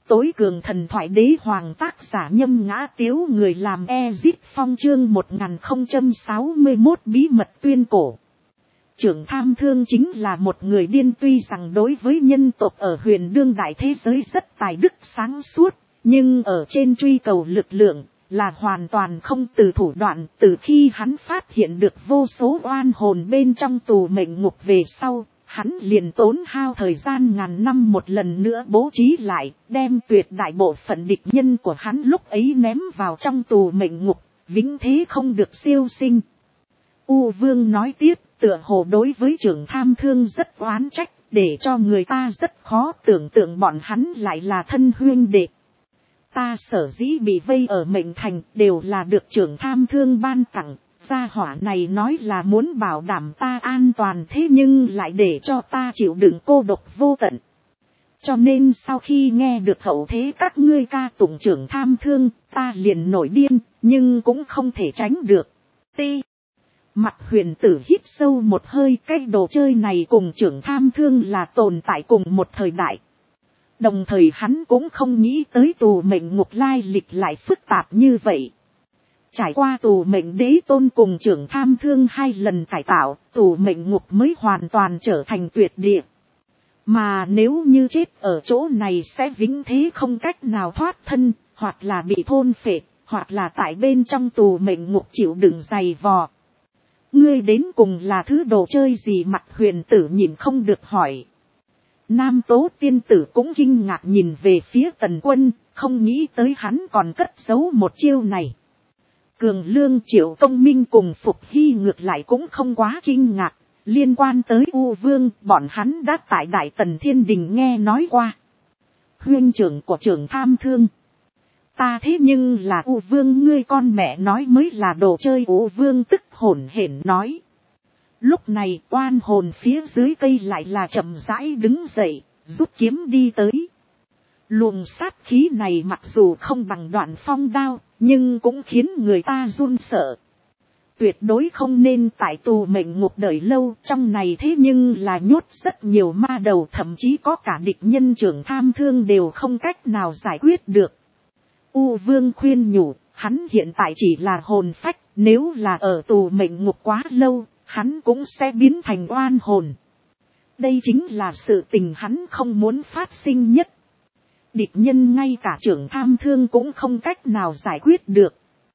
Tối cường thần thoại đế hoàng tác giả Nhâm Ngã Tiếu, người làm Ezit Phong, chương 1061 bí mật tuyên cổ. Trưởng Tham Thương chính là một người điên, tuy rằng đối với nhân tộc ở huyền đương đại thế giới rất tài đức sáng suốt, nhưng ở trên truy cầu lực lượng là hoàn toàn không từ thủ đoạn. Từ khi hắn phát hiện được vô số oan hồn bên trong tù mệnh ngục về sau, hắn liền tốn hao thời gian ngàn năm một lần nữa bố trí lại, đem tuyệt đại bộ phận địch nhân của hắn lúc ấy ném vào trong tù mệnh ngục, vĩnh thế không được siêu sinh. U Vương nói tiếp, tựa hồ đối với Trưởng Tham Thương rất oán trách, để cho người ta rất khó tưởng tượng bọn hắn lại là thân huynh đệ. Ta sở dĩ bị vây ở mệnh thành đều là được Trưởng Tham Thương ban tặng. Gia hỏa này nói là muốn bảo đảm ta an toàn, thế nhưng lại để cho ta chịu đựng cô độc vô tận. Cho nên sau khi nghe được hậu thế các ngươi ca tụng Trưởng Tham Thương, ta liền nổi điên, nhưng cũng không thể tránh được. Mặt Huyền Tử hít sâu một hơi, cái đồ chơi này cùng Trưởng Tham Thương là tồn tại cùng một thời đại. Đồng thời hắn cũng không nghĩ tới tù mệnh ngục lai lịch lại phức tạp như vậy. Trải qua tù mệnh đế tôn cùng Trưởng Tham Thương 2 lần cải tạo, tù mệnh ngục mới hoàn toàn trở thành tuyệt địa. Mà nếu như chết ở chỗ này sẽ vĩnh thế không cách nào thoát thân, hoặc là bị thôn phệ, hoặc là tại bên trong tù mệnh ngục chịu đựng dày vò. Ngươi đến cùng là thứ đồ chơi gì? Mặt Huyền Tử nhìn không được hỏi. Nam Tố tiên tử cũng kinh ngạc nhìn về phía Tần Quân, không nghĩ tới hắn còn cất giấu một chiêu này. Cường Lương, Triệu Công Minh cùng Phục Hy ngược lại cũng không quá kinh ngạc. Liên quan tới U Vương, bọn hắn đã tại Đại Tần Thiên Đình nghe nói qua. Huynh trưởng của Trưởng Tham Thương. Ta thế nhưng là U Vương, ngươi con mẹ nói mới là đồ chơi. U Vương tức hổn hển nói. Lúc này oan hồn phía dưới cây lại là chậm rãi đứng dậy, rút kiếm đi tới. Luồng sát khí này mặc dù không bằng Đoạn Phong đao, nhưng cũng khiến người ta run sợ. Tuyệt đối không nên tại tù mệnh ngục đợi lâu, trong này thế nhưng là nhốt rất nhiều ma đầu, thậm chí có cả địch nhân Trưởng Tham Thương đều không cách nào giải quyết được. U Vương khuyên nhủ, hắn hiện tại chỉ là hồn phách, nếu là ở tù mệnh ngục quá lâu, hắn cũng sẽ biến thành oan hồn. Đây chính là sự tình hắn không muốn phát sinh nhất. Địch nhân ngay cả Trưởng Tham Thương cũng không cách nào giải quyết được.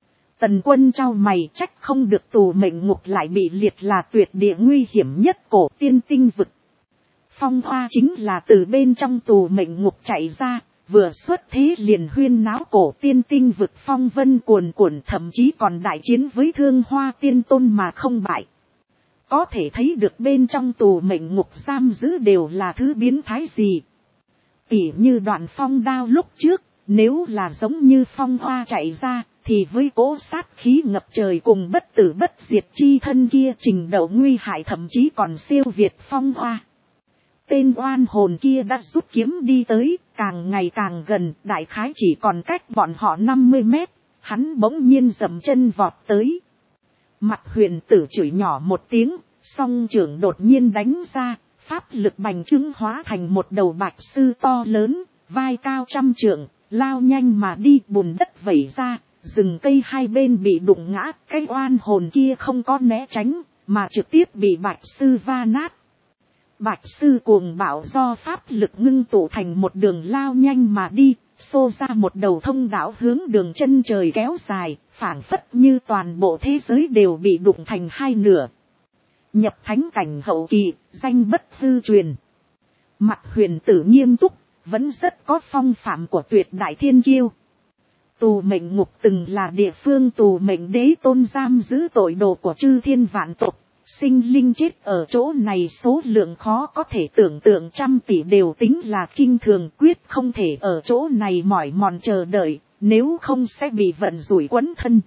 Tần Quân trao mày, trách không được tù mệnh ngục lại bị liệt là tuyệt địa nguy hiểm nhất cổ tiên tinh vực. Phong Hoa chính là từ bên trong tù mệnh ngục chạy ra, vừa xuất thế liền huyên náo cổ tiên tinh vực phong vân cuồn cuộn, thậm chí còn đại chiến với Thương Hoa Tiên Tôn mà không bại. Có thể thấy được bên trong tù mệnh ngục giam giữ đều là thứ biến thái gì. Tỉ như Đoạn Phong đao lúc trước, nếu là giống như Phong Hoa chạy ra, thì với cỗ sát khí ngập trời cùng bất tử bất diệt chi thân kia, trình độ nguy hại thậm chí còn siêu việt Phong Hoa. Tên oan hồn kia đã rút kiếm đi tới, càng ngày càng gần, đại khái chỉ còn cách bọn họ 50 mét, hắn bỗng nhiên dậm chân vọt tới. Mặt Huyền Tử chửi nhỏ một tiếng, song trưởng đột nhiên đánh ra, pháp lực bành trướng hóa thành một đầu bạch sư to lớn, vai cao 100 trượng, lao nhanh mà đi, bùn đất vẩy ra, rừng cây hai bên bị đụng ngã, cái oan hồn kia không có né tránh, mà trực tiếp bị bạch sư va nát. Bạch sư cuồng bạo do pháp lực ngưng tụ thành một đường lao nhanh mà đi, xô ra một đầu thông đạo hướng đường chân trời kéo dài, phảng phất như toàn bộ thế giới đều bị đụng thành hai nửa. Nhập thánh cảnh hậu kỳ, danh bất hư truyền. Mặt Huyền Tử nghiêm túc, vẫn rất có phong phạm của tuyệt đại thiên kiêu. Tù mệnh ngục từng là địa phương tù mệnh đế tôn giam giữ tội đồ của chư thiên vạn tộc. Sinh linh chết ở chỗ này số lượng khó có thể tưởng tượng, 100 tỷ đều tính là kinh thường, quyết không thể ở chỗ này mỏi mòn chờ đợi, nếu không sẽ bị vận rủi quấn thân.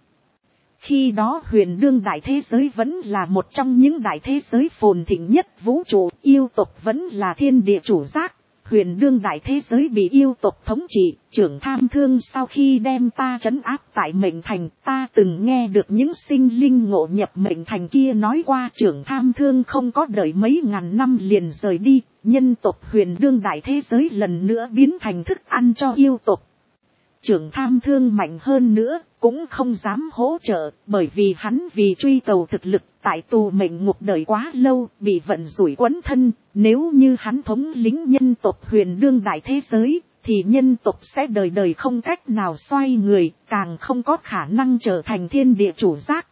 Khi đó huyền đương đại thế giới vẫn là một trong những đại thế giới phồn thịnh nhất vũ trụ, yêu tộc vẫn là thiên địa chủ giác, huyền đương đại thế giới bị yêu tộc thống trị, trưởng tham thương sau khi đem ta trấn áp tại mệnh thành, ta từng nghe được những sinh linh ngộ nhập mệnh thành kia nói qua trưởng tham thương không có đợi mấy ngàn năm liền rời đi, nhân tộc huyền đương đại thế giới lần nữa biến thành thức ăn cho yêu tộc. Trưởng tham thương mạnh hơn nữa, cũng không dám hỗ trợ, bởi vì hắn vì truy cầu thực lực, tại tù mệnh ngục đời quá lâu, bị vận rủi quấn thân, nếu như hắn thống lĩnh nhân tộc huyền đương đại thế giới, thì nhân tộc sẽ đời đời không cách nào xoay người, càng không có khả năng trở thành thiên địa chủ giác.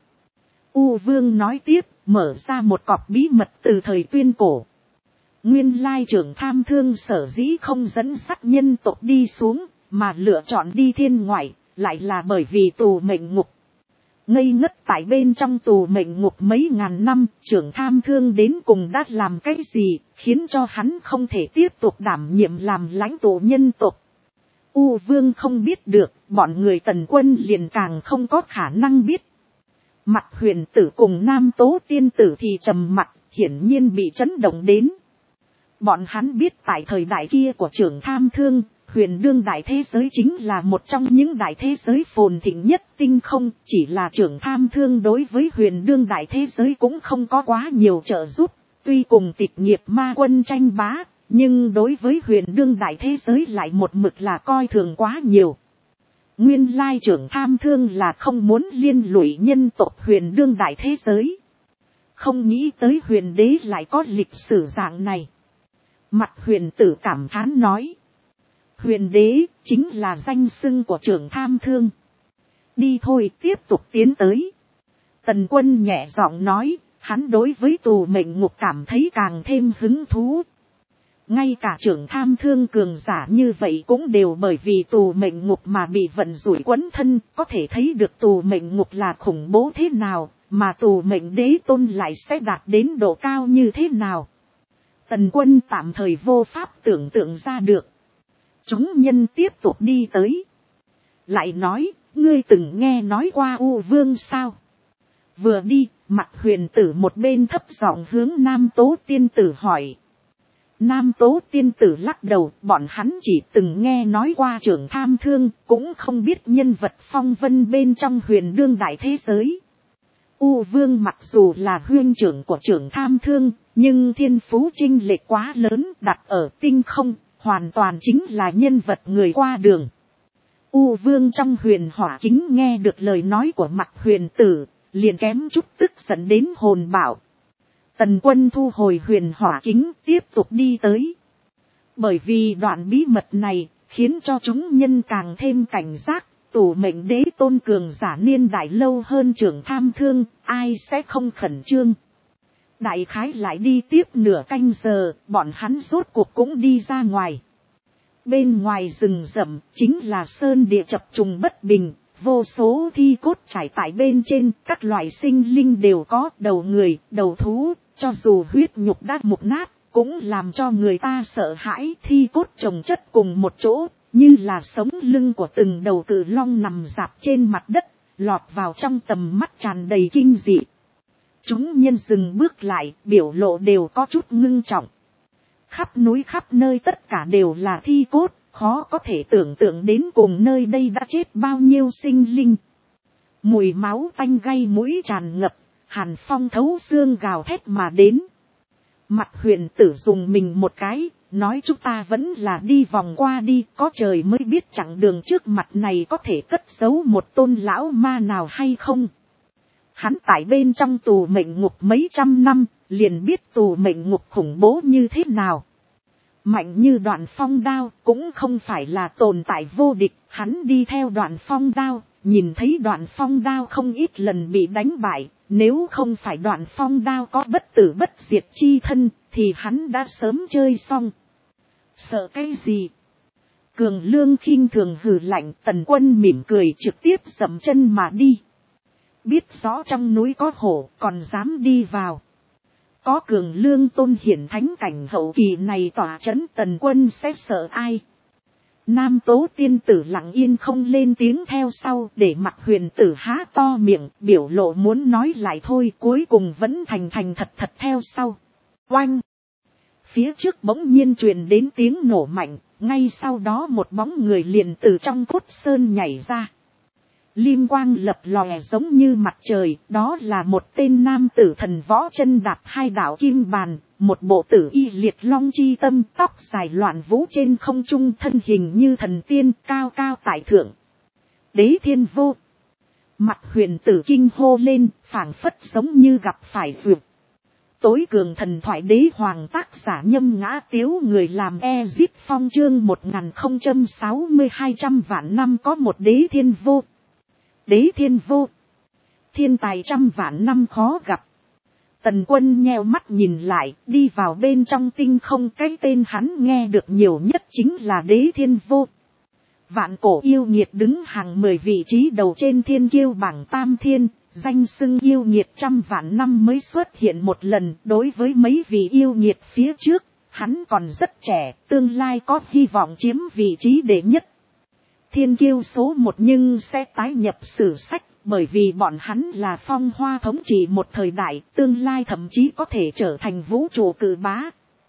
U Vương nói tiếp, mở ra một cọc bí mật từ thời tuyên cổ. Nguyên lai trưởng tham thương sở dĩ không dẫn dắt nhân tộc đi xuống, mà lựa chọn đi thiên ngoại, lại là bởi vì tù mệnh ngục. Ngây ngất tại bên trong tù mệnh ngục mấy ngàn năm, trưởng tham thương đến cùng đã làm cái gì, khiến cho hắn không thể tiếp tục đảm nhiệm làm lãnh tụ nhân tộc. U Vương không biết được, bọn người Tần Quân liền càng không có khả năng biết. Mặt huyền tử cùng Nam Tố tiên tử thì trầm mặc, hiển nhiên bị chấn động đến. Bọn hắn biết tại thời đại kia của trưởng tham thương, huyền đương đại thế giới chính là một trong những đại thế giới phồn thịnh nhất tinh không, chỉ là trưởng tham thương đối với huyền đương đại thế giới cũng không có quá nhiều trợ giúp, tuy cùng tịch nghiệp ma quân tranh bá, nhưng đối với huyền đương đại thế giới lại một mực là coi thường quá nhiều. Nguyên lai trưởng tham thương là không muốn liên lụy nhân tộc huyền đương đại thế giới. Không nghĩ tới huyền đế lại có lịch sử dạng này. Mặt huyền tử cảm thán nói. Huyền đế chính là danh xưng của trưởng tham thương. Đi thôi, tiếp tục tiến tới. Tần Quân nhẹ giọng nói, hắn đối với tù mệnh ngục cảm thấy càng thêm hứng thú. Ngay cả trưởng tham thương cường giả như vậy cũng đều bởi vì tù mệnh ngục mà bị vận rủi quấn thân, có thể thấy được tù mệnh ngục là khủng bố thế nào, mà tù mệnh đế tôn lại sẽ đạt đến độ cao như thế nào. Tần Quân tạm thời vô pháp tưởng tượng ra được. Chúng nhân tiếp tục đi tới. Lại nói, ngươi từng nghe nói qua U Vương sao? Vừa đi, mặt huyền tử một bên thấp giọng hướng Nam Tố tiên tử hỏi. Nam Tố tiên tử lắc đầu, bọn hắn chỉ từng nghe nói qua trưởng tham thương, cũng không biết nhân vật phong vân bên trong huyền đương đại thế giới. U Vương mặc dù là huynh trưởng của trưởng tham thương, nhưng thiên phú chênh lệch quá lớn, đặt ở tinh không, hoàn toàn chính là nhân vật người qua đường. U Vương trong huyền hỏa kính nghe được lời nói của mặt huyền tử, liền kém chút tức giận đến hồn bạo. Tần Quân thu hồi huyền hỏa kính, tiếp tục đi tới. Bởi vì đoạn bí mật này, khiến cho chúng nhân càng thêm cảnh giác, tù mệnh đế tôn cường giả niên đại lâu hơn trưởng tham thương, ai sẽ không khẩn trương. Đại khái lại đi tiếp nửa canh giờ, bọn hắn rốt cuộc cũng đi ra ngoài. Bên ngoài rừng rậm, chính là sơn địa chập trùng bất bình, vô số thi cốt trải tại bên trên, các loại sinh linh đều có, đầu người, đầu thú, cho dù huyết nhục đã mục nát, cũng làm cho người ta sợ hãi. Thi cốt chồng chất cùng một chỗ, như là sống lưng của từng đầu cự long nằm rạp trên mặt đất, lọt vào trong tầm mắt tràn đầy kinh dị. Chúng nhân dừng bước lại, biểu lộ đều có chút ngưng trọng. Khắp núi khắp nơi tất cả đều là thi cốt, khó có thể tưởng tượng đến cùng nơi đây đã chết bao nhiêu sinh linh. Mùi máu tanh gây mũi tràn ngập, hàn phong thấu xương gào thét mà đến. Mặt huyền tử dùng mình một cái, nói chúng ta vẫn là đi vòng qua đi, có trời mới biết chặng đường trước mặt này có thể cất giấu một tôn lão ma nào hay không. Hắn tại bên trong tù mệnh ngục mấy trăm năm, liền biết tù mệnh ngục khủng bố như thế nào. Mạnh như Đoạn Phong đao cũng không phải là tồn tại vô địch, hắn đi theo Đoạn Phong đao, nhìn thấy Đoạn Phong đao không ít lần bị đánh bại, nếu không phải Đoạn Phong đao có bất tử bất diệt chi thân, thì hắn đã sớm chơi xong. Sợ cái gì? Cường Lương khinh thường hừ lạnh, Tần Quân mỉm cười trực tiếp dậm chân mà đi. Biết rõ trong núi có hổ, còn dám đi vào. Có Cường Lương tôn hiển thánh cảnh hậu kỳ này tỏa trấn, Tần Quân sẽ sợ ai? Nam Tố tiên tử lặng yên không lên tiếng theo sau, để mặt huyền tử há to miệng, biểu lộ muốn nói lại thôi, cuối cùng vẫn thành thật theo sau. Oanh! Phía trước bỗng nhiên truyền đến tiếng nổ mạnh, ngay sau đó một bóng người liền từ trong cốt sơn nhảy ra. Lim quang lập lòe giống như mặt trời, đó là một tên nam tử thần võ chân đạp hai đạo kim bàn, một bộ tử y liệt long chi tâm, tóc dài loạn vũ trên không trung, thân hình như thần tiên cao cao tại thượng. Đế Thiên Vô. Mặt huyền tử kinh hô lên, phảng phất giống như gặp phải vượt. Tối cường thần thoại đế hoàng, tác giả Nhâm Ngã Tiếu, người làm Ezip Phong, chương 1060 trăm vạn năm có một Đế Thiên Vô. Đế Thiên Vô, thiên tài trăm vạn năm khó gặp. Tần Quân nheo mắt nhìn lại, đi vào bên trong tinh không. Cái tên hắn nghe được nhiều nhất chính là Đế Thiên Vô. Vạn cổ yêu nghiệt đứng hàng 10 vị trí đầu trên thiên kiêu bảng tam thiên, danh xưng yêu nghiệt trăm vạn năm mới xuất hiện một lần. Đối với mấy vị yêu nghiệt phía trước, hắn còn rất trẻ, tương lai có hy vọng chiếm vị trí đệ nhất. Thiên kiêu số 1 nhưng sẽ tái nhập sử sách, bởi vì bọn hắn là phong hoa thống trị một thời đại, tương lai thậm chí có thể trở thành vũ trụ cử bá.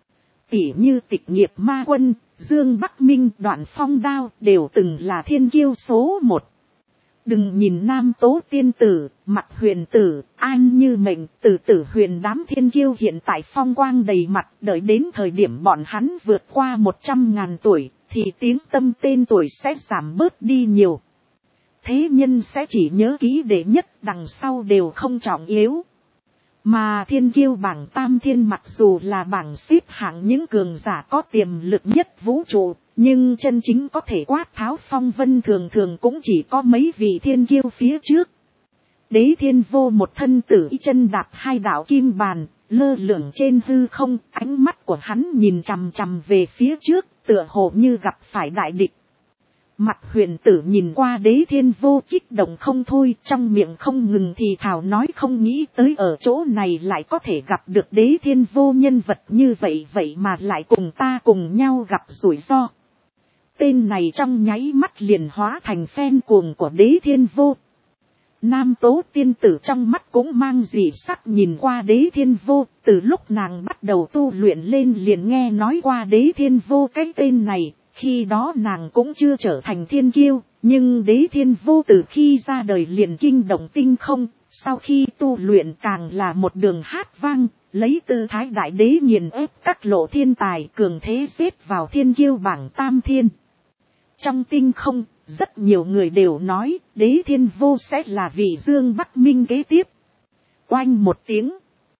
Tỉ như Tịch Nghiệp Ma Quân, Dương Bắc Minh, Đoạn Phong Đao đều từng là thiên kiêu số 1. Đừng nhìn Nam Tố Tiên Tử, Mặt Huyền Tử, An Như Mệnh, Tử Tử Huyền đám thiên kiêu hiện tại phong quang đầy mặt, đợi đến thời điểm bọn hắn vượt qua 100.000 tuổi, thì tiếng tâm tên tuổi sẽ giảm bớt đi nhiều. Thế nhân sẽ chỉ nhớ kỹ đệ nhất, đằng sau đều không trọng yếu. Mà thiên kiêu bảng tam thiên mặc dù là bảng xếp hạng những cường giả có tiềm lực nhất vũ trụ, nhưng chân chính có thể quát tháo phong vân thường thường cũng chỉ có mấy vị thiên kiêu phía trước. Đế Thiên Vô một thân tử y chân đạp hai đạo kim bàn, lơ lửng trên hư không, ánh mắt của hắn nhìn chằm chằm về phía trước, tựa hồ như gặp phải đại địch. Mặt huyền tử nhìn qua Đế Thiên Vô kích động không thôi, trong miệng không ngừng thì thào nói không nghĩ tới ở chỗ này lại có thể gặp được Đế Thiên Vô nhân vật như vậy, vậy mà lại cùng ta cùng nhau gặp rủi ro. Tên này trong nháy mắt liền hóa thành fan cuồng của Đế Thiên Vô. Nam Tố Tiên Tử trong mắt cũng mang dị sắc nhìn qua Đế Thiên Vô, từ lúc nàng bắt đầu tu luyện lên liền nghe nói qua Đế Thiên Vô cái tên này. Khi đó nàng cũng chưa trở thành thiên kiêu, nhưng Đế Thiên Vô từ khi ra đời liền kinh động tinh không, sau khi tu luyện càng là một đường hát vang, lấy tư thái đại đế nghiền ép các lộ thiên tài, cường thế xếp vào thiên kiêu bảng tam thiên. Trong tinh không, rất nhiều người đều nói Đế Thiên Vô sẽ là vị Dương Bắc Minh kế tiếp. Oanh một tiếng,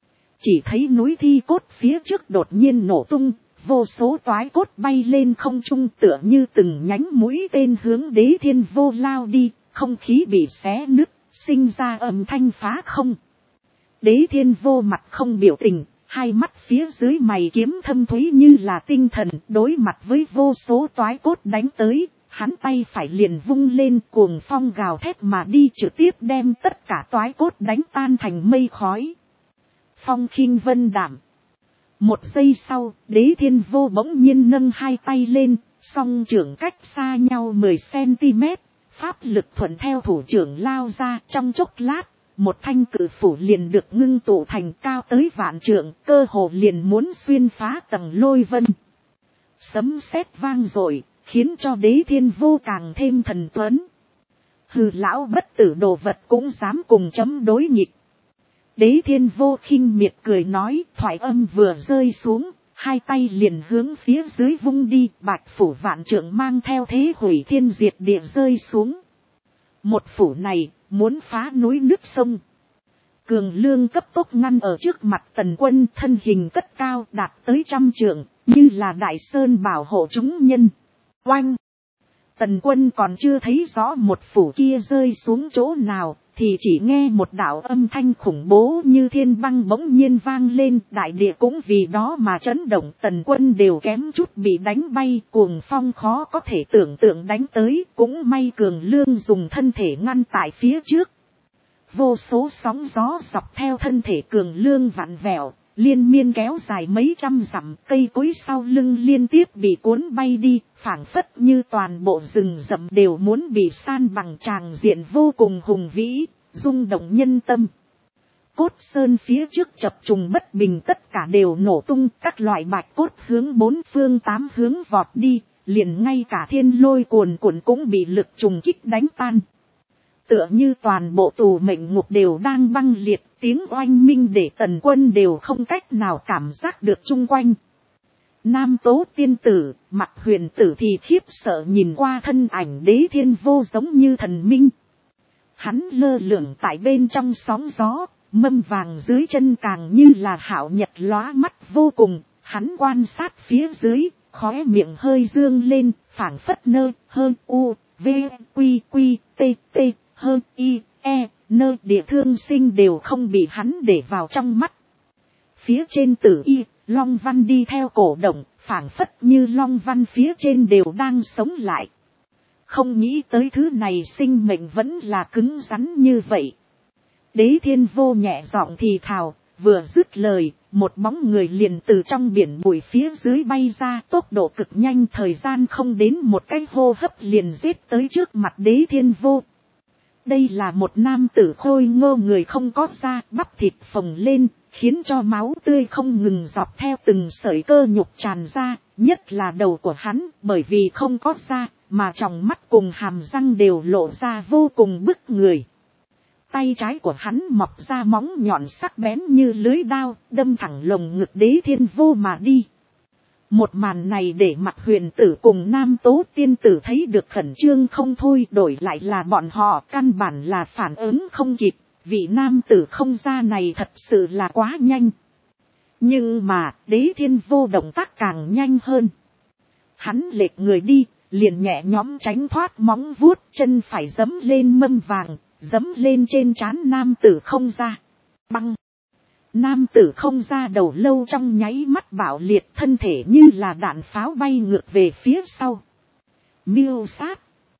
chỉ thấy núi thi cốt phía trước đột nhiên nổ tung. Vô số toái cốt bay lên không trung, tựa như từng nhánh mũi tên hướng Đế Thiên Vô lao đi, không khí bị xé nứt, sinh ra âm thanh phá không. Đế Thiên Vô mặt không biểu tình, hai mắt phía dưới mày kiếm thâm thúy như là tinh thần, đối mặt với vô số toái cốt đánh tới, hắn tay phải liền vung lên, cuồng phong gào thét mà đi, trực tiếp đem tất cả toái cốt đánh tan thành mây khói. Phong khinh vân đảm. Một giây sau, Đế Thiên Vô bỗng nhiên nâng hai tay lên, song trưởng cách xa nhau 10cm, pháp lực thuận theo thủ trưởng lao ra. Trong chốc lát, một thanh cự phủ liền được ngưng tụ thành cao tới vạn trượng, cơ hồ liền muốn xuyên phá tầng lôi vân. Sấm sét vang dội, khiến cho Đế Thiên Vô càng thêm thần tuấn. Hừ, lão bất tử đồ vật cũng dám cùng chấm đối nghịch. Đế Thiên Vô khinh miệt cười nói, thoại âm vừa rơi xuống, hai tay liền hướng phía dưới vung đi, bạch phủ vạn trượng mang theo thế hủy thiên diệt địa rơi xuống. Một phủ này, muốn phá núi nước sông. Cường Lương cấp tốc ngăn ở trước mặt Tần Quân, thân hình cất cao đạt tới 100 trượng, như là đại sơn bảo hộ chúng nhân. Oanh! Tần Quân còn chưa thấy rõ một phủ kia rơi xuống chỗ nào, thì chỉ nghe một đạo âm thanh khủng bố như thiên băng bỗng nhiên vang lên, đại địa cũng vì đó mà chấn động. Tần Quân đều kém chút bị đánh bay, cuồng phong khó có thể tưởng tượng đánh tới, cũng may Cường Lương dùng thân thể ngăn tại phía trước. Vô số sóng gió dọc theo thân thể Cường Lương vặn vẹo, liên miên kéo dài mấy trăm dặm, cây cối sau lưng liên tiếp bị cuốn bay đi, phảng phất như toàn bộ rừng rậm đều muốn bị san bằng, tràng diện vô cùng hùng vĩ, rung động nhân tâm. cốt sơn phía trước chập trùng bất bình tất cả đều nổ tung, các loại bạch cốt hướng bốn phương tám hướng vọt đi, liền ngay cả thiên lôi cuồn cuộn cũng bị lực trùng kích đánh tan. Tựa như toàn bộ tù mệnh ngục đều đang băng liệt, tiếng oanh minh để Tần Quân đều không cách nào cảm giác được chung quanh. Nam Tố tiên tử, Mặc Huyền tử thì khiếp sợ nhìn qua thân ảnh Đế Thiên Vô giống như thần minh. Hắn lơ lửng tại bên trong sóng gió, mâm vàng dưới chân càng như là hạo nhật lóa mắt vô cùng. Hắn quan sát phía dưới, khóe miệng hơi dương lên, phảng phất nơ, hơn u, v, quy quy, t, t, hơn y, e, nơ địa thương sinh đều không bị hắn để vào trong mắt. Phía trên tử y, long văn đi theo cổ động, phảng phất như long văn phía trên đều đang sống lại. Không nghĩ tới thứ này sinh mệnh vẫn là cứng rắn như vậy. Đế Thiên Vô nhẹ giọng thì thào, vừa dứt lời, một bóng người liền từ trong biển bụi phía dưới bay ra, tốc độ cực nhanh, thời gian không đến một cái hô hấp liền giết tới trước mặt Đế Thiên Vô. Đây là một nam tử khôi ngô, người không có da, bắp thịt phồng lên, khiến cho máu tươi không ngừng dọc theo từng sợi cơ nhục tràn ra, nhất là đầu của hắn, bởi vì không có da, mà tròng mắt cùng hàm răng đều lộ ra vô cùng bức người. Tay trái của hắn mọc ra móng nhọn sắc bén như lưới đao, đâm thẳng lồng ngực Đế Thiên Vô mà đi. Một màn này để Mặc Huyền tử cùng Nam Tố tiên tử thấy được khẩn trương không thôi, đổi lại là bọn họ căn bản là phản ứng không kịp, vị nam tử không ra này thật sự là quá nhanh. Nhưng mà Đế Thiên Vô động tác càng nhanh hơn. Hắn lệch người đi, liền nhẹ nhõm tránh thoát móng vuốt, chân phải giẫm lên mâm vàng, giẫm lên trên trán nam tử không ra. Băng! Nam tử không ra đầu lâu trong nháy mắt bạo liệt, thân thể như là đạn pháo bay ngược về phía sau. Miêu sát!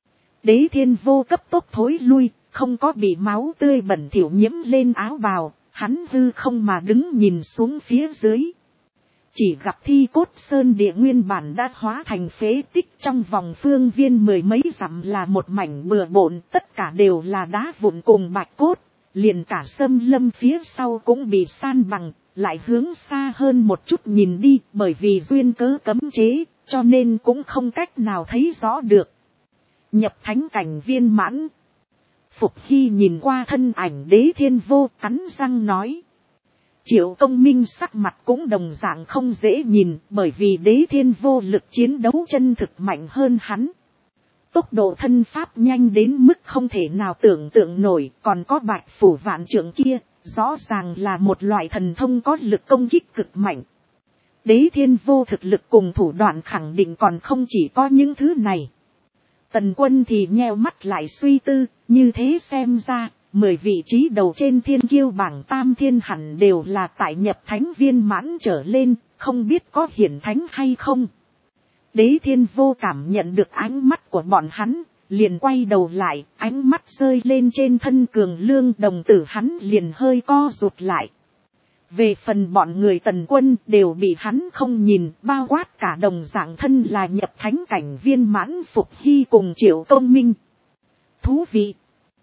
Đế Thiên Vô cấp tốc thối lui, không có bị máu tươi bẩn thỉu nhiễm lên áo bào, hắn hư không mà đứng nhìn xuống phía dưới. Chỉ gặp thi cốt sơn địa nguyên bản đã hóa thành phế tích, trong vòng phương viên mười mấy dặm là một mảnh bừa bộn, tất cả đều là đá vụn cùng bạch cốt, liền cả xâm lâm phía sau cũng bị san bằng, lại hướng xa hơn một chút nhìn đi, bởi vì duyên cớ cấm chế, cho nên cũng không cách nào thấy rõ được. Nhập thánh cảnh viên mãn. Phục Hy nhìn qua thân ảnh Đế Thiên Vô, cắn răng nói. Triệu Công Minh sắc mặt cũng đồng dạng không dễ nhìn, bởi vì Đế Thiên Vô lực chiến đấu chân thực mạnh hơn hắn. Tốc độ thân pháp nhanh đến mức không thể nào tưởng tượng nổi, còn có Bạch Phủ Vạn Trượng kia, rõ ràng là một loại thần thông có lực công kích cực mạnh. Đế Thiên Vô thực lực cùng thủ đoạn khẳng định còn không chỉ có những thứ này. Tần Quân thì nheo mắt lại suy tư, như thế xem ra, 10 vị trí đầu trên thiên kiêu bảng tam thiên hẳn đều là tại nhập thánh viên mãn trở lên, không biết có hiển thánh hay không. Đế Thiên Vô cảm nhận được ánh mắt của bọn hắn, liền quay đầu lại, ánh mắt rơi lên trên thân Cường Lương đồng tử, hắn liền hơi co rụt lại. Về phần bọn người Tần Quân đều bị hắn không nhìn, bao quát cả đồng dạng thân là nhập thánh cảnh viên mãn Phục Hy cùng Triệu Công Minh. Thú vị!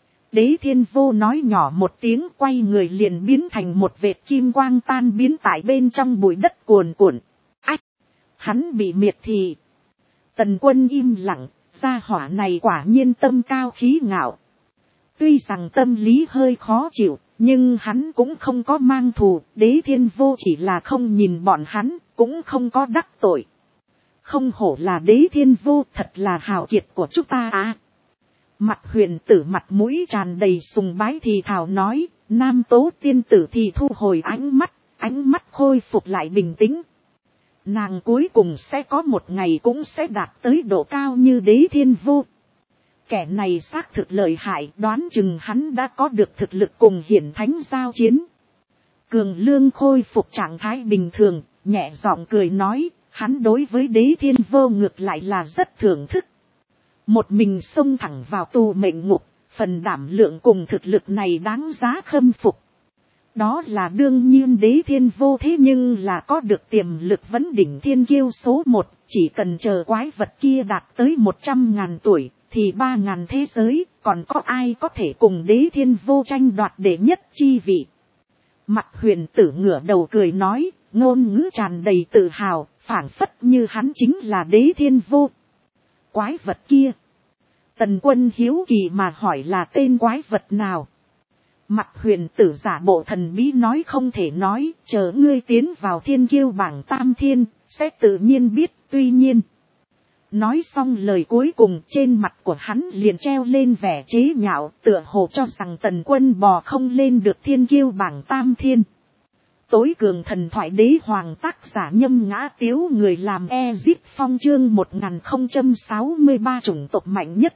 Đế Thiên Vô nói nhỏ một tiếng, quay người liền biến thành một vệt kim quang tan biến tại bên trong bụi đất cuồn cuộn. Ách! Hắn bị miệt thì. Tần Quân im lặng, gia hỏa này quả nhiên tâm cao khí ngạo. Tuy rằng tâm lý hơi khó chịu, nhưng hắn cũng không có mang thù, Đế Thiên Vô chỉ là không nhìn bọn hắn, cũng không có đắc tội. Không hổ là Đế Thiên Vô, thật là hào kiệt của chúng ta à. Mặc Huyền tử mặt mũi tràn đầy sùng bái thì thào nói, Nam Tố tiên tử thì thu hồi ánh mắt khôi phục lại bình tĩnh. Nàng cuối cùng sẽ có một ngày cũng sẽ đạt tới độ cao như Đế Thiên Vô. Kẻ này xác thực lợi hại, đoán chừng hắn đã có được thực lực cùng hiển thánh giao chiến. Cường Lương khôi phục trạng thái bình thường, nhẹ giọng cười nói, hắn đối với Đế Thiên Vô ngược lại là rất thưởng thức. Một mình xông thẳng vào tù mệnh ngục, phần đảm lượng cùng thực lực này đáng giá khâm phục. Đó là đương nhiên, Đế Thiên Vô thế nhưng là có được tiềm lực vấn đỉnh thiên kiêu số 1, chỉ cần chờ quái vật kia đạt tới 100.000 tuổi, thì 3.000 thế giới, còn có ai có thể cùng Đế Thiên Vô tranh đoạt đệ nhất chi vị. Mặt huyền tử ngửa đầu cười nói, ngôn ngữ tràn đầy tự hào, phảng phất như hắn chính là đế thiên vô. Quái vật kia. Tần Quân hiếu kỳ mà hỏi là tên quái vật nào. Mặt huyền tử giả bộ thần bí nói không thể nói, chờ ngươi tiến vào thiên kiêu bảng tam thiên, sẽ tự nhiên biết, tuy nhiên. Nói xong lời cuối cùng, trên mặt của hắn liền treo lên vẻ chế nhạo, tựa hồ cho rằng Tần Quân bò không lên được thiên kiêu bảng tam thiên. Tối cường thần thoại đế hoàng tác giả Nhâm Ngã Tiếu, người làm Ezip Phong chương 1063 chủng tộc mạnh nhất.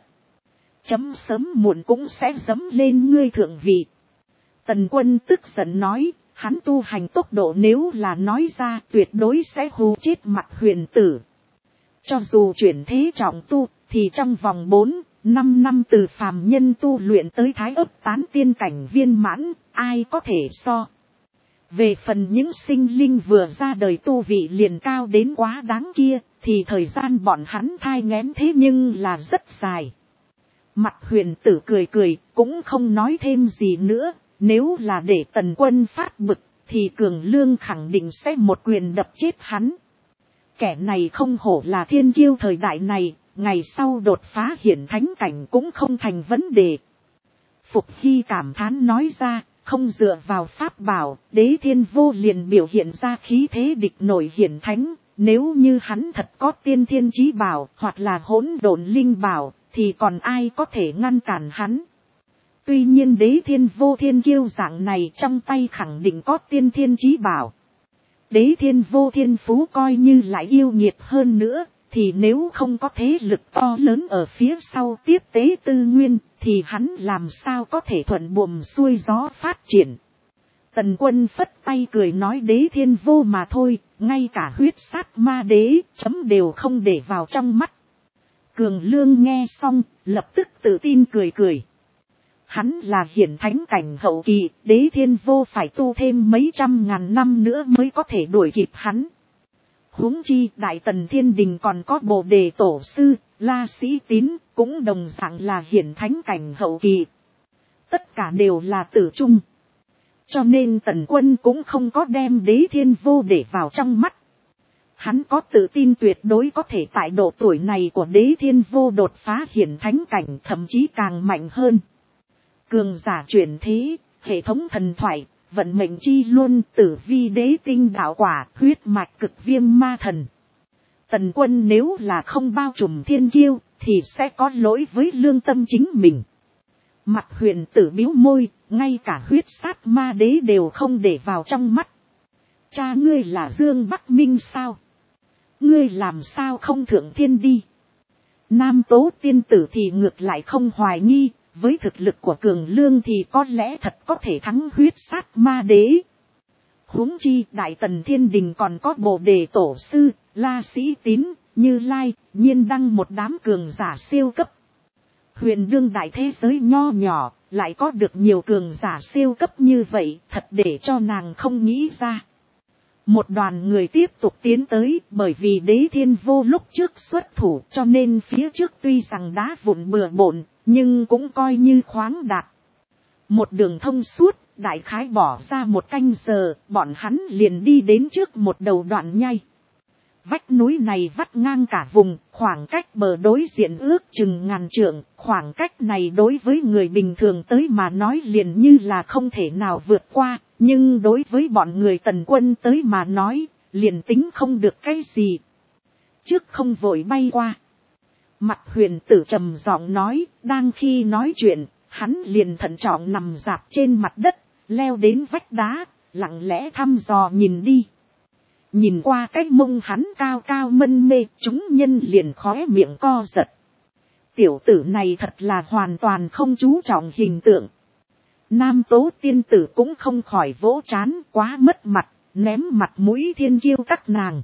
Chấm sớm muộn cũng sẽ dẫm lên ngươi thượng vị. Tần Quân tức giận nói, hắn tu hành tốc độ nếu là nói ra tuyệt đối sẽ hù chết Mặt huyền tử. Cho dù chuyển thế trọng tu, thì trong vòng 4-5 năm từ phàm nhân tu luyện tới thái ấp tán tiên cảnh viên mãn, ai có thể so. Về phần những sinh linh vừa ra đời tu vị liền cao đến quá đáng kia, thì thời gian bọn hắn thai nghén thế nhưng là rất dài. Mặt huyền tử cười cười, cũng không nói thêm gì nữa, nếu là để Tần Quân phát bực, thì Cường Lương khẳng định sẽ một quyền đập chết hắn. Kẻ này không hổ là thiên kiêu thời đại này, ngày sau đột phá hiển thánh cảnh cũng không thành vấn đề. Phục Hy cảm thán nói ra, không dựa vào pháp bảo, đế thiên vô liền biểu hiện ra khí thế địch nổi hiển thánh, nếu như hắn thật có tiên thiên chí bảo hoặc là hỗn độn linh bảo, thì còn ai có thể ngăn cản hắn. Tuy nhiên đế thiên vô thiên kiêu dạng này trong tay khẳng định có tiên thiên chí bảo. Đế thiên vô thiên phú coi như lại yêu nghiệt hơn nữa, thì nếu không có thế lực to lớn ở phía sau tiếp tế tư nguyên, thì hắn làm sao có thể thuận buồm xuôi gió phát triển. Tần Quân phất tay cười nói đế thiên vô mà thôi, ngay cả huyết sát ma đế chấm đều không để vào trong mắt. Cường Lương nghe xong, lập tức tự tin cười cười. Hắn là hiển thánh cảnh hậu kỳ, đế thiên vô phải tu thêm mấy trăm ngàn năm nữa mới có thể đuổi kịp hắn. Huống chi Đại Tần Thiên Đình còn có Bồ Đề Tổ Sư, La Sĩ Tín, cũng đồng dạng là hiển thánh cảnh hậu kỳ. Tất cả đều là tử trung. Cho nên Tần Quân cũng không có đem đế thiên vô để vào trong mắt. Hắn có tự tin tuyệt đối có thể tại độ tuổi này của đế thiên vô đột phá hiển thánh cảnh, thậm chí càng mạnh hơn. Cường giả chuyển thế, hệ thống thần thoại, vận mệnh chi luân, tử vi đế tinh đạo quả, huyết mạch cực viêm ma thần. Tần Quân nếu là không bao trùm thiên kiêu, thì sẽ có lỗi với lương tâm chính mình. Mặt huyền tử biếu môi, ngay cả huyết sát ma đế đều không để vào trong mắt. Cha ngươi là Dương Bắc Minh sao? Ngươi làm sao không thượng thiên đi? Nam Tố tiên tử thì ngược lại không hoài nghi, với thực lực của Cường Lương thì có lẽ thật có thể thắng huyết sát ma đế. Huống chi Đại Tần Thiên Đình còn có Bồ Đề Tổ Sư, La Sĩ Tín, Như Lai, Nhiên Đăng, một đám cường giả siêu cấp. Huyền đương đại thế giới nho nhỏ, lại có được nhiều cường giả siêu cấp như vậy, thật để cho nàng không nghĩ ra. Một đoàn người tiếp tục tiến tới, bởi vì đế thiên vô lúc trước xuất thủ, cho nên phía trước tuy rằng đá vụn bừa bộn, nhưng cũng coi như khoáng đạt. Một đường thông suốt, đại khái bỏ ra 1 canh giờ, bọn hắn liền đi đến trước một đầu đoạn nhai. Vách núi này vắt ngang cả vùng, khoảng cách bờ đối diện ước chừng ngàn trượng, khoảng cách này đối với người bình thường tới mà nói liền như là không thể nào vượt qua, nhưng đối với bọn người Tần Quân tới mà nói, liền tính không được cái gì. Trước không vội bay qua. Mặt huyền tử trầm giọng nói, đang khi nói chuyện, hắn liền thận trọng nằm dạp trên mặt đất, leo đến vách đá, lặng lẽ thăm dò nhìn đi. Nhìn qua cái mông hắn cao cao mân mê, chúng nhân liền khóe miệng co giật. Tiểu tử này thật là hoàn toàn không chú trọng hình tượng. Nam Tố tiên tử cũng không khỏi vỗ trán, quá mất mặt, ném mặt mũi thiên kiêu các nàng.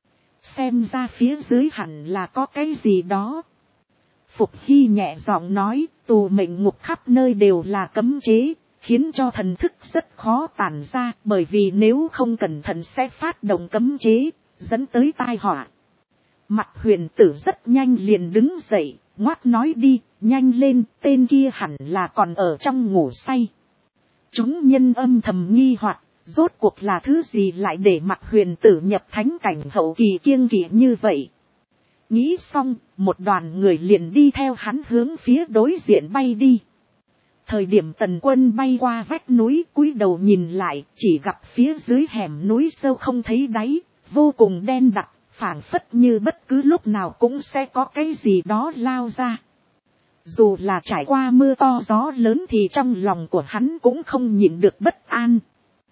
Xem ra phía dưới hẳn là có cái gì đó. Phục Hy nhẹ giọng nói, tù mệnh ngục khắp nơi đều là cấm chế, khiến cho thần thức rất khó tản ra, bởi vì nếu không cẩn thận sẽ phát động cấm chế, dẫn tới tai họa. Mặt huyền tử rất nhanh liền đứng dậy, ngoắt nói đi, nhanh lên, tên kia hẳn là còn ở trong ngủ say. Chúng nhân âm thầm nghi hoặc, Rốt cuộc là thứ gì lại để Mạc Huyền Tử nhập thánh cảnh hậu kỳ kiêng kỵ như vậy. Nghĩ xong, một đoàn người liền đi theo hắn hướng phía đối diện bay đi. Thời điểm Tần Quân bay qua vách núi, cúi đầu nhìn lại, chỉ gặp phía dưới hẻm núi sâu không thấy đáy, vô cùng đen đặc, phảng phất như bất cứ lúc nào cũng sẽ có cái gì đó lao ra. Dù là trải qua mưa to gió lớn thì trong lòng của hắn cũng không nhịn được bất an.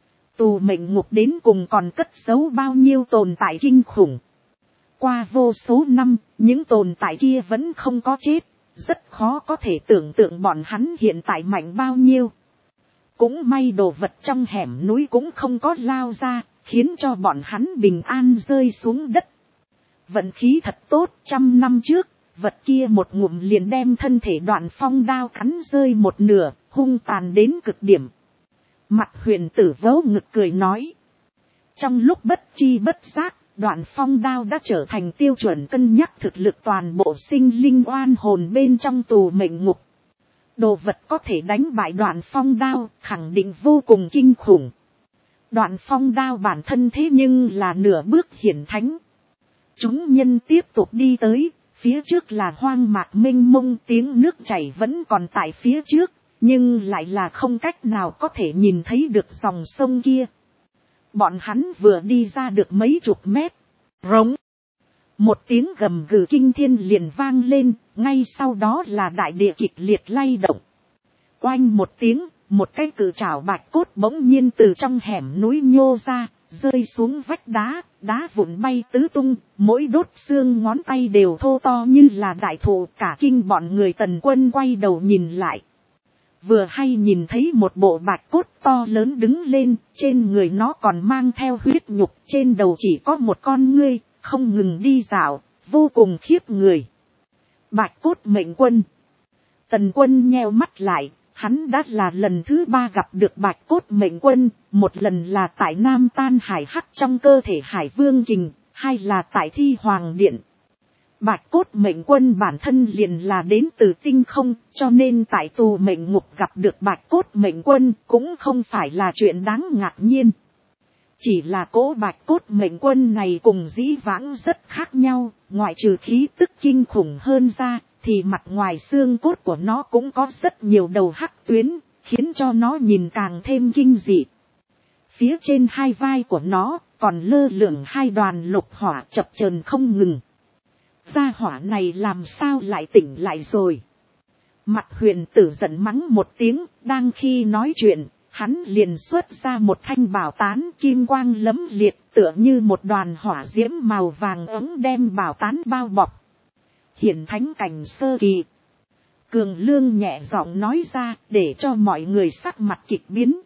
Tù mệnh ngục đến cùng còn cất giấu bao nhiêu tồn tại kinh khủng. Qua vô số năm, những tồn tại kia vẫn không có chết. Rất khó có thể tưởng tượng bọn hắn hiện tại mạnh bao nhiêu. Cũng may đồ vật trong hẻm núi cũng không có lao ra, khiến cho bọn hắn bình an rơi xuống đất. Vận khí thật tốt, 100 năm trước, vật kia một ngụm liền đem thân thể Đoạn Phong đao cắn rơi một nửa, hung tàn đến cực điểm. Mạc Huyền Tử vớ ngực cười nói. Trong lúc bất chi bất giác, Đoạn Phong đao đã trở thành tiêu chuẩn cân nhắc thực lực toàn bộ sinh linh oan hồn bên trong tù mệnh ngục. Đồ vật có thể đánh bại Đoạn Phong đao, khẳng định vô cùng kinh khủng. Đoạn Phong đao bản thân thế nhưng là nửa bước hiển thánh. Chúng nhân tiếp tục đi tới, phía trước là hoang mạc mênh mông, tiếng nước chảy vẫn còn tại phía trước, nhưng lại là không cách nào có thể nhìn thấy được dòng sông kia. Bọn hắn vừa đi ra được mấy chục mét, rống. Một tiếng gầm gừ kinh thiên liền vang lên, ngay sau đó là đại địa kịch liệt lay động. Oanh một tiếng, một cái cự trảo bạch cốt bỗng nhiên từ trong hẻm núi nhô ra, rơi xuống vách đá, đá vụn bay tứ tung, mỗi đốt xương ngón tay đều thô to như là đại thụ. Cả kinh bọn người Tần Quân quay đầu nhìn lại. Vừa hay nhìn thấy một bộ bạch cốt to lớn đứng lên, trên người nó còn mang theo huyết nhục, trên đầu chỉ có một con ngươi, không ngừng đi dạo, vô cùng khiếp người. Bạch cốt mệnh quân. Tần Quân nheo mắt lại, hắn đã là lần thứ 3 gặp được bạch cốt mệnh quân, một lần là tại Nam Tan Hải Hắc trong cơ thể Hải Vương Kình, hay là tại Thi Hoàng Điện. Bạch cốt mệnh quân bản thân liền là đến từ tinh không, cho nên tại tù mệnh ngục gặp được bạch cốt mệnh quân cũng không phải là chuyện đáng ngạc nhiên. Chỉ là cỗ bạch cốt mệnh quân này cùng dĩ vãng rất khác nhau, ngoại trừ khí tức kinh khủng hơn ra, thì mặt ngoài xương cốt của nó cũng có rất nhiều đầu hắc tuyến, khiến cho nó nhìn càng thêm kinh dị. Phía trên hai vai của nó còn lơ lửng hai đoàn lục hỏa chập chờn không ngừng. Gia hỏa này làm sao lại tỉnh lại rồi? Mạc Huyền Tử giận mắng một tiếng, đang khi nói chuyện, hắn liền xuất ra một thanh bảo tán kim quang lẫm liệt, tựa như một đoàn hỏa diễm màu vàng ấm đem bảo tán bao bọc. Hiển thánh cảnh sơ kỳ. Cường Lương nhẹ giọng nói ra, để cho mọi người sắc mặt kịch biến.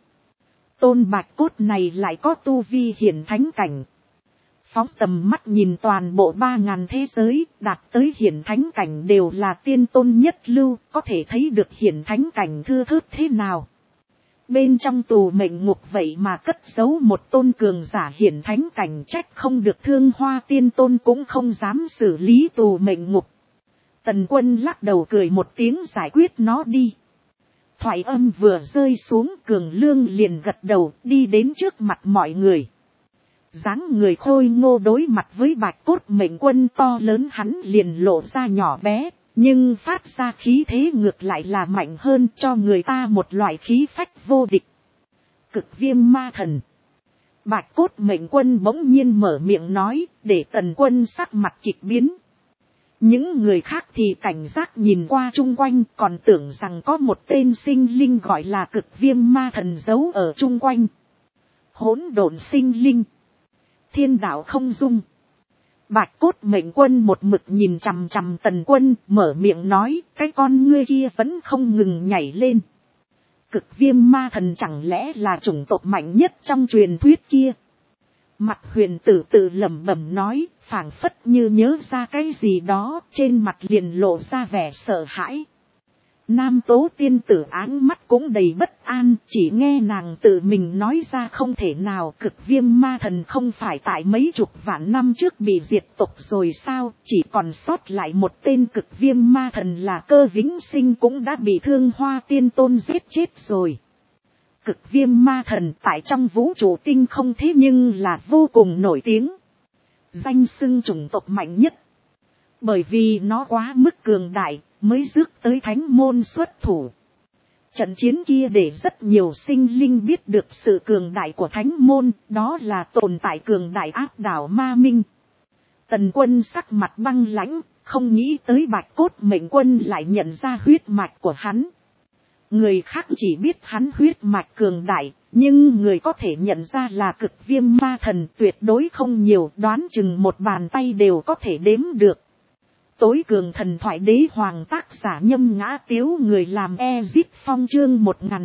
Tôn bạch cốt này lại có tu vi hiển thánh cảnh. Phóng tầm mắt nhìn toàn bộ 3000 thế giới, đạt tới hiển thánh cảnh đều là tiên tôn nhất lưu, có thể thấy được hiển thánh cảnh thưa thớt thế nào. Bên trong tù mệnh ngục vậy mà cất giấu một tôn cường giả hiển thánh cảnh, trách không được Thương Hoa tiên tôn cũng không dám xử lý tù mệnh ngục. Tần Quân lắc đầu cười một tiếng, giải quyết nó đi. Thoại âm vừa rơi xuống, Cường Lương liền gật đầu, đi đến trước mặt mọi người. Dáng người khôi ngô đối mặt với bạch cốt mệnh quân to lớn, hắn liền lộ ra nhỏ bé, nhưng phát ra khí thế ngược lại là mạnh hơn, cho người ta một loại khí phách vô địch. Cực Viêm Ma Thần. Bạch cốt mệnh quân bỗng nhiên mở miệng nói, để Tần Quân sắc mặt kịch biến. Những người khác thì cảnh giác nhìn qua chung quanh, còn tưởng rằng có một tên sinh linh gọi là Cực Viêm Ma Thần giấu ở chung quanh. Hỗn độn sinh linh. Thiên đạo không dung. Bạch cốt mệnh quân một mực nhìn chằm chằm Tần Quân, mở miệng nói, cái con ngươi kia vẫn không ngừng nhảy lên. Cực Viêm Ma Thần chẳng lẽ là chủng tộc mạnh nhất trong truyền thuyết kia? Mạc Huyền Tử tự lẩm bẩm nói, phảng phất như nhớ ra cái gì đó, trên mặt liền lộ ra vẻ sợ hãi. Nam Tố tiên tử áng mắt cũng đầy bất an, chỉ nghe nàng tự mình nói ra không thể nào. Cực Viêm Ma Thần không phải tại mấy chục vạn năm trước bị diệt tộc rồi sao, chỉ còn sót lại một tên Cực Viêm Ma Thần là Cơ Vĩnh Sinh cũng đã bị Thương Hoa tiên tôn giết chết rồi. Cực viêm ma thần tại trong vũ trụ tinh không thế nhưng là vô cùng nổi tiếng. Danh xưng chủng tộc mạnh nhất. Bởi vì nó quá mức cường đại, mới rước tới thánh môn xuất thủ. Trận chiến kia để rất nhiều sinh linh biết được sự cường đại của thánh môn, đó là tồn tại cường đại áp đảo ma minh. Tần Quân sắc mặt băng lãnh, không nghĩ tới Bạch Cốt Mệnh Quân lại nhận ra huyết mạch của hắn. Người khác chỉ biết hắn huyết mạch cường đại, nhưng người có thể nhận ra là Cực viêm ma thần tuyệt đối không nhiều, đoán chừng một bàn tay đều có thể đếm được. Tối cường thần thoại đế hoàng tác giả Nhâm Ngã Tiếu, người làm Ezip Phong chương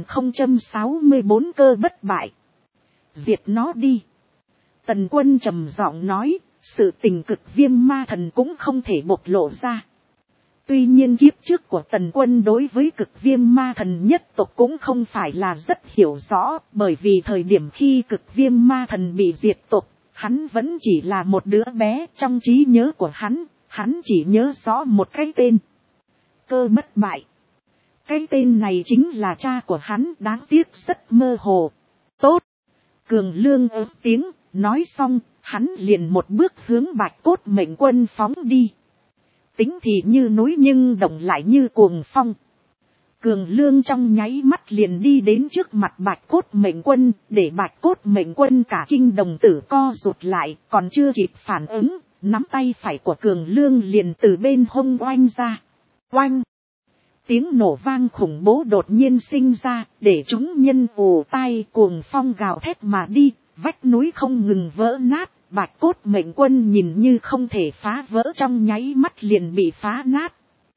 1064 cơ bất bại. Diệt nó đi. Tần Quân trầm giọng nói, sự tình Cực viêm ma thần cũng không thể bộc lộ ra. Tuy nhiên kiếp trước của Tần Quân đối với Cực viêm ma thần nhất tộc cũng không phải là rất hiểu rõ, bởi vì thời điểm khi Cực viêm ma thần bị diệt tộc, hắn vẫn chỉ là một đứa bé. Trong trí nhớ của hắn chỉ nhớ rõ một cái tên. Cơ bất bại. Cái tên này chính là cha của hắn, đáng tiếc rất mơ hồ. Tốt. Cường Lương ớt tiếng, nói xong, hắn liền một bước hướng Bạch Cốt Mệnh Quân phóng đi. Tính thì như núi nhưng động lại như cuồng phong. Cường Lương trong nháy mắt liền đi đến trước mặt Bạch Cốt Mệnh Quân, để Bạch Cốt Mệnh Quân cả kinh đồng tử co rụt lại, còn chưa kịp phản ứng, nắm tay phải của Cường Lương liền từ bên hông oanh ra. Oanh! Tiếng nổ vang khủng bố đột nhiên sinh ra, để chúng nhân ù tai, cuồng phong gào thét mà đi, vách núi không ngừng vỡ nát. Bạch Cốt Mệnh Quân nhìn như không thể phá vỡ, trong nháy mắt liền bị phá nát.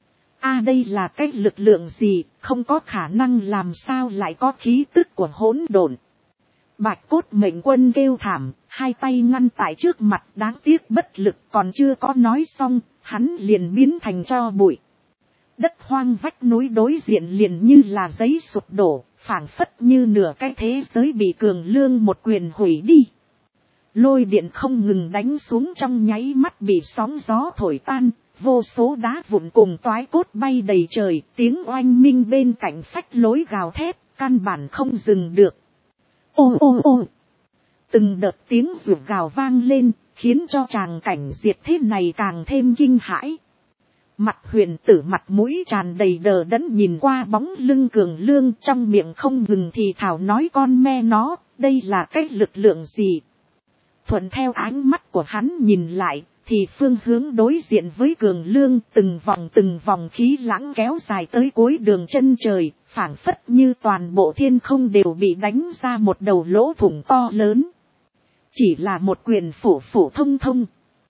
Đây là cái lực lượng gì, không có khả năng, làm sao lại có khí tức của hỗn độn. Bạch Cốt Mệnh Quân kêu thảm, hai tay ngăn tại trước mặt, đáng tiếc bất lực, còn chưa có nói xong, hắn liền biến thành tro bụi. Đất hoang vách núi đối diện liền như là giấy sụp đổ, phảng phất như nửa cái thế giới bị Cường Lương một quyền hủy đi. Lôi điện không ngừng đánh xuống, trong nháy mắt bị sóng gió thổi tan, vô số đá vụn cùng toái cốt bay đầy trời, tiếng oanh minh bên cạnh phách lối gào thét, căn bản không dừng được. Ô ô ô! Từng đợt tiếng rủa gào vang lên, khiến cho tràng cảnh diệt thế này càng thêm kinh hãi. Mặt Huyền Tử mặt mũi tràn đầy đờ đẫn nhìn qua bóng lưng Cường Lương, trong miệng không ngừng thì thào nói con me nó, đây là cái lực lượng gì? Thuận theo ánh mắt của hắn nhìn lại, thì phương hướng đối diện với Cường Lương từng vòng khí lãng kéo dài tới cuối đường chân trời, phảng phất như toàn bộ thiên không đều bị đánh ra một đầu lỗ thủng to lớn. Chỉ là một quyền phổ thông.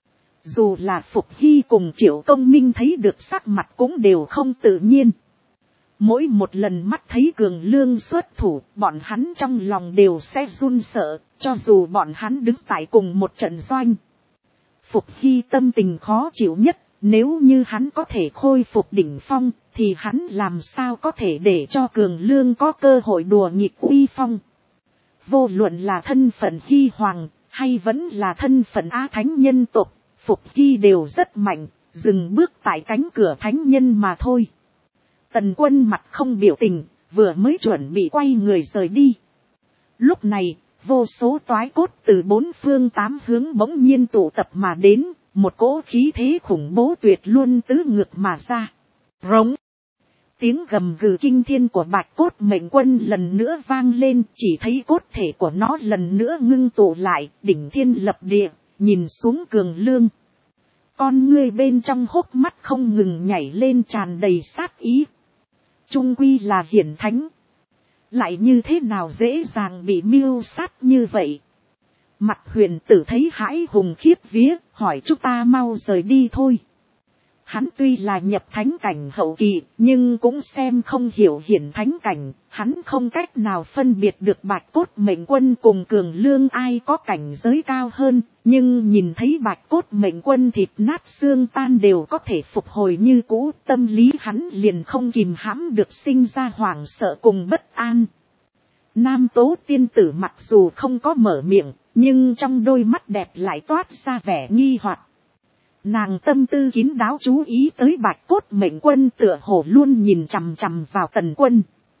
Dù là Phục Hy cùng Triệu Công Minh thấy được sắc mặt cũng đều không tự nhiên. Mỗi một lần mắt thấy Cường Lương xuất thủ, bọn hắn trong lòng đều sẽ run sợ, cho dù bọn hắn đứng tại cùng một trận doanh. Phục Hy tâm tình khó chịu nhất, nếu như hắn có thể khôi phục đỉnh phong, thì hắn làm sao có thể để cho Cường Lương có cơ hội đùa nghịch uy phong. Vô luận là thân phận Hy Hoàng, hay vẫn là thân phận Á Thánh nhân tộc, Phục Hy đều rất mạnh, dừng bước tại cánh cửa thánh nhân mà thôi. Tần Quân mặt không biểu tình, vừa mới chuẩn bị quay người rời đi. Lúc này, vô số toái cốt từ bốn phương tám hướng bỗng nhiên tụ tập mà đến, một cỗ khí thế khủng bố tuyệt luôn tứ ngược mà ra. Rống! Tiếng gầm gừ kinh thiên của Bạch Cốt Mệnh Quân lần nữa vang lên, chỉ thấy cốt thể của nó lần nữa ngưng tụ lại, đỉnh thiên lập địa, nhìn xuống Cường Lương. Con ngươi bên trong hốc mắt không ngừng nhảy lên tràn đầy sát ý. Trung quy là hiển thánh. Lại như thế nào dễ dàng bị mưu sát như vậy. Mặt Huyền Tử thấy hãi hùng khiếp vía, hỏi chúng ta mau rời đi thôi. Hắn tuy là nhập thánh cảnh hậu kỳ, nhưng cũng xem không hiểu hiển thánh cảnh, hắn không cách nào phân biệt được Bạch Cốt Mệnh Quân cùng Cường Lương ai có cảnh giới cao hơn, nhưng nhìn thấy Bạch Cốt Mệnh Quân thịt nát xương tan đều có thể phục hồi như cũ, tâm lý hắn liền không kìm hãm được sinh ra hoảng sợ cùng bất an. Nam Tố tiên tử mặc dù không có mở miệng, nhưng trong đôi mắt đẹp lại toát ra vẻ nghi hoặc. Nàng tâm tư kín đáo chú ý tới Bạch Cốt Mệnh Quân tựa hồ luôn nhìn chằm chằm vào Tần Quân.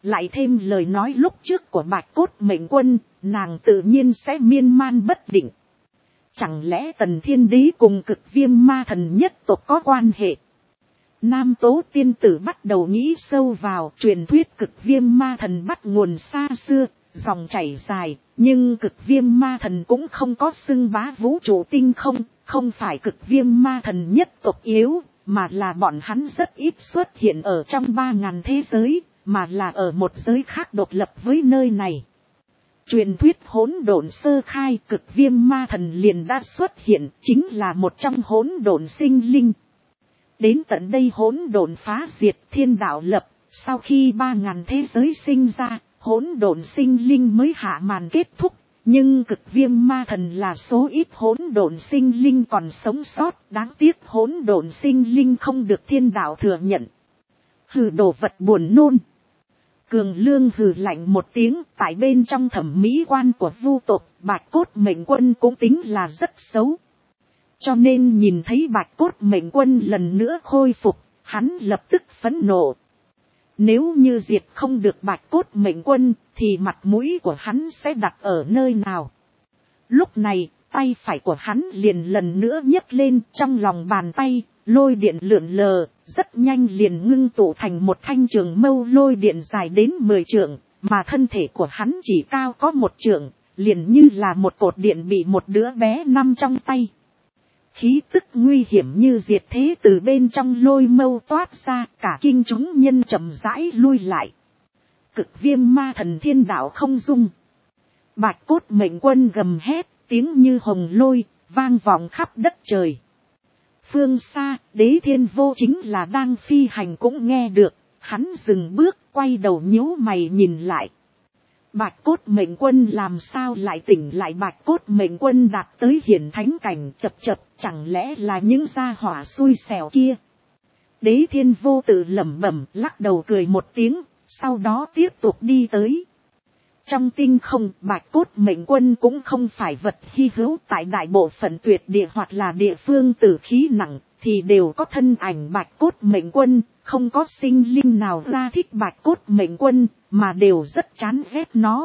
Lại thêm lời nói lúc trước của Bạch Cốt Mệnh Quân, nàng tự nhiên sẽ miên man bất định. Chẳng lẽ Tần Thiên Đế cùng Cực Viêm Ma Thần nhất tộc có quan hệ? Nam Tố tiên tử bắt đầu nghĩ sâu vào truyền thuyết Cực Viêm Ma Thần bắt nguồn xa xưa, dòng chảy dài, nhưng Cực Viêm Ma Thần cũng không có xưng bá vũ trụ tinh không, không phải Cực Viêm Ma Thần nhất tộc yếu, mà là bọn hắn rất ít xuất hiện ở trong 3.000 thế giới, mà là ở một giới khác độc lập với nơi này. Truyền thuyết hỗn độn sơ khai, Cực Viêm Ma Thần liền đã xuất hiện, chính là một trong hỗn độn sinh linh. Đến tận đây hỗn độn phá diệt, thiên đạo lập, sau khi 3.000 thế giới sinh ra, hỗn độn sinh linh mới hạ màn kết thúc, nhưng Cực Viêm Ma Thần là số ít hỗn độn sinh linh còn sống sót, đáng tiếc hỗn độn sinh linh không được thiên đạo thừa nhận. Hừ, đồ vật buồn nôn. Cường Lương hừ lạnh một tiếng, tại bên trong thẩm mỹ quan của vu tộc, Bạch Cốt Mệnh Quân cũng tính là rất xấu. Cho nên nhìn thấy Bạch Cốt Mệnh Quân lần nữa khôi phục, hắn lập tức phẫn nộ. Nếu như diệt không được Bạch Cốt Mệnh Quân, thì mặt mũi của hắn sẽ đặt ở nơi nào? Lúc này, tay phải của hắn liền lần nữa nhấc lên, trong lòng bàn tay, lôi điện lượn lờ, rất nhanh liền ngưng tụ thành một thanh trường mâu lôi điện dài đến 10 trượng, mà thân thể của hắn chỉ cao có 1 trượng, liền như là một cột điện bị một đứa bé nắm trong tay. Khí tức nguy hiểm như diệt thế từ bên trong lôi mâu toát ra, cả kinh chúng nhân chậm rãi lui lại. Cực Viêm Ma Thần thiên đạo không dung. Bạch Cốt Mệnh Quân gầm hét, tiếng như hồng lôi, vang vọng khắp đất trời. Phương xa, Đế Thiên Vô chính là đang phi hành cũng nghe được, hắn dừng bước, quay đầu nhíu mày nhìn lại. Bạch Cốt Mệnh Quân làm sao lại tỉnh lại? Bạch Cốt Mệnh Quân đạt tới hiển thánh cảnh, chập chập, chẳng lẽ là những gia hỏa xui xẻo kia? Đế Thiên Vô tự lẩm bẩm, lắc đầu cười một tiếng, sau đó tiếp tục đi tới. Trong tinh không, Bạch Cốt Mệnh Quân cũng không phải vật hy hữu, tại đại bộ phận tuyệt địa hoặc là địa phương tử khí nặng, thì đều có thân ảnh Bạch Cốt Mệnh Quân, không có sinh linh nào ra thích Bạch Cốt Mệnh Quân, mà đều rất chán ghét nó.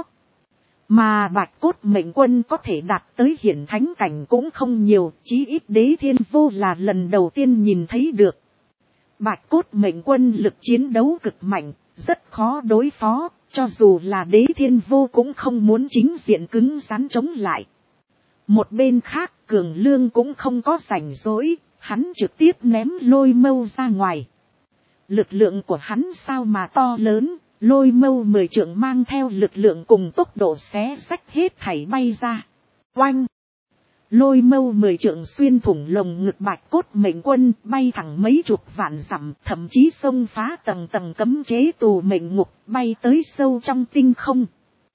Mà Bạch Cốt Mệnh Quân có thể đạt tới hiển thánh cảnh cũng không nhiều, chí ít Đế Thiên Vô là lần đầu tiên nhìn thấy được. Bạch Cốt Mệnh Quân lực chiến đấu cực mạnh, rất khó đối phó, cho dù là Đế Thiên Vô cũng không muốn chính diện cứng rắn chống lại. Một bên khác, Cường Lương cũng không có rảnh rỗi, hắn trực tiếp ném lôi mâu ra ngoài. Lực lượng của hắn sao mà to lớn, lôi mâu 10 trượng mang theo lực lượng cùng tốc độ xé xách hết thảy bay ra. Oanh! Lôi mâu 10 trượng xuyên thủng lồng ngực Bạch Cốt Mệnh Quân, bay thẳng mấy chục vạn dặm, thậm chí xông phá tầng tầng cấm chế tù mệnh ngục, bay tới sâu trong tinh không.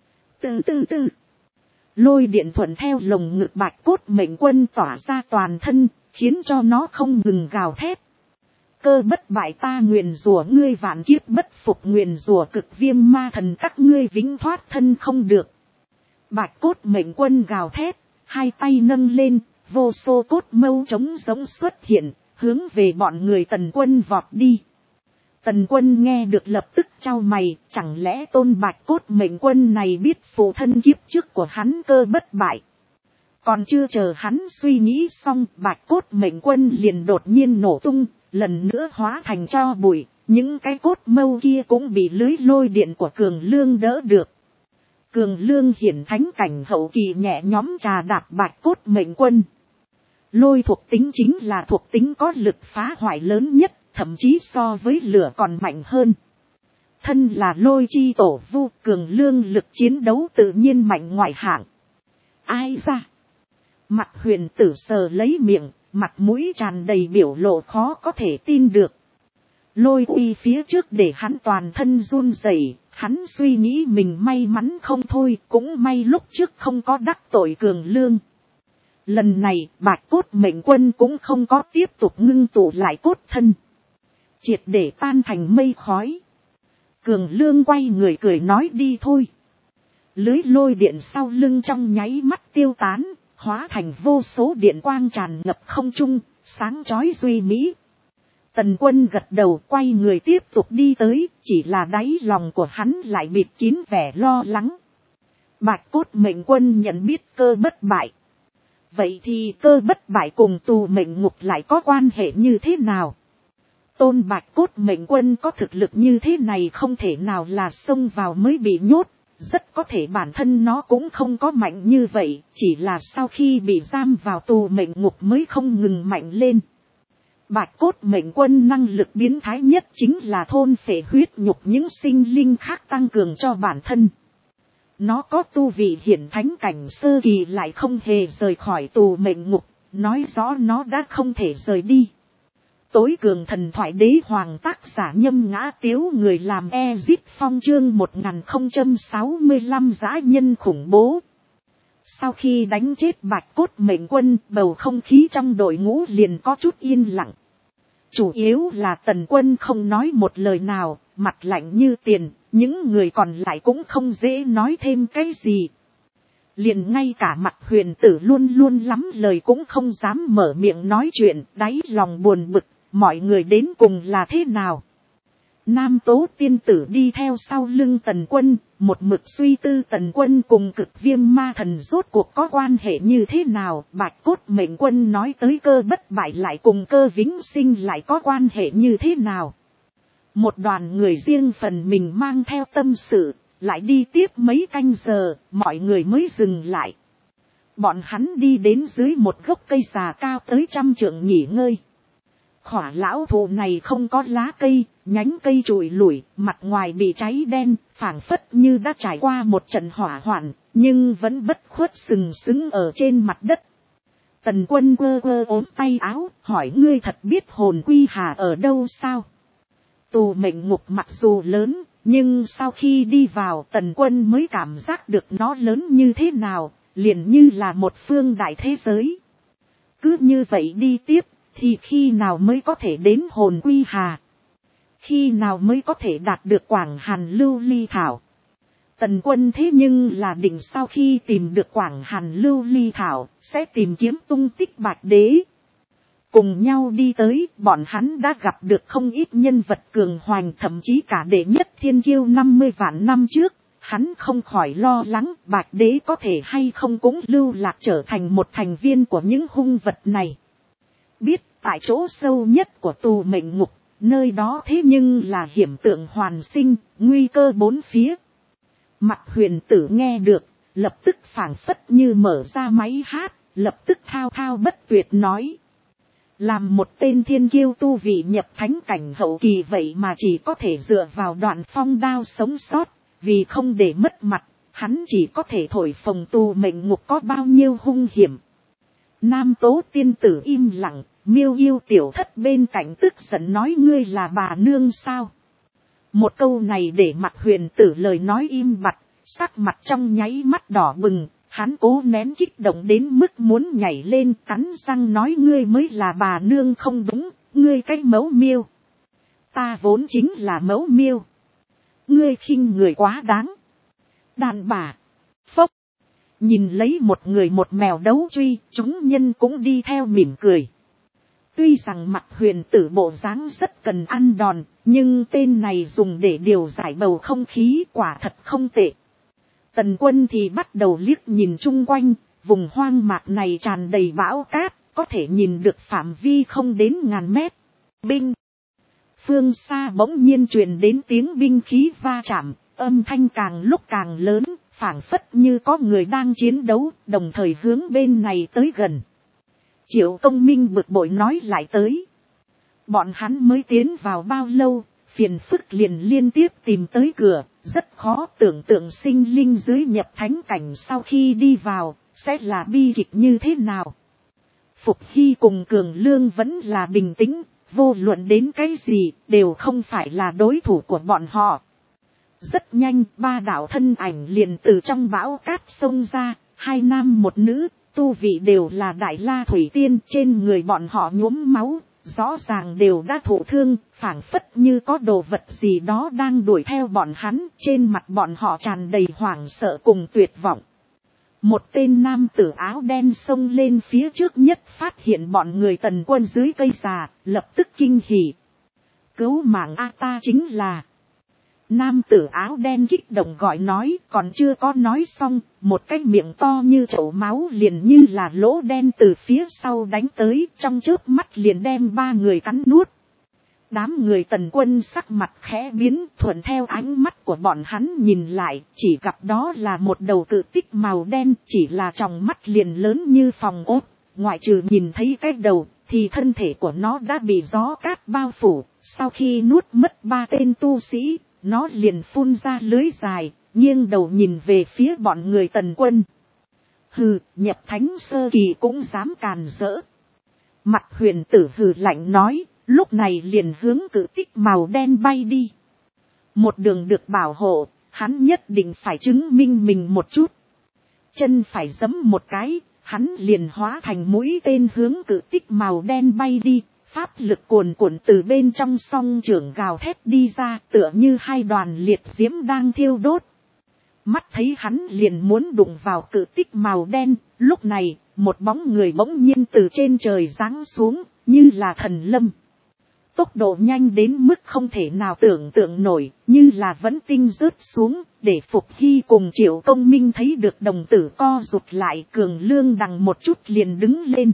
Từ từ, lôi điện thuận theo lồng ngực Bạch Cốt Mệnh Quân tỏa ra toàn thân, khiến cho nó không ngừng gào thét. Cơ bất bại ta nguyền rủa ngươi vạn kiếp bất phục, nguyền rủa Cực Viêm Ma Thần các ngươi vĩnh thoát thân không được. Bạch Cốt Mệnh Quân gào thét, hai tay nâng lên, vô số cốt mâu trống giống xuất hiện, hướng về bọn người Tần Quân vọt đi. Tần Quân nghe được lập tức chau mày, chẳng lẽ tôn Bạch Cốt Mệnh Quân này biết phụ thân kiếp trước của hắn cơ bất bại. Còn chưa chờ hắn suy nghĩ xong, Bạch Cốt Mệnh Quân liền đột nhiên nổ tung, lần nữa hóa thành tro bụi, những cái cốt mâu kia cũng bị lưới lôi điện của Cường Lương đỡ được. Cường Lương hiển thánh cảnh hậu kỳ nhẹ nhóm trà đạp Bạch Cốt Mệnh Quân. Lôi thuộc tính chính là thuộc tính có lực phá hoại lớn nhất, thậm chí so với lửa còn mạnh hơn. Thân là lôi chi tổ vu, Cường Lương lực chiến đấu tự nhiên mạnh ngoại hạng. Ai ra? Mặt Huyền Tử sờ lấy miệng, mặt mũi tràn đầy biểu lộ khó có thể tin được. Lôi uy phía trước để hắn toàn thân run rẩy, hắn suy nghĩ mình may mắn không thôi, cũng may lúc trước không có đắc tội Cường Lương. Lần này, Bạch Cốt Mệnh Quân cũng không có tiếp tục ngưng tụ lại cốt thân, triệt để tan thành mây khói. Cường Lương quay người cười nói đi thôi. Lưới lôi điện sau lưng trong nháy mắt tiêu tán, hóa thành vô số điện quang tràn ngập không trung, sáng chói duy mỹ. Tần Quân gật đầu quay người tiếp tục đi tới, chỉ là đáy lòng của hắn lại bịt kín vẻ lo lắng. Bạch Cốt Mệnh Quân nhận biết Cơ Bất Bại. Vậy thì Cơ Bất Bại cùng Tù Mệnh Ngục lại có quan hệ như thế nào? Tôn Bạch Cốt Mệnh Quân có thực lực như thế này không thể nào là xông vào mới bị nhốt. Rất có thể bản thân nó cũng không có mạnh như vậy, chỉ là sau khi bị giam vào Tù Mệnh Ngục mới không ngừng mạnh lên. Bạch Cốt Mệnh Quân năng lực biến thái nhất chính là thôn phệ huyết nhục những sinh linh khác tăng cường cho bản thân. Nó có tu vị hiển thánh cảnh sơ kỳ lại không hề rời khỏi Tù Mệnh Ngục, nói rõ nó đã không thể rời đi. Tối cường thần thoại đế hoàng tác giả Nhâm Ngã Tiếu, người làm Ezip Phong chương 1065 dã nhân khủng bố. Sau khi đánh chết Bạch Cốt Mệnh Quân, bầu không khí trong đội ngũ liền có chút yên lặng. Chủ yếu là Tần Quân không nói một lời nào, mặt lạnh như tiền, những người còn lại cũng không dễ nói thêm cái gì. Liền ngay cả Mặt Huyền Tử luôn luôn lắm lời cũng không dám mở miệng nói chuyện, đáy lòng buồn bực, mọi người đến cùng là thế nào. Nam Tố tiên tử đi theo sau lưng Tần Quân, một mực suy tư Tần Quân cùng Cực Viêm Ma Thần rốt cuộc có quan hệ như thế nào. Bạch Cốt Mệnh Quân nói tới Cơ Bất Bại lại cùng Cơ Vĩnh Sinh lại có quan hệ như thế nào. Một đoàn người riêng phần mình mang theo tâm sự, lại đi tiếp mấy canh giờ, mọi người mới dừng lại. Bọn hắn đi đến dưới một gốc cây già cao tới 100 trượng nghỉ ngơi. Khỏa lão thụ này không có lá cây, nhánh cây trụi lủi, mặt ngoài bị cháy đen, phảng phất như đã trải qua một trận hỏa hoạn, nhưng vẫn bất khuất sừng sững ở trên mặt đất. Tần Quân quơ quơ ốm tay áo, hỏi: ngươi thật biết Hồn Quy Hà ở đâu sao? Tù Mệnh Ngục mặc dù lớn, nhưng sau khi đi vào Tần Quân mới cảm giác được nó lớn như thế nào, liền như là một phương đại thế giới. Cứ như vậy đi tiếp, thì khi nào mới có thể đến Hồn Quy Hà? Khi nào mới có thể đạt được Quảng Hàn Lưu Ly Thảo? Tần Quân thế nhưng là định sau khi tìm được Quảng Hàn Lưu Ly Thảo, sẽ tìm kiếm tung tích Bạch Đế. Cùng nhau đi tới, bọn hắn đã gặp được không ít nhân vật cường hoành, thậm chí cả đệ nhất thiên kiêu 50 vạn năm trước. Hắn không khỏi lo lắng Bạch Đế có thể hay không cũng lưu lạc trở thành một thành viên của những hung vật này. Biết tại chỗ sâu nhất của Tù Mệnh Ngục, nơi đó thế nhưng là hiểm tượng hoàn sinh, nguy cơ bốn phía. Mặt Huyền Tử nghe được, lập tức phảng phất như mở ra máy hát, lập tức thao thao bất tuyệt nói. Làm một tên thiên kiêu tu vị nhập thánh cảnh hậu kỳ vậy mà chỉ có thể dựa vào Đoạn Phong đao sống sót, vì không để mất mặt, hắn chỉ có thể thổi phồng Tù Mệnh Ngục có bao nhiêu hung hiểm. Nam Tố tiên tử im lặng, Miêu Yêu tiểu thất bên cạnh tức giận nói: ngươi là bà nương sao? Một câu này để Mặt Huyền Tử lời nói im bặt, sắc mặt trong nháy mắt đỏ bừng, hắn cố nén kích động đến mức muốn nhảy lên, cắn răng nói: ngươi mới là bà nương không đúng, ngươi cái mẫu miêu. Ta vốn chính là mẫu miêu. Ngươi khinh người quá đáng. Đàn bà. Phốc. Nhìn lấy một người một mèo đấu truy, chúng nhân cũng đi theo mỉm cười. Tuy rằng Mặt Huyền Tử bộ dáng rất cần ăn đòn, nhưng tên này dùng để điều giải bầu không khí quả thật không tệ. Tần Quân thì bắt đầu liếc nhìn chung quanh, vùng hoang mạc này tràn đầy bão cát, có thể nhìn được phạm vi không đến ngàn mét. Binh! Phương xa bỗng nhiên truyền đến tiếng binh khí va chạm, âm thanh càng lúc càng lớn, phảng phất như có người đang chiến đấu, đồng thời hướng bên này tới gần. Triệu Công Minh bực bội nói lại tới. Bọn hắn mới tiến vào bao lâu, phiền phức liền liên tiếp tìm tới cửa, rất khó tưởng tượng sinh linh dưới nhập thánh cảnh sau khi đi vào, sẽ là bi kịch như thế nào. Phục Hy cùng Cường Lương vẫn là bình tĩnh, vô luận đến cái gì, đều không phải là đối thủ của bọn họ. Rất nhanh, ba đạo thân ảnh liền từ trong bão cát xông ra, hai nam một nữ, tu vị đều là Đại La Thủy Tiên, trên người bọn họ nhuốm máu, rõ ràng đều đã thụ thương, phảng phất như có đồ vật gì đó đang đuổi theo bọn hắn, trên mặt bọn họ tràn đầy hoảng sợ cùng tuyệt vọng. Một tên nam tử áo đen xông lên phía trước nhất, phát hiện bọn người Tần Quân dưới cây già, lập tức kinh hỉ, Cứu mạng a, ta chính là. Nam tử áo đen kích động gọi nói, còn chưa có nói xong, một cái miệng to như chậu máu liền như là lỗ đen từ phía sau đánh tới, trong chớp mắt liền đem 3 người cắn nuốt. Đám người Tần Quân sắc mặt khẽ biến, thuận theo ánh mắt của bọn hắn nhìn lại, chỉ gặp đó là một đầu cự tích màu đen, chỉ là tròng mắt liền lớn như phòng ốt, ngoại trừ nhìn thấy cái đầu, thì thân thể của nó đã bị gió cát bao phủ, sau khi nuốt mất 3 tên tu sĩ, nó liền phun ra lưới dài, nghiêng đầu nhìn về phía bọn người Tần Quân. Hừ, nhập thánh sơ kỳ cũng dám càn rỡ. Mặt huyền tử hừ lạnh nói, lúc này liền hướng cự tích màu đen bay đi. Một đường được bảo hộ, hắn nhất định phải chứng minh mình một chút. Chân phải giẫm một cái, hắn liền hóa thành mũi tên hướng cự tích màu đen bay đi. Pháp lực cuồn cuộn từ bên trong song trưởng gào thét đi ra, tựa như 2 đoàn liệt diễm đang thiêu đốt. Mắt thấy hắn liền muốn đụng vào cự tích màu đen, lúc này, một bóng người bỗng nhiên từ trên trời giáng xuống, như là thần lâm. Tốc độ nhanh đến mức không thể nào tưởng tượng nổi, như là vẫn tinh rớt xuống, để Phục Hy cùng Triệu Công Minh thấy được đồng tử co rụt lại, Cường Lương đằng một chút liền đứng lên.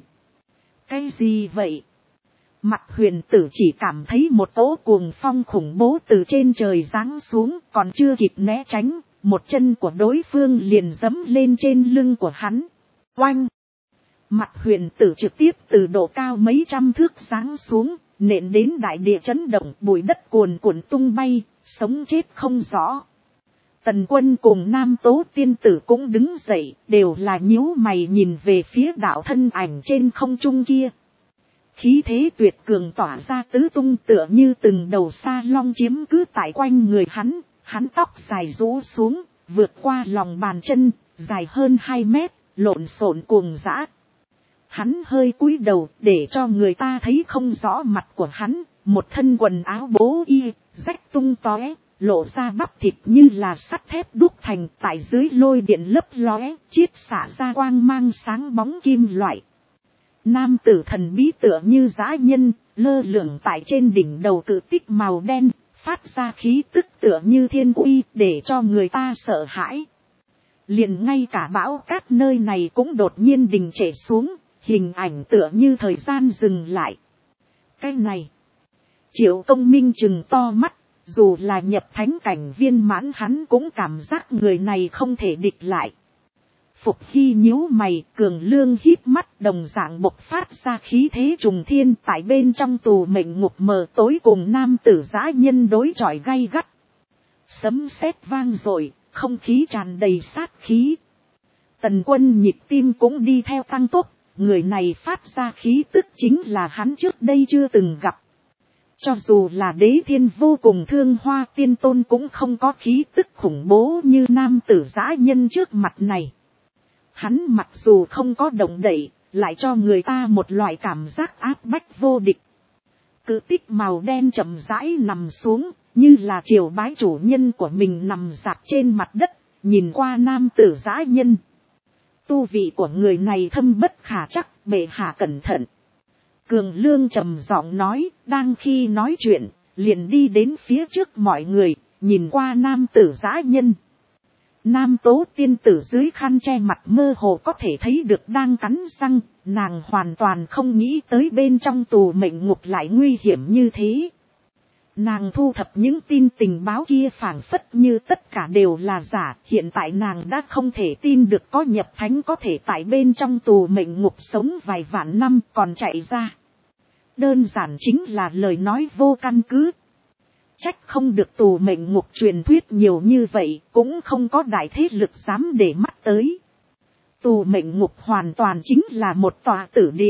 Cái gì vậy? Mặt huyền tử chỉ cảm thấy một cỗ cuồng phong khủng bố từ trên trời giáng xuống, còn chưa kịp né tránh, một chân của đối phương liền giẫm lên trên lưng của hắn. Oanh! Mặt huyền tử trực tiếp từ độ cao mấy trăm thước giáng xuống, nện đến đại địa chấn động, bụi đất cuồn cuộn tung bay, sống chết không rõ. Tần Quân cùng Nam Tố tiên tử cũng đứng dậy, đều là nhíu mày nhìn về phía đạo thân ảnh trên không trung kia. Khí thế tuyệt cường tỏa ra tứ tung, tựa như từng đầu sa long chiếm cứ tại quanh người hắn tóc dài rũ xuống, vượt qua lòng bàn chân, dài hơn 2 mét, lộn xộn cuồng dã. Hắn hơi cúi đầu để cho người ta thấy không rõ mặt của hắn, một thân quần áo bố y, rách tung tóe, lộ ra bắp thịt như là sắt thép đúc thành, tại dưới lôi điện lấp lóe, chiết xạ ra quang mang sáng bóng kim loại. Nam tử thần bí tựa như dã nhân, lơ lửng tại trên đỉnh đầu cự tích màu đen, phát ra khí tức tựa như thiên uy, để cho người ta sợ hãi. Liền ngay cả bão cát nơi này cũng đột nhiên đình trệ xuống, hình ảnh tựa như thời gian dừng lại. Cái này, Triệu Công Minh trừng to mắt, dù là nhập thánh cảnh viên mãn hắn cũng cảm giác người này không thể địch lại. Phục Hy nhíu mày, Cường Lương híp mắt, đồng dạng bộc phát ra khí thế trùng thiên, tại bên trong tù mệnh ngục mờ tối cùng nam tử dã nhân đối chọi gay gắt. Sấm sét vang dội, không khí tràn đầy sát khí. Tần Quân nhịp tim cũng đi theo tăng tốc, người này phát ra khí tức chính là hắn trước đây chưa từng gặp. Cho dù là Đế Thiên vô cùng thương Hoa Tiên Tôn cũng không có khí tức khủng bố như nam tử dã nhân trước mặt này. Hắn mặc dù không có động đậy, lại cho người ta một loại cảm giác áp bách vô địch. Cự tích màu đen chậm rãi nằm xuống, như là triều bái chủ nhân của mình nằm dạp trên mặt đất, nhìn qua nam tử dã nhân. Tu vị của người này thâm bất khả chắc, bệ hạ cẩn thận. Cường Lương trầm giọng nói, đang khi nói chuyện, liền đi đến phía trước mọi người, nhìn qua nam tử dã nhân. Nam Tố tiên tử dưới khăn che mặt mơ hồ có thể thấy được đang cắn răng, nàng hoàn toàn không nghĩ tới bên trong tù mệnh ngục lại nguy hiểm như thế. Nàng thu thập những tin tình báo kia phảng phất như tất cả đều là giả, hiện tại nàng đã không thể tin được có nhập thánh có thể tại bên trong tù mệnh ngục sống vài vạn năm còn chạy ra. Đơn giản chính là lời nói vô căn cứ. Trách không được tù mệnh ngục truyền thuyết nhiều như vậy, cũng không có đại thế lực dám để mắt tới. Tù mệnh ngục hoàn toàn chính là một tòa tử địa.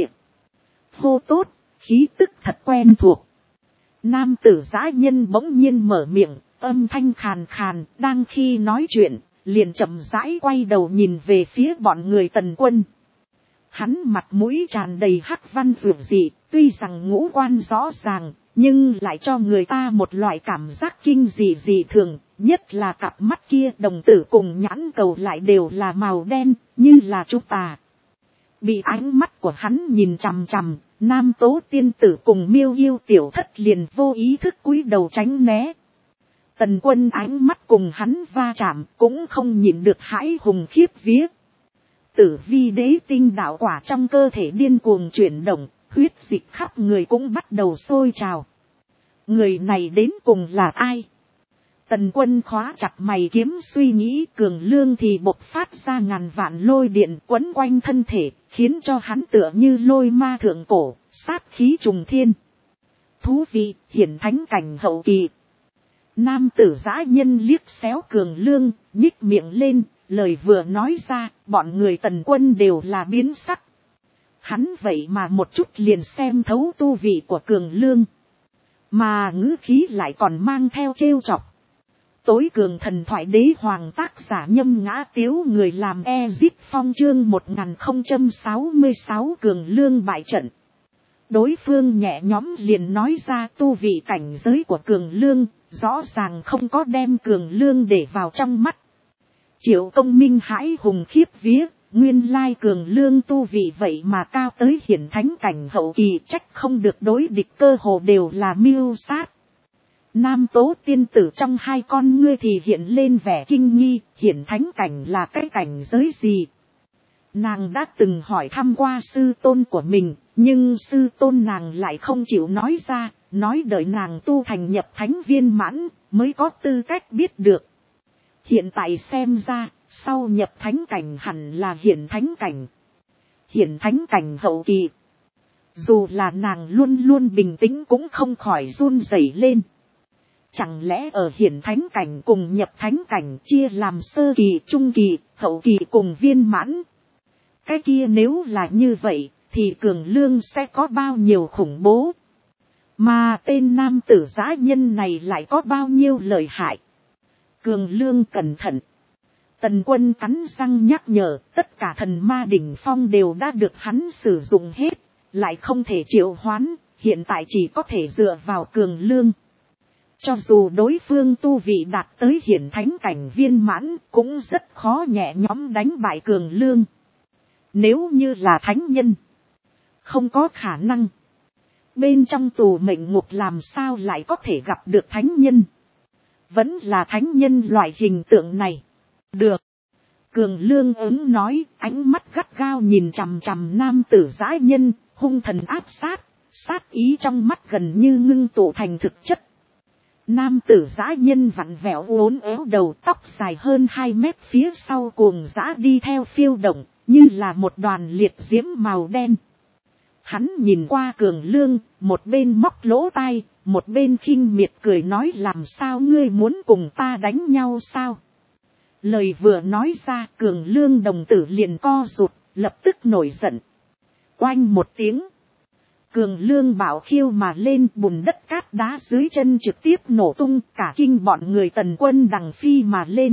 Hô tốt, khí tức thật quen thuộc. Nam tử dã nhân bỗng nhiên mở miệng, âm thanh khàn khàn, đang khi nói chuyện, liền chậm rãi quay đầu nhìn về phía bọn người Tần Quân. Hắn mặt mũi tràn đầy hắc văn rượu dị, tuy rằng ngũ quan rõ ràng, nhưng lại cho người ta một loại cảm giác kinh dị dị thường, nhất là cặp mắt kia đồng tử cùng nhãn cầu lại đều là màu đen, như là trúc tà. Bị ánh mắt của hắn nhìn chằm chằm, Nam Tố tiên tử cùng Miêu Yêu tiểu thất liền vô ý thức cúi đầu tránh né. Tần Quân ánh mắt cùng hắn va chạm cũng không nhịn được hãi hùng khiếp vía. Tử vi đế tinh đạo quả trong cơ thể điên cuồng chuyển động, huyết dịch khắp người cũng bắt đầu sôi trào. Người này đến cùng là ai? Tần Quân khóa chặt mày kiếm suy nghĩ, cường lương thì bộc phát ra ngàn vạn lôi điện quấn quanh thân thể, khiến cho hắn tựa như lôi ma thượng cổ, sát khí trùng thiên. Thú vị, hiển thánh cảnh hậu kỳ. Nam tử dã nhân liếc xéo cường lương, nhích miệng lên, lời vừa nói ra, bọn người Tần Quân đều là biến sắc. Hắn vậy mà một chút liền xem thấu tu vị của cường lương. Mà ngữ khí lại còn mang theo trêu chọc. Tối cường thần thoại đế hoàng tác giả Nhâm Ngã Tiếu, người làm Ezip Phong chương 1066 cường lương bại trận. Đối phương nhẹ nhõm liền nói ra tu vị cảnh giới của cường lương, rõ ràng không có đem cường lương để vào trong mắt. Triệu Công Minh hãi hùng khiếp vía, nguyên lai cường lương tu vị vậy mà cao tới hiển thánh cảnh hậu kỳ, trách không được đối địch cơ hồ đều là mưu sát. Nam Tố tiên tử trong hai con ngươi thì hiện lên vẻ kinh nghi, hiển thánh cảnh là cái cảnh giới gì? Nàng đã từng hỏi thăm qua sư tôn của mình, nhưng sư tôn nàng lại không chịu nói ra, nói đợi nàng tu thành nhập thánh viên mãn, mới có tư cách biết được. Hiện tại xem ra, sau nhập thánh cảnh hẳn là hiển thánh cảnh. Hiển thánh cảnh hậu kỳ. Dù là nàng luôn luôn bình tĩnh cũng không khỏi run rẩy lên. Chẳng lẽ ở hiển thánh cảnh cùng nhập thánh cảnh chia làm sơ kỳ, trung kỳ, hậu kỳ cùng viên mãn? Cái kia nếu là như vậy, thì cường lương sẽ có bao nhiêu khủng bố? Mà tên nam tử dã nhân này lại có bao nhiêu lợi hại? Cường lương cẩn thận. Tần Quân cắn răng nhắc nhở, tất cả thần ma đỉnh phong đều đã được hắn sử dụng hết, lại không thể triệu hoán, hiện tại chỉ có thể dựa vào cường lương. Cho dù đối phương tu vị đạt tới hiển thánh cảnh viên mãn, cũng rất khó nhẹ nhõm đánh bại cường lương. Nếu như là thánh nhân, không có khả năng. Bên trong tù mệnh ngục làm sao lại có thể gặp được thánh nhân? Vẫn là thánh nhân loại hình tượng này. Được. Cường lương ứng nói, ánh mắt gắt gao nhìn chằm chằm nam tử dã nhân, hung thần áp sát, sát ý trong mắt gần như ngưng tụ thành thực chất. Nam tử dã nhân vặn vẹo uốn éo đầu, tóc dài hơn 2 mét phía sau cuồng dã đi theo phiêu động, như là một đoàn liệt diễm màu đen. Hắn nhìn qua cường lương, một bên móc lỗ tai, một bên khinh miệt cười nói, làm sao ngươi muốn cùng ta đánh nhau sao? Lời vừa nói ra, cường lương đồng tử liền co rụt, lập tức nổi giận. Oanh một tiếng. Cường lương bảo khiêu mà lên, bùn đất cát đá dưới chân trực tiếp nổ tung, cả kinh bọn người Tần Quân đằng phi mà lên.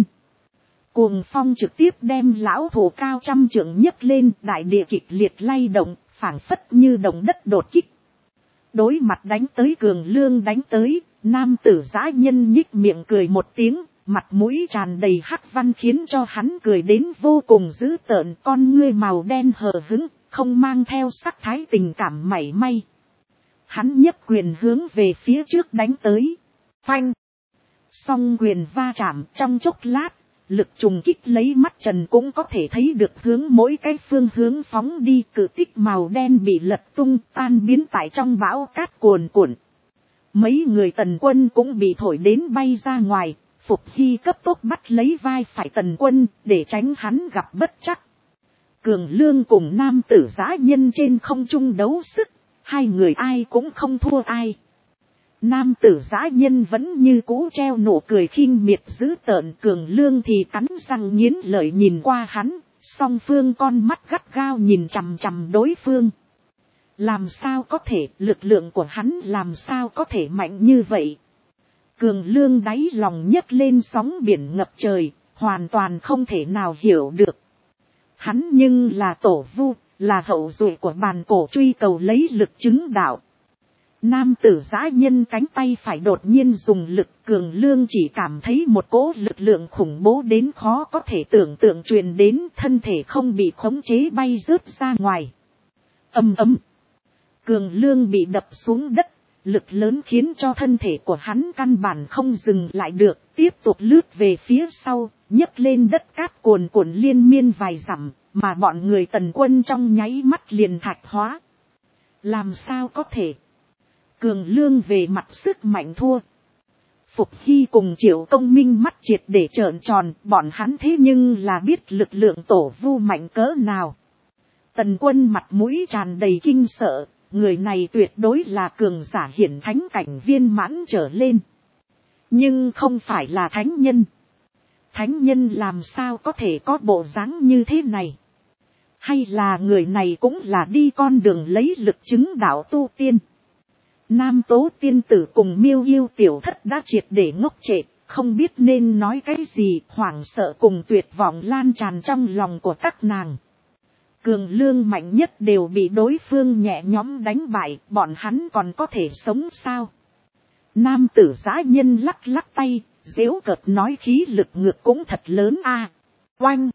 Cuồng phong trực tiếp đem lão thổ cao trăm trượng nhấc lên, đại địa kịch liệt lay động, phảng phất như động đất đột kích. Đối mặt đánh tới cường lương đánh tới, nam tử dã nhân nhích miệng cười một tiếng, mặt mũi tràn đầy hắc văn khiến cho hắn cười đến vô cùng dữ tợn, con ngươi màu đen hờ hững, không mang theo sắc thái tình cảm mảy may. Hắn nhấc quyền hướng về phía trước đánh tới. Phanh! Song quyền va chạm trong chốc lát, lực trùng kích lấy mắt trần cũng có thể thấy được hướng mỗi cái phương hướng phóng đi, cự tích màu đen bị lật tung tan biến tại trong bão cát cuồn cuộn. Mấy người Tần Quân cũng bị thổi đến bay ra ngoài, Phục Hy cấp tốc bắt lấy vai phải Tần Quân để tránh hắn gặp bất trắc. Cường lương cùng nam tử dã nhân trên không trung đấu sức, hai người ai cũng không thua ai. Nam tử dã nhân vẫn như cũ treo nụ cười khinh miệt dữ tợn, cường lương thì cắn răng nghiến lợi nhìn qua hắn, song phương con mắt gắt gao nhìn chằm chằm đối phương. Làm sao có thể, lực lượng của hắn làm sao có thể mạnh như vậy? Cường lương đáy lòng nhấc lên sóng biển ngập trời, hoàn toàn không thể nào hiểu được. Hắn nhưng là tổ vu, là hậu duệ của bàn cổ truy cầu lấy lực chứng đạo. Nam tử dã nhân cánh tay phải đột nhiên dùng lực, cường lương chỉ cảm thấy một cỗ lực lượng khủng bố đến khó có thể tưởng tượng truyền đến, thân thể không bị khống chế bay rớt ra ngoài. Ầm ầm. Cường Lương bị đập xuống đất, lực lớn khiến cho thân thể của hắn căn bản không dừng lại được, tiếp tục lướt về phía sau, nhấc lên đất cát cuồn cuộn liên miên vài dặm, mà bọn người Tần Quân trong nháy mắt liền thạch hóa. Làm sao có thể? Cường Lương về mặt sức mạnh thua. Phục Hy cùng Triệu Công Minh mắt triệt để trợn tròn, bọn hắn thế nhưng là biết lực lượng Tổ Vu mạnh cỡ nào. Tần Quân mặt mũi tràn đầy kinh sợ, người này tuyệt đối là cường giả hiển thánh cảnh viên mãn trở lên. Nhưng không phải là thánh nhân. Thánh nhân làm sao có thể có bộ dáng như thế này? Hay là người này cũng là đi con đường lấy lực chứng đạo tu tiên? Nam Tố tiên tử cùng Miêu Yêu tiểu thất đã triệt để ngốc trệ, không biết nên nói cái gì, hoảng sợ cùng tuyệt vọng lan tràn trong lòng của các nàng. Cường Lương mạnh nhất đều bị đối phương nhẹ nhõm đánh bại, bọn hắn còn có thể sống sao? Nam tử dã nhân lắc lắc tay, giễu cợt nói khí lực ngược cũng thật lớn a. Oanh!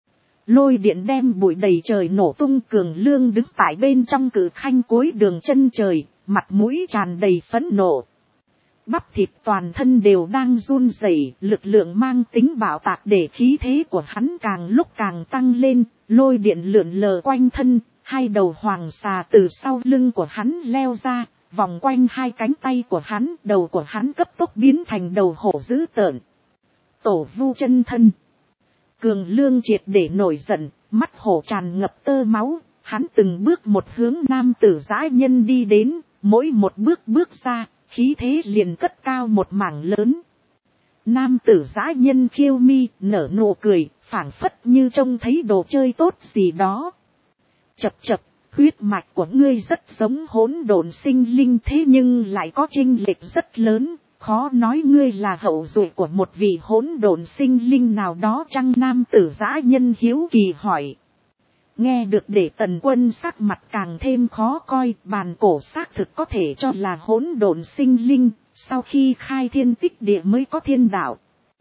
Lôi điện đem bụi đầy trời nổ tung. Cường Lương đứng tại bên trong cự khanh cuối đường chân trời, mặt mũi tràn đầy phẫn nộ. Bắp thịt toàn thân đều đang run rẩy, lực lượng mang tính bạo tạc để khí thế của hắn càng lúc càng tăng lên, lôi điện lượn lờ quanh thân, hai đầu hoàng xà từ sau lưng của hắn leo ra, vòng quanh hai cánh tay của hắn, đầu của hắn cấp tốc biến thành đầu hổ dữ tợn. Tổ Vu chân thân. Cường Lương triệt để nổi giận, mắt hổ tràn ngập tơ máu, hắn từng bước một hướng nam tử dã nhân đi đến, mỗi một bước ra, khí thế liền cất cao một mảng lớn. Nam tử dã nhân khiêu mi, nở nụ cười, phảng phất như trông thấy đồ chơi tốt gì đó. Chập chập, huyết mạch của ngươi rất giống hỗn độn sinh linh, thế nhưng lại có chênh lệch rất lớn, khó nói ngươi là hậu duệ của một vị hỗn độn sinh linh nào đó chăng? Nam tử dã nhân hiếu kỳ hỏi. Nghe được để Tần Quân sắc mặt càng thêm khó coi, bàn cổ xác thực có thể cho là hỗn độn sinh linh, sau khi khai thiên tích địa mới có thiên đạo.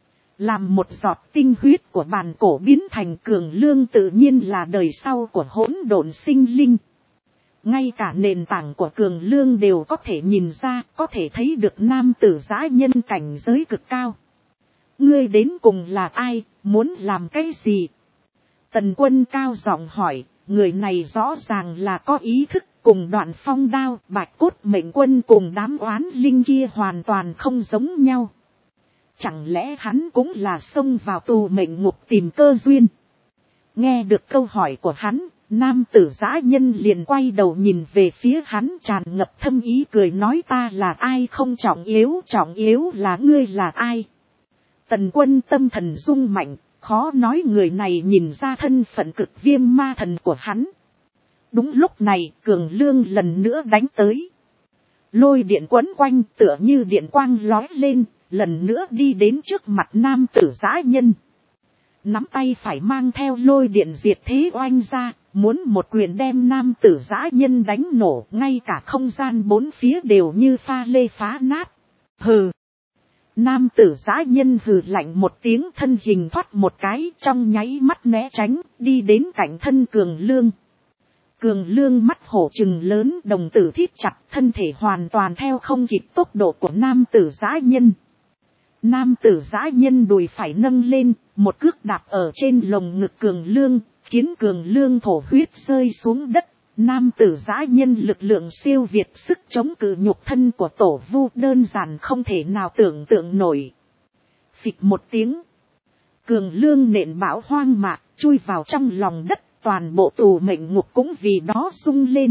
Làm một giọt tinh huyết của bàn cổ biến thành Cường Lương tự nhiên là đời sau của hỗn độn sinh linh. Ngay cả nền tảng của Cường Lương đều có thể nhìn ra, có thể thấy được nam tử dã nhân cảnh giới cực cao. Ngươi đến cùng là ai, muốn làm cái gì? Tần Quân cao giọng hỏi, người này rõ ràng là có ý thức, cùng Đoạn Phong đao, Bạch Cốt Mệnh Quân cùng đám oán linh kia hoàn toàn không giống nhau. Chẳng lẽ hắn cũng là xông vào tù mệnh ngục tìm cơ duyên? Nghe được câu hỏi của hắn, nam tử dã nhân liền quay đầu nhìn về phía hắn, tràn ngập thâm ý cười nói, ta là ai không trọng yếu là ngươi là ai. Tần Quân tâm thần rung mạnh, khó nói người này nhìn ra thân phận cực viêm ma thần của hắn. Đúng lúc này, Cường Lương lần nữa đánh tới. Lôi điện quấn quanh tựa như điện quang lói lên, lần nữa đi đến trước mặt nam tử dã nhân. Nắm tay phải mang theo lôi điện diệt thế oanh ra, muốn một quyền đem nam tử dã nhân đánh nổ, ngay cả không gian bốn phía đều như pha lê phá nát. Hừ! Nam tử dã nhân hừ lạnh một tiếng, thân hình thoát một cái, trong nháy mắt né tránh, đi đến cạnh thân Cường Lương. Cường Lương mắt hổ trừng lớn, đồng tử thít chặt, thân thể hoàn toàn theo không kịp tốc độ của nam tử dã nhân. Nam tử dã nhân đùi phải nâng lên, một cước đạp ở trên lồng ngực Cường Lương, khiến Cường Lương thổ huyết rơi xuống đất. Nam tử dã nhân lực lượng siêu việt sức chống cự nhục thân của Tổ Vu, đơn giản không thể nào tưởng tượng nổi. Phịch một tiếng, Cường Lương nện bão hoang mạc, chui vào trong lòng đất, toàn bộ tù mệnh ngục cũng vì đó rung lên.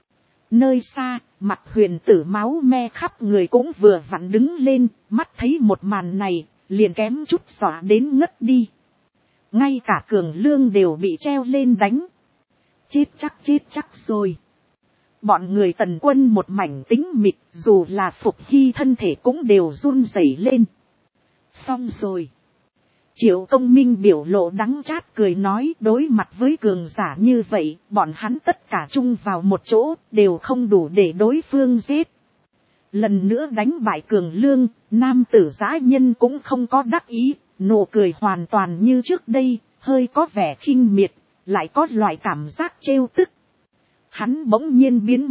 Nơi xa, mặt Huyền Tử máu me khắp người cũng vừa vặn đứng lên, mắt thấy một màn này, liền kém chút dọa đến ngất đi. Ngay cả Cường Lương đều bị treo lên đánh. Chết chắc rồi. Bọn người Tần Quân một mảnh tĩnh mịch, dù là Phục Hy thân thể cũng đều run rẩy lên. Xong rồi. Triệu Công Minh biểu lộ đắng chát cười nói, đối mặt với cường giả như vậy, bọn hắn tất cả chung vào một chỗ, đều không đủ để đối phương giết. Lần nữa đánh bại Cường Lương, nam tử dã nhân cũng không có đắc ý, nụ cười hoàn toàn như trước đây, hơi có vẻ khinh miệt, lại có loại cảm giác trêu tức. Hắn bỗng nhiên biến mất,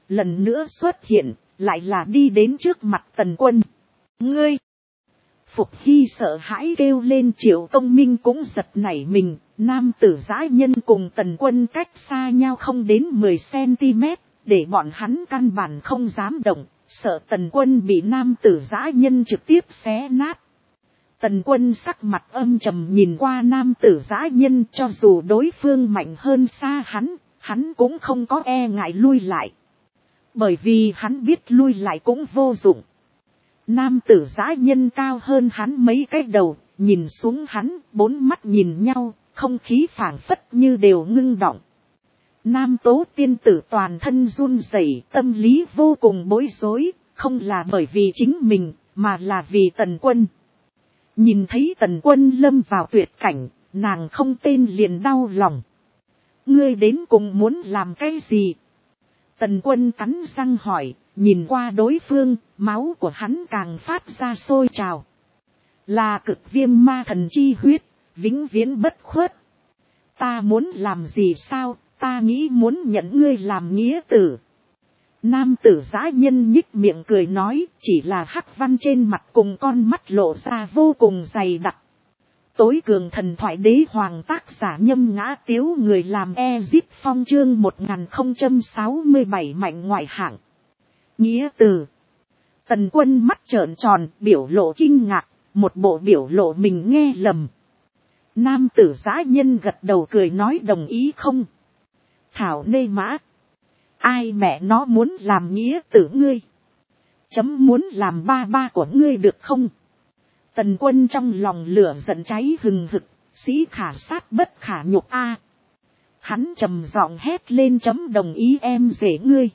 lần nữa xuất hiện, lại là đi đến trước mặt Tần Quân. Ngươi! Phục Hy sợ hãi kêu lên, Triệu Công Minh cũng giật nảy mình, nam tử dã nhân cùng Tần Quân cách xa nhau không đến 10 cm, để bọn hắn căn bản không dám động, sợ Tần Quân bị nam tử dã nhân trực tiếp xé nát. Tần Quân sắc mặt âm trầm nhìn qua nam tử dã nhân, cho dù đối phương mạnh hơn xa hắn cũng không có e ngại lui lại. Bởi vì hắn biết lui lại cũng vô dụng. Nam tử dã nhân cao hơn hắn mấy cái đầu, nhìn xuống hắn, 4 mắt nhìn nhau, không khí phảng phất như đều ngưng động. Nam tố tiên tử toàn thân run rẩy, tâm lý vô cùng bối rối, không là bởi vì chính mình, mà là vì Tần Quân. Nhìn thấy Tần Quân lâm vào tuyệt cảnh, nàng không tên liền đau lòng. Ngươi đến cùng muốn làm cái gì? Tần Quân cắn răng hỏi, nhìn qua đối phương, máu của hắn càng phát ra sôi trào. Là cực viêm ma thần chi huyết, vĩnh viễn bất khuất. Ta muốn làm gì sao, ta nghĩ muốn nhận ngươi làm nghĩa tử. Nam tử dã nhân nhích miệng cười nói, chỉ là hắc văn trên mặt cùng con mắt lộ ra vô cùng dày đặc. Tối cường thần thoại đế hoàng tác giả Nhâm Ngã Tiếu, người làm Ezip Phong chương 1067 mạnh ngoại hạng. Nghĩa tử. Tần Quân mắt trợn tròn, biểu lộ kinh ngạc, một bộ biểu lộ mình nghe lầm. Nam tử dã nhân gật đầu cười nói đồng ý không? Thảo nê mã. Ai mẹ nó muốn làm nghĩa tử ngươi? Chấm muốn làm ba ba của ngươi được không? Tần Quân trong lòng lửa giận cháy hừng hực, sĩ khả sát bất khả nhục a. Hắn trầm giọng hét lên, chấm đồng ý em rể ngươi.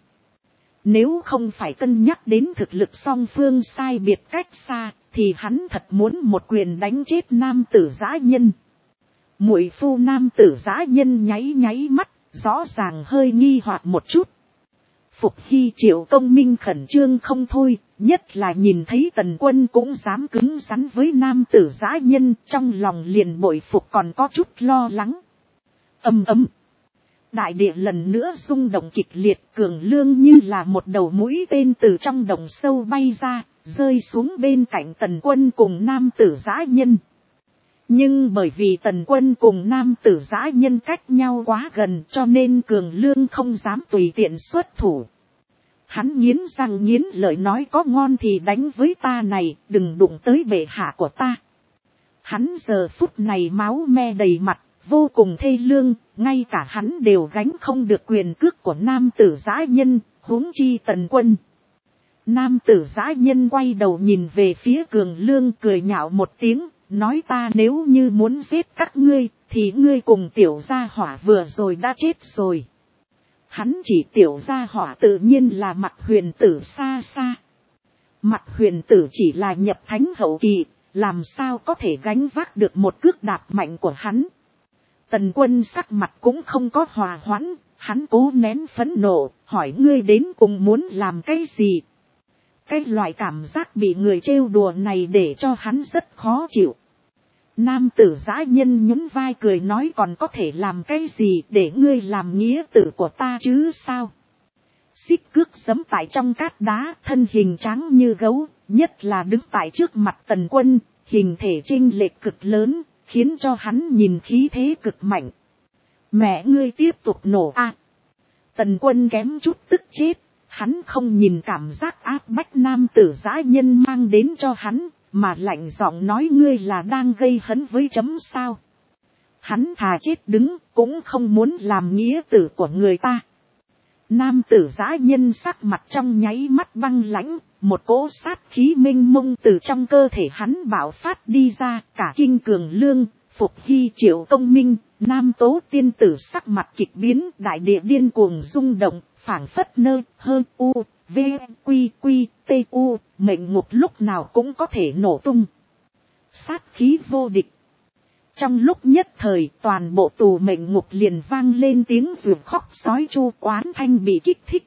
Nếu không phải cân nhắc đến thực lực song phương sai biệt cách xa, thì hắn thật muốn một quyền đánh chết nam tử dã nhân. Muội phu nam tử dã nhân nháy mắt, rõ ràng hơi nghi hoặc một chút. Phục Hy Triệu Công Minh khẩn trương không thôi, nhất là nhìn thấy Tần Quân cũng dám cứng rắn với nam tử dã nhân, trong lòng liền bội phục còn có chút lo lắng. Ầm ầm. Đại địa lần nữa rung động kịch liệt, cường lương như là một đầu mũi tên từ trong đồng sâu bay ra, rơi xuống bên cạnh Tần Quân cùng nam tử dã nhân. Nhưng bởi vì Tần Quân cùng nam tử dã nhân cách nhau quá gần, cho nên cường lương không dám tùy tiện xuất thủ. Hắn nghiến răng nghiến lợi nói, có ngon thì đánh với ta này, đừng đụng tới bệ hạ của ta. Hắn giờ phút này máu me đầy mặt, vô cùng thê lương, ngay cả hắn đều gánh không được quyền cước của nam tử dã nhân, huống chi Tần Quân. Nam tử dã nhân quay đầu nhìn về phía cường lương, cười nhạo một tiếng, nói ta nếu như muốn giết các ngươi, thì ngươi cùng tiểu gia hỏa vừa rồi đã chết rồi. Hắn chỉ tiểu gia hỏa tự nhiên là Mặt Huyền Tử xa xa. Mặt Huyền Tử chỉ là nhập thánh hậu kỳ, làm sao có thể gánh vác được một cước đạp mạnh của hắn. Tần Quân sắc mặt cũng không có hòa hoãn, hắn cố nén phẫn nộ, hỏi ngươi đến cùng muốn làm cái gì. Cái loại cảm giác bị người trêu đùa này để cho hắn rất khó chịu. Nam tử dã nhân nhún vai cười nói, còn có thể làm cái gì để ngươi làm nghĩa tử của ta chứ sao. Xích cước giẫm tại trong cát đá, thân hình trắng như gấu, nhất là đứng tại trước mặt Tần Quân, hình thể chênh lệch cực lớn, khiến cho hắn nhìn khí thế cực mạnh. Mẹ ngươi tiếp tục nổ a. Tần Quân kém chút tức chết, hắn không nhìn cảm giác áp bách nam tử dã nhân mang đến cho hắn, mà lạnh giọng nói ngươi là đang gây hấn với chấm sao. Hắn thà chết đứng, cũng không muốn làm nghĩa tử của người ta. Nam tử dã nhân sắc mặt trong nháy mắt băng lãnh, một cỗ sát khí mênh mông từ trong cơ thể hắn bạo phát đi ra, cả kinh cường lương, Phục Hy Triệu Công Minh, nam tố tiên tử sắc mặt kịch biến, đại địa điên cuồng rung động, phảng phất nơ, hơ, u, v, quy, quy, t, u, mệnh ngục lúc nào cũng có thể nổ tung. Sát khí vô địch. Trong lúc nhất thời, toàn bộ tù mệnh ngục liền vang lên tiếng ruột khóc sói chu, oán thanh bị kích thích.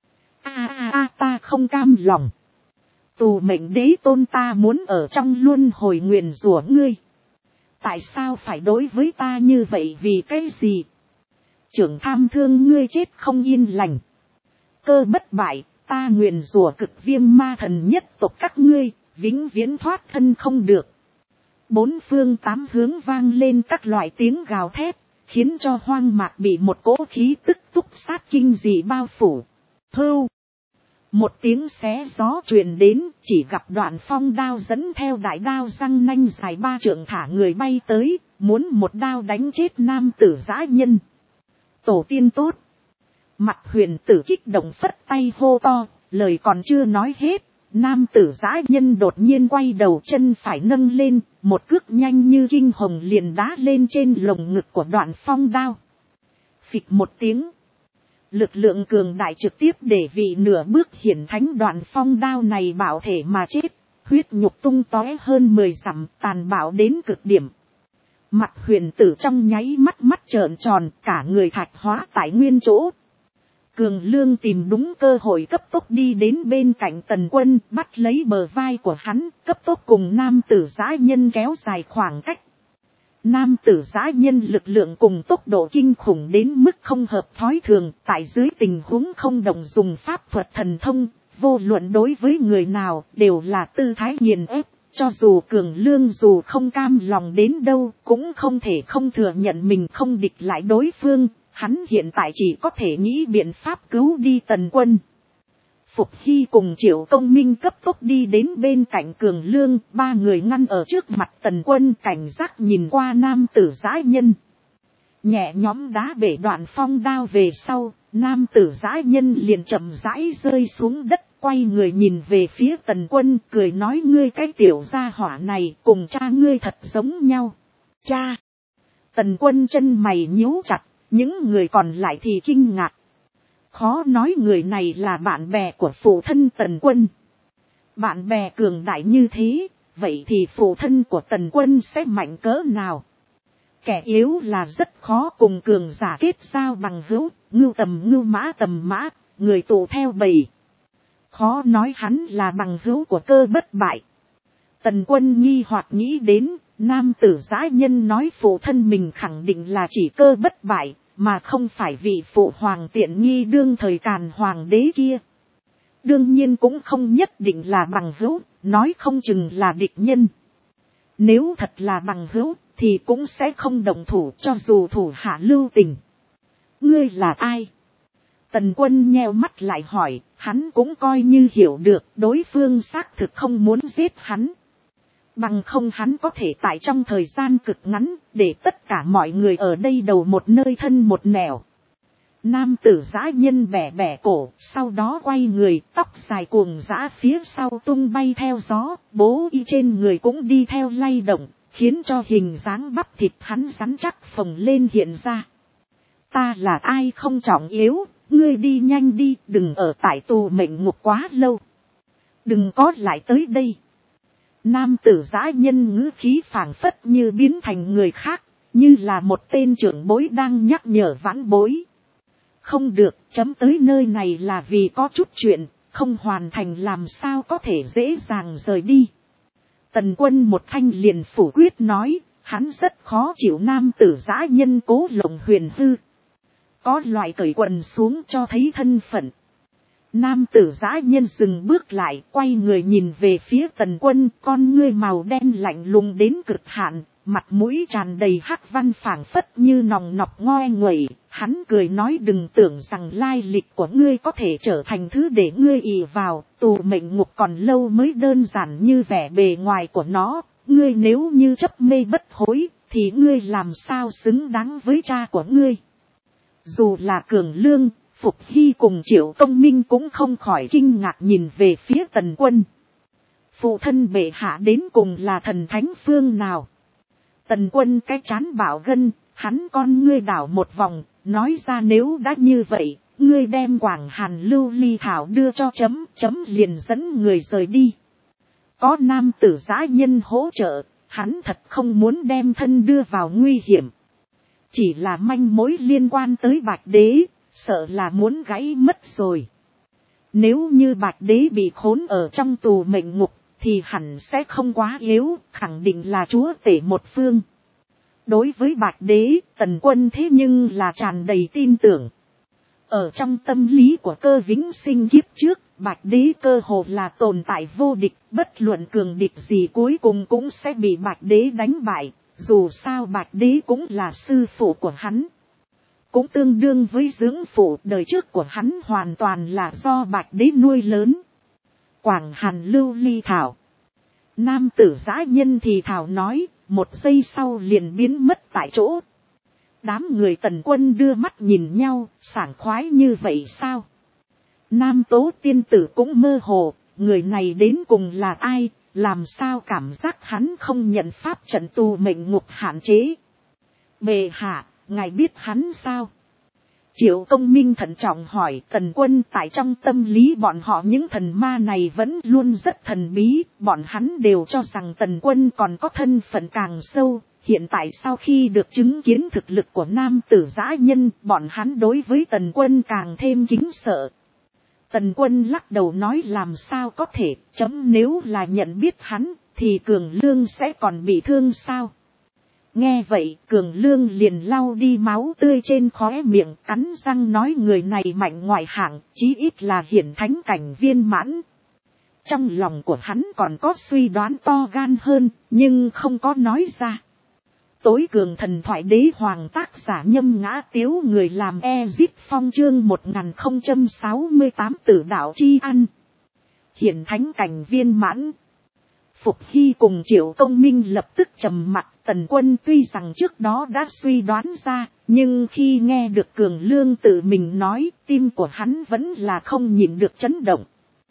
Ta không cam lòng. Tù mệnh đế tôn, ta muốn ở trong luân hồi nguyền rủa ngươi. Tại sao phải đối với ta như vậy, vì cái gì? Trưởng tham thương ngươi chết không yên lành. cơ bất bại, ta nguyện rủa cực viêm ma thần nhất tộc các ngươi, vĩnh viễn thoát thân không được. Bốn phương tám hướng vang lên các loại tiếng gào thét, khiến cho hoang mạc bị một cỗ khí tức túc sát kinh dị bao phủ. Hưu. Một tiếng xé gió truyền đến, chỉ gặp Đoạn Phong đao dẫn theo đại đao răng nanh dài 3 trượng thả người bay tới, muốn một đao đánh chết nam tử dã nhân. Tổ tiên tốt. Mặt Huyền Tử kích động phất tay hô to, lời còn chưa nói hết, nam tử dã nhân đột nhiên quay đầu, chân phải nâng lên, một cước nhanh như kinh hồng liền đá lên trên lồng ngực của Đoạn Phong đao. Phịch một tiếng. Lực lượng cường đại trực tiếp để vị nửa bước hiển thánh Đoạn Phong đao này bạo thể mà chết, huyết nhục tung tóe hơn 10 dặm, tàn bạo đến cực điểm. Mặt Huyền Tử trong nháy mắt mắt trợn tròn, cả người thạch hóa tại nguyên chỗ. Cường Lương tìm đúng cơ hội cấp tốc đi đến bên cạnh Tần Quân, bắt lấy bờ vai của hắn, cấp tốc cùng nam tử dã nhân kéo dài khoảng cách. Nam tử dã nhân lực lượng cùng tốc độ kinh khủng đến mức không hợp thói thường, tại dưới tình huống không đồng dùng pháp thuật thần thông, vô luận đối với người nào đều là tư thái nghiền ép, cho dù Cường Lương dù không cam lòng đến đâu cũng không thể không thừa nhận mình không địch lại đối phương, hắn hiện tại chỉ có thể nghĩ biện pháp cứu đi Tần Quân. Phục Hy cùng Triệu Công Minh cấp tốc đi đến bên cạnh Cường Lương, 3 người ngăn ở trước mặt Tần Quân, cảnh giác nhìn qua nam tử dã nhân. Nhẹ nhóm đá bể Đoạn Phong đao về sau, nam tử dã nhân liền chậm rãi rơi xuống đất, quay người nhìn về phía Tần Quân, cười nói: ngươi cái tiểu gia hỏa này cùng cha ngươi thật giống nhau. Cha! Tần Quân chân mày nhíu chặt, những người còn lại thì kinh ngạc. Khó nói người này là bạn bè của phụ thân Tần Quân. Bạn bè cường đại như thế, vậy thì phụ thân của Tần Quân sẽ mạnh cỡ nào? Kẻ yếu là rất khó cùng cường giả kết giao bằng hữu, ngưu tầm ngưu mã tầm mã, người tụ theo bầy. Khó nói hắn là bằng hữu của cơ bất bại. Tần Quân nghi hoặc nghĩ đến, nam tử dã nhân nói phụ thân mình khẳng định là chỉ cơ bất bại, mà không phải vị phụ hoàng tiện nghi đương thời Càn hoàng đế kia. Đương nhiên cũng không nhất định là bằng hữu, nói không chừng là địch nhân. Nếu thật là bằng hữu, thì cũng sẽ không động thủ cho dù thủ hạ lưu tình. Ngươi là ai? Tần Quân nheo mắt lại hỏi, hắn cũng coi như hiểu được đối phương xác thực không muốn giết hắn. Bằng không hắn có thể tại trong thời gian cực ngắn, để tất cả mọi người ở đây đầu một nơi thân một nẻo. Nam tử dã nhân bẻ bẻ cổ, sau đó quay người, tóc dài cuồng dã phía sau tung bay theo gió, bố y trên người cũng đi theo lay động, khiến cho hình dáng bắp thịt hắn rắn chắc phồng lên hiện ra. Ta là ai không trọng yếu, ngươi đi nhanh đi, đừng ở tại tù mệnh ngục quá lâu. Đừng có lại tới đây. Nam tử dã nhân ngữ khí phảng phất như biến thành người khác, như là một tên trưởng bối đang nhắc nhở vãn bối. Không được, chấm tới nơi này là vì có chút chuyện, không hoàn thành làm sao có thể dễ dàng rời đi. Tần Quân một thanh liền phủ quyết nói, hắn rất khó chịu nam tử dã nhân cố lộng huyền hư. Có loại cởi quần xuống cho thấy thân phận. Nam tử dã nhân dừng bước lại, quay người nhìn về phía Tần Quân, con ngươi màu đen lạnh lùng đến cực hạn, mặt mũi tràn đầy hắc văn phảng phất như nòng nọc ngoe nguậy. Hắn cười nói, đừng tưởng rằng lai lịch của ngươi có thể trở thành thứ để ngươi ỷ vào, tù mệnh ngục còn lâu mới đơn giản như vẻ bề ngoài của nó. Ngươi nếu như chấp mê bất hối, thì ngươi làm sao xứng đáng với cha của ngươi. Dù là Cường Lương, Phục Hy cùng Triệu Công Minh cũng không khỏi kinh ngạc nhìn về phía Tần Quân. Phụ thân bệ hạ đến cùng là thần thánh phương nào? Tần Quân cái trán bảo gân, hắn con ngươi đảo một vòng, nói ra nếu đã như vậy, ngươi đem Quảng Hàn Lưu Ly Thảo đưa cho chấm liền dẫn người rời đi. Có nam tử dã nhân hỗ trợ, hắn thật không muốn đem thân đưa vào nguy hiểm. Chỉ là manh mối liên quan tới Bạch Đế, sợ là muốn gãy mất rồi. Nếu như Bạch Đế bị khốn ở trong tù mệnh ngục, thì hẳn sẽ không quá yếu, khẳng định là chúa tể một phương. Đối với Bạch Đế, Tần Quân thế nhưng là tràn đầy tin tưởng. Ở trong tâm lý của Cơ Vĩnh Sinh kiếp trước, Bạch Đế cơ hồ là tồn tại vô địch, bất luận cường địch gì cuối cùng cũng sẽ bị Bạch Đế đánh bại, dù sao Bạch Đế cũng là sư phụ của hắn. Cũng tương đương với dưỡng phụ, đời trước của hắn hoàn toàn là do Bạch Đế nuôi lớn. Quảng Hàn lưu ly thảo. Nam tử dã nhân thì thảo nói, một giây sau liền biến mất tại chỗ. Đám người Tần Quân đưa mắt nhìn nhau, sảng khoái như vậy sao? Nam Tố tiên tử cũng mơ hồ, người này đến cùng là ai, làm sao cảm giác hắn không nhận pháp trận tù mệnh ngục hạn chế. Bệ hạ, ngài biết hắn sao? Triệu Công Minh thận trọng hỏi. Tần Quân tại trong tâm lý bọn họ những thần ma này vẫn luôn rất thần bí, bọn hắn đều cho rằng Tần Quân còn có thân phận càng sâu. Hiện tại sau khi được chứng kiến thực lực của nam tử dã nhân, bọn hắn đối với Tần Quân càng thêm kính sợ. Tần Quân lắc đầu nói làm sao có thể, chấm nếu là nhận biết hắn, thì Cường Lương sẽ còn bị thương sao? Nghe vậy, Cường Lương liền lau đi máu tươi trên khóe miệng, cắn răng nói người này mạnh ngoại hạng, chí ít là hiển thánh cảnh viên mãn. Trong lòng của hắn còn có suy đoán to gan hơn, nhưng không có nói ra. Tối cường thần thoại đế hoàng tác giả Nhâm Ngã Tiếu, người làm Ezip Phong chương 1068 tử đạo chi ăn. Hiển thánh cảnh viên mãn. Phục Hy cùng Triệu Công Minh lập tức trầm mặc. Tần Quân tuy rằng trước đó đã suy đoán ra, nhưng khi nghe được Cường Lương tự mình nói, tim của hắn vẫn là không nhịn được chấn động.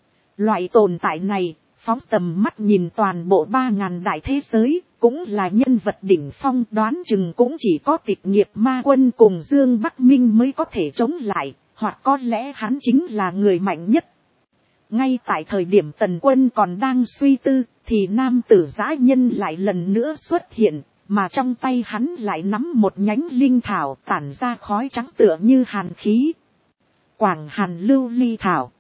Loại tồn tại này, phóng tầm mắt nhìn toàn bộ 3000 đại thế giới, cũng là nhân vật đỉnh phong, đoán chừng cũng chỉ có Tịch Nghiệp Ma Quân cùng Dương Bắc Minh mới có thể chống lại, hoặc có lẽ hắn chính là người mạnh nhất. Ngay tại thời điểm Tần Quân còn đang suy tư, thì nam tử dã nhân lại lần nữa xuất hiện, mà trong tay hắn lại nắm một nhánh linh thảo tản ra khói trắng tựa như hàn khí. Quảng Hàn lưu ly thảo.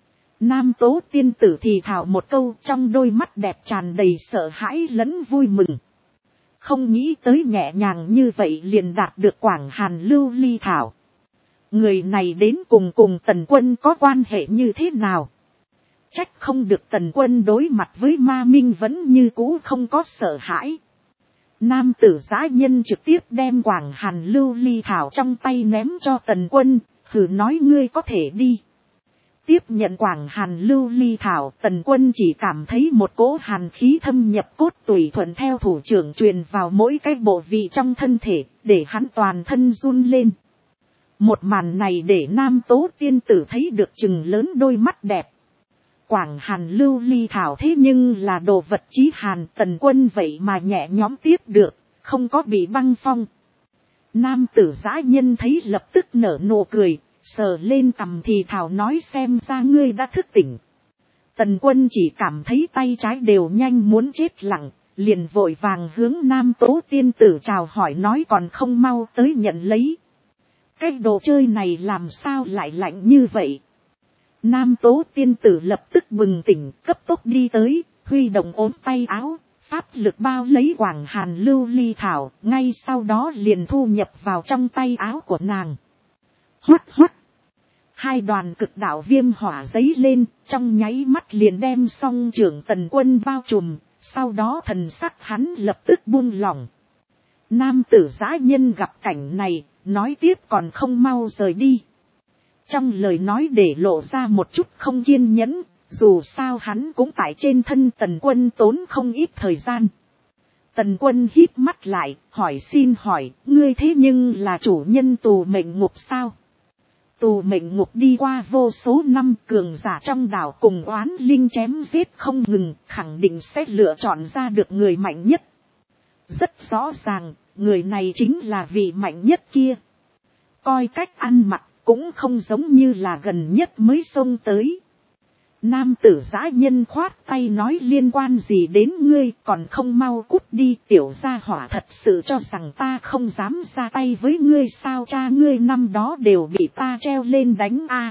Nam Tố tiên tử thì thảo một câu, trong đôi mắt đẹp tràn đầy sợ hãi lẫn vui mừng. Không nghĩ tới nhẹ nhàng như vậy liền đạt được Quảng Hàn lưu ly thảo. Người này đến cùng Tần Quân có quan hệ như thế nào? Trách không được Tần Quân đối mặt với ma minh vẫn như cũ không có sợ hãi. Nam tử dã nhân trực tiếp đem Quảng Hàn lưu ly thảo trong tay ném cho Tần Quân, hừ nói ngươi có thể đi. Tiếp nhận Quảng Hàn lưu ly thảo, Tần Quân chỉ cảm thấy một cỗ hàn khí thâm nhập cốt tủy, thuận theo thủ trưởng truyền vào mỗi cái bộ vị trong thân thể, để hắn toàn thân run lên. Một màn này để Nam Tố tiên tử thấy được chừng lớn đôi mắt đẹp. Quảng Hàn lưu ly thảo thế nhưng là đồ vật chí hàn, Tần Quân vậy mà nhẹ nhõm tiếp được, không có bị băng phong. Nam tử dã nhân thấy lập tức nở nụ cười, sờ lên cằm thì thảo nói xem ra ngươi đã thức tỉnh. Tần Quân chỉ cảm thấy tay trái đều nhanh muốn chết lặng, liền vội vàng hướng Nam Tố tiên tử chào hỏi nói còn không mau tới nhận lấy. Cái đồ chơi này làm sao lại lạnh như vậy? Nam Tố tiên tử lập tức bừng tỉnh, cấp tốc đi tới, huy động ốm tay áo, pháp lực bao lấy Quảng Hàn lưu ly thảo, ngay sau đó liền thu nhập vào trong tay áo của nàng. Hoắt hoắt. Hai đoàn cực đạo viêm hỏa giấy lên, trong nháy mắt liền đem song trưởng Tần Quân bao trùm, sau đó thần sắc hắn lập tức buông lỏng. Nam tử dã nhân gặp cảnh này, nói tiếp còn không mau rời đi. Trong lời nói để lộ ra một chút không kiên nhẫn, dù sao hắn cũng tại trên thân Tần Quân tốn không ít thời gian. Tần Quân híp mắt lại, xin hỏi, ngươi thế nhưng là chủ nhân tù mệnh ngục sao? Tù mệnh ngục đi qua vô số năm, cường giả trong đảo cùng oán linh chém giết không ngừng, khẳng định sẽ lựa chọn ra được người mạnh nhất. Rất rõ ràng, người này chính là vị mạnh nhất kia. Coi cách ăn mặc, cũng không giống như là gần nhất mới xông tới. Nam tử dã nhân khoát tay nói liên quan gì đến ngươi, còn không mau cút đi. Tiểu gia hỏa thật sự cho rằng ta không dám ra tay với ngươi sao? Cha ngươi năm đó đều bị ta treo lên đánh a.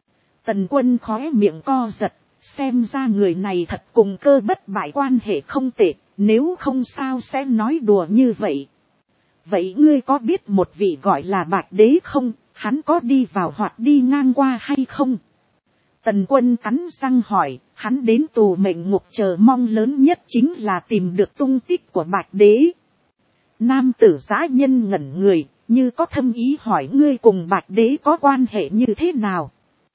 Tần Quân khóe miệng co giật, xem ra người này thật cùng Cơ Bất Bại quan hệ không tệ, nếu không sao sẽ nói đùa như vậy. Vậy ngươi có biết một vị gọi là Bạch Đế không? hắn có đi vào hoặc đi ngang qua hay không? Tần Quân cắn răng hỏi, hắn đến tù mệnh ngục chờ mong lớn nhất chính là tìm được tung tích của Bạch Đế. Nam tử Dã Nhân ngẩn người, như có thâm ý hỏi, ngươi cùng Bạch Đế có quan hệ như thế nào?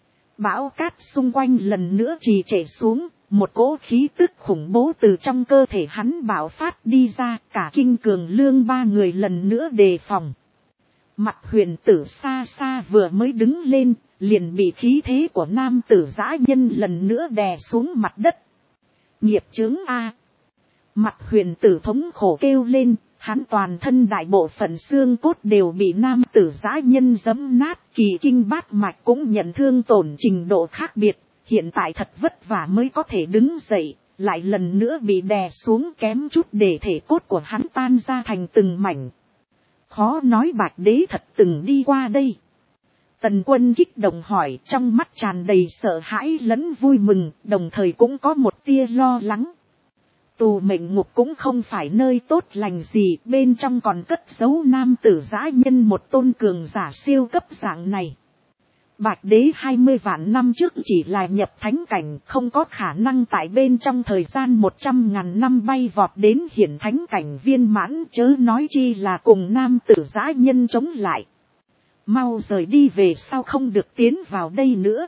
Bão cát xung quanh lần nữa trì trệ xuống, một cỗ khí tức khủng bố từ trong cơ thể hắn bạo phát đi ra, cả Kinh Cường Lương ba người lần nữa đề phòng. Mặt Huyền Tử xa xa vừa mới đứng lên, liền bị khí thế của nam tử Dã Nhân lần nữa đè xuống mặt đất. Nghiệp chướng a! Mặt Huyền Tử thống khổ kêu lên, hắn toàn thân đại bộ phận xương cốt đều bị nam tử Dã Nhân giẫm nát, kỳ kinh bát mạch cũng nhận thương tổn trình độ khác biệt, hiện tại thật vất vả mới có thể đứng dậy, lại lần nữa bị đè xuống kém chút để thể cốt của hắn tan ra thành từng mảnh. Khó nói Bạch Đế thật từng đi qua đây. Tần Quân kích động hỏi, trong mắt tràn đầy sợ hãi lẫn vui mừng, đồng thời cũng có một tia lo lắng. Tù mệnh ngục cũng không phải nơi tốt lành gì, bên trong còn cất giấu nam tử Dã Nhân một tôn cường giả siêu cấp dạng này. Bạch Đế 20 vạn năm trước chỉ là nhập thánh cảnh, không có khả năng tại bên trong thời gian 100.000 năm bay vọt đến hiển thánh cảnh viên mãn, chớ nói chi là cùng nam tử Dã Nhân chống lại. Mau rời đi về sau không được tiến vào đây nữa.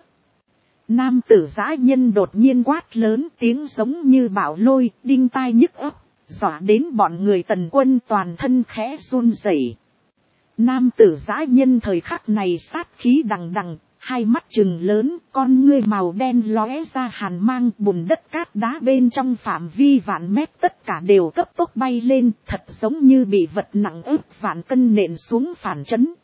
Nam tử Dã Nhân đột nhiên quát lớn, tiếng giống như bão lôi, đinh tai nhức óc, dọa đến bọn người Tần Quân toàn thân khẽ run rẩy. Nam tử Dã Nhân thời khắc này sát khí đằng đằng, hai mắt trừng lớn, con ngươi màu đen lóe ra hàn mang, bùn đất cát đá bên trong phạm vi vạn mét tất cả đều cấp tốc bay lên, thật giống như bị vật nặng ức vạn cân nện xuống phản chấn.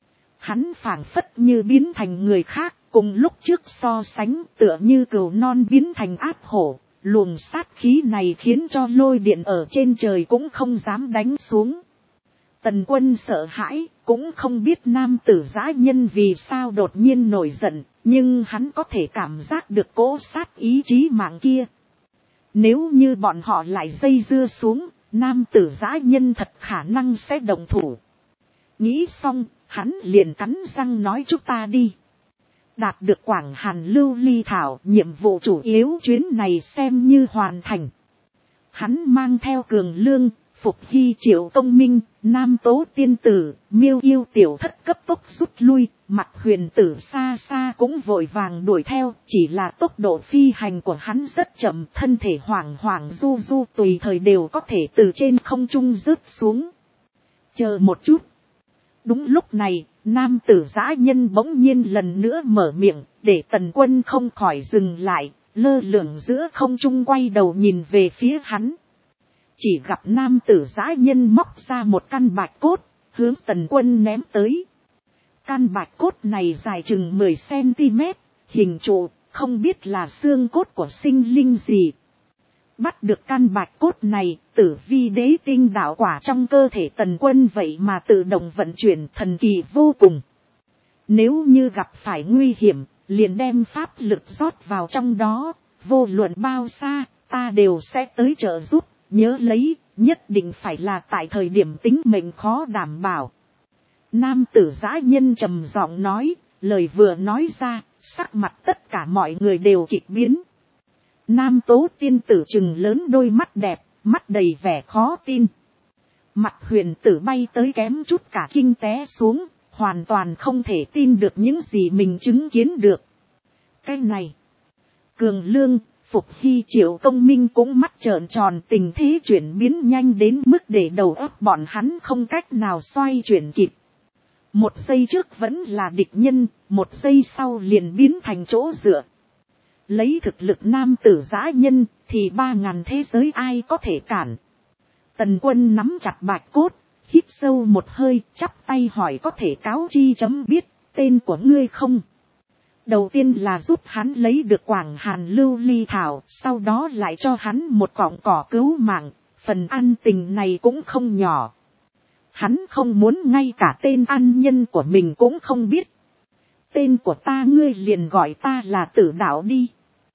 Hắn phảng phất như biến thành người khác, cùng lúc trước so sánh tựa như cừu non biến thành áp hổ, luồng sát khí này khiến cho lôi điện ở trên trời cũng không dám đánh xuống. Tần Quân sợ hãi, cũng không biết nam tử Dã Nhân vì sao đột nhiên nổi giận, nhưng hắn có thể cảm giác được cỗ sát ý chí mạng kia. Nếu như bọn họ lại dây dưa xuống, nam tử Dã Nhân thật khả năng sẽ động thủ. Nghĩ xong, hắn liền cắn răng nói chúng ta đi. Đạt được Quảng Hàn Lưu Ly Thảo, nhiệm vụ chủ yếu chuyến này xem như hoàn thành. Hắn mang theo Cường Lương, Phục Hy, Triệu Công Minh, Nam Tố Tiên Tử, Miêu Yêu Tiểu Thất cấp tốc rút lui, Mặt Huyền Tử xa xa cũng vội vàng đuổi theo, chỉ là tốc độ phi hành của hắn rất chậm, thân thể hoảng hoảng du du tùy thời đều có thể từ trên không trung rớt xuống. Chờ một chút. Đúng lúc này, nam tử Dã Nhân bỗng nhiên lần nữa mở miệng, để Tần Quân không khỏi dừng lại, lơ lửng giữa không trung quay đầu nhìn về phía hắn. Chỉ gặp nam tử Dã Nhân móc ra một căn bạch cốt, hướng Tần Quân ném tới. Căn bạch cốt này dài chừng 10 cm, hình trụ, không biết là xương cốt của sinh linh gì. Bắt được căn bạch cốt này, Tử Vi Đế Tinh đạo quả trong cơ thể Tần Quân vậy mà tự động vận chuyển, thần kỳ vô cùng. Nếu như gặp phải nguy hiểm, liền đem pháp lực rót vào trong đó, vô luận bao xa, ta đều sẽ tới trợ giúp, nhớ lấy, nhất định phải là tại thời điểm tính mệnh khó đảm bảo. Nam tử Dã Nhân trầm giọng nói, lời vừa nói ra, sắc mặt tất cả mọi người đều kịch biến. Nam Tố Tiên Tử trừng lớn đôi mắt đẹp, mắt đầy vẻ khó tin. Mặt Huyền Tử bay tới kém chút cả kinh té xuống, hoàn toàn không thể tin được những gì mình chứng kiến được. Cái này, Cường Lương, Phục Hy, Triệu Công Minh cũng mắt trợn tròn, tình thế chuyển biến nhanh đến mức để đầu óc bọn hắn không cách nào xoay chuyển kịp. Một giây trước vẫn là địch nhân, một giây sau liền biến thành chỗ dựa. Lấy thực lực nam tử Dã Nhân thì 3000 thế giới ai có thể cản. Tần Quân nắm chặt bạch cốt, hít sâu một hơi, chắp tay hỏi có thể cáo chi chấm biết tên của ngươi không? Đầu tiên là giúp hắn lấy được Quảng Hàn Lưu Ly Thảo, sau đó lại cho hắn một cọng cỏ cứu mạng, phần ăn tình này cũng không nhỏ. Hắn không muốn ngay cả tên ăn nhân của mình cũng không biết. Tên của ta ngươi liền gọi ta là Tử Đạo đi.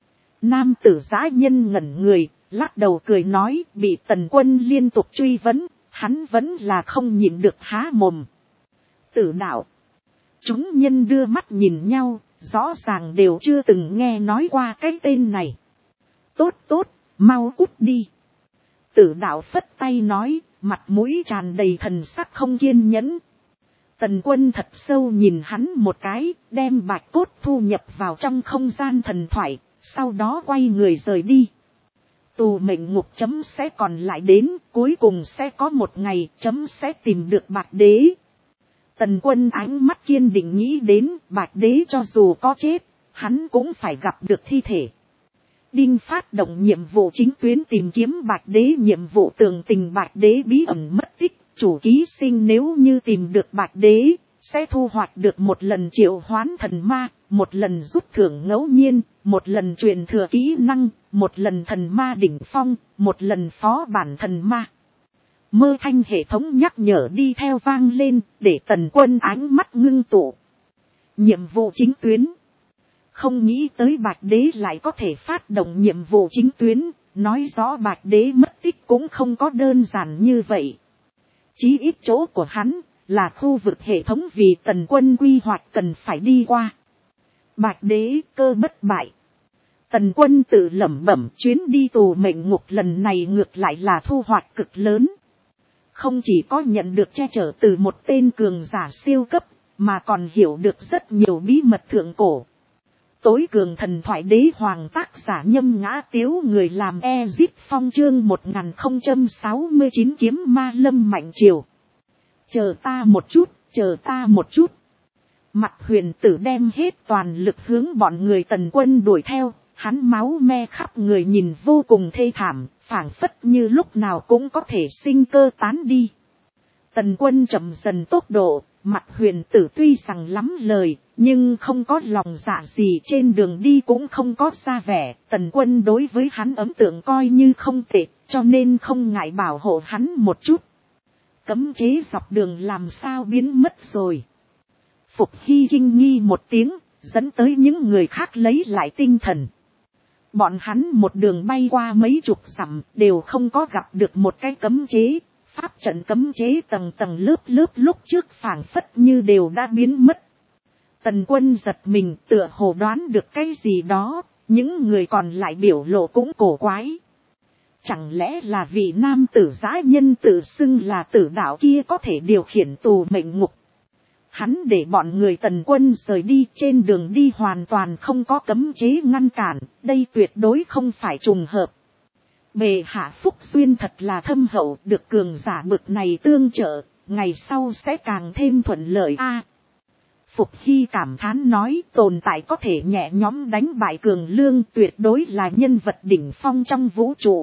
Nam tử Dã Nhân ngẩn người, lắc đầu cười nói, bị Tần Quân liên tục truy vấn, hắn vẫn là không nhịn được há mồm. Tử Đạo. Chúng nhân đưa mắt nhìn nhau, rõ ràng đều chưa từng nghe nói qua cái tên này. Tốt tốt, mau cút đi. Tử đạo phất tay nói, mặt mũi tràn đầy thần sắc không kiên nhẫn. Tần Quân thật sâu nhìn hắn một cái, đem bạch cốt thu nhập vào trong không gian thần thoại, sau đó quay người rời đi. Tù mệnh ngục chấm sẽ còn lại đến, cuối cùng sẽ có một ngày chấm sẽ tìm được Bạch Đế. Tần Quân ánh mắt kiên định nghĩ đến Bạch Đế cho dù có chết, hắn cũng phải gặp được thi thể. Đinh phát động nhiệm vụ chính tuyến tìm kiếm Bạch Đế, nhiệm vụ tường tình Bạch Đế bí ẩn mất tích. Chủ ký sinh nếu như tìm được Bạch Đế, sẽ thu hoạch được một lần triệu hoán thần ma, một lần rút thưởng ngẫu nhiên, một lần truyền thừa kỹ năng, một lần thần ma đỉnh phong, một lần phó bản thần ma. Mơ thanh hệ thống nhắc nhở đi theo vang lên, để Tần Quân ánh mắt ngưng tụ. Nhiệm vụ chính tuyến. Không nghĩ tới Bạch Đế lại có thể phát động nhiệm vụ chính tuyến, nói rõ Bạch Đế mất tích cũng không có đơn giản như vậy. Chí ít chỗ của hắn là khu vực hệ thống vì Tần Quân quy hoạch cần phải đi qua. Bạch Đế cơ bất bại. Tần Quân tự lẩm bẩm, chuyến đi tù mệnh ngục lần này ngược lại là thu hoạch cực lớn. Không chỉ có nhận được che chở từ một tên cường giả siêu cấp, mà còn hiểu được rất nhiều bí mật thượng cổ. Tối cường thần thoại đế hoàng tác giả Nhâm Ngã Tiếu, người làm Ezip Phong chương 1069 kiếm ma lâm mạnh triều. Chờ ta một chút, chờ ta một chút. Mặt Huyền Tử đem hết toàn lực hướng bọn người Tần Quân đuổi theo, hắn máu me khắp người nhìn vô cùng thê thảm, phảng phất như lúc nào cũng có thể sinh cơ tán đi. Tần Quân chậm dần tốc độ, Mặt Huyền Tử tuy rằng lắm lời, nhưng không có lòng dạ gì, trên đường đi cũng không có ra vẻ. Tần Quân đối với hắn ấn tượng coi như không tệ, cho nên không ngại bảo hộ hắn một chút. Cấm chế dọc đường làm sao biến mất rồi. Phục Hy kinh nghi một tiếng, dẫn tới những người khác lấy lại tinh thần. Bọn hắn một đường bay qua mấy chục dặm, đều không có gặp được một cái cấm chế. Pháp trận cấm chế tầng tầng lớp lớp lúc trước phảng phất như đều đã biến mất. Tần Quân giật mình, tựa hồ đoán được cái gì đó, những người còn lại biểu lộ cũng cổ quái. Chẳng lẽ là vị nam tử dã nhân tự xưng là tử đạo kia có thể điều khiển tù mệnh ngục. Hắn để bọn người Tần Quân rời đi, trên đường đi hoàn toàn không có cấm chế ngăn cản, đây tuyệt đối không phải trùng hợp. Bệ hạ phúc duyên thật là thâm hậu, được cường giả bực này tương trợ, ngày sau sẽ càng thêm thuận lợi a. Phục Hy cảm thán nói, tồn tại có thể nhẹ nhõm đánh bại cường lương, tuyệt đối là nhân vật đỉnh phong trong vũ trụ.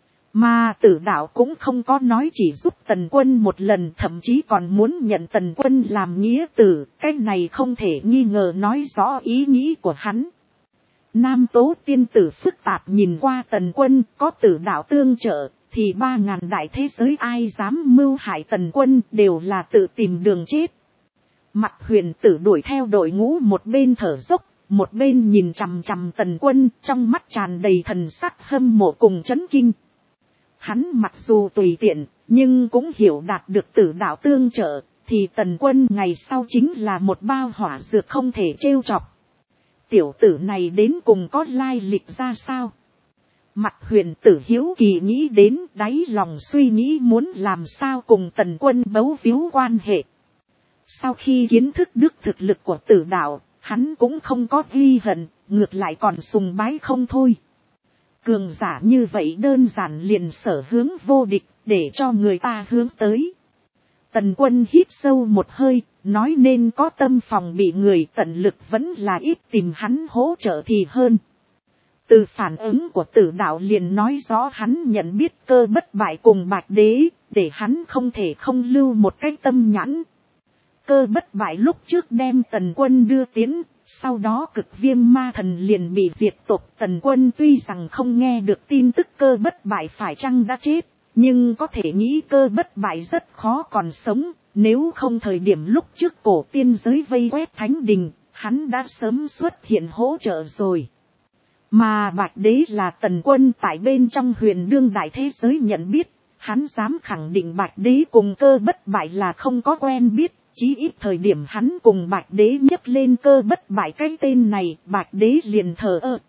Mà tử đạo cũng không có nói chỉ giúp Tần Quân một lần, thậm chí còn muốn nhận Tần Quân làm nghĩa tử, cái này không thể nghi ngờ nói rõ ý nghĩ của hắn. Nam Tố tiên tử phức tạp nhìn qua Tần Quân, có tử đạo tương trợ, thì 3000 đại thế giới ai dám mưu hại Tần Quân, đều là tự tìm đường chết. Mặt Huyền Tử đuổi theo đội ngũ, một bên thở dốc, một bên nhìn chằm chằm Tần Quân, trong mắt tràn đầy thần sắc hâm mộ cùng chấn kinh. Hắn mặc dù tùy tiện, nhưng cũng hiểu đạt được tử đạo tương trợ, thì Tần Quân ngày sau chính là một bao hỏa dược không thể trêu chọc. Tiểu tử này đến cùng có lai lịch ra sao? Mặt Huyền Tử hiếu kỳ nghĩ đến, đáy lòng suy nghĩ muốn làm sao cùng Tần Quân bấu víu quan hệ. Sau khi kiến thức được thực lực của tử đạo, hắn cũng không có ghi hận, ngược lại còn sùng bái không thôi. Cường giả như vậy đơn giản liền sở hướng vô địch, để cho người ta hướng tới. Tần Quân hít sâu một hơi, nói nên có tâm phòng bị người, tận lực vẫn là ít tìm hắn hỗ trợ thì hơn. Từ phản ứng của tử đạo liền nói rõ hắn nhận biết cơ bất bại cùng Bạch Đế, để hắn không thể không lưu một cái tâm nhãn. Cơ bất bại lúc trước đem Tần Quân đưa tiến, sau đó Cực Viêm ma thần liền bị diệt tộc. Tần Quân tuy rằng không nghe được tin tức cơ bất bại phải chăng đã chết, nhưng có thể nghĩ cơ bất bại rất khó còn sống, nếu không thời điểm lúc trước cổ tiên giới vây quét thánh đình, hắn đã sớm xuất hiện hỗ trợ rồi. Mà Bạch Đế là Tần Quân tại bên trong huyền đương đại thế giới nhận biết, hắn dám khẳng định Bạch Đế cùng cơ bất bại là không có quen biết, Chí ít thời điểm hắn cùng Bạch Đế nhấc lên Cơ Bất Bại cái tên này, Bạch Đế liền thờ ơ.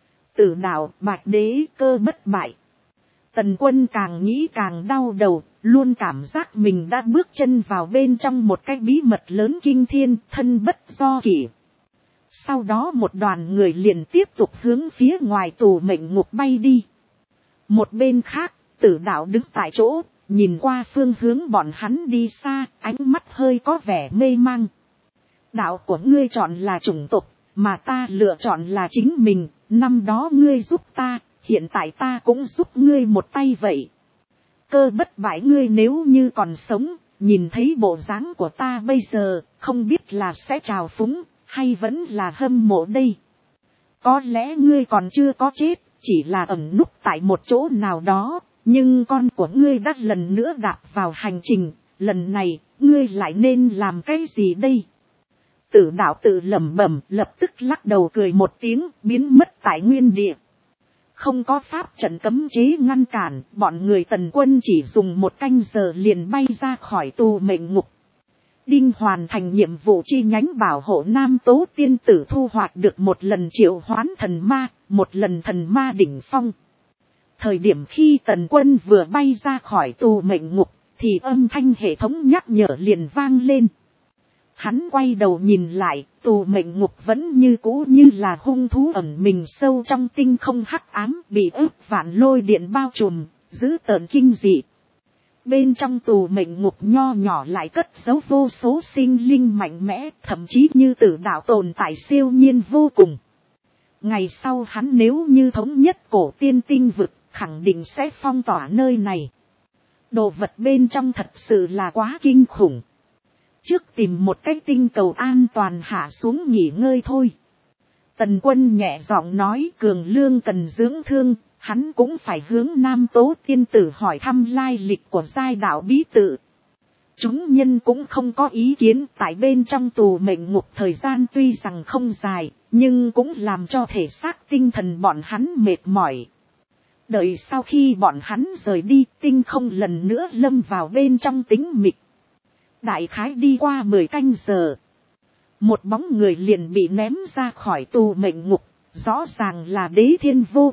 Tử đạo, Bạch Đế, Cơ Bất Bại. Tần Quân càng nghĩ càng đau đầu, luôn cảm giác mình đã bước chân vào bên trong một cái bí mật lớn kinh thiên, thân bất do kỷ. Sau đó một đoàn người liền tiếp tục hướng phía ngoài tù mệnh ngục bay đi. Một bên khác, Tử đạo đứng tại chỗ, nhìn qua phương hướng bọn hắn đi xa, ánh mắt hơi có vẻ mê mang. Đạo của ngươi chọn là chủng tộc, mà ta lựa chọn là chính mình, năm đó ngươi giúp ta, hiện tại ta cũng giúp ngươi một tay vậy. Cơ Bất Bại, ngươi nếu như còn sống, nhìn thấy bộ dáng của ta bây giờ, không biết là sẽ trào phúng, hay vẫn là hâm mộ đây. Có lẽ ngươi còn chưa có chết, chỉ là ẩn núp tại một chỗ nào đó, nhưng con của ngươi đã lần nữa đạp vào hành trình, lần này, ngươi lại nên làm cái gì đây? Tử đạo tự lẩm bẩm, lập tức lắc đầu cười một tiếng, biến mất tại nguyên địa. Không có pháp trận cấm chế ngăn cản, bọn người Tần Quân chỉ dùng 1 canh giờ liền bay ra khỏi tù mệnh ngục. Đinh hoàn thành nhiệm vụ chi nhánh bảo hộ Nam Tố tiên tử, thu hoạch được 1 lần triệu hoán thần ma, 1 lần thần ma đỉnh phong. Thời điểm khi Tần Quân vừa bay ra khỏi tù mệnh ngục, thì âm thanh hệ thống nhắc nhở liền vang lên. Hắn quay đầu nhìn lại, tù mệnh ngục vẫn như cũ như là hung thú ẩn mình sâu trong tinh không hắc ám, bị ức vạn lôi điện bao trùm, dữ tợn kinh dị. Bên trong tù mệnh ngục nho nhỏ lại cất giấu vô số sinh linh mạnh mẽ, thậm chí như Tử đạo tồn tại siêu nhiên vô cùng. Ngày sau hắn nếu như thống nhất cổ tiên tinh vực, khẳng định sẽ phong tỏa nơi này. Đồ vật bên trong thật sự là quá kinh khủng. Trước tìm một cái tinh cầu an toàn hạ xuống nghỉ ngơi thôi. Tần Quân nhẹ giọng nói, Cường Lương cần dưỡng thương, hắn cũng phải hướng Nam Tố tiên tử hỏi thăm lai lịch của giai đạo bí tự. Chúng nhân cũng không có ý kiến, tại bên trong tù mệnh ngục thời gian tuy rằng không dài, nhưng cũng làm cho thể xác tinh thần bọn hắn mệt mỏi. Đợi sau khi bọn hắn rời đi, tinh không lần nữa lâm vào bên trong tĩnh mịch. Đại khái đi qua 10 canh giờ, một bóng người liền bị ném ra khỏi tù mệnh ngục, rõ ràng là Đế Thiên Vô.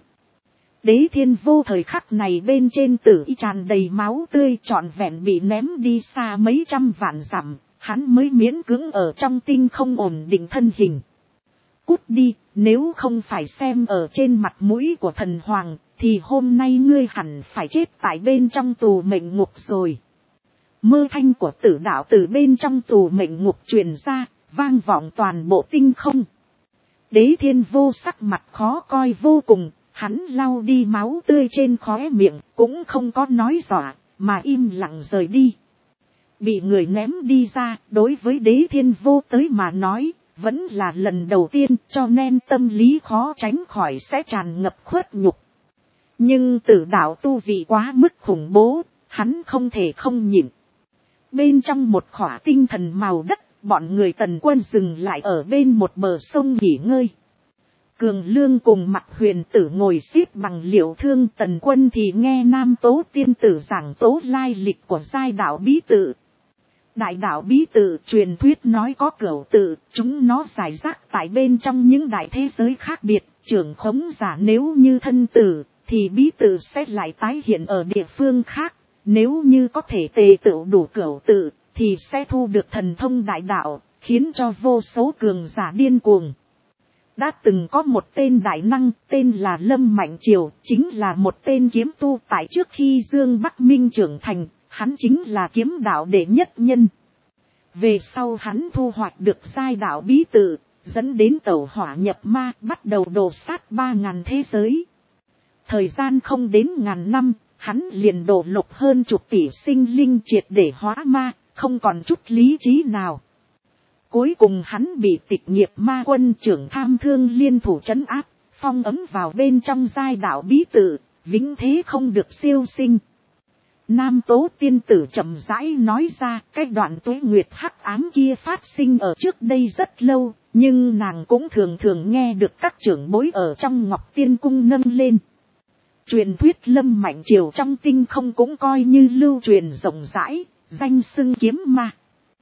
Đế Thiên Vô thời khắc này bên trên tử y tràn đầy máu tươi, trọn vẹn bị ném đi xa mấy trăm vạn dặm, hắn mới miễn cưỡng ở trong tinh không ổn định thân hình. Cút đi, nếu không phải xem ở trên mặt mũi của thần hoàng, thì hôm nay ngươi hẳn phải chết tại bên trong tù mệnh ngục rồi. Mơ thanh của Tử đạo từ bên trong tù mệnh ngục truyền ra, vang vọng toàn bộ tinh không. Đế Thiên Vô sắc mặt khó coi vô cùng, hắn lau đi máu tươi trên khóe miệng, cũng không có nói dọa, mà im lặng rời đi. Bị người ném đi ra, đối với Đế Thiên Vô tới mà nói, vẫn là lần đầu tiên, cho nên tâm lý khó tránh khỏi sẽ tràn ngập khuất nhục. Nhưng Tử đạo tu vị quá mức khủng bố, hắn không thể không nhịn. Bên trong một khỏa tinh thần màu đất, bọn người Tần Quân dừng lại ở bên một bờ sông nghỉ ngơi. Cường Lương cùng Mặc Huyền Tử ngồi xếp bằng liệu thương, Tần Quân thì nghe Nam Tố tiên tử giảng tố lai lịch của giai đạo bí tự. Đại đạo bí tự truyền thuyết nói có cửu tự, chúng nó giải rác tại bên trong những đại thế giới khác biệt, trưởng khống giả nếu như thân tử, thì bí tự sẽ lại tái hiện ở địa phương khác. Nếu như có thể tề tựu đủ cửu tự, thì sẽ thu được thần thông đại đạo, khiến cho vô số cường giả điên cuồng. Đã từng có một tên đại năng, tên là Lâm Mạnh Triều, chính là một tên kiếm tu tại trước khi Dương Bắc Minh trưởng thành, hắn chính là kiếm đạo đệ nhất nhân. Về sau hắn thu hoạch được giai đạo bí tự, dẫn đến tẩu hỏa nhập ma, bắt đầu đổ sát 3.000 thế giới. Thời gian không đến 1000 năm, hắn liền đổ lục hơn chục tỷ sinh linh triệt để hóa ma, không còn chút lý trí nào. Cuối cùng hắn bị tịch nghiệp ma quân trưởng Tham Thương liên thủ trấn áp, phong ấn vào bên trong giai đạo bí tự, vĩnh thế không được siêu sinh. Nam Tố tiên tử chậm rãi nói ra, cái đoạn tuế nguyệt hắc ám kia phát sinh ở trước đây rất lâu, nhưng nàng cũng thường thường nghe được các trưởng bối ở trong Ngọc Tiên Cung nâng lên. Truyền thuyết Lâm Mạnh Triều trong tinh không cũng coi như lưu truyền rộng rãi, danh xưng kiếm ma.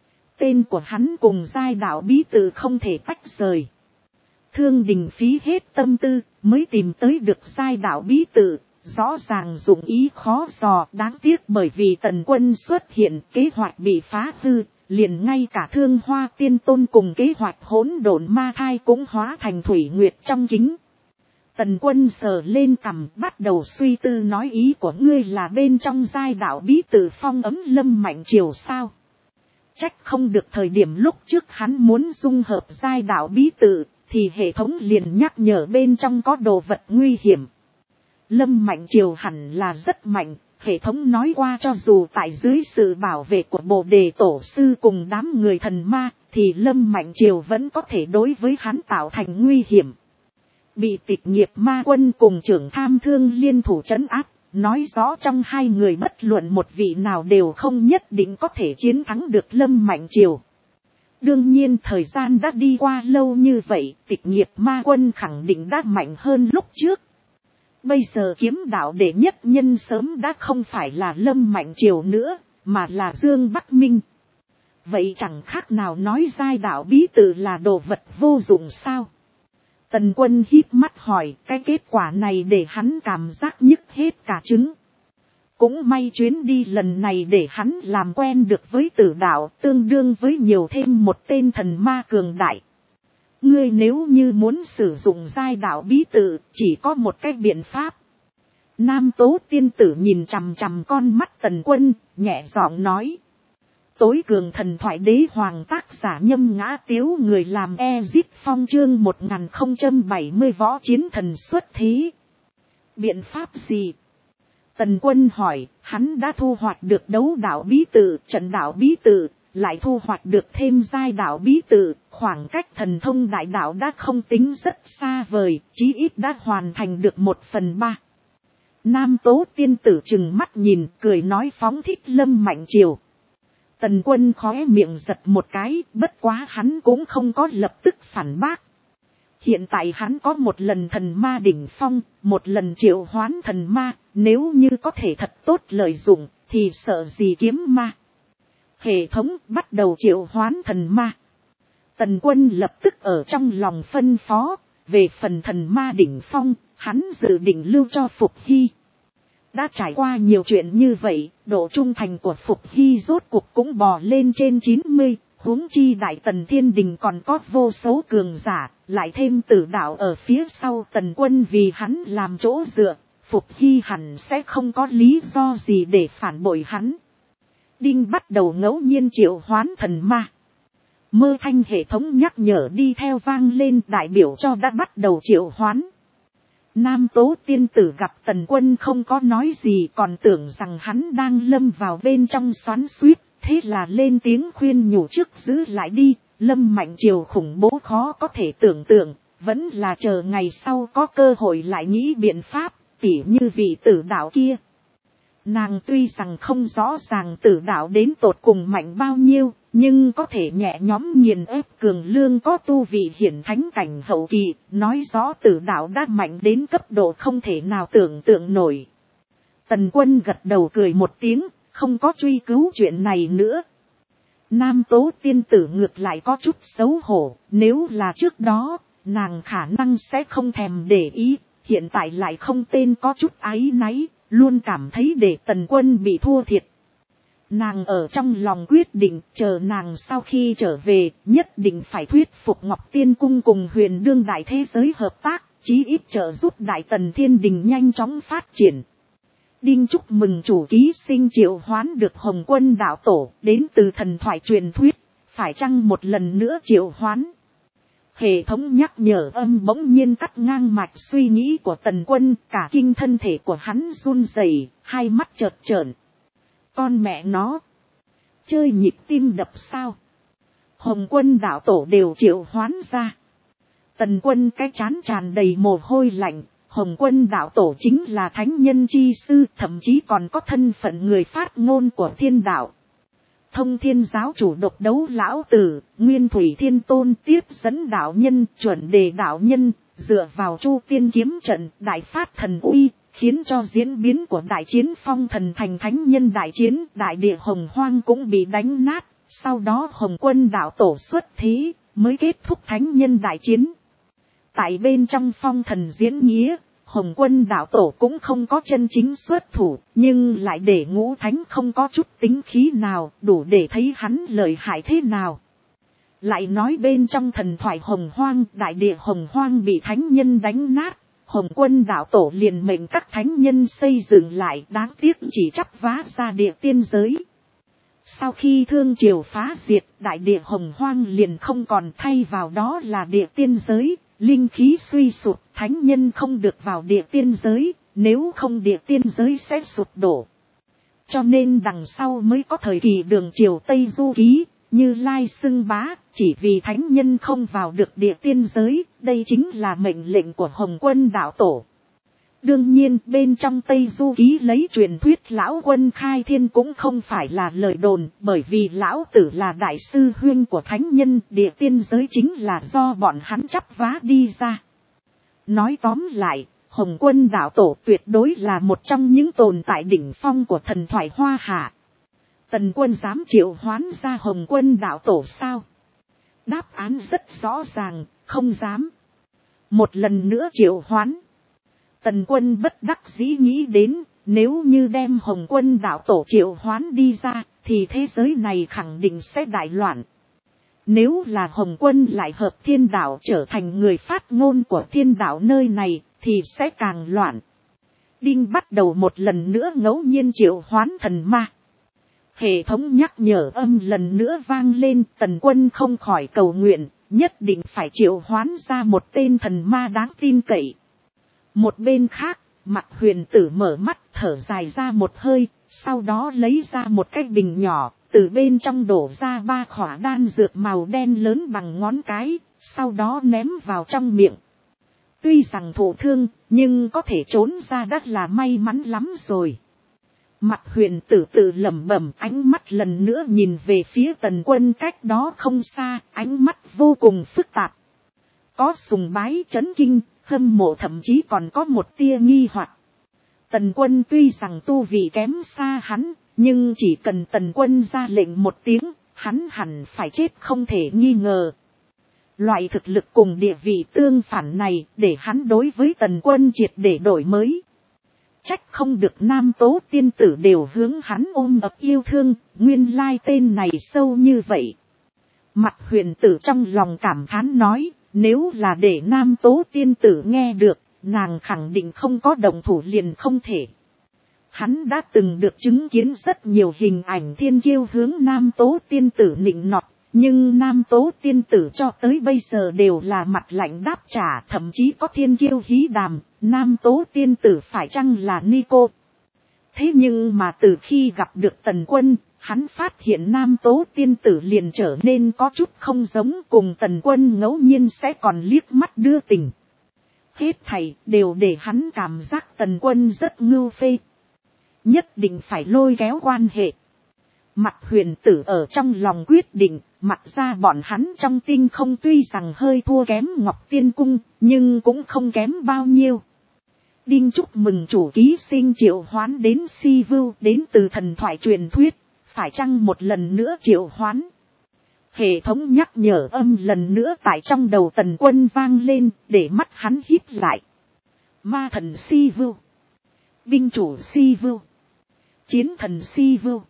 tên của hắn cùng giai đạo bí tự không thể tách rời. Thương Đình phí hết tâm tư mới tìm tới được giai đạo bí tự, rõ ràng dụng ý khó dò, đáng tiếc bởi vì Tần Quân xuất hiện, kế hoạch bị phá hư, liền ngay cả Thương Hoa Tiên Tôn cùng kế hoạch hỗn độn ma thai cũng hóa thành thủy nguyệt trong kính. Tần Quân sờ lên cằm, bắt đầu suy tư, nói ý của ngươi là bên trong giai đạo bí tự phong ấm Lâm Mạnh Triều sao? Trách không được thời điểm lúc trước hắn muốn dung hợp giai đạo bí tự, thì hệ thống liền nhắc nhở bên trong có đồ vật nguy hiểm. Lâm Mạnh Triều hẳn là rất mạnh, hệ thống nói qua cho dù tại dưới sự bảo vệ của Bồ Đề Tổ Sư cùng đám người thần ma, thì Lâm Mạnh Triều vẫn có thể đối với hắn tạo thành nguy hiểm. Bị Tịch Nghiệp Ma Quân cùng Trưởng Tham Thương liên thủ trấn áp, nói rõ trong hai người bất luận một vị nào đều không nhất định có thể chiến thắng được Lâm Mạnh Triều. Đương nhiên thời gian đã đi qua lâu như vậy, Tịch Nghiệp Ma Quân khẳng định đã mạnh hơn lúc trước. Bây giờ kiếm đạo đệ nhất nhân sớm đã không phải là Lâm Mạnh Triều nữa, mà là Dương Bắc Minh. Vậy chẳng khác nào nói giai đạo bí tự là đồ vật vô dụng sao? Tần Quân híp mắt hỏi, cái kết quả này để hắn cảm giác nhức hết cả trứng. Cũng may chuyến đi lần này để hắn làm quen được với tử đạo, tương đương với nhiều thêm một tên thần ma cường đại. Ngươi nếu như muốn sử dụng giai đạo bí tự, chỉ có một cách biện pháp. Nam Tố tiên tử nhìn chằm chằm con mắt Tần Quân, nhẹ giọng nói. Tối cường thần thoại đế hoàng tác giả Nhâm Ngã Tiếu, người làm Ezit Phong chương 1070 võ chiến thần xuất thế. Biện pháp gì? Tần Quân hỏi, hắn đã thu hoạch được đấu đạo bí tự, trận đạo bí tự, lại thu hoạch được thêm giai đạo bí tự, khoảng cách thần thông đại đạo đã không tính rất xa vời, chí ít đã hoàn thành được 1/3. Nam Tố tiên tử trừng mắt nhìn, cười nói phóng thích Lâm Mạnh Triều. Tần Quân khóe miệng giật một cái, bất quá hắn cũng không có lập tức phản bác. Hiện tại hắn có một lần thần ma đỉnh phong, một lần triệu hoán thần ma, nếu như có thể thật tốt lợi dụng, thì sợ gì kiếm ma. Hệ thống bắt đầu triệu hoán thần ma. Tần Quân lập tức ở trong lòng phân phó, về phần thần ma đỉnh phong, hắn dự định lưu cho Phục Hy. Đã trải qua nhiều chuyện như vậy, độ trung thành của Phục Hy rốt cuộc cũng bò lên trên 90, huống chi Đại Tần Thiên Đình còn có vô số cường giả, lại thêm tử đạo ở phía sau. Tần Quân vì hắn làm chỗ dựa, Phục Hy hẳn sẽ không có lý do gì để phản bội hắn. Đinh bắt đầu ngẫu nhiên triệu hoán thần ma. Mơ thanh hệ thống nhắc nhở đi theo vang lên, đại biểu cho đã bắt đầu triệu hoán. Nam Tố tiên tử gặp Tần Quân không có nói gì, còn tưởng rằng hắn đang lâm vào bên trong xoắn xuýt, thế là lên tiếng khuyên nhủ trước giữ lại đi, Lâm Mạnh Triều khủng bố khó có thể tưởng tượng, vẫn là chờ ngày sau có cơ hội lại nghĩ biện pháp, tỉ như vị tử đạo kia. Nàng tuy rằng không rõ ràng tử đạo đến tột cùng mạnh bao nhiêu, nhưng có thể nhẹ nhõm nghiền ép cường lương có tu vị hiển thánh cảnh hậu kỳ, nói rõ tử đạo đã mạnh đến cấp độ không thể nào tưởng tượng nổi. Tần Quân gật đầu cười một tiếng, không có truy cứu chuyện này nữa. Nam Tố tiên tử ngược lại có chút xấu hổ, nếu là trước đó, nàng khả năng sẽ không thèm để ý, hiện tại lại không tên có chút áy náy, luôn cảm thấy để Tần Quân bị thua thiệt. Nàng ở trong lòng quyết định, chờ nàng sau khi trở về, nhất định phải thuyết phục Ngọc Tiên Cung cùng Huyền Đương đại thế giới hợp tác, chí ít trợ giúp Đại Tần Thiên Đình nhanh chóng phát triển. Đinh chúc mừng chủ ký sinh triệu hoán được Hồng Quân đạo tổ, đến từ thần thoại truyền thuyết, phải chăng một lần nữa triệu hoán? Hệ thống nhắc nhở âm bỗng nhiên cắt ngang mạch suy nghĩ của Tần Quân, cả kinh thân thể của hắn run rẩy, hai mắt chợt trợn. Con mẹ nó, chơi nhịp tim đập sao? Hồng Quân đạo tổ đều triệu hoán ra. Tần Quân cái trán tràn đầy mồ hôi lạnh. Hồng Quân đạo tổ chính là thánh nhân chi sư, thậm chí còn có thân phận người phát ngôn của thiên đạo. Thông Thiên giáo chủ độc đấu lão tử, Nguyên Thủy Thiên Tôn tiếp dẫn đạo nhân, chuẩn đề đạo nhân, dựa vào Chu Tiên kiếm trận, đại phát thần uy, khiến cho diễn biến của đại chiến phong thần thành thánh nhân đại chiến, đại địa hồng hoang cũng bị đánh nát, Sau đó Hồng Quân đạo tổ xuất thế, mới kết thúc thánh nhân đại chiến. Tại bên trong phong thần diễn nghĩa, Hồng Quân đạo tổ cũng không có chân chính xuất thủ, nhưng lại để Ngũ Thánh không có chút tính khí nào, đủ để thấy hắn lợi hại thế nào. Lại nói bên trong thần thoại Hồng Hoang, đại địa Hồng Hoang bị thánh nhân đánh nát, Hồng Quân đạo tổ liền mệnh các thánh nhân xây dựng lại, đáng tiếc chỉ chắp vá ra địa tiên giới. Sau khi thương triều phá diệt, đại địa Hồng Hoang liền không còn, thay vào đó là địa tiên giới, linh khí suy sụp, thánh nhân không được vào địa tiên giới, nếu không địa tiên giới sẽ sụp đổ. Cho nên đằng sau mới có thời kỳ đường triều Tây Du Ký, Như Lai xưng bá, chỉ vì thánh nhân không vào được địa tiên giới, đây chính là mệnh lệnh của Hồng Quân đạo tổ. Đương nhiên bên trong Tây Du Ký lấy truyền thuyết lão quân khai thiên cũng không phải là lời đồn, bởi vì lão tử là đại sư huynh của thánh nhân, địa tiên giới chính là do bọn hắn chắp vá đi ra. Nói tóm lại, Hồng Quân đạo tổ tuyệt đối là một trong những tồn tại đỉnh phong của thần thoại Hoa Hạ. Tần Quân dám triệu hoán ra Hồng Quân đạo tổ sao? Đáp án rất rõ ràng, không dám. Một lần nữa triệu hoán. Tần Quân bất đắc dĩ nghĩ đến, nếu như đem Hồng Quân đạo tổ triệu hoán đi ra, thì thế giới này khẳng định sẽ đại loạn. Nếu là Hồng Quân lại hợp thiên đạo trở thành người phát ngôn của thiên đạo nơi này, thì sẽ càng loạn. Đinh bắt đầu một lần nữa ngẫu nhiên triệu hoán thần ma. Hệ thống nhắc nhở âm lần nữa vang lên, Tần Quân không khỏi cầu nguyện, nhất định phải triệu hoán ra một tên thần ma đáng tin cậy. Một bên khác, Mặt Huyền Tử mở mắt thở dài ra một hơi, sau đó lấy ra một cái bình nhỏ, từ bên trong đổ ra 3 khỏa đan dược màu đen lớn bằng ngón cái, sau đó ném vào trong miệng. Tuy rằng thụ thương, nhưng có thể trốn ra đã là may mắn lắm rồi. Mặt Huyền Tử tự lẩm bẩm, ánh mắt lần nữa nhìn về phía Tần Quân cách đó không xa, ánh mắt vô cùng phức tạp. Có sùng bái chấn kinh, hâm mộ, thậm chí còn có một tia nghi hoặc. Tần Quân tuy rằng tu vị kém xa hắn, nhưng chỉ cần Tần Quân ra lệnh một tiếng, hắn hẳn phải chết không thể nghi ngờ. Loại thực lực cùng địa vị tương phản này, để hắn đối với Tần Quân triệt để đổi mới. Trách không được Nam Tố tiên tử đều hướng hắn ôm ấp yêu thương, nguyên lai tên này sâu như vậy. Mặt Huyền Tử trong lòng cảm thán nói, nếu là để Nam Tố tiên tử nghe được, nàng khẳng định không có động thủ liền không thể. Hắn đã từng được chứng kiến rất nhiều hình ảnh thiên kiêu hướng Nam Tố tiên tử nịnh nọt, nhưng Nam Tố tiên tử cho tới bây giờ đều là mặt lạnh đáp trả, thậm chí có thiên kiêu hí đàm, Nam Tố tiên tử phải chăng là Nico. Thế nhưng mà từ khi gặp được Tần Quân, hắn phát hiện Nam Tố tiên tử liền trở nên có chút không giống, cùng Tần Quân ngẫu nhiên sẽ còn liếc mắt đưa tình. Hết thảy đều để hắn cảm giác Tần Quân rất ngưu phê. Nhất định phải lôi kéo quan hệ. Mặt Huyền Tử ở trong lòng quyết định, mặc ra bọn hắn trong tinh không tuy rằng hơi thua kém Ngọc Tiên Cung, nhưng cũng không kém bao nhiêu. Đinh chúc mừng chủ ký sinh triệu hoán đến Si Vưu, đến từ thần thoại truyền thuyết, phải chăng một lần nữa triệu hoán. Hệ thống nhắc nhở âm lần nữa tại trong đầu Tần Quân vang lên, để mắt hắn híp lại. Ma thần Si Vưu, binh chủ Si Vưu, chiến thần Si Vưu.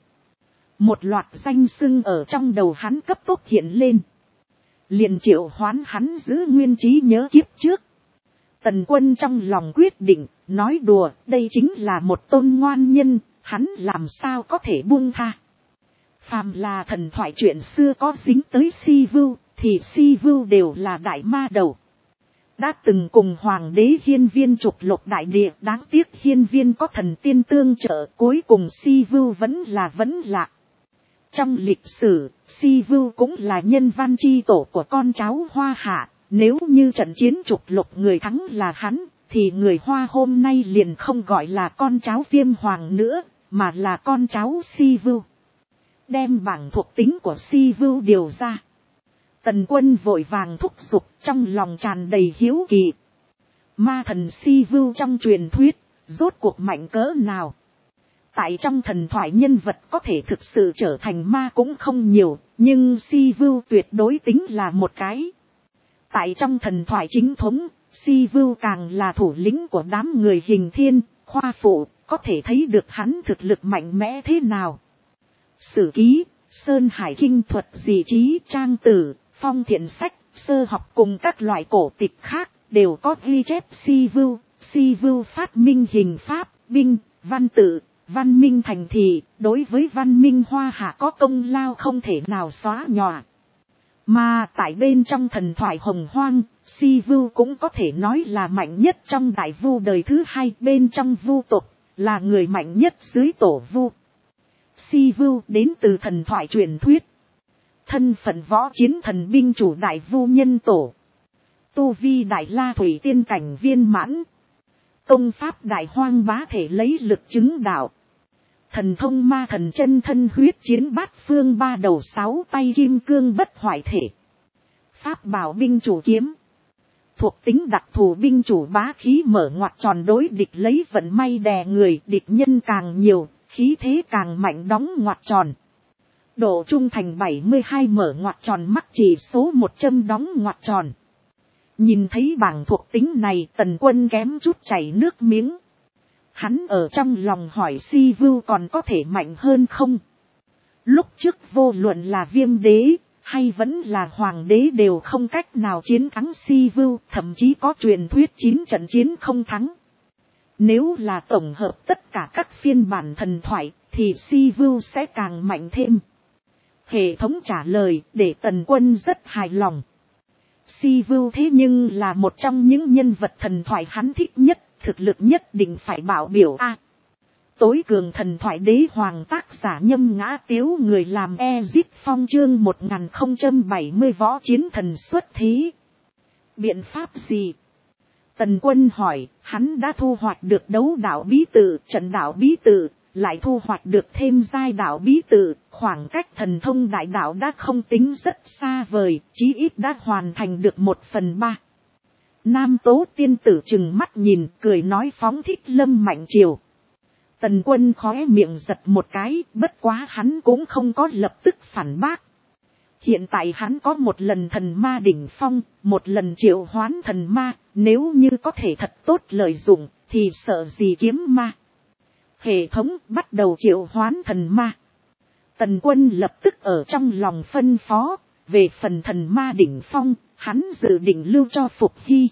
Một loạt danh xưng ở trong đầu hắn cấp tốc hiện lên. Liền triệu hoán hắn giữ nguyên trí nhớ kiếp trước. Tần Quân trong lòng quyết định, nói đùa, đây chính là một tôn ngoan nhân, hắn làm sao có thể buông tha. Phàm là thần thoại chuyện xưa có dính tới Si Vưu, thì Si Vưu đều là đại ma đầu. Đã từng cùng Hoàng đế Hiên Viên trục lục đại địa, đáng tiếc Hiên Viên có thần tiên tương trợ, cuối cùng Si Vưu vẫn lạc. Trong lịch sử, Si Vưu cũng là nhân văn chi tổ của con cháu Hoa Hạ, nếu như trận chiến trục lục người thắng là hắn, thì người Hoa hôm nay liền không gọi là con cháu Viêm Hoàng nữa, mà là con cháu Si Vưu. Đem bảng thuộc tính của Si Vưu điều ra. Tần Quân vội vàng thúc giục, trong lòng tràn đầy hiếu kỳ. Ma thần Si Vưu trong truyền thuyết, rốt cuộc mạnh cỡ nào? Tại trong thần thoại nhân vật có thể thực sự trở thành ma cũng không nhiều, nhưng Si Vưu tuyệt đối tính là một cái. Tại trong thần thoại chính thống, Si Vưu càng là thủ lĩnh của đám người Hình Thiên, Khoa Phụ, có thể thấy được hắn thực lực mạnh mẽ thế nào. Sử ký, Sơn Hải Kinh thuật dị trí, trang tử, phong thiện sách, sơ học cùng các loại cổ tịch khác, đều có ghi chép Si Vưu phát minh hình pháp, binh, văn tự, văn minh thành thị, đối với văn minh Hoa Hạ có công lao không thể nào xóa nhòa. Mà tại bên trong thần thoại Hồng Hoang, Si Vưu cũng có thể nói là mạnh nhất trong đại vu đời thứ hai, bên trong vu tộc, là người mạnh nhất dưới tổ vu. Si Vưu đến từ thần thoại truyền thuyết. Thân phận võ chiến thần binh chủ đại vu nhân tổ. Tu vi đại la thủy tiên cảnh viên mãn. Công pháp đại hoang bá thể lấy lực chứng đạo. Thần thông ma thần chân thân huyết chiến bát phương ba đầu sáu tay kim cương bất hoại thể. Pháp bảo binh chủ kiếm. Thuộc tính đặc thù binh chủ bá khí mở ngoặt tròn đối địch lấy vận may đè người, địch nhân càng nhiều, khí thế càng mạnh đóng ngoặt tròn. Độ trung thành 72 mở ngoặt tròn mắc chỉ số 100 đóng ngoặt tròn. Nhìn thấy bảng thuộc tính này, Tần Quân kém chút chảy nước miếng. Hắn ở trong lòng hỏi Si Vưu còn có thể mạnh hơn không? Lúc trước vô luận là Viêm Đế, hay vẫn là Hoàng Đế đều không cách nào chiến thắng Si Vưu, thậm chí có truyền thuyết 9 trận chiến không thắng. Nếu là tổng hợp tất cả các phiên bản thần thoại, thì Si Vưu sẽ càng mạnh thêm. Hệ thống trả lời để Tần Quân rất hài lòng. Si Vưu thế nhưng là một trong những nhân vật thần thoại hắn thích nhất, thực lực nhất định phải bảo biểu a. Tối cường thần thoại đế hoàng tác giả Nhâm Ngã Tiếu, người làm Ezit Phong chương 1070 võ chiến thần xuất thế. Biện pháp gì? Tần Quân hỏi, hắn đã thu hoạch được đấu đạo bí tự, trận đạo bí tự, lại thu hoạch được thêm giai đạo bí tự, khoảng cách thần thông đại đạo đã không tính rất xa vời, chí ít đã hoàn thành được 1/3. Nam Tố tiên tử trừng mắt nhìn, cười nói phóng thích Lâm Mạnh Triều. Tần Quân khóe miệng giật một cái, bất quá hắn cũng không có lập tức phản bác. Hiện tại hắn có một lần thần ma đỉnh phong, một lần triệu hoán thần ma, nếu như có thể thật tốt lợi dụng, thì sợ gì kiếm ma. Hệ thống bắt đầu triệu hoán thần ma. Tần Quân lập tức ở trong lòng phân phó, về phần thần ma đỉnh phong, hắn dự định lưu cho Phục Hy.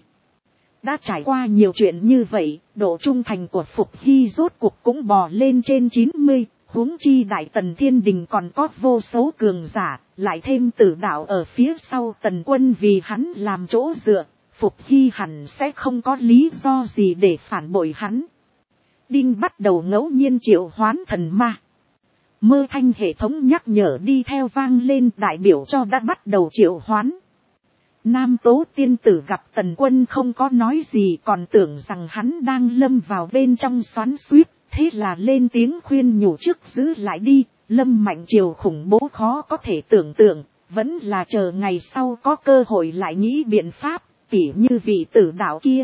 Đã trải qua nhiều chuyện như vậy, độ trung thành của Phục Hy rốt cuộc cũng bò lên trên 90, huống chi Đại Tần Thiên Đình còn có vô số cường giả, lại thêm Tử Đạo ở phía sau. Tần Quân vì hắn làm chỗ dựa, Phục Hy hẳn sẽ không có lý do gì để phản bội hắn. Đinh bắt đầu ngẫu nhiên triệu hoán thần ma. Mơ thanh hệ thống nhắc nhở đi theo vang lên, đại biểu cho đã bắt đầu triệu hoán. Nam Tố tiên tử gặp Tần Quân không có nói gì, còn tưởng rằng hắn đang lâm vào bên trong xoắn xuýt, thế là lên tiếng khuyên nhủ trước giữ lại đi, Lâm Mạnh Triều khủng bố khó có thể tưởng tượng, vẫn là chờ ngày sau có cơ hội lại nghĩ biện pháp, tỉ như vị Tử Đạo kia.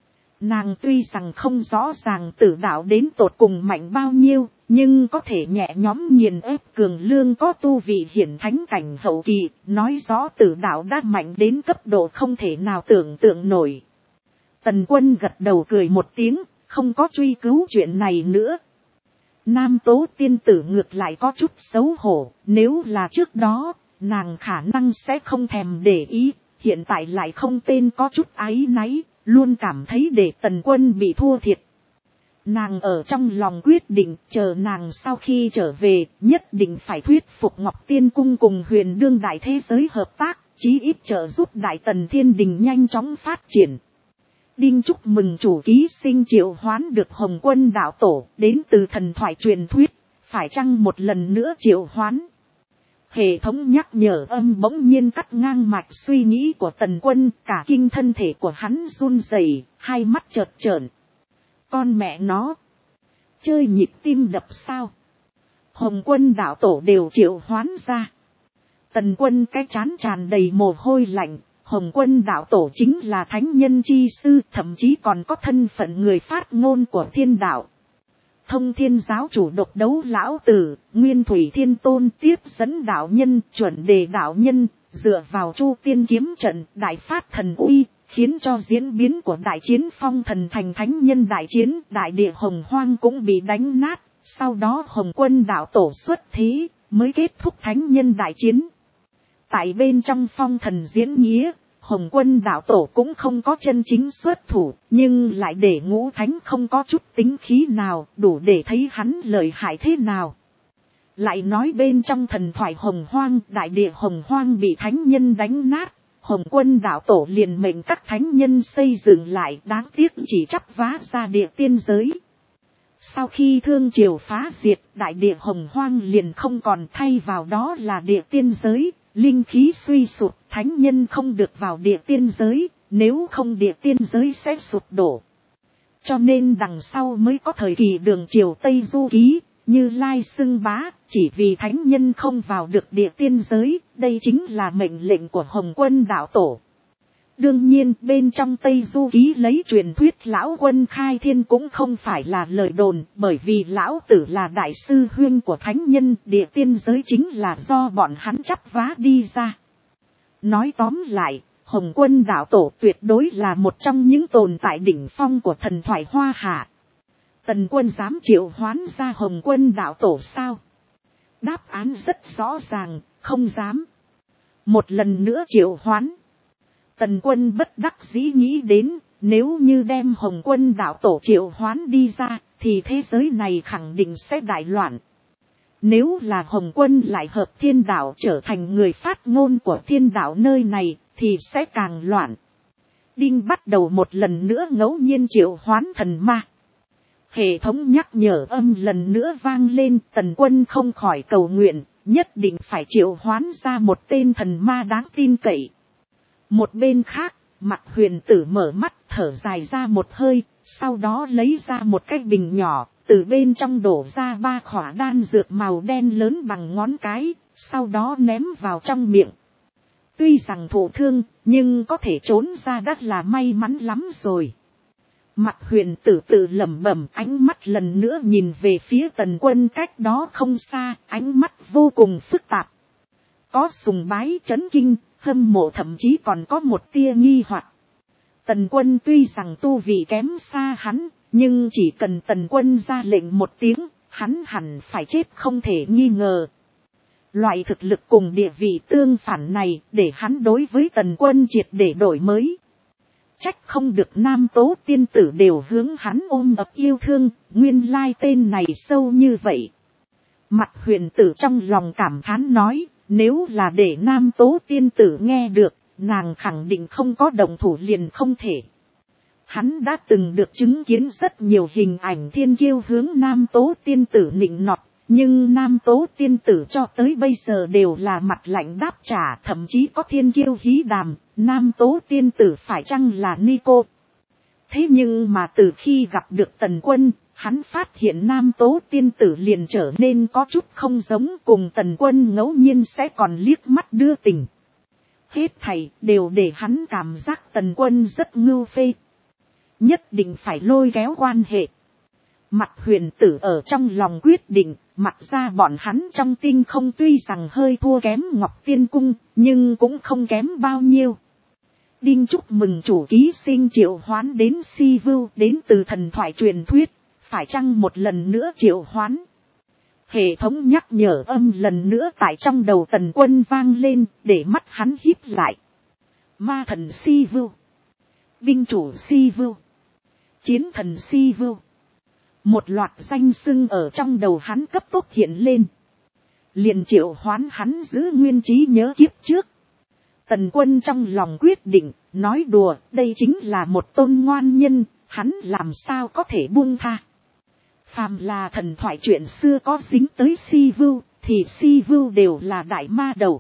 Nàng tuy rằng không rõ ràng Tử Đạo đến tột cùng mạnh bao nhiêu, nhưng có thể nhẹ nhõm nghiền ép cường lương có tu vị hiển thánh cảnh hậu kỳ, nói rõ Tử Đạo đã mạnh đến cấp độ không thể nào tưởng tượng nổi. Tần Quân gật đầu cười một tiếng, không có truy cứu chuyện này nữa. Nam Tố tiên tử ngược lại có chút xấu hổ, nếu là trước đó, nàng khả năng sẽ không thèm để ý, hiện tại lại không tên có chút áy náy, luôn cảm thấy để Tần Quân bị thua thiệt. Nàng ở trong lòng quyết định, chờ nàng sau khi trở về, nhất định phải thuyết phục Ngọc Tiên Cung cùng Huyền Đương đại thế giới hợp tác, chí ít trợ giúp Đại Tần Thiên Đình nhanh chóng phát triển. Đinh chúc mừng chủ ký sinh triệu hoán được Hồng Quân đạo tổ, đến từ thần thoại truyền thuyết, phải chăng một lần nữa triệu hoán? Hệ thống nhắc nhở âm bỗng nhiên cắt ngang mạch suy nghĩ của Tần Quân, cả kinh thân thể của hắn run rẩy, hai mắt chợt trợn. Con mẹ nó, chơi nhịp tim đập sao? Hồng Quân đạo tổ đều triệu hoán ra. Tần Quân cái trán tràn đầy mồ hôi lạnh. Hồng Quân đạo tổ chính là thánh nhân chi sư, thậm chí còn có thân phận người phát ngôn của thiên đạo. Thông Thiên giáo chủ độc đấu lão tử, Nguyên Thủy Thiên Tôn tiếp dẫn đạo nhân, Chuẩn Đề đạo nhân, dựa vào Chu Tiên kiếm trận, đại phát thần uy, khiến cho diễn biến của đại chiến phong thần thành thánh nhân đại chiến, đại địa hồng hoang cũng bị đánh nát, sau đó Hồng Quân đạo tổ xuất thế, mới kết thúc thánh nhân đại chiến. Tại bên trong phong thần diễn nghĩa, Hồng Quân đạo tổ cũng không có chân chính xuất thủ, nhưng lại để Ngũ Thánh không có chút tính khí nào, đủ để thấy hắn lợi hại thế nào. Lại nói bên trong thần thoại Hồng Hoang, đại địa Hồng Hoang bị thánh nhân đánh nát, Hồng Quân đạo tổ liền mệnh các thánh nhân xây dựng lại, đáng tiếc chỉ chắp vá ra địa tiên giới. Sau khi thương triều phá diệt, đại địa Hồng Hoang liền không còn, thay vào đó là địa tiên giới. Linh khí suy sụp, thánh nhân không được vào địa tiên giới, nếu không địa tiên giới sẽ sụp đổ. Cho nên đằng sau mới có thời kỳ đường triều Tây Du Ký, Như Lai xưng bá, chỉ vì thánh nhân không vào được địa tiên giới, đây chính là mệnh lệnh của Hồng Quân đạo tổ. Đương nhiên bên trong Tây Du Ký lấy truyền thuyết lão quân khai thiên cũng không phải là lời đồn, bởi vì lão tử là đại sư huynh của thánh nhân, địa tiên giới chính là do bọn hắn chắp vá đi ra. Nói tóm lại, Hồng Quân đạo tổ tuyệt đối là một trong những tồn tại đỉnh phong của thần thoại Hoa Hạ. Tần Quân dám triệu hoán ra Hồng Quân đạo tổ sao? Đáp án rất rõ ràng, không dám. Một lần nữa triệu hoán. Tần Quân bất đắc dĩ nghĩ đến, nếu như đem Hồng Quân đạo tổ triệu hoán đi ra, thì thế giới này khẳng định sẽ đại loạn. Nếu là Hồng Quân lại hợp thiên đạo trở thành người phát ngôn của thiên đạo nơi này, thì sẽ càng loạn. Đinh bắt đầu một lần nữa ngẫu nhiên triệu hoán thần ma. Hệ thống nhắc nhở âm lần nữa vang lên, Tần Quân không khỏi cầu nguyện, nhất định phải triệu hoán ra một tên thần ma đáng tin cậy. Một bên khác, Mặt Huyền Tử mở mắt thở dài ra một hơi, sau đó lấy ra một cái bình nhỏ, từ bên trong đổ ra 3 khỏa đan dược màu đen lớn bằng ngón cái, sau đó ném vào trong miệng. Tuy rằng thụ thương, nhưng có thể trốn ra đã là may mắn lắm rồi. Mặt Huyền Tử tự lẩm bẩm, ánh mắt lần nữa nhìn về phía Tần Quân cách đó không xa, ánh mắt vô cùng phức tạp. Có sùng bái chấn kinh, hâm mộ, thậm chí còn có một tia nghi hoặc. Tần Quân tuy rằng tu vị kém xa hắn, nhưng chỉ cần Tần Quân ra lệnh một tiếng, hắn hẳn phải chết không thể nghi ngờ. Loại thực lực cùng địa vị tương phản này, để hắn đối với Tần Quân triệt để đổi mới. Trách không được Nam Tố tiên tử đều hướng hắn ôm ấp yêu thương, nguyên lai tên này sâu như vậy. Mặt Huyền Tử trong lòng cảm thán nói, nếu là để Nam Tố tiên tử nghe được, nàng khẳng định không có động thủ liền không thể. Hắn đã từng được chứng kiến rất nhiều hình ảnh thiên kiêu hướng Nam Tố tiên tử nịnh nọt, nhưng Nam Tố tiên tử cho tới bây giờ đều là mặt lạnh đáp trả, thậm chí có thiên kiêu hí đàm, Nam Tố tiên tử phải chăng là Nico. Thế nhưng mà từ khi gặp được Tần Quân, hắn phát hiện Nam Tố tiên tử liền trở nên có chút không giống, cùng Tần Quân ngẫu nhiên sẽ còn liếc mắt đưa tình. Hết thảy đều để hắn cảm giác Tần Quân rất ngưu phê. Nhất định phải lôi kéo quan hệ. Mặt Huyền Tử ở trong lòng quyết định, mặc ra bọn hắn trong tinh không tuy rằng hơi thua kém Ngọc Tiên Cung, nhưng cũng không kém bao nhiêu. Đinh chúc mừng chủ ký sinh triệu hoán đến Si Vưu, đến từ thần thoại truyền thuyết, phải chăng một lần nữa triệu hoán. Hệ thống nhắc nhở âm lần nữa tại trong đầu Tần Quân vang lên, để mắt hắn híp lại. Ma thần Si Vưu, binh chủ Si Vưu, chiến thần Si Vưu. Một loạt danh xưng ở trong đầu hắn cấp tốc hiện lên. Liền triệu hoán hắn giữ nguyên trí nhớ kiếp trước. Tần Quân trong lòng quyết định, nói đùa, đây chính là một tôn ngoan nhân, hắn làm sao có thể buông tha. Phàm là thần thoại chuyện xưa có dính tới Si Vưu, thì Si Vưu đều là đại ma đầu.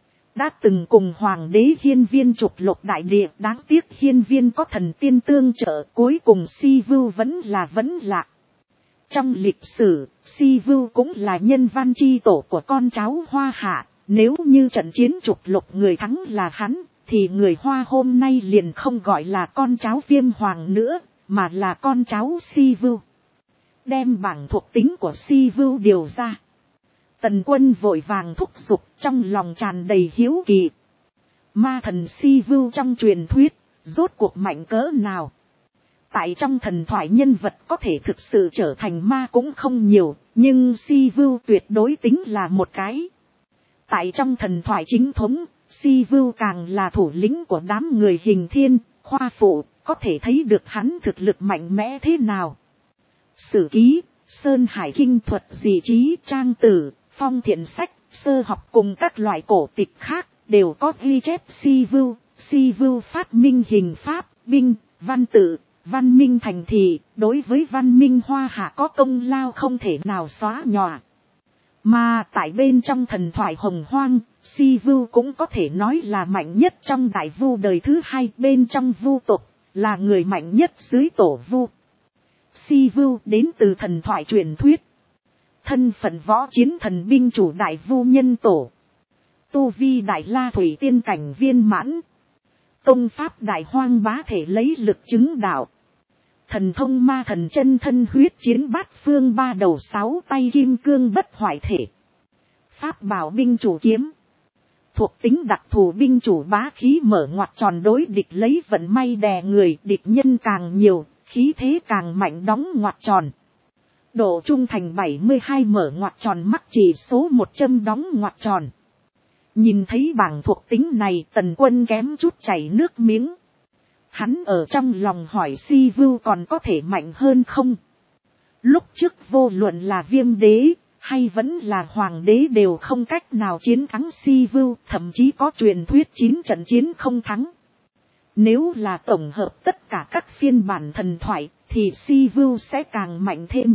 Đã từng cùng Hoàng đế Hiên Viên trục lục đại địa, đáng tiếc Hiên Viên có thần tiên tương trợ, cuối cùng Si Vưu vẫn lạc. Trong lịch sử, Si Vưu cũng là nhân văn chi tổ của con cháu Hoa Hạ, nếu như trận chiến trục lục người thắng là hắn, thì người Hoa hôm nay liền không gọi là con cháu Viêm Hoàng nữa, mà là con cháu Si Vưu. đem bảng thuộc tính của Si Vưu điều ra. Tần Quân vội vàng thúc giục, trong lòng tràn đầy hiếu kỳ. Ma thần Si Vưu trong truyền thuyết, rốt cuộc mạnh cỡ nào? Tại trong thần thoại nhân vật có thể thực sự trở thành ma cũng không nhiều, nhưng Si Vưu tuyệt đối tính là một cái. Tại trong thần thoại chính thống, Si Vưu càng là thủ lĩnh của đám người Hình Thiên, Khoa Phụ, có thể thấy được hắn thực lực mạnh mẽ thế nào. Sử ký, Sơn Hải Kinh thuật dị trí, trang tử, phong thiện sách, sơ học cùng các loại cổ tịch khác, đều có ghi chép Si Vưu phát minh hình pháp, binh, văn tự, văn minh thành thị, đối với văn minh Hoa Hạ có công lao không thể nào xóa nhòa. Mà tại bên trong thần thoại Hồng Hoang, Si Vưu cũng có thể nói là mạnh nhất trong đại vu đời thứ hai, bên trong vu tộc, là người mạnh nhất dưới tổ vu. Si Vưu đến từ thần thoại truyền thuyết. Thân phận võ chiến thần binh chủ đại vu nhân tổ. Tu vi đại la thủy tiên cảnh viên mãn. Công pháp đại hoang bá thể lấy lực chứng đạo. Thần thông ma thần chân thân huyết chiến bát phương ba đầu sáu tay kim cương bất hoại thể. Pháp bảo binh chủ kiếm. Thuộc tính đặc thù binh chủ bá khí mở ngoặt tròn đối địch lấy vận may đè người, địch nhân càng nhiều, khí thế càng mạnh đóng ngoặt tròn. Độ trung thành 72 mở ngoặt tròn mắc chỉ số 100 đóng ngoặt tròn. Nhìn thấy bảng thuộc tính này, Tần Quân kém chút chảy nước miếng. Hắn ở trong lòng hỏi Si Vưu còn có thể mạnh hơn không? Lúc trước vô luận là Viêm Đế, hay vẫn là Hoàng Đế đều không cách nào chiến thắng Si Vưu, thậm chí có truyền thuyết 9 trận chiến không thắng. Nếu là tổng hợp tất cả các phiên bản thần thoại, thì Si Vưu sẽ càng mạnh thêm.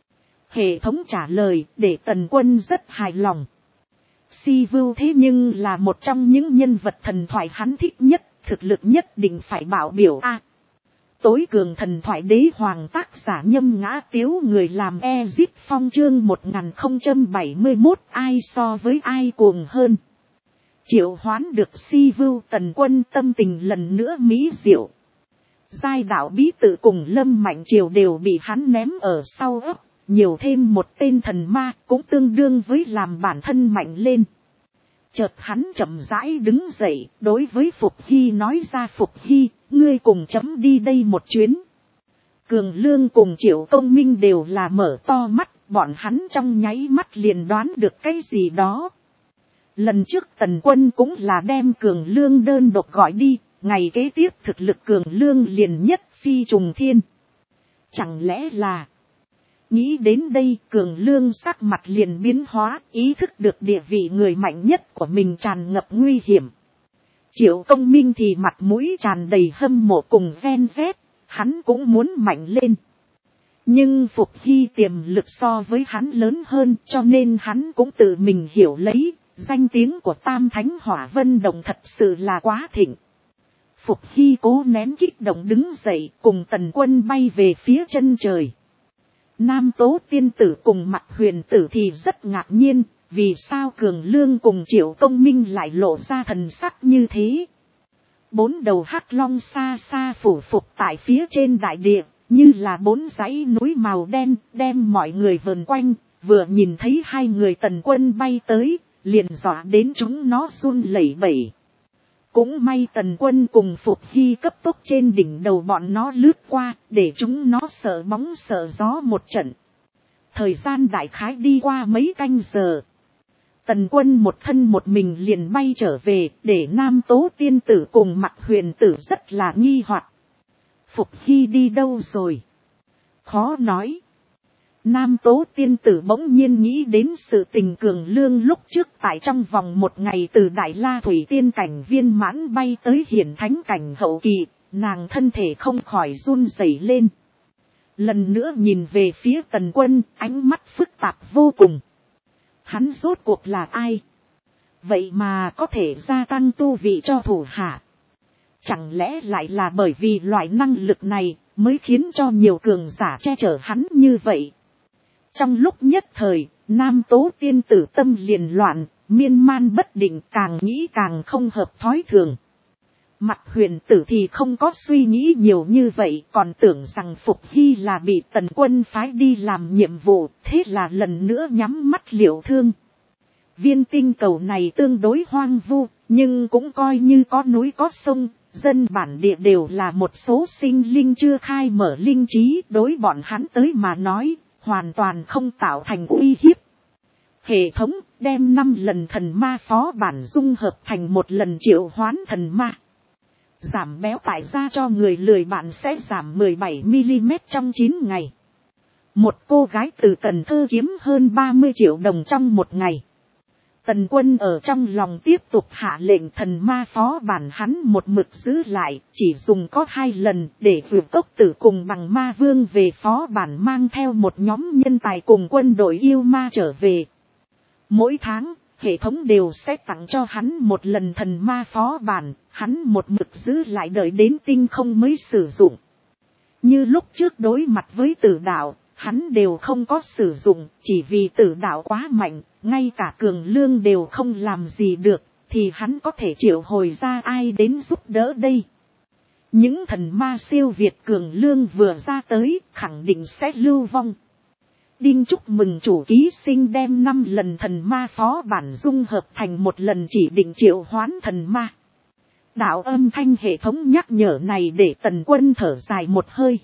Hệ thống trả lời để Tần Quân rất hài lòng. Si Vưu thế nhưng là một trong những nhân vật thần thoại hắn thích nhất, thực lực nhất định phải bảo biểu a. Tối cường thần thoại đế hoàng tác giả Nhâm Ngã Tiếu, người làm Ezip Phong chương 1071, ai so với ai cuồng hơn. Triệu hoán được Si Vưu, Tần Quân tâm tình lần nữa mỹ diệu. Giai đạo bí tự cùng Lâm Mạnh Triều đều bị hắn ném ở sau ấp, nhiều thêm một tên thần ma cũng tương đương với làm bản thân mạnh lên. Chợt hắn chậm rãi đứng dậy, đối với Phục Hy nói ra: Phục Hy, ngươi cùng chấm đi đây một chuyến. Cường Lương cùng Triệu Công Minh đều là mở to mắt, bọn hắn trong nháy mắt liền đoán được cái gì đó. Lần trước Tần Quân cũng là đem Cường Lương đơn độc gọi đi, ngày kế tiếp thực lực Cường Lương liền nhất phi trùng thiên. Chẳng lẽ là... Nghĩ đến đây, Cường Lương sắc mặt liền biến hóa, ý thức được địa vị người mạnh nhất của mình tràn ngập nguy hiểm. Triệu Công Minh thì mặt mũi tràn đầy hâm mộ cùng ghen ghét, hắn cũng muốn mạnh lên. Nhưng Phục Hy tiềm lực so với hắn lớn hơn, cho nên hắn cũng tự mình hiểu lấy, danh tiếng của Tam Thánh Hỏa Vân Đồng thật sự là quá thịnh. Phục Hy cố nén kích động đứng dậy, cùng Tần Quân bay về phía chân trời. Nam Tố Tiên Tử cùng Mạc Huyền Tử thì rất ngạc nhiên, vì sao Cường Lương cùng Triệu Công Minh lại lộ ra thần sắc như thế. 4 đầu hắc long xa xa phủ phục tại phía trên đại địa, như là 4 dãy núi màu đen, đem mọi người vờn quanh, vừa nhìn thấy hai người Tần Quân bay tới, liền dọa đến chúng nó run lẩy bẩy. Cũng may Tần Quân cùng Phục Hy cấp tốc trên đỉnh đầu bọn nó lướt qua, để chúng nó sợ bóng sợ gió một trận. Thời gian đại khái đi qua mấy canh giờ. Tần Quân một thân một mình liền bay trở về, để Nam Tố Tiên Tử cùng Mạc Huyền Tử rất là nghi hoặc. Phục Hy đi đâu rồi? Khó nói. Nam Tố Tiên Tử bỗng nhiên nghĩ đến sự tình Cường Lương lúc trước tại trong vòng 1 ngày từ Đại La Thủy Tiên cảnh viên mãn bay tới Hiển Thánh cảnh hậu kỳ, nàng thân thể không khỏi run rẩy lên. Lần nữa nhìn về phía Tần Quân, ánh mắt phức tạp vô cùng. Hắn rốt cuộc là ai? Vậy mà có thể gia tăng tu vị cho thủ hạ. Chẳng lẽ lại là bởi vì loại năng lực này mới khiến cho nhiều cường giả che chở hắn như vậy? Trong lúc nhất thời, Nam Tố Tiên Tử tâm liền loạn, miên man bất định, càng nghĩ càng không hợp thói thường. Mặt huyền tử thì không có suy nghĩ nhiều như vậy, còn tưởng rằng Phục Hy là bị Tần Quân phái đi làm nhiệm vụ, thế là lần nữa nhắm mắt liệu thương. Viên tinh cầu này tương đối hoang vu, nhưng cũng coi như có núi có sông, dân bản địa đều là một số sinh linh chưa khai mở linh trí, đối bọn hắn tới mà nói, hoàn toàn không tạo thành uy hiếp. Hệ thống đem 5 lần thần ma phó bản dung hợp thành một lần triệu hoán thần ma. Giảm béo tại ra cho người lười bạn sẽ giảm 17mm trong 9 ngày. Một cô gái từ Cần Thơ kiếm hơn 30 triệu đồng trong một ngày. Tần Quân ở trong lòng tiếp tục hạ lệnh thần ma phó bản hắn một mực giữ lại, chỉ dùng có 2 lần để vượt tốc tử cùng bằng ma vương về phó bản mang theo một nhóm nhân tài cùng quân đội yêu ma trở về. Mỗi tháng, hệ thống đều sẽ tặng cho hắn một lần thần ma phó bản, hắn một mực giữ lại đợi đến tinh không mới sử dụng. Như lúc trước đối mặt với tử đạo, hắn đều không có sử dụng, chỉ vì tử đạo quá mạnh, ngay cả cường lương đều không làm gì được, thì hắn có thể triệu hồi ra ai đến giúp đỡ đây. Những thần ma siêu việt cường lương vừa ra tới, khẳng định sẽ lưu vong. Đinh chúc mừng chủ ký sinh đem 5 lần thần ma phó bản dung hợp thành một lần chỉ định triệu hoán thần ma. Đạo âm thanh hệ thống nhắc nhở này để Tần Quân thở dài một hơi.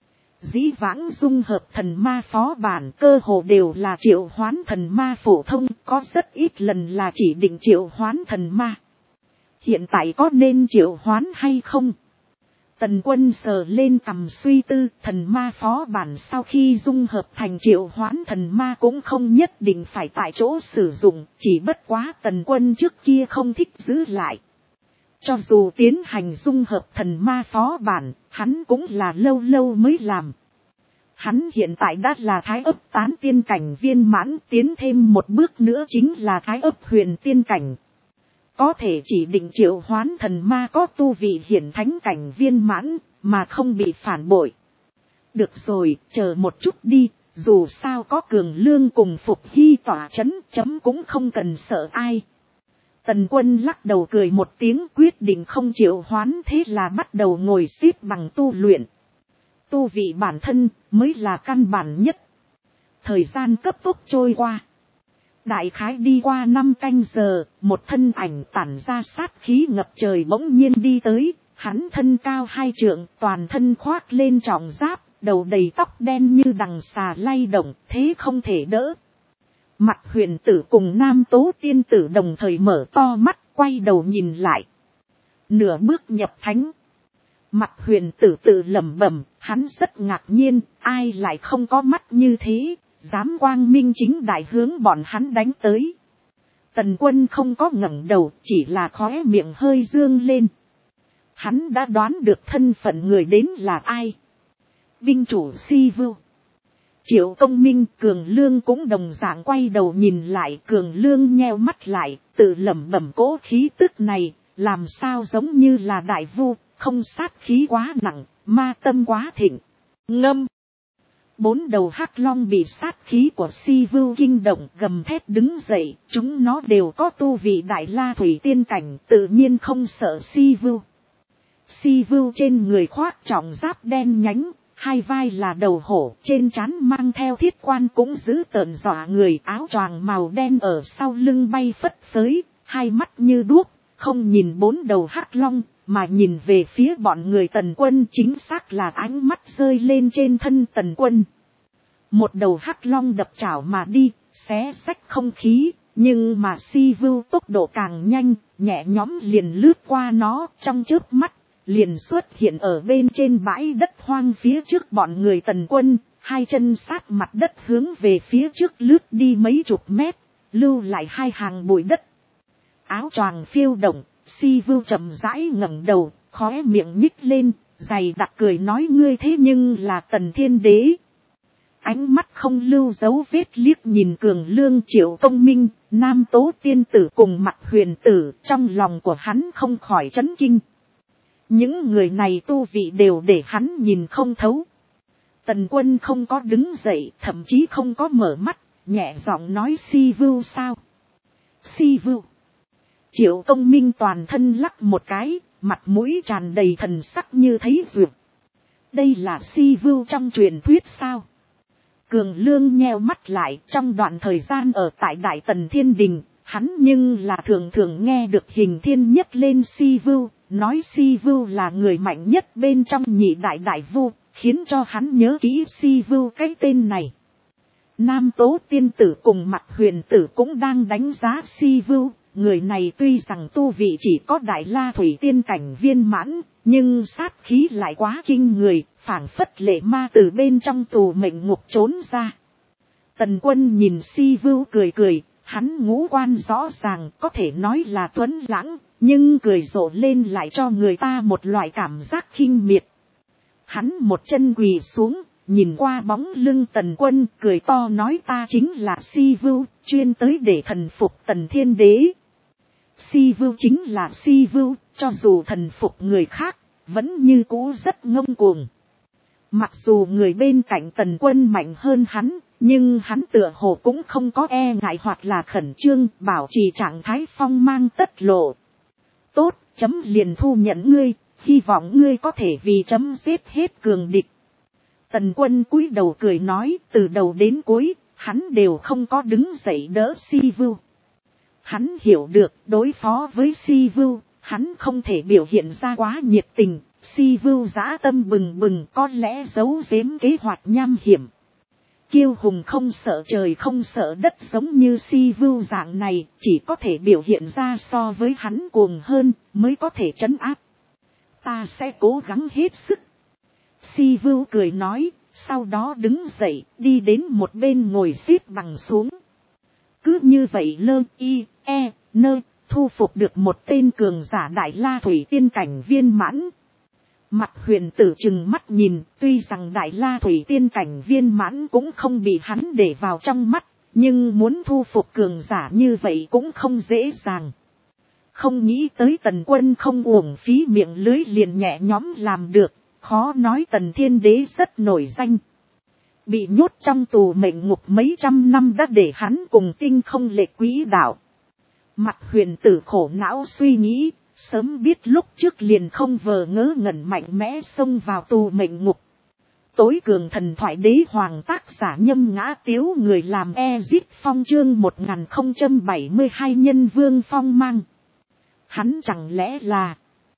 Dĩ vãng dung hợp thần ma phó bản cơ hồ đều là triệu hoán thần ma phổ thông, có rất ít lần là chỉ định triệu hoán thần ma. Hiện tại có nên triệu hoán hay không? Tần Quân sờ lên cằm suy tư, thần ma phó bản sau khi dung hợp thành triệu hoán thần ma cũng không nhất định phải tại chỗ sử dụng, chỉ bất quá Tần Quân trước kia không thích giữ lại. Cho dù tiến hành dung hợp thần ma phó bản, hắn cũng là lâu lâu mới làm. Hắn hiện tại đã là thái ấp tán tiên cảnh viên mãn, tiến thêm một bước nữa chính là thái ấp huyền tiên cảnh. Có thể chỉ định triệu hoán thần ma có tu vị hiển thánh cảnh viên mãn, mà không bị phản bội. Được rồi, chờ một chút đi, dù sao có cường lương cùng Phục Hy tỏa chấn, chấm cũng không cần sợ ai. Tần Quân lắc đầu cười một tiếng, quyết định không triệu hoán, thế là bắt đầu ngồi xếp bằng tu luyện. Tu vị bản thân mới là căn bản nhất. Thời gian cấp tốc trôi qua. Đại khái đi qua 5 canh giờ, một thân ảnh tản ra sát khí ngập trời bỗng nhiên đi tới, hắn thân cao 2 trượng, toàn thân khoác lên trọng giáp, đầu đầy tóc đen như đằng xà lay động, thế không thể đỡ. Mặt huyền tử cùng nam tố tiên tử đồng thời mở to mắt, quay đầu nhìn lại. Nửa bước nhập thánh. Mặt huyền tử tự lẩm bẩm, hắn rất ngạc nhiên, ai lại không có mắt như thế, dám quang minh chính đại hướng bọn hắn đánh tới. Tần Quân không có ngẩng đầu, chỉ là khóe miệng hơi dương lên. Hắn đã đoán được thân phận người đến là ai. Binh chủ Si Vưu. Triệu Công Minh, Cường Lương cũng đồng dạng quay đầu nhìn lại, Cường Lương nheo mắt lại, tự lẩm bẩm cố khí tức này, làm sao giống như là đại vu, không sát khí quá nặng, ma tâm quá thịnh. Ngâm. 4 đầu hắc long bị sát khí của Si Vưu kinh động gầm thét đứng dậy, chúng nó đều có tu vị đại la thủy tiên cảnh, tự nhiên không sợ Si Vưu. Si Vưu trên người khoác trọng giáp đen nhánh, 2 vai là đầu hổ, trên trán mang theo thiết quan cũng giữ tợn dọa người, áo choàng màu đen ở sau lưng bay phất phới, 2 mắt như đuốc, không nhìn 4 đầu hắc long, mà nhìn về phía bọn người Tần Quân, chính xác là ánh mắt rơi lên trên thân Tần Quân. Một đầu hắc long đập chảo mà đi, xé xách không khí, nhưng mà Si Vưu tốc độ càng nhanh, nhẹ nhõm liền lướt qua nó, trong chớp mắt liền xuất hiện ở bên trên bãi đất hoang phía trước bọn người Tần Quân, 2 chân sát mặt đất hướng về phía trước lướt đi mấy chục mét, lưu lại 2 hàng bụi đất. Áo choàng phiêu động, Si Vưu chậm rãi ngẩng đầu, khóe miệng nhích lên, dày đặc cười nói ngươi thế nhưng là Tần Thiên Đế. Ánh mắt không lưu dấu vết liếc nhìn Cường Lương, Triệu Công Minh, nam tố tiên tử cùng Mặt huyền tử, trong lòng của hắn không khỏi chấn kinh. Những người này tu vị đều để hắn nhìn không thấu. Tần Quân không có đứng dậy, thậm chí không có mở mắt, nhẹ giọng nói Si Vưu sao? Si Vưu. Triệu Công Minh toàn thân lắc một cái, mặt mũi tràn đầy thần sắc như thấy duyệt. Đây là Si Vưu trong truyền thuyết sao? Cường Lương nheo mắt lại, trong đoạn thời gian ở tại Đại Tần Thiên Đình, hắn nhưng là thường thường nghe được Hình Thiên nhắc lên Si Vưu, nói Si Vưu là người mạnh nhất bên trong nhị đại đại vu, khiến cho hắn nhớ kỹ Si Vưu cái tên này. Nam Tố Tiên Tử cùng Mặt Huyền Tử cũng đang đánh giá Si Vưu, người này tuy rằng tu vị chỉ có Đại La Thủy Tiên cảnh viên mãn, nhưng sát khí lại quá kinh người, phảng phất lệ ma từ bên trong tù mệnh ngục trốn ra. Tần Quân nhìn Si Vưu cười cười, hắn ngũ quan rõ ràng có thể nói là tuấn lãng, nhưng cười rộ lên lại cho người ta một loại cảm giác khinh miệt. Hắn một chân quỳ xuống, nhìn qua bóng lưng Tần Quân, cười to nói ta chính là Si Vưu, chuyên tới để thần phục Tần Thiên Đế. Si Vưu chính là Si Vưu, cho dù thần phục người khác, vẫn như cũ rất ngông cuồng. Mặc dù người bên cạnh Tần Quân mạnh hơn hắn, nhưng hắn tựa hồ cũng không có e ngại hoặc là khẩn trương, bảo trì trạng thái phong mang tất lộ. Tốt, chấm liền thu nhận ngươi, hy vọng ngươi có thể vì chấm giết hết cường địch. Tần Quân cúi đầu cười nói, từ đầu đến cuối, hắn đều không có đứng dậy đỡ Si Vưu. Hắn hiểu được, đối phó với Si Vưu, hắn không thể biểu hiện ra quá nhiệt tình, Si Vưu dã tâm bừng bừng, có lẽ giấu giếm kế hoạch nham hiểm. Kiêu hùng không sợ trời không sợ đất giống như Si Vưu dạng này, chỉ có thể biểu hiện ra so với hắn cuồng hơn, mới có thể trấn áp. Ta sẽ cố gắng hết sức. Si Vưu cười nói, sau đó đứng dậy, đi đến một bên ngồi xếp bằng xuống. Cứ như vậy thu phục được một tên cường giả Đại La Thủy Tiên cảnh viên mãn. Mặt Huyền Tử trừng mắt nhìn, tuy rằng Đại La Thủy Tiên cảnh viên mãn cũng không bị hắn để vào trong mắt, nhưng muốn thu phục cường giả như vậy cũng không dễ dàng. Không nghĩ tới Tần Quân không uổng phí miệng lưới liền nhẹ nhõm làm được, khó nói Tần Thiên Đế rất nổi danh. Bị nhốt trong tù mệnh ngục mấy trăm năm đã để hắn cùng tinh không lệch quỹ đạo. Mặt Huyền Tử khổ não suy nghĩ, sớm biết lúc trước liền không vờ ngớ ngẩn mạnh mẽ xông vào tù mệnh ngục. Tối cường thần thoại đế hoàng tác giả Nhâm Ngã Tiếu, người làm Ezit Phong chương 1072 nhân vương phong mang. Hắn chẳng lẽ là...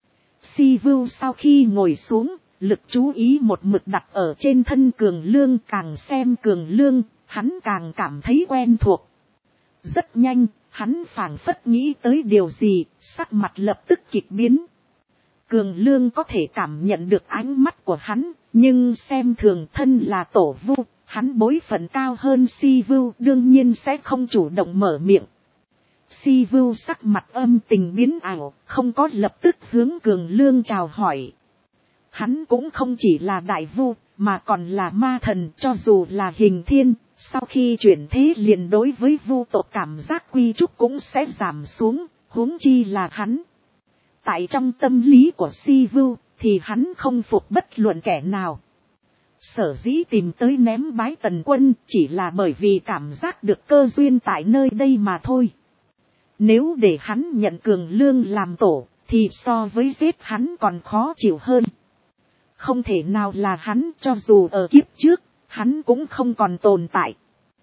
Si Vưu sau khi ngồi xuống, lực chú ý một mực đặt ở trên thân Cường Lương, càng xem Cường Lương, hắn càng cảm thấy quen thuộc. Rất nhanh, hắn phảng phất nghĩ tới điều gì, sắc mặt lập tức kịch biến. Cường Lương có thể cảm nhận được ánh mắt của hắn, nhưng xem thường thân là tổ vu, hắn bối phận cao hơn Si Vưu, đương nhiên sẽ không chủ động mở miệng. Si Vưu sắc mặt âm tình biến ảo, không có lập tức hướng Cường Lương chào hỏi. Hắn cũng không chỉ là đại vu, mà còn là ma thần, cho dù là Hình Thiên, sau khi chuyển thế liền đối với vu tộc cảm giác quy trúc cũng sẽ giảm xuống, huống chi là hắn. Tại trong tâm lý của Si Vưu, thì hắn không phục bất luận kẻ nào. Sở dĩ tìm tới ném bái Tần Quân, chỉ là bởi vì cảm giác được cơ duyên tại nơi đây mà thôi. Nếu để hắn nhận Cường Lương làm tổ, thì so với giết hắn còn khó chịu hơn. Không thể nào là hắn, cho dù ở kiếp trước, hắn cũng không còn tồn tại.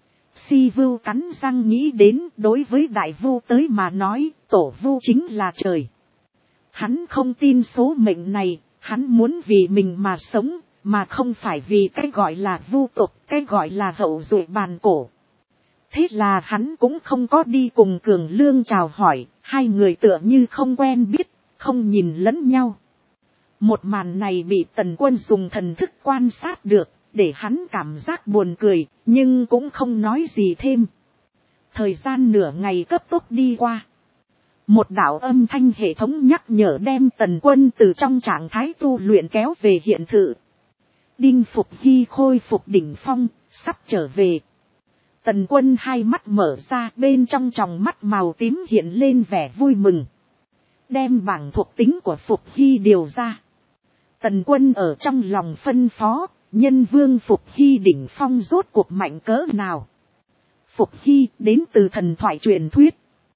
Si Vưu cắn răng nghĩ đến, đối với đại vu tới mà nói, tổ vu chính là trời. Hắn không tin số mệnh này, hắn muốn vì mình mà sống, mà không phải vì cái gọi là vu tộc, cái gọi là hậu duệ bàn cổ. Thế là hắn cũng không có đi cùng Cường Lương chào hỏi, hai người tựa như không quen biết, không nhìn lẫn nhau. Một màn này bị Tần Quân dùng thần thức quan sát được, để hắn cảm giác buồn cười, nhưng cũng không nói gì thêm. Thời gian nửa ngày cấp tốc đi qua. Một đạo âm thanh hệ thống nhắc nhở đem Tần Quân từ trong trạng thái tu luyện kéo về hiện thực. Đinh Phục Hy khôi phục đỉnh phong, sắp trở về. Tần Quân hai mắt mở ra, bên trong tròng mắt màu tím hiện lên vẻ vui mừng. Đem bảng thuộc tính của Phục Hy điều ra. Tần Quân ở trong lòng phân phó, nhân vương Phục Hy đỉnh phong rốt cuộc mạnh cỡ nào. Phục Hy đến từ thần thoại truyền thuyết.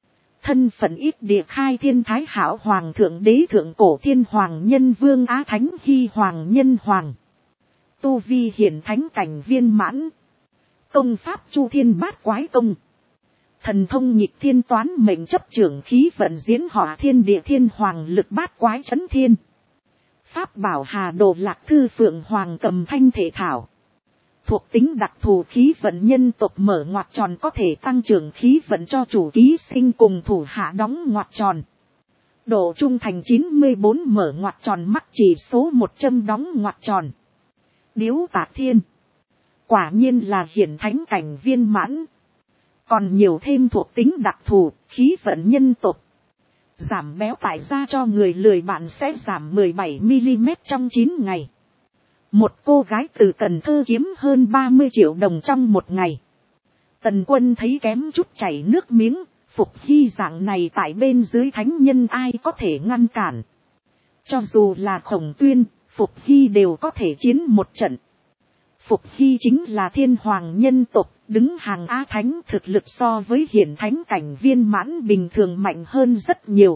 thân phận ít địa khai thiên thái hảo hoàng thượng đế thượng cổ thiên hoàng nhân vương Á Thánh Hy hoàng nhân hoàng. Tu vi hiển thánh cảnh viên mãn. Công pháp chu thiên bát quái công. Thần thông nhịp thiên toán mệnh chấp trưởng khí vận diễn hỏa thiên địa thiên hoàng lực bát quái chấn thiên. Pháp bảo hà đồ lạc thư phượng hoàng cầm thanh thể thảo. Thuộc tính đặc thù khí vận nhân tộc mở ngoặc tròn có thể tăng trưởng khí vận cho chủ ký sinh cùng thủ hạ đóng ngoặc tròn. Độ trung thành 94 mở ngoặc tròn mắc chỉ số 100 đóng ngoặc tròn. Điếu tạc thiên. Quả nhiên là hiển thánh cảnh viên mãn. Còn nhiều thêm thuộc tính đặc thù, khí vận nhân tộc. Giảm béo tại da cho người lười bạn sẽ giảm 17mm trong 9 ngày. Một cô gái từ Cần Thơ kiếm hơn 30 triệu đồng trong một ngày. Tần Quân thấy kém chút chảy nước miếng, Phục Hy dạng này tại bên dưới thánh nhân ai có thể ngăn cản. Cho dù là Khổng Tuyên, Phục Hy đều có thể chiến một trận. Phục Hy chính là thiên hoàng nhân tộc, đứng hàng Á Thánh thực lực so với hiển thánh cảnh viên mãn bình thường mạnh hơn rất nhiều.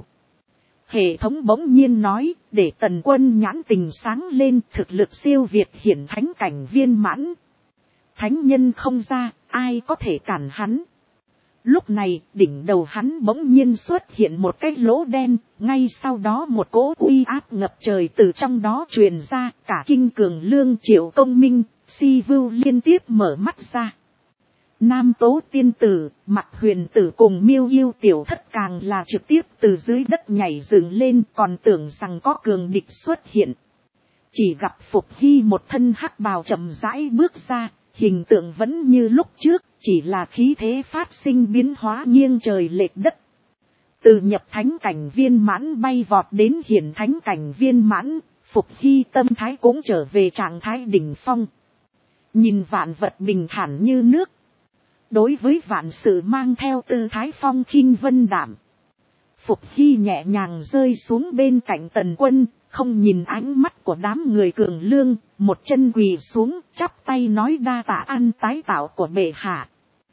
Hệ thống bỗng nhiên nói, để Tần Quân nhãn tình sáng lên thực lực siêu việt hiển thánh cảnh viên mãn. Thánh nhân không ra, ai có thể cản hắn. Lúc này, đỉnh đầu hắn bỗng nhiên xuất hiện một cái lỗ đen, ngay sau đó một cỗ uy áp ngập trời từ trong đó truyền ra, cả Kinh Cường Lương Triệu Công Minh, Si Vưu liên tiếp mở mắt ra. Nam Tố Tiên Tử, Mặt Huyền Tử cùng Miêu Yêu Tiểu Thất càng là trực tiếp từ dưới đất nhảy dựng lên, còn tưởng rằng có cường địch xuất hiện. Chỉ gặp Phục Hy một thân hắc bào chậm rãi bước ra, hình tượng vẫn như lúc trước, chỉ là khí thế phát sinh biến hóa nghiêng trời lệch đất. Từ nhập thánh cảnh viên mãn bay vọt đến hiển thánh cảnh viên mãn, Phục Hy tâm thái cũng trở về trạng thái đỉnh phong. Nhìn vạn vật bình thản như nước. Đối với vạn sự mang theo tư thái phong khinh vân đảm. Phục Hy nhẹ nhàng rơi xuống bên cạnh Tần Quân, không nhìn ánh mắt của đám người Cường Lương, một chân quỳ xuống, chắp tay nói đa tạ ăn tái tạo của bệ hạ.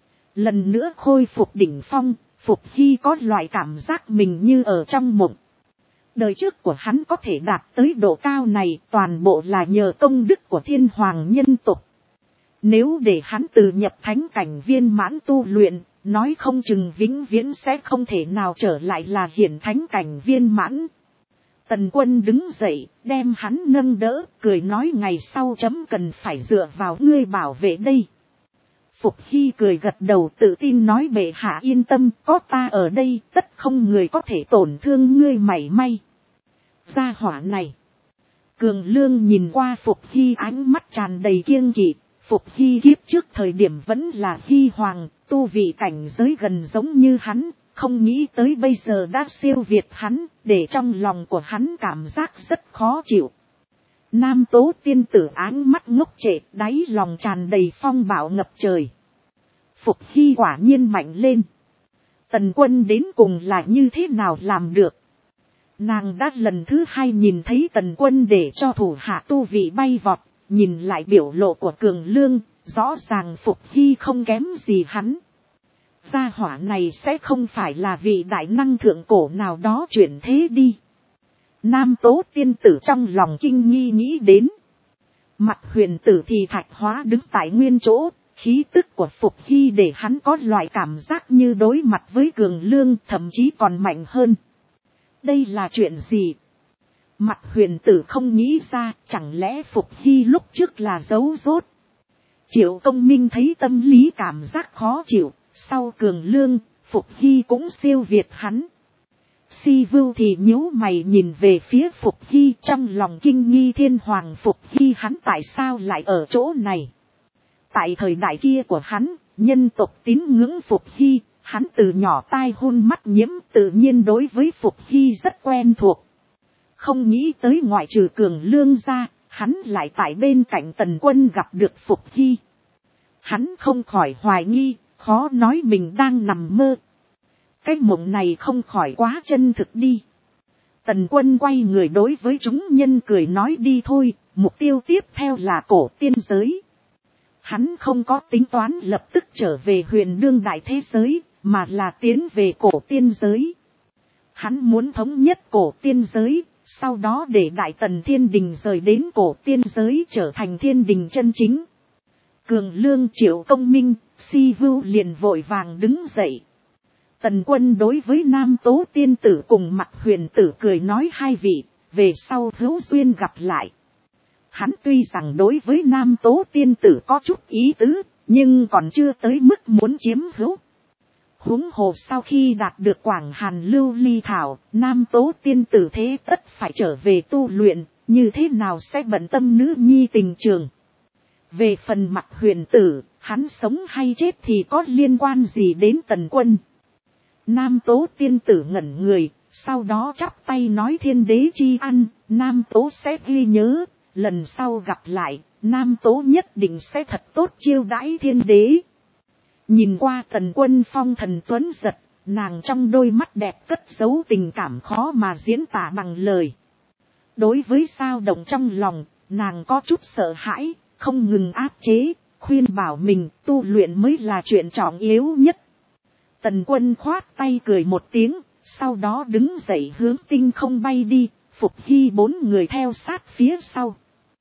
Lần nữa khôi phục đỉnh phong, Phục Hy có loại cảm giác mình như ở trong mộng. Đời trước của hắn có thể đạt tới độ cao này toàn bộ là nhờ công đức của thiên hoàng nhân tộc. Nếu để hắn từ nhập thánh cảnh viên mãn tu luyện, nói không chừng vĩnh viễn sẽ không thể nào trở lại là hiển thánh cảnh viên mãn. Tần Quân đứng dậy, đem hắn nâng đỡ, cười nói ngày sau chấm cần phải dựa vào ngươi bảo vệ đây. Phục Hy cười gật đầu tự tin nói bệ hạ yên tâm, có ta ở đây, tất không người có thể tổn thương ngươi mảy may. Gia hỏa này. Cường Lương nhìn qua Phục Hy ánh mắt tràn đầy kiêng kỵ. Phục Hy kiếp trước thời điểm vẫn là Hy hoàng, tu vị cảnh giới gần giống như hắn, không nghĩ tới bây giờ đã siêu việt hắn, để trong lòng của hắn cảm giác rất khó chịu. Nam Tố Tiên Tử áng mắt ngốc trệ, đáy lòng tràn đầy phong bạo ngập trời. Phục Hy quả nhiên mạnh lên. Tần Quân đến cùng là như thế nào làm được? Nàng đã lần thứ hai nhìn thấy Tần Quân để cho thủ hạ tu vị bay vọt. Nhìn lại biểu lộ của Cường Lương, rõ ràng Phục Hy không kém gì hắn. Gia hỏa này sẽ không phải là vị đại năng thượng cổ nào đó chuyển thế đi. Nam Tố Tiên Tử trong lòng kinh nghi nghĩ đến. Mặt Huyền Tử thì thạch hóa đứng tại nguyên chỗ, khí tức của Phục Hy để hắn có loại cảm giác như đối mặt với Cường Lương thậm chí còn mạnh hơn. Đây là chuyện gì? Mặt Huyền Tử không nghĩ ra, chẳng lẽ Phục Hy lúc trước là giấu rốt. Triệu Công Minh thấy tâm lý cảm giác khó chịu, sau Cường Lương, Phục Hy cũng siêu việt hắn. Si Vưu thì nhíu mày nhìn về phía Phục Hy trong lòng kinh nghi thiên hoàng Phục Hy hắn tại sao lại ở chỗ này. Tại thời đại kia của hắn, nhân tộc tín ngưỡng Phục Hy, hắn từ nhỏ tai hôn mắt nhiễm tự nhiên đối với Phục Hy rất quen thuộc. Không nghĩ tới ngoại trừ Cường Lương ra, hắn lại tại bên cạnh Tần Quân gặp được Phục Hy. Hắn không khỏi hoài nghi, khó nói mình đang nằm mơ. Cái mộng này không khỏi quá chân thực đi. Tần Quân quay người đối với chúng nhân cười nói đi thôi, mục tiêu tiếp theo là cổ tiên giới. Hắn không có tính toán lập tức trở về huyền đương đại thế giới, mà là tiến về cổ tiên giới. Hắn muốn thống nhất cổ tiên giới, sau đó để Đại Tần Thiên Đình rời đến cổ tiên giới trở thành thiên đình chân chính. Cường Lương, Triệu Công Minh, Si Vưu liền vội vàng đứng dậy. Tần Quân đối với Nam Tố Tiên Tử cùng Mặc Huyền Tử cười nói hai vị, về sau hữu duyên gặp lại. Hắn tuy rằng đối với Nam Tố Tiên Tử có chút ý tứ, nhưng còn chưa tới mức muốn chiếm hữu. Huống hồ sau khi đạt được Quảng Hàn Lưu Ly Thảo, Nam Tố Tiên Tử thế tất phải trở về tu luyện, như thế nào sẽ bận tâm nữ nhi tình trường. Về phần Mặc Huyền Tử, hắn sống hay chết thì có liên quan gì đến Tần Quân. Nam Tố Tiên Tử ngẩn người, sau đó chắp tay nói thiên đế chi ăn, Nam Tố sẽ ghi nhớ, lần sau gặp lại, Nam Tố nhất định sẽ thật tốt chiêu đãi thiên đế. Nhìn qua Tần Quân phong thần tuấn giật, nàng trong đôi mắt đẹp cất giấu tình cảm khó mà diễn tả bằng lời. Đối với sao động trong lòng, nàng có chút sợ hãi, không ngừng áp chế, khuyên bảo mình tu luyện mới là chuyện trọng yếu nhất. Tần Quân khoát tay cười một tiếng, sau đó đứng dậy hướng tinh không bay đi, Phục Hy bốn người theo sát phía sau.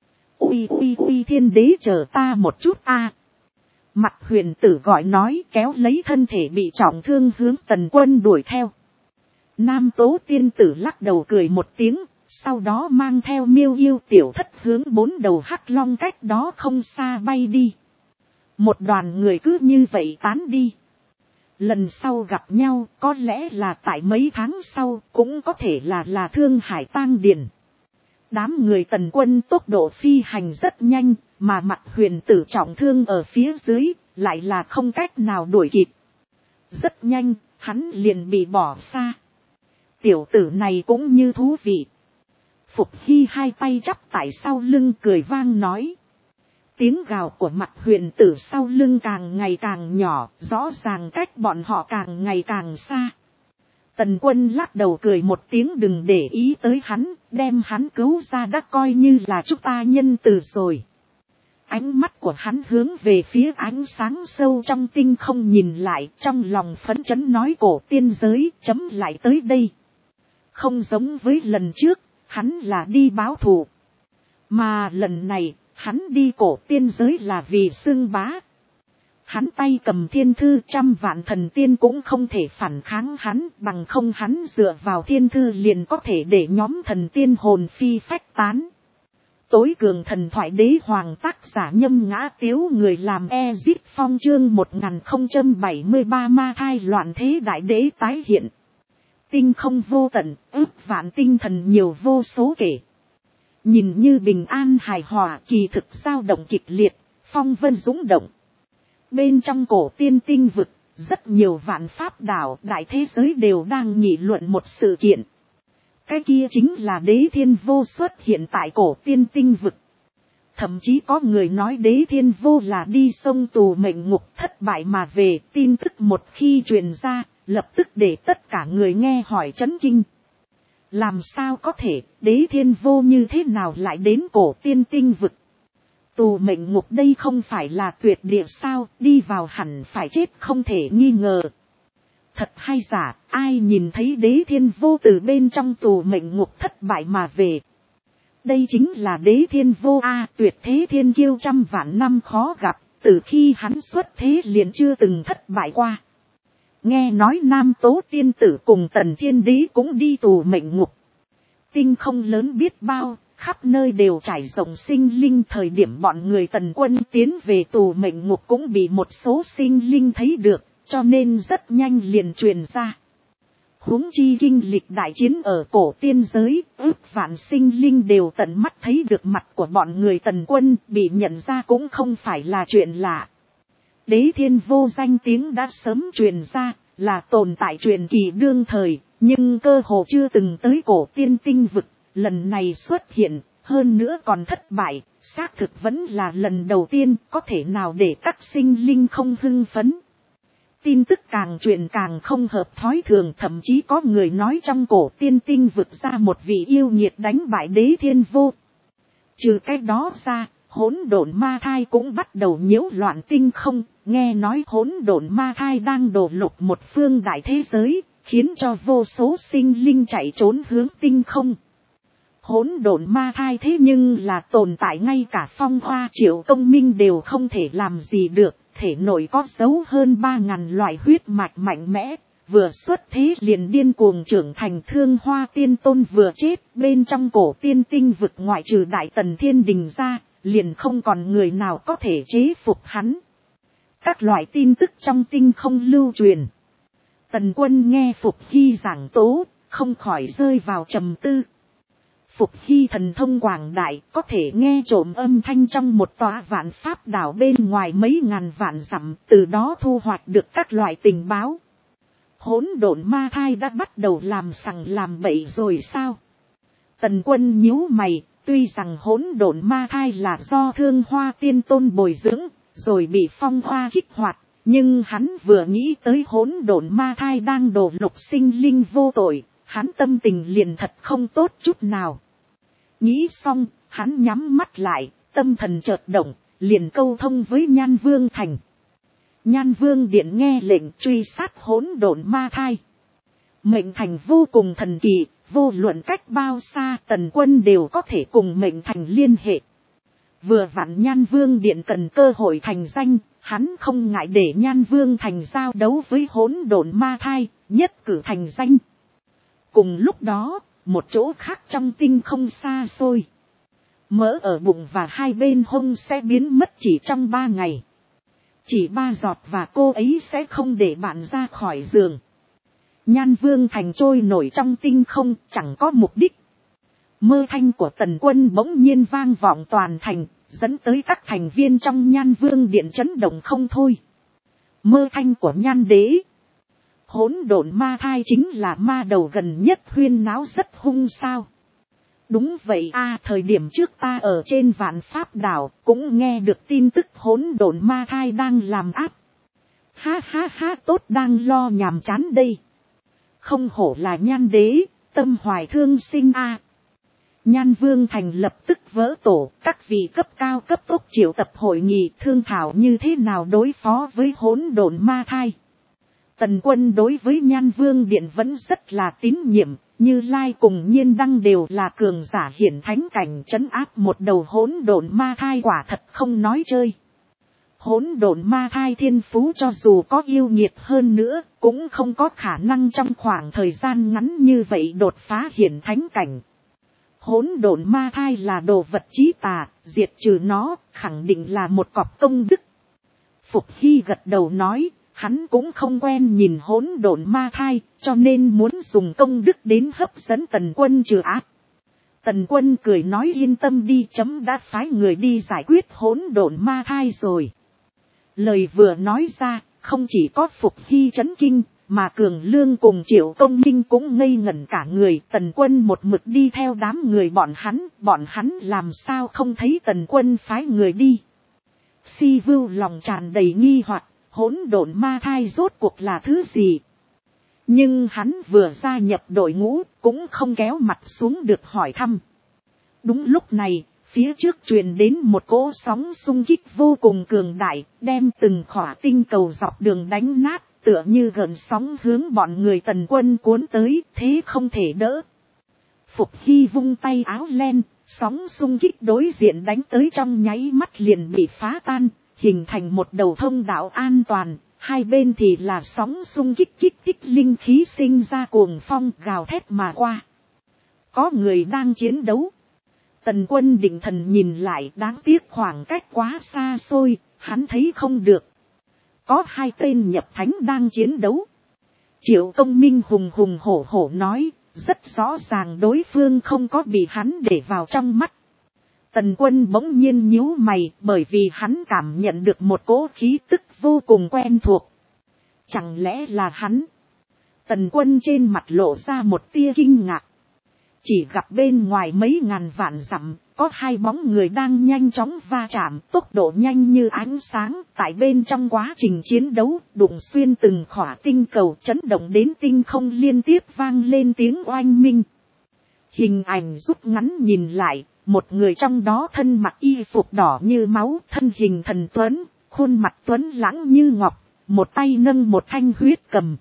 Ui thiên đế chờ ta một chút a. Mặc Huyền Tử gọi nói kéo lấy thân thể bị trọng thương hướng Tần Quân đuổi theo. Nam Tố Tiên Tử lắc đầu cười một tiếng, sau đó mang theo Miêu Yêu tiểu thất hướng bốn đầu hắc long cách đó không xa bay đi. Một đoàn người cứ như vậy tán đi. Lần sau gặp nhau có lẽ là tại mấy tháng sau, cũng có thể là Thương Hải Tang Điền. Đám người Tần Quân tốc độ phi hành rất nhanh, mà Mặc Huyền Tử trọng thương ở phía dưới, lại là không cách nào đuổi kịp. Rất nhanh, hắn liền bị bỏ xa. Tiểu tử này cũng như thú vị. Phục Hy hai tay chắp tại sau lưng cười vang nói. Tiếng gào của Mặc Huyền Tử sau lưng càng ngày càng nhỏ, rõ ràng cách bọn họ càng ngày càng xa. Tần Quân lắc đầu cười một tiếng đừng để ý tới hắn, đem hắn cứu ra đã coi như là chúng ta nhân từ rồi. Ánh mắt của hắn hướng về phía ánh sáng sâu trong tinh không nhìn lại, trong lòng phấn chấn nói cổ tiên giới chấm lại tới đây. Không giống với lần trước, hắn là đi báo thù. Mà lần này, hắn đi cổ tiên giới là vì xưng bá. Hắn tay cầm thiên thư, 100 vạn thần tiên cũng không thể phản kháng hắn, bằng không hắn dựa vào thiên thư liền có thể để nhóm thần tiên hồn phi phách tán. Tối cường thần thoại đế hoàng tác giả Nhâm Ngã Tiếu, người làm Ezip Phong chương 1073 ma thai loạn thế đại đế tái hiện. Tinh không vô tận, ước vạn tinh thần nhiều vô số kể. Nhìn như bình an hài hòa, kỳ thực dao động kịch liệt, phong vân dũng động. Bên trong cổ tiên tinh vực, rất nhiều vạn pháp đảo đại thế giới đều đang nghị luận một sự kiện. Cái kia chính là Đế Thiên Vô xuất hiện tại cổ tiên tinh vực. Thậm chí có người nói Đế Thiên Vô là đi sông tù mệnh ngục thất bại mà về. Tin tức một khi truyền ra, lập tức để tất cả người nghe hỏi chấn kinh. Làm sao có thể, Đế Thiên Vô như thế nào lại đến cổ tiên tinh vực? Tù mệnh ngục đây không phải là tuyệt địa sao, đi vào hẳn phải chết không thể nghi ngờ. Thật hay giả, ai nhìn thấy Đế Thiên Vô từ bên trong tù mệnh ngục thất bại mà về. Đây chính là Đế Thiên Vô a, tuyệt thế thiên kiêu 100 vạn năm khó gặp, từ khi hắn xuất thế liền chưa từng thất bại qua. Nghe nói Nam Tố Tiên Tử cùng Tần Thiên Đế cũng đi tù mệnh ngục. Tinh không lớn biết bao, khắp nơi đều trải rộng sinh linh. Thời điểm bọn người Tần Quân tiến về tù mệnh ngục cũng bị một số sinh linh thấy được, cho nên rất nhanh liền truyền ra. Huống chi kinh lịch đại chiến ở cổ tiên giới, ước vạn sinh linh đều tận mắt thấy được mặt của bọn người Tần Quân, bị nhận ra cũng không phải là chuyện lạ. Đế Thiên Vô danh tiếng đã sớm truyền ra, là tồn tại truyền kỳ đương thời, nhưng cơ hồ chưa từng tới cổ tiên tinh vực. Lần này xuất hiện, hơn nữa còn thất bại, xác thực vẫn là lần đầu tiên, có thể nào để các sinh linh không hưng phấn. Tin tức càng truyền càng không hợp thói thường, thậm chí có người nói trong cổ tiên tinh vực ra một vị yêu nghiệt đánh bại Đế Thiên Vô. Trừ cái đó ra, hỗn độn ma thai cũng bắt đầu nhiễu loạn tinh không, nghe nói hỗn độn ma thai đang đổ lục một phương đại thế giới, khiến cho vô số sinh linh chạy trốn hướng tinh không. Hỗn độn ma thai thế nhưng là tồn tại ngay cả Phong Hoa Triệu Công Minh đều không thể làm gì được, thể nội có dấu hơn 3.000 loại huyết mạch mạnh mẽ, vừa xuất thế liền điên cuồng trưởng thành. Thương Hoa Tiên Tôn vừa chết, bên trong cổ tiên tinh vực ngoại trừ Đại Tần Thiên Đình ra, liền không còn người nào có thể chế phục hắn. Các loại tin tức trong tinh không lưu truyền. Tần Quân nghe Phục Hy giảng tố, không khỏi rơi vào trầm tư. Phục Hy thần thông quảng đại, có thể nghe trộm âm thanh trong một tòa vạn pháp đảo bên ngoài mấy ngàn vạn dặm, từ đó thu hoạch được các loại tình báo. Hỗn độn ma thai đã bắt đầu làm sằng làm bậy rồi sao? Tần Quân nhíu mày, tuy rằng hỗn độn ma thai là do Thương Hoa Tiên Tôn bồi dưỡng, rồi bị Phong Hoa kích hoạt, nhưng hắn vừa nghĩ tới hỗn độn ma thai đang đổ lục sinh linh vô tội, hắn tâm tình liền thật không tốt chút nào. Nghĩ xong, hắn nhắm mắt lại, tâm thần chợt động, liền câu thông với Nhan Vương Thành. Nhan Vương Điện nghe lệnh truy sát hỗn độn ma thai. Mệnh Thành vô cùng thần kỳ, vô luận cách bao xa Tần Quân đều có thể cùng Mệnh Thành liên hệ. Vừa vặn Nhan Vương Điện cần cơ hội thành danh, hắn không ngại để Nhan Vương Thành giao đấu với hỗn độn ma thai, nhất cử thành danh. Cùng lúc đó, một chỗ khác trong tinh không xa xôi, mỡ ở bụng và hai bên hông sẽ biến mất chỉ trong 3 ngày. Chỉ 3 giọt và cô ấy sẽ không để bạn ra khỏi giường. Nhan Vương Thành trôi nổi trong tinh không, chẳng có mục đích. Mơ thanh của Tần Quân bỗng nhiên vang vọng toàn thành, dẫn tới các thành viên trong Nhan Vương Điện chấn động không thôi. Mơ thanh của Nhan Đế. Hỗn độn ma thai chính là ma đầu gần nhất huyên náo rất hung sao? Đúng vậy a, thời điểm trước ta ở trên Vạn Pháp Đảo cũng nghe được tin tức hỗn độn ma thai đang làm áp. Ha ha ha, tốt đang lo nhàm chán đây. Không hổ là Nhan Đế, tâm hoài thương sinh a. Nhan Vương Thành lập tức vỡ tổ, các vị cấp cao cấp tốc triệu tập hội nghị thương thảo như thế nào đối phó với hỗn độn ma thai. Tần Quân đối với Nhan Vương Điện vẫn rất là tín nhiệm, Như Lai cùng Nhiên Đăng đều là cường giả hiển thánh cảnh, trấn áp một đầu hỗn độn ma thai quả thật không nói chơi. Hỗn độn ma thai thiên phú cho dù có yêu nghiệt hơn nữa, cũng không có khả năng trong khoảng thời gian ngắn như vậy đột phá hiển thánh cảnh. Hỗn độn ma thai là đồ vật chí tà, diệt trừ nó, khẳng định là một cọc công đức. Phục Hy gật đầu nói, hắn cũng không quen nhìn hỗn độn ma thai, cho nên muốn dùng công đức đến hấp dẫn Tần Quân trừ ác. Tần Quân cười nói yên tâm đi, chấm đã phái người đi giải quyết hỗn độn ma thai rồi. Lời vừa nói ra, không chỉ có Phục Hy chấn kinh, mà Cường Lương cùng Triệu Công Minh cũng ngây ngẩn cả người. Tần Quân một mực đi theo đám người bọn hắn làm sao không thấy Tần Quân phái người đi. Si Vưu lòng tràn đầy nghi hoặc, hỗn độn ma thai rốt cuộc là thứ gì? Nhưng hắn vừa gia nhập đội ngũ, cũng không kéo mặt xuống được hỏi thăm. Đúng lúc này, phía trước truyền đến một cỗ sóng xung kích vô cùng cường đại, đem từng khỏa tinh cầu dọc đường đánh nát, tựa như gần sóng hướng bọn người Tần Quân cuốn tới, thế không thể đỡ. Phục Hy vung tay áo len, sóng xung kích đối diện đánh tới trong nháy mắt liền bị phá tan, hình thành một đầu thông đạo an toàn, hai bên thì là sóng xung kích kích thích linh khí sinh ra cuồng phong gào thét mà qua. Có người đang chiến đấu. Tần Quân định thần nhìn lại, đáng tiếc khoảng cách quá xa xôi, hắn thấy không được. Có 2 tên nhập thánh đang chiến đấu. Triệu Công Minh hùng hùng hổ hổ nói, rất rõ ràng đối phương không có bị hắn để vào trong mắt. Tần Quân bỗng nhiên nhíu mày, bởi vì hắn cảm nhận được một cỗ khí tức vô cùng quen thuộc. Chẳng lẽ là hắn? Tần Quân trên mặt lộ ra một tia kinh ngạc. Chỉ gặp bên ngoài mấy ngàn vạn dặm, có 2 bóng người đang nhanh chóng va chạm, tốc độ nhanh như ánh sáng, tại bên trong quá trình chiến đấu, đụng xuyên từng khỏa tinh cầu, chấn động đến tinh không liên tiếp vang lên tiếng oanh minh. Hình ảnh rút ngắn nhìn lại, một người trong đó thân mặc y phục đỏ như máu, thân hình thần tuấn, khuôn mặt tuấn lãng như ngọc, một tay nâng một thanh huyết cầm.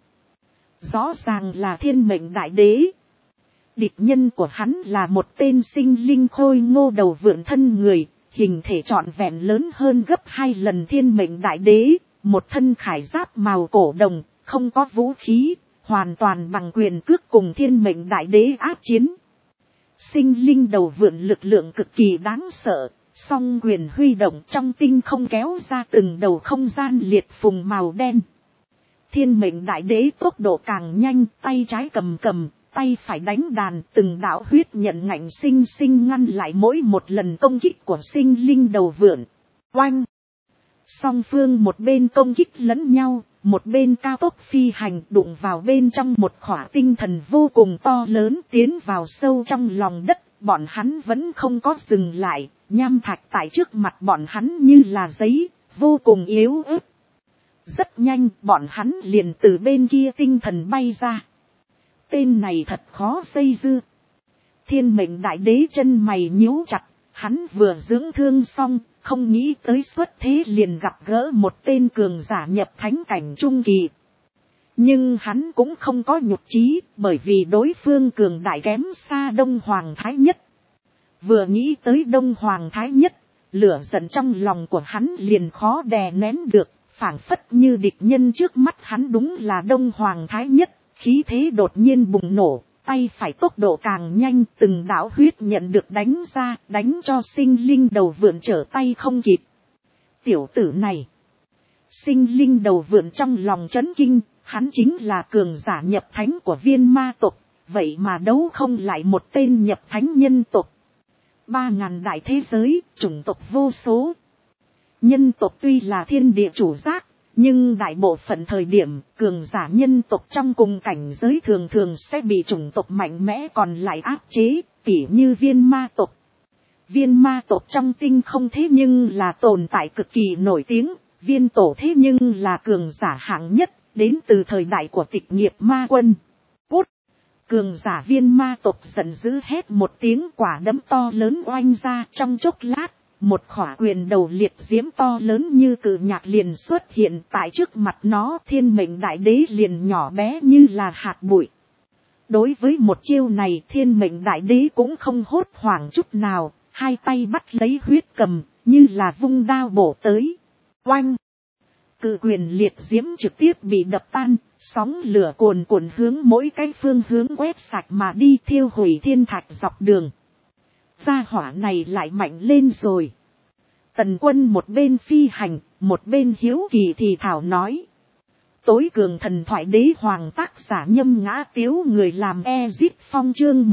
Rõ ràng là thiên mệnh đại đế. Địch nhân của hắn là một tên sinh linh khôi ngô đầu vượn thân người, hình thể trọn vẹn lớn hơn gấp 2 lần thiên mệnh đại đế, một thân khải giáp màu cổ đồng, không có vũ khí, hoàn toàn bằng quyền cước cùng thiên mệnh đại đế áp chiến. Sinh linh đầu vượn lực lượng cực kỳ đáng sợ, song quyền huy động trong tinh không kéo ra từng đầu không gian liệt phùng màu đen. Thiên mệnh đại đế tốc độ càng nhanh, tay trái cầm, tay phải đánh đàn, từng đạo huyết nhận ngạnh sinh sinh ngăn lại mỗi một lần công kích của sinh linh đầu vượn. Oanh! Song phương một bên công kích lẫn nhau, một bên cao tốc phi hành, đụng vào bên trong một khỏa tinh thần vô cùng to lớn, tiến vào sâu trong lòng đất. Bọn hắn vẫn không có dừng lại, nham thạch tại trước mặt bọn hắn như là giấy, vô cùng yếu ớt. Rất nhanh bọn hắn liền từ bên kia tinh thần bay ra. Tên này thật khó dây dưa. Thiên mệnh đại đế chân mày nhíu chặt, hắn vừa dưỡng thương xong, không nghĩ tới xuất thế liền gặp gỡ một tên cường giả nhập thánh cảnh trung kỳ. Nhưng hắn cũng không có nhục chí, bởi vì đối phương cường đại kém xa Đông Hoàng Thái Nhất. Vừa nghĩ tới Đông Hoàng Thái Nhất, lửa giận trong lòng của hắn liền khó đè nén được, phảng phất như địch nhân trước mắt hắn đúng là Đông Hoàng Thái Nhất, khí thế đột nhiên bùng nổ, tay phải tốc độ càng nhanh, từng đạo huyết nhận được đánh ra, đánh cho sinh linh đầu vượn trở tay không kịp. Tiểu tử này, sinh linh đầu vượn trong lòng chấn kinh, hắn chính là cường giả nhập thánh của Viên Ma tộc, vậy mà đấu không lại một tên nhập thánh nhân tộc. 3000 đại thế giới, chủng tộc vô số. Nhân tộc tuy là thiên địa chủ giác, nhưng đại bộ phận thời điểm, cường giả nhân tộc trong cùng cảnh giới thường thường sẽ bị chủng tộc mạnh mẽ còn lại áp chế, tỉ như Viên Ma tộc. Viên Ma tộc trong tinh không thế nhưng là tồn tại cực kỳ nổi tiếng, Viên tổ thế nhưng là cường giả hạng nhất, đến từ thời đại của tịch nghiệp ma quân. Cút! Cường giả Viên Ma tộc giận dữ hét một tiếng, quả đấm to lớn oanh ra, trong chốc lát. Một khỏa quyền đầu liệt diễm to lớn như cự nhạc liền xuất hiện tại trước mặt nó, thiên mệnh đại đế liền nhỏ bé như là hạt bụi. Đối với một chiêu này thiên mệnh đại đế cũng không hốt hoảng chút nào, hai tay bắt lấy huyết cầm, như là vung đao bổ tới. Oanh! Cự quyền liệt diễm trực tiếp bị đập tan, sóng lửa cuồn cuộn hướng mỗi cái phương hướng quét sạch mà đi, thiêu hủy thiên thạch dọc đường. Gia hỏa này lại mạnh lên rồi. Tần Quân một bên phi hành, một bên hiếu kỳ thì thảo nói. Tối cường thần thoại đế hoàng tác giả Nhâm Ngã Tiếu, người làm Ezit Phong chương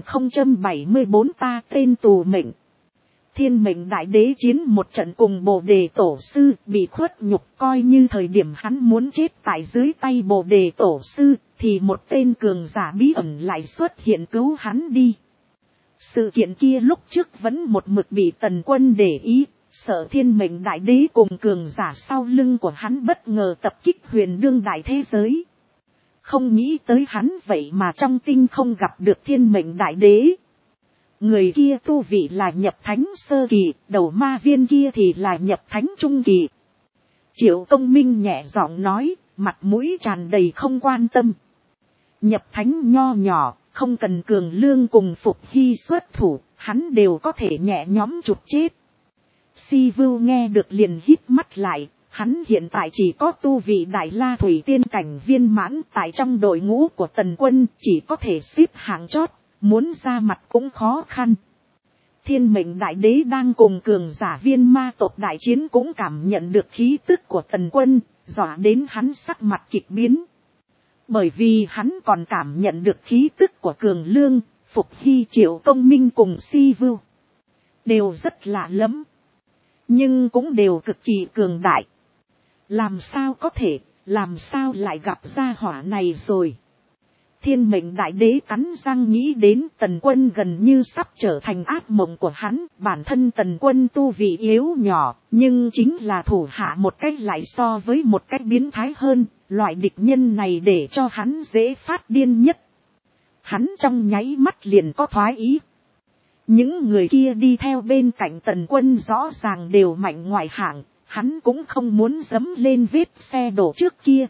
1074, ta tên tù mệnh. Thiên mệnh đại đế chiến một trận cùng Bồ Đề tổ sư, bị khuất nhục, coi như thời điểm hắn muốn chết tại dưới tay Bồ Đề tổ sư, thì một tên cường giả bí ẩn lại xuất hiện cứu hắn đi. Sự kiện kia lúc trước vẫn một mực bị Tần Quân để ý, sợ thiên mệnh đại đế cùng cường giả sau lưng của hắn bất ngờ tập kích huyền đương đại thế giới. Không nghĩ tới hắn vậy mà trong tinh không gặp được thiên mệnh đại đế. Người kia tu vị là nhập thánh sơ kỳ, đầu ma viên kia thì là nhập thánh trung kỳ. Triệu Công Minh nhẹ giọng nói, mặt mũi tràn đầy không quan tâm. Nhập thánh nho nhỏ, không cần Cường Lương cùng Phục Hy xuất thủ, hắn đều có thể nhẹ nhõm chụp chết. Si Vưu nghe được liền hít mắt lại, hắn hiện tại chỉ có tu vị Đại La Thủy Tiên cảnh viên mãn, tại trong đội ngũ của Tần Quân chỉ có thể xếp hạng chót, muốn ra mặt cũng khó khăn. Thiên mệnh đại đế đang cùng cường giả Viên Ma tộc đại chiến cũng cảm nhận được khí tức của Tần Quân, dọa đến hắn sắc mặt kịch biến. Bởi vì hắn còn cảm nhận được khí tức của Cường Lương, Phục Hy, Triệu Công Minh cùng Si Vưu. Đều rất lạ lẫm, nhưng cũng đều cực kỳ cường đại. Làm sao có thể, làm sao lại gặp gia hỏa này rồi. Thiên mệnh đại đế cắn răng nghĩ đến Tần Quân gần như sắp trở thành ác mộng của hắn. Bản thân Tần Quân tu vị yếu nhỏ, nhưng chính là thủ hạ một cách lại so với một cách biến thái hơn. Loại địch nhân này để cho hắn dễ phát điên nhất. Hắn trong nháy mắt liền có thoái ý. Những người kia đi theo bên cạnh Tần Quân rõ ràng đều mạnh ngoại hạng, hắn cũng không muốn dẫm lên vết xe đổ trước kia.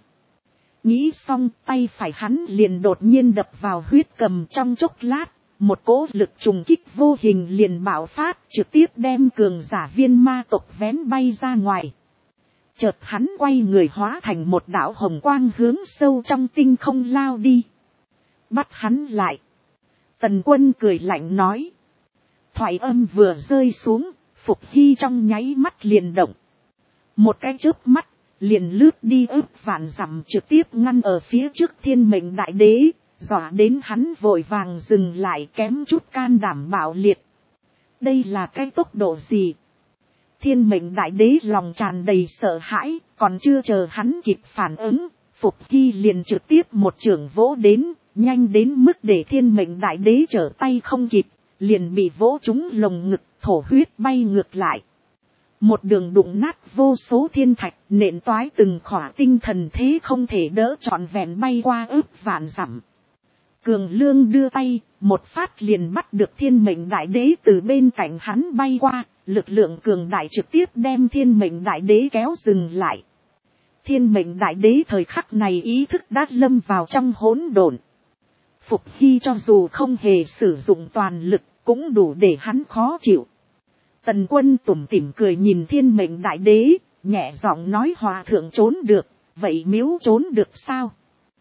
Nghĩ xong, tay phải hắn liền đột nhiên đập vào huyết cầm, trong chốc lát, một cỗ lực trùng kích vô hình liền bạo phát, trực tiếp đem cường giả viên ma tộc vén bay ra ngoài. Chợt hắn quay người hóa thành một đạo hồng quang hướng sâu trong tinh không lao đi. Bắt hắn lại. Tần Quân cười lạnh nói. Thoại âm vừa rơi xuống, Phục Hy trong nháy mắt liền động. Một cái chớp mắt, liền lướt đi ước vạn dặm, trực tiếp ngăn ở phía trước Thiên Mệnh Đại Đế, dọa đến hắn vội vàng dừng lại, kém chút can đảm bạo liệt. Đây là cái tốc độ gì? Thiên Mệnh Đại Đế lòng tràn đầy sợ hãi, còn chưa chờ hắn kịp phản ứng, Phục Hy liền trực tiếp một chưởng vỗ đến, nhanh đến mức để Thiên Mệnh Đại Đế trở tay không kịp, liền bị vỗ trúng lồng ngực, thổ huyết bay ngược lại. Một đường đụng nát vô số thiên thạch, nện toái từng khỏa tinh thần thế không thể đỡ, trọn vẹn bay qua ước vạn dặm. Cường Lương đưa tay, một phát liền bắt được Thiên Mệnh Đại Đế từ bên cạnh hắn bay qua, lực lượng cường đại trực tiếp đem Thiên Mệnh Đại Đế kéo dừng lại. Thiên Mệnh Đại Đế thời khắc này ý thức đã lâm vào trong hỗn độn. Phục Hy cho dù không hề sử dụng toàn lực, cũng đủ để hắn khó chịu. Tần Quân tủm tỉm cười nhìn Thiên Mệnh Đại Đế, nhẹ giọng nói: Hòa thượng trốn được, vậy miếu trốn được sao?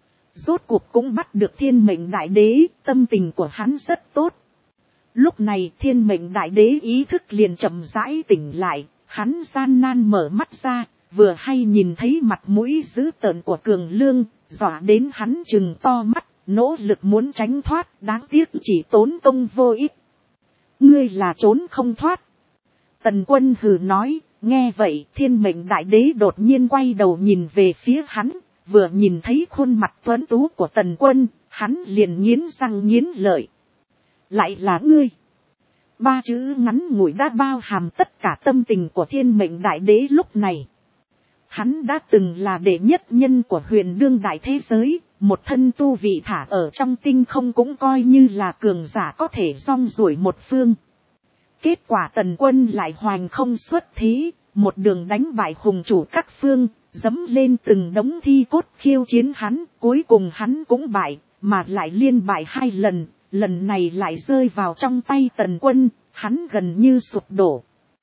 Rốt cuộc cũng bắt được Thiên Mệnh Đại Đế, tâm tình của hắn rất tốt. Lúc này Thiên Mệnh Đại Đế ý thức liền chậm rãi tỉnh lại, hắn gian nan mở mắt ra, vừa hay nhìn thấy mặt mũi dữ tợn của Cường Lương, dọa đến hắn trừng to mắt, nỗ lực muốn tránh thoát, đáng tiếc chỉ tốn công vô ích. Ngươi là trốn không thoát. Tần Quân hừ nói. Nghe vậy Thiên Mệnh Đại Đế đột nhiên quay đầu nhìn về phía hắn, vừa nhìn thấy khuôn mặt tuấn tú của Tần Quân, hắn liền nghiến răng nghiến lợi. Lại là ngươi. Ba chữ ngắn ngủi đã bao hàm tất cả tâm tình của Thiên Mệnh Đại Đế lúc này. Hắn đã từng là đệ nhất nhân của huyền đương đại thế giới, một thân tu vị thả ở trong tinh không cũng coi như là cường giả có thể rong ruổi một phương. Kết quả Tần Quân lại hoành không xuất thế, một đường đánh bại hùng chủ các phương, dẫm lên từng đống thi cốt khiêu chiến hắn, cuối cùng hắn cũng bại, mà lại liên bại 2 lần, lần này lại rơi vào trong tay Tần Quân, hắn gần như sụp đổ.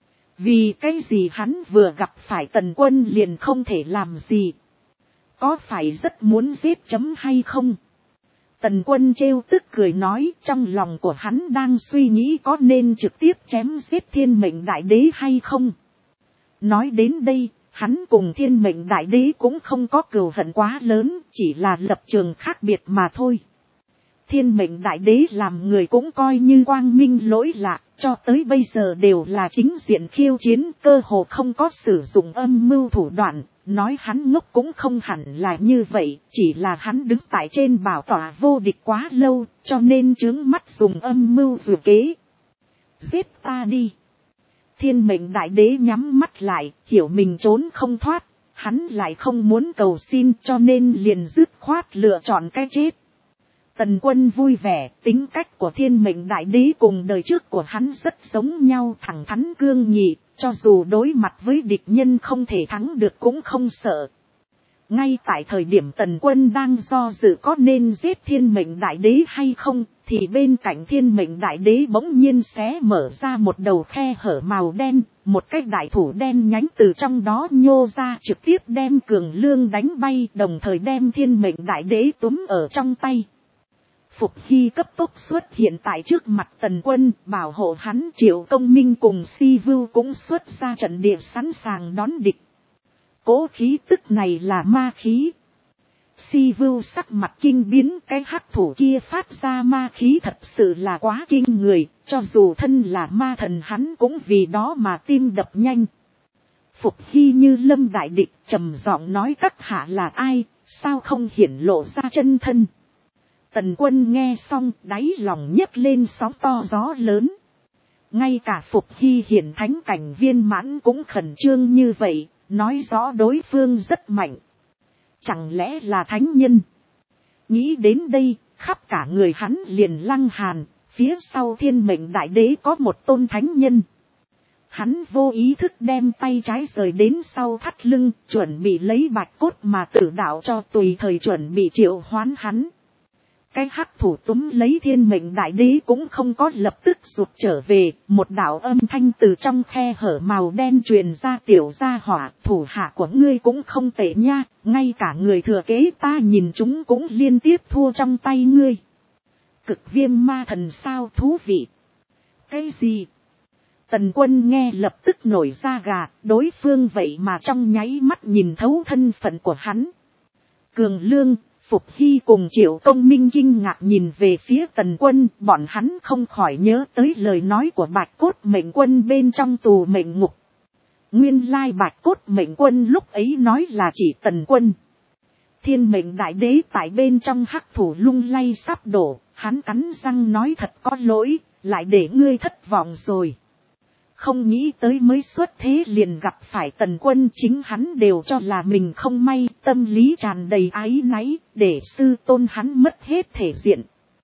Vì cái gì hắn vừa gặp phải Tần Quân liền không thể làm gì? Có phải rất muốn giết chấm hay không? Tần Quân trêu tức cười nói, trong lòng của hắn đang suy nghĩ có nên trực tiếp chém giết Thiên Mệnh Đại Đế hay không. Nói đến đây, hắn cùng Thiên Mệnh Đại Đế cũng không có cừu hận quá lớn, chỉ là lập trường khác biệt mà thôi. Thiên Mệnh Đại Đế làm người cũng coi như quang minh lỗi lạc, cho tới bây giờ đều là chính diện khiêu chiến, cơ hồ không có sử dụng âm mưu thủ đoạn. Nói hắn ngốc cũng không hẳn là như vậy, chỉ là hắn đứng tại trên bảo tọa vô địch quá lâu, cho nên trướng mắt dùng âm mưu dù kế. Giết ta đi. Thiên Mệnh Đại Đế nhắm mắt lại, hiểu mình trốn không thoát, hắn lại không muốn cầu xin, cho nên liền dứt khoát lựa chọn cái chết. Tần Quân vui vẻ, tính cách của Thiên Mệnh Đại Đế cùng đời trước của hắn rất giống nhau, thẳng thắn cương nghị, cho dù đối mặt với địch nhân không thể thắng được cũng không sợ. Ngay tại thời điểm Tần Quân đang do dự có nên giết Thiên Mệnh Đại Đế hay không, thì bên cạnh Thiên Mệnh Đại Đế bỗng nhiên xé mở ra một đầu khe hở màu đen, một cái đại thủ đen nhánh từ trong đó nhô ra, trực tiếp đem Cường Lương đánh bay, đồng thời đem Thiên Mệnh Đại Đế túm ở trong tay. Phục Hy cấp tốc xuất hiện tại trước mặt Tần Quân, bảo hộ hắn. Triệu Công Minh cùng Si Vưu cũng xuất ra trận địa sẵn sàng đón địch. Cố khí tức này là ma khí. Si Vưu sắc mặt kinh biến, cái hắc thủ kia phát ra ma khí thật sự là quá kinh người, cho dù thân là ma thần hắn cũng vì đó mà tim đập nhanh. Phục Hy như lâm đại địch, trầm giọng nói: các hạ là ai, sao không hiển lộ ra chân thân? Tần Quân nghe xong, đáy lòng nhấc lên sóng to gió lớn. Ngay cả Phục Hy hiển thánh cảnh viên mãn cũng khẩn trương như vậy, nói rõ đối phương rất mạnh. Chẳng lẽ là thánh nhân? Nghĩ đến đây, khắp cả người hắn liền lăng hàn, Phía sau thiên mệnh đại đế có một tôn thánh nhân. Hắn vô ý thức đem tay trái rời đến sau thắt lưng, chuẩn bị lấy bạch cốt mà tử đạo cho tùy thời chuẩn bị triệu hoán hắn. Cái hắc thủ túm lấy thiên mệnh đại đế cũng không có lập tức rụt trở về, một đạo âm thanh từ trong khe hở màu đen truyền ra, tiểu gia hỏa, thủ hạ của ngươi cũng không tệ nha, ngay cả người thừa kế ta nhìn chúng cũng liên tiếp thua trong tay ngươi. Cực viêm ma thần sao thú vị. Cái gì? Tần Quân nghe lập tức nổi da gà, đối phương vậy mà trong nháy mắt nhìn thấu thân phận của hắn. Cường Lương, Phục Hy cùng Triệu Công Minh kinh ngạc nhìn về phía Tần Quân, bọn hắn không khỏi nhớ tới lời nói của Bạch Cốt Mệnh Quân bên trong tù mệnh ngục. Nguyên lai Bạch Cốt Mệnh Quân lúc ấy nói là chỉ Tần Quân. Thiên mệnh đại đế tại bên trong hắc thủ lung lay sắp đổ, hắn cắn răng nói thật có lỗi, lại để ngươi thất vọng rồi. Không nghĩ tới mới xuất thế liền gặp phải Tần Quân, chính hắn đều cho là mình không may, tâm lý tràn đầy áy náy, để sư tôn hắn mất hết thể diện.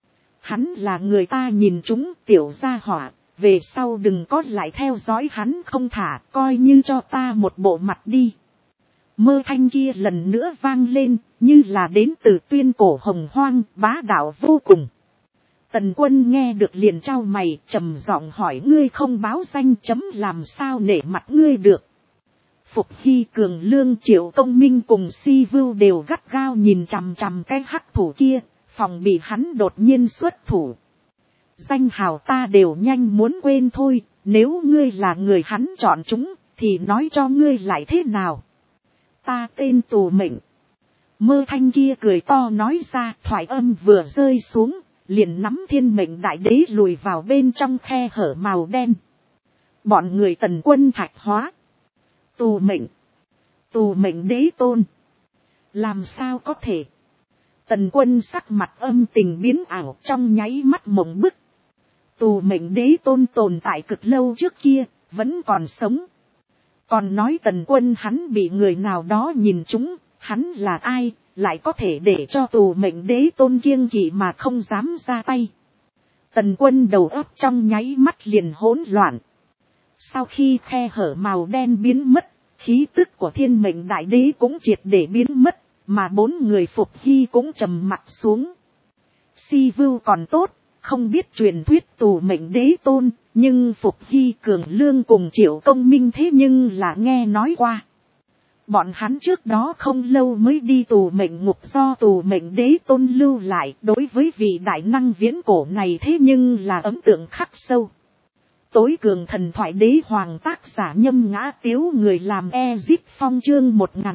Hắn là người ta nhìn chúng, tiểu gia hỏa, về sau đừng có lại theo dõi hắn không thả, coi như cho ta một bộ mặt đi. Mơ thanh kia lần nữa vang lên, như là đến từ tuyên cổ hồng hoang, bá đạo vô cùng. Tần Quân nghe được liền trao mày, trầm giọng hỏi, ngươi không báo danh chấm làm sao nể mặt ngươi được. Phục Hy, Cường Lương, Triệu Công Minh cùng Si Vưu đều gắt gao nhìn chằm chằm cái hắc thủ kia, phòng bị hắn đột nhiên xuất thủ. Danh hào ta đều nhanh muốn quên thôi, nếu ngươi là người hắn chọn chúng, thì nói cho ngươi lại thế nào. Ta tên tù mệnh. Mơ thanh kia cười to nói ra, thoại âm vừa rơi xuống, liền nắm thiên mệnh đại đế lùi vào bên trong khe hở màu đen. Bọn người Tần Quân thạch hóa. Tù mệnh đế tôn. Làm sao có thể? Tần Quân sắc mặt âm tình biến ảo, trong nháy mắt mộng bức. Tù mệnh đế tôn tồn tại cực lâu trước kia, vẫn còn sống. Còn nói Tần Quân hắn bị người nào đó nhìn chúng, hắn là ai, lại có thể để cho tù mệnh đế tôn kiêng kỵ mà không dám ra tay. Tần Quân đầu óc trong nháy mắt liền hỗn loạn. Sau khi khe hở màu đen biến mất, khí tức của thiên mệnh đại đế cũng triệt để biến mất, mà bốn người Phục Hy cũng trầm mặt xuống. Si Vưu còn tốt, không biết truyền thuyết tù mệnh đế tôn, nhưng Phục Hy, Cường Lương cùng Triệu Công Minh thế nhưng là nghe nói qua. Bọn hắn trước đó không lâu mới đi tù mệnh ngục do tù mệnh đế tôn lưu lại, đối với vị đại năng viễn cổ này thế nhưng là ấn tượng khắc sâu. Tối cường thần thoại đế hoàng tác giả Nhâm Ngã Tiếu, người làm Ezip Phong, chương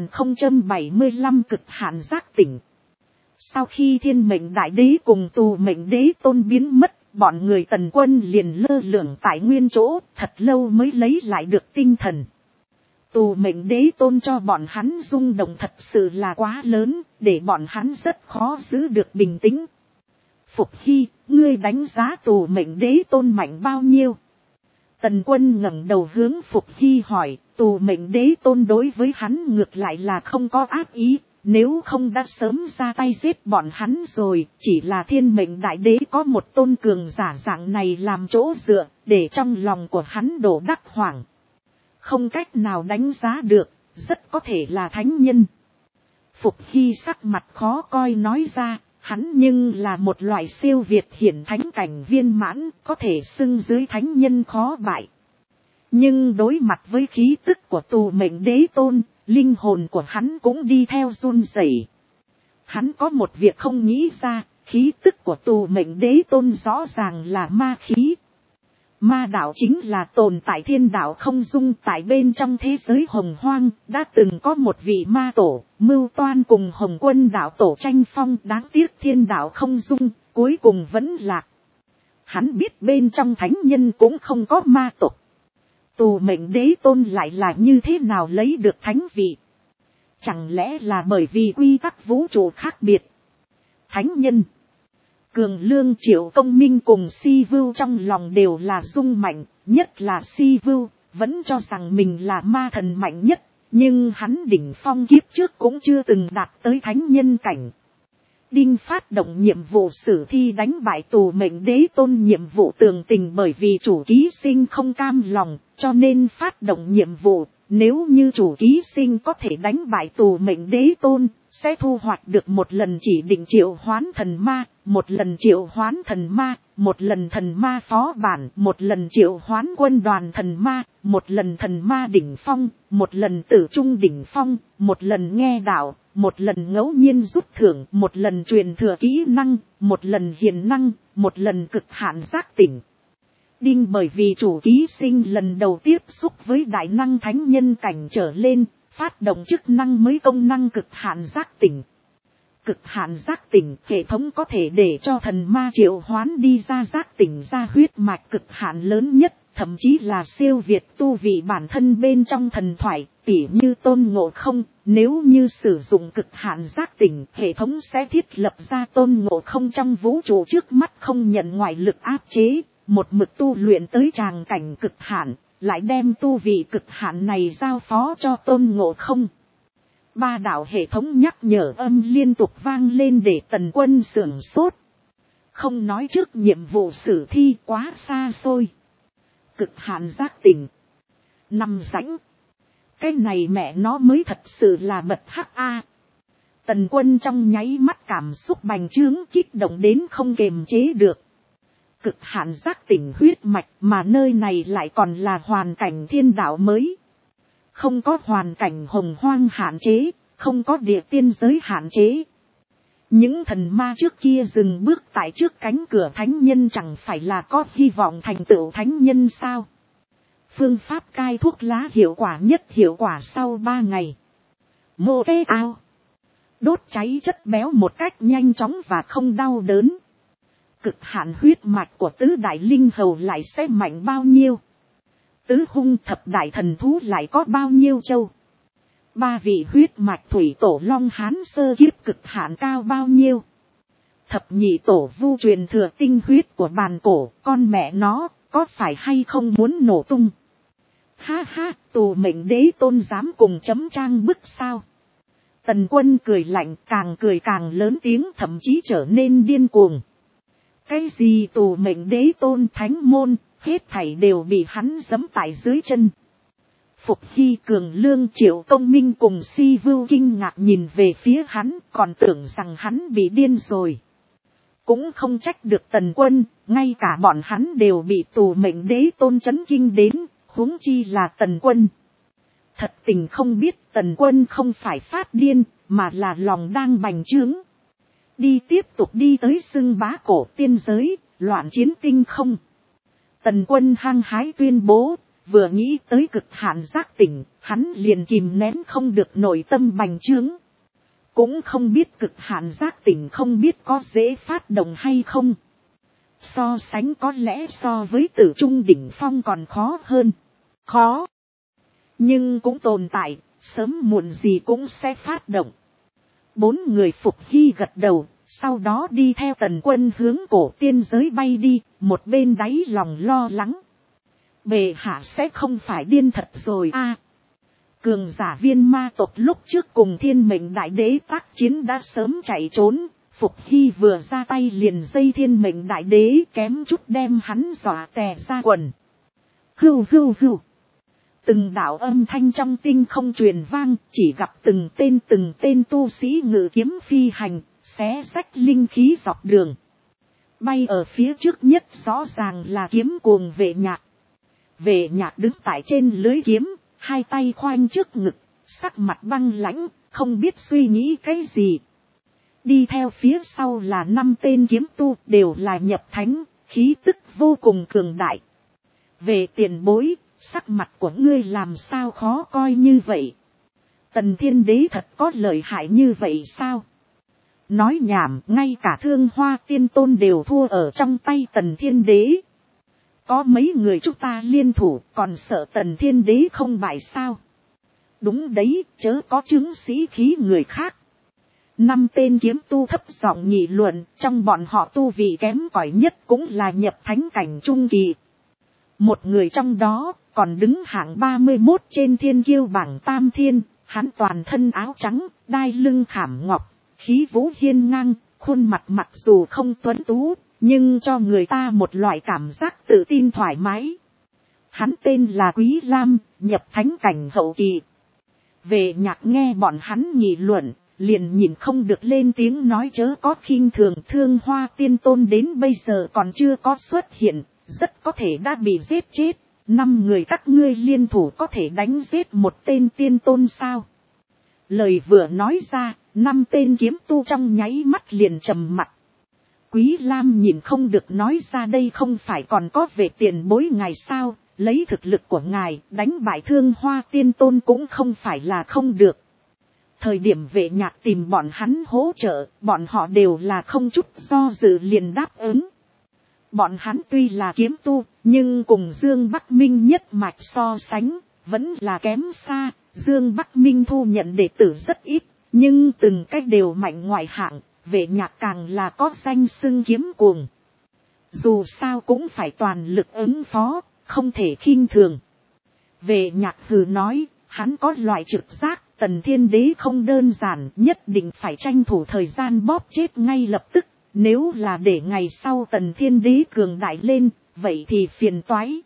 1075 cực hạn giác tỉnh. Sau khi thiên mệnh đại đế cùng tù mệnh đế tôn biến mất, bọn người Tần Quân liền lơ lửng tại nguyên chỗ, thật lâu mới lấy lại được tinh thần. Tù mệnh đế tôn cho bọn hắn rung động thật sự là quá lớn, để bọn hắn rất khó giữ được bình tĩnh. Phục Hy, ngươi đánh giá tù mệnh đế tôn mạnh bao nhiêu? Tần Quân ngẩng đầu hướng Phục Hy hỏi, tù mệnh đế tôn đối với hắn ngược lại là không có ác ý, nếu không đã sớm ra tay giết bọn hắn rồi, chỉ là thiên mệnh đại đế có một tôn cường giả dạng này làm chỗ dựa, để trong lòng của hắn đổ đắc hoảng. Không cách nào đánh giá được, rất có thể là thánh nhân. Phục Hy sắc mặt khó coi nói ra, hắn nhưng là một loại siêu việt hiển thánh cảnh viên mãn, có thể xưng dưới thánh nhân khó bại. Nhưng đối mặt với khí tức của tù mệnh đế tôn, linh hồn của hắn cũng đi theo run rẩy. Hắn có một việc không nghĩ ra, khí tức của tù mệnh đế tôn rõ ràng là ma khí. Ma đạo chính là tồn tại thiên đạo không dung, tại bên trong thế giới hồng hoang, đã từng có một vị ma tổ, mưu toan cùng Hồng Quân đạo tổ tranh phong, đáng tiếc thiên đạo không dung, cuối cùng vẫn lạc. Hắn biết bên trong thánh nhân cũng không có ma tộc. Tù mệnh đế tôn lại là như thế nào lấy được thánh vị? Chẳng lẽ là bởi vì quy tắc vũ trụ khác biệt? Thánh nhân, Cường Lương, Triệu Công Minh cùng Si Vưu trong lòng đều là rung mạnh, nhất là Si Vưu, vẫn cho rằng mình là ma thần mạnh nhất, nhưng hắn đỉnh phong kiếp trước cũng chưa từng đạt tới thánh nhân cảnh. Đinh phát động nhiệm vụ sử thi đánh bại tù mệnh đế tôn nhiệm vụ tường tình, bởi vì chủ ký sinh không cam lòng, cho nên phát động nhiệm vụ. Nếu như chủ ký sinh có thể đánh bại tù mệnh đế tôn, sẽ thu hoạch được một lần chỉ định triệu hoán thần ma, một lần triệu hoán thần ma, một lần thần ma phó bản, một lần triệu hoán quân đoàn thần ma, một lần thần ma đỉnh phong, một lần tử trung đỉnh phong, một lần nghe đạo, một lần ngẫu nhiên rút thưởng, một lần truyền thừa kỹ năng, một lần hiền năng, một lần cực hạn giác tỉnh. Đinh bởi vì chủ ký sinh lần đầu tiếp xúc với đại năng thánh nhân cảnh trở lên, phát động chức năng mới công năng cực hạn giác tỉnh. Cực hạn giác tỉnh, hệ thống có thể để cho thần ma triệu hoán đi ra giác tỉnh ra huyết mạch cực hạn lớn nhất, thậm chí là siêu việt tu vị bản thân bên trong thần thoại, tỉ như Tôn Ngộ Không. Nếu như sử dụng cực hạn giác tỉnh, hệ thống sẽ thiết lập ra Tôn Ngộ Không trong vũ trụ trước mắt không nhận ngoại lực áp chế, một mực tu luyện tới tràng cảnh cực hạn, lại đem tu vị cực hạn này giao phó cho Tôn Ngộ Không. Ba đạo hệ thống nhắc nhở âm liên tục vang lên để Tần Quân sửng sốt. Không nói trước nhiệm vụ sử thi quá xa xôi. Cực hạn giác tỉnh. Nằm rãnh. Cái này mẹ nó mới thật sự là bật hắc a. Tần Quân trong nháy mắt cảm xúc bành trướng kích động đến không kềm chế được. Cực hạn giác tỉnh huyết mạch, mà nơi này lại còn là hoàn cảnh thiên đạo mới. Không có hoàn cảnh hồng hoang hạn chế, không có địa tiên giới hạn chế. Những thần ma trước kia dừng bước tại trước cánh cửa thánh nhân chẳng phải là có hy vọng thành tựu thánh nhân sao? Phương pháp cai thuốc lá hiệu quả nhất hiệu quả sau 3 ngày. Mô tê ao. Đốt cháy chất béo một cách nhanh chóng và không đau đớn. Cực hạn huyết mạch của tứ đại linh hầu lại sẽ mạnh bao nhiêu? Tứ hung thập đại thần thú lại có bao nhiêu châu? 3 vị huyết mạch thủy tổ long hán sơ kiếp cực hạn cao bao nhiêu? Thập nhị tổ vu truyền thừa tinh huyết của bàn cổ, con mẹ nó, có phải hay không muốn nổ tung? Ha ha, tù mệnh đế tôn dám cùng chấm trang bức sao? Tần Quân cười lạnh, càng cười càng lớn tiếng, thậm chí trở nên điên cuồng. Cái gì tù mệnh đế tôn thánh môn, hết thảy đều bị hắn giẫm tại dưới chân. Phục Hy, Cường Lương, Triệu Công Minh cùng Si Vưu kinh ngạc nhìn về phía hắn, còn tưởng rằng hắn bị điên rồi. Cũng không trách được Tần Quân, ngay cả bọn hắn đều bị tù mệnh đế tôn chấn kinh đến, huống chi là Tần Quân. Thật tình không biết Tần Quân không phải phát điên, mà là lòng đang bành trướng. Đi tiếp tục đi tới xưng bá cổ tiên giới, loạn chiến tinh không. Tần Quân hăng hái tuyên bố, vừa nghĩ tới cực hạn giác tỉnh, hắn liền kìm nén không được nội tâm bành trướng. Cũng không biết cực hạn giác tỉnh không biết có dễ phát động hay không. So sánh có lẽ so với tử trung đỉnh phong còn khó hơn. Khó. Nhưng cũng tồn tại, sớm muộn gì cũng sẽ phát động. 4 người Phục Hy gật đầu, sau đó đi theo Tần Quân hướng cổ tiên giới bay đi, một bên đáy lòng lo lắng. Bệ hạ sẽ không phải điên thật rồi a. Cường giả viên ma tộc lúc trước cùng thiên mệnh đại đế tác chiến đã sớm chạy trốn, Phục Hy vừa ra tay liền dây thiên mệnh đại đế kém chút đem hắn dọa tè ra quần. Hưu hưu hưu. Từng đạo âm thanh trong tinh không truyền vang, chỉ gặp từng tên tu sĩ ngự kiếm phi hành, xé rách linh khí dọc đường. Bay ở phía trước nhất rõ ràng là kiếm cuồng Vệ Nhạc. Vệ Nhạc đứng tại trên lưới kiếm, hai tay khoanh trước ngực, sắc mặt băng lãnh, không biết suy nghĩ cái gì. Đi theo phía sau là 5 tên kiếm tu, đều là nhập thánh, khí tức vô cùng cường đại. Về tiền bối, sắc mặt của ngươi làm sao khó coi như vậy? Tần Thiên Đế thật có lợi hại như vậy sao? Nói nhảm, ngay cả Thương Hoa Tiên Tôn đều thua ở trong tay Tần Thiên Đế. Có mấy người chúng ta liên thủ, còn sợ Tần Thiên Đế không bại sao? Đúng đấy, chớ có chứng sĩ khí người khác. 5 tên kiếm tu thấp giọng nghị luận, trong bọn họ tu vị kém cỏi nhất cũng là nhập thánh cảnh trung kỳ. Một người trong đó, còn đứng hạng 31 trên thiên kiêu bảng tam thiên, hắn toàn thân áo trắng, đai lưng khảm ngọc, khí vũ hiên ngang, khuôn mặt mặc dù không tuấn tú, nhưng cho người ta một loại cảm giác tự tin thoải mái. Hắn tên là Quý Lam, nhập thánh cảnh hậu kỳ. Vệ Nhạc nghe bọn hắn nghị luận, liền nhìn không được lên tiếng nói chớ có khinh thường. Thương Hoa Tiên Tôn đến bây giờ còn chưa có xuất hiện, rất có thể đã bị giết chết. 5 người các ngươi liên thủ có thể đánh giết một tên tiên tôn sao? Lời vừa nói ra, 5 tên kiếm tu trong nháy mắt liền trầm mặt. Quý Lam nhìn không được nói ra đây không phải còn có về tiền bối ngài sao, lấy thực lực của ngài đánh bại Thương Hoa Tiên Tôn cũng không phải là không được. Thời điểm Vệ Nhạc tìm bọn hắn hỗ trợ, bọn họ đều là không chút do dự liền đáp ứng. Bọn hắn tuy là kiếm tu, nhưng cùng Dương Bắc Minh nhất mạch so sánh, vẫn là kém xa. Dương Bắc Minh thu nhận đệ tử rất ít, nhưng từng cách đều mạnh ngoại hạng, Vệ Nhạc càng là có danh xưng kiếm cuồng. Dù sao cũng phải toàn lực ứng phó, không thể khinh thường. Vệ Nhạc hừ nói, hắn có loại trực giác, Tần Thiên Đế không đơn giản, nhất định phải tranh thủ thời gian bóp chết ngay lập tức. Nếu là để ngày sau Tần Thiên Đế cường đại lên, vậy thì phiền toái.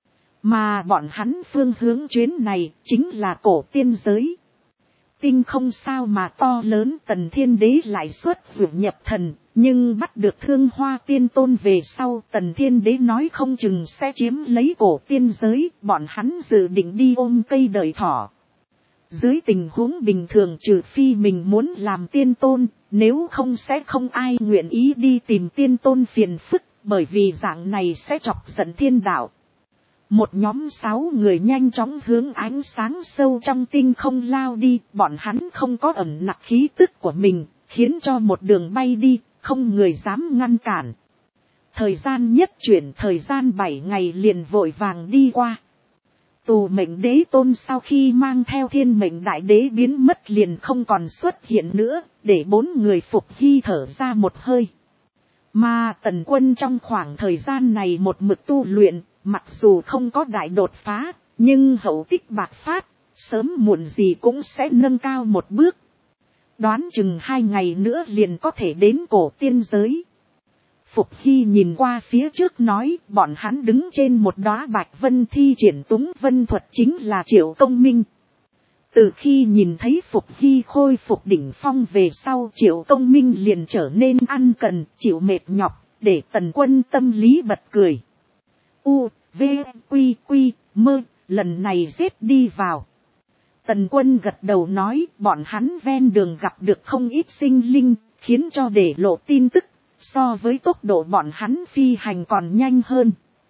Mà bọn hắn phương hướng chuyến này chính là cổ tiên giới. Tinh không sao mà to lớn, Tần Thiên Đế lại xuất dụ nhập thần, nhưng bắt được Thương Hoa Tiên Tôn về sau, Tần Thiên Đế nói không chừng sẽ chiếm lấy cổ tiên giới, bọn hắn dự định đi ôm cây đợi thỏ. Dưới tình huống bình thường trừ phi mình muốn làm tiên tôn, nếu không sẽ không ai nguyện ý đi tìm tiên tôn phiền phức, bởi vì dạng này sẽ chọc giận thiên đạo. Một nhóm 6 người nhanh chóng hướng ánh sáng sâu trong tinh không lao đi, bọn hắn không có ẩn nặc khí tức của mình, khiến cho một đường bay đi, không người dám ngăn cản. Thời gian nhất chuyển, thời gian 7 ngày liền vội vàng đi qua. Tù Mệnh Đế Tôn sau khi mang theo Thiên Mệnh Đại Đế biến mất liền không còn xuất hiện nữa, để 4 người Phục Hy thở ra một hơi. Mà Tần Quân trong khoảng thời gian này một mực tu luyện, mặc dù không có đại đột phá, nhưng hậu tích bạc phát, sớm muộn gì cũng sẽ nâng cao một bước. Đoán chừng 2 ngày nữa liền có thể đến cổ tiên giới. Phục Hy nhìn qua phía trước nói, bọn hắn đứng trên một đóa bạch vân thi triển túng vân thuật chính là Triệu Công Minh. Từ khi nhìn thấy Phục Hy khôi phục đỉnh phong về sau, Triệu Công Minh liền trở nên ăn cần, chịu mệt nhọc, để Tần Quân tâm lý bật cười. U, V, Quy, Quy, Mơ, lần này giết đi vào. Tần Quân gật đầu nói, bọn hắn ven đường gặp được không ít sinh linh, khiến cho để lộ tin tức. So với tốc độ bọn hắn phi hành còn nhanh hơn.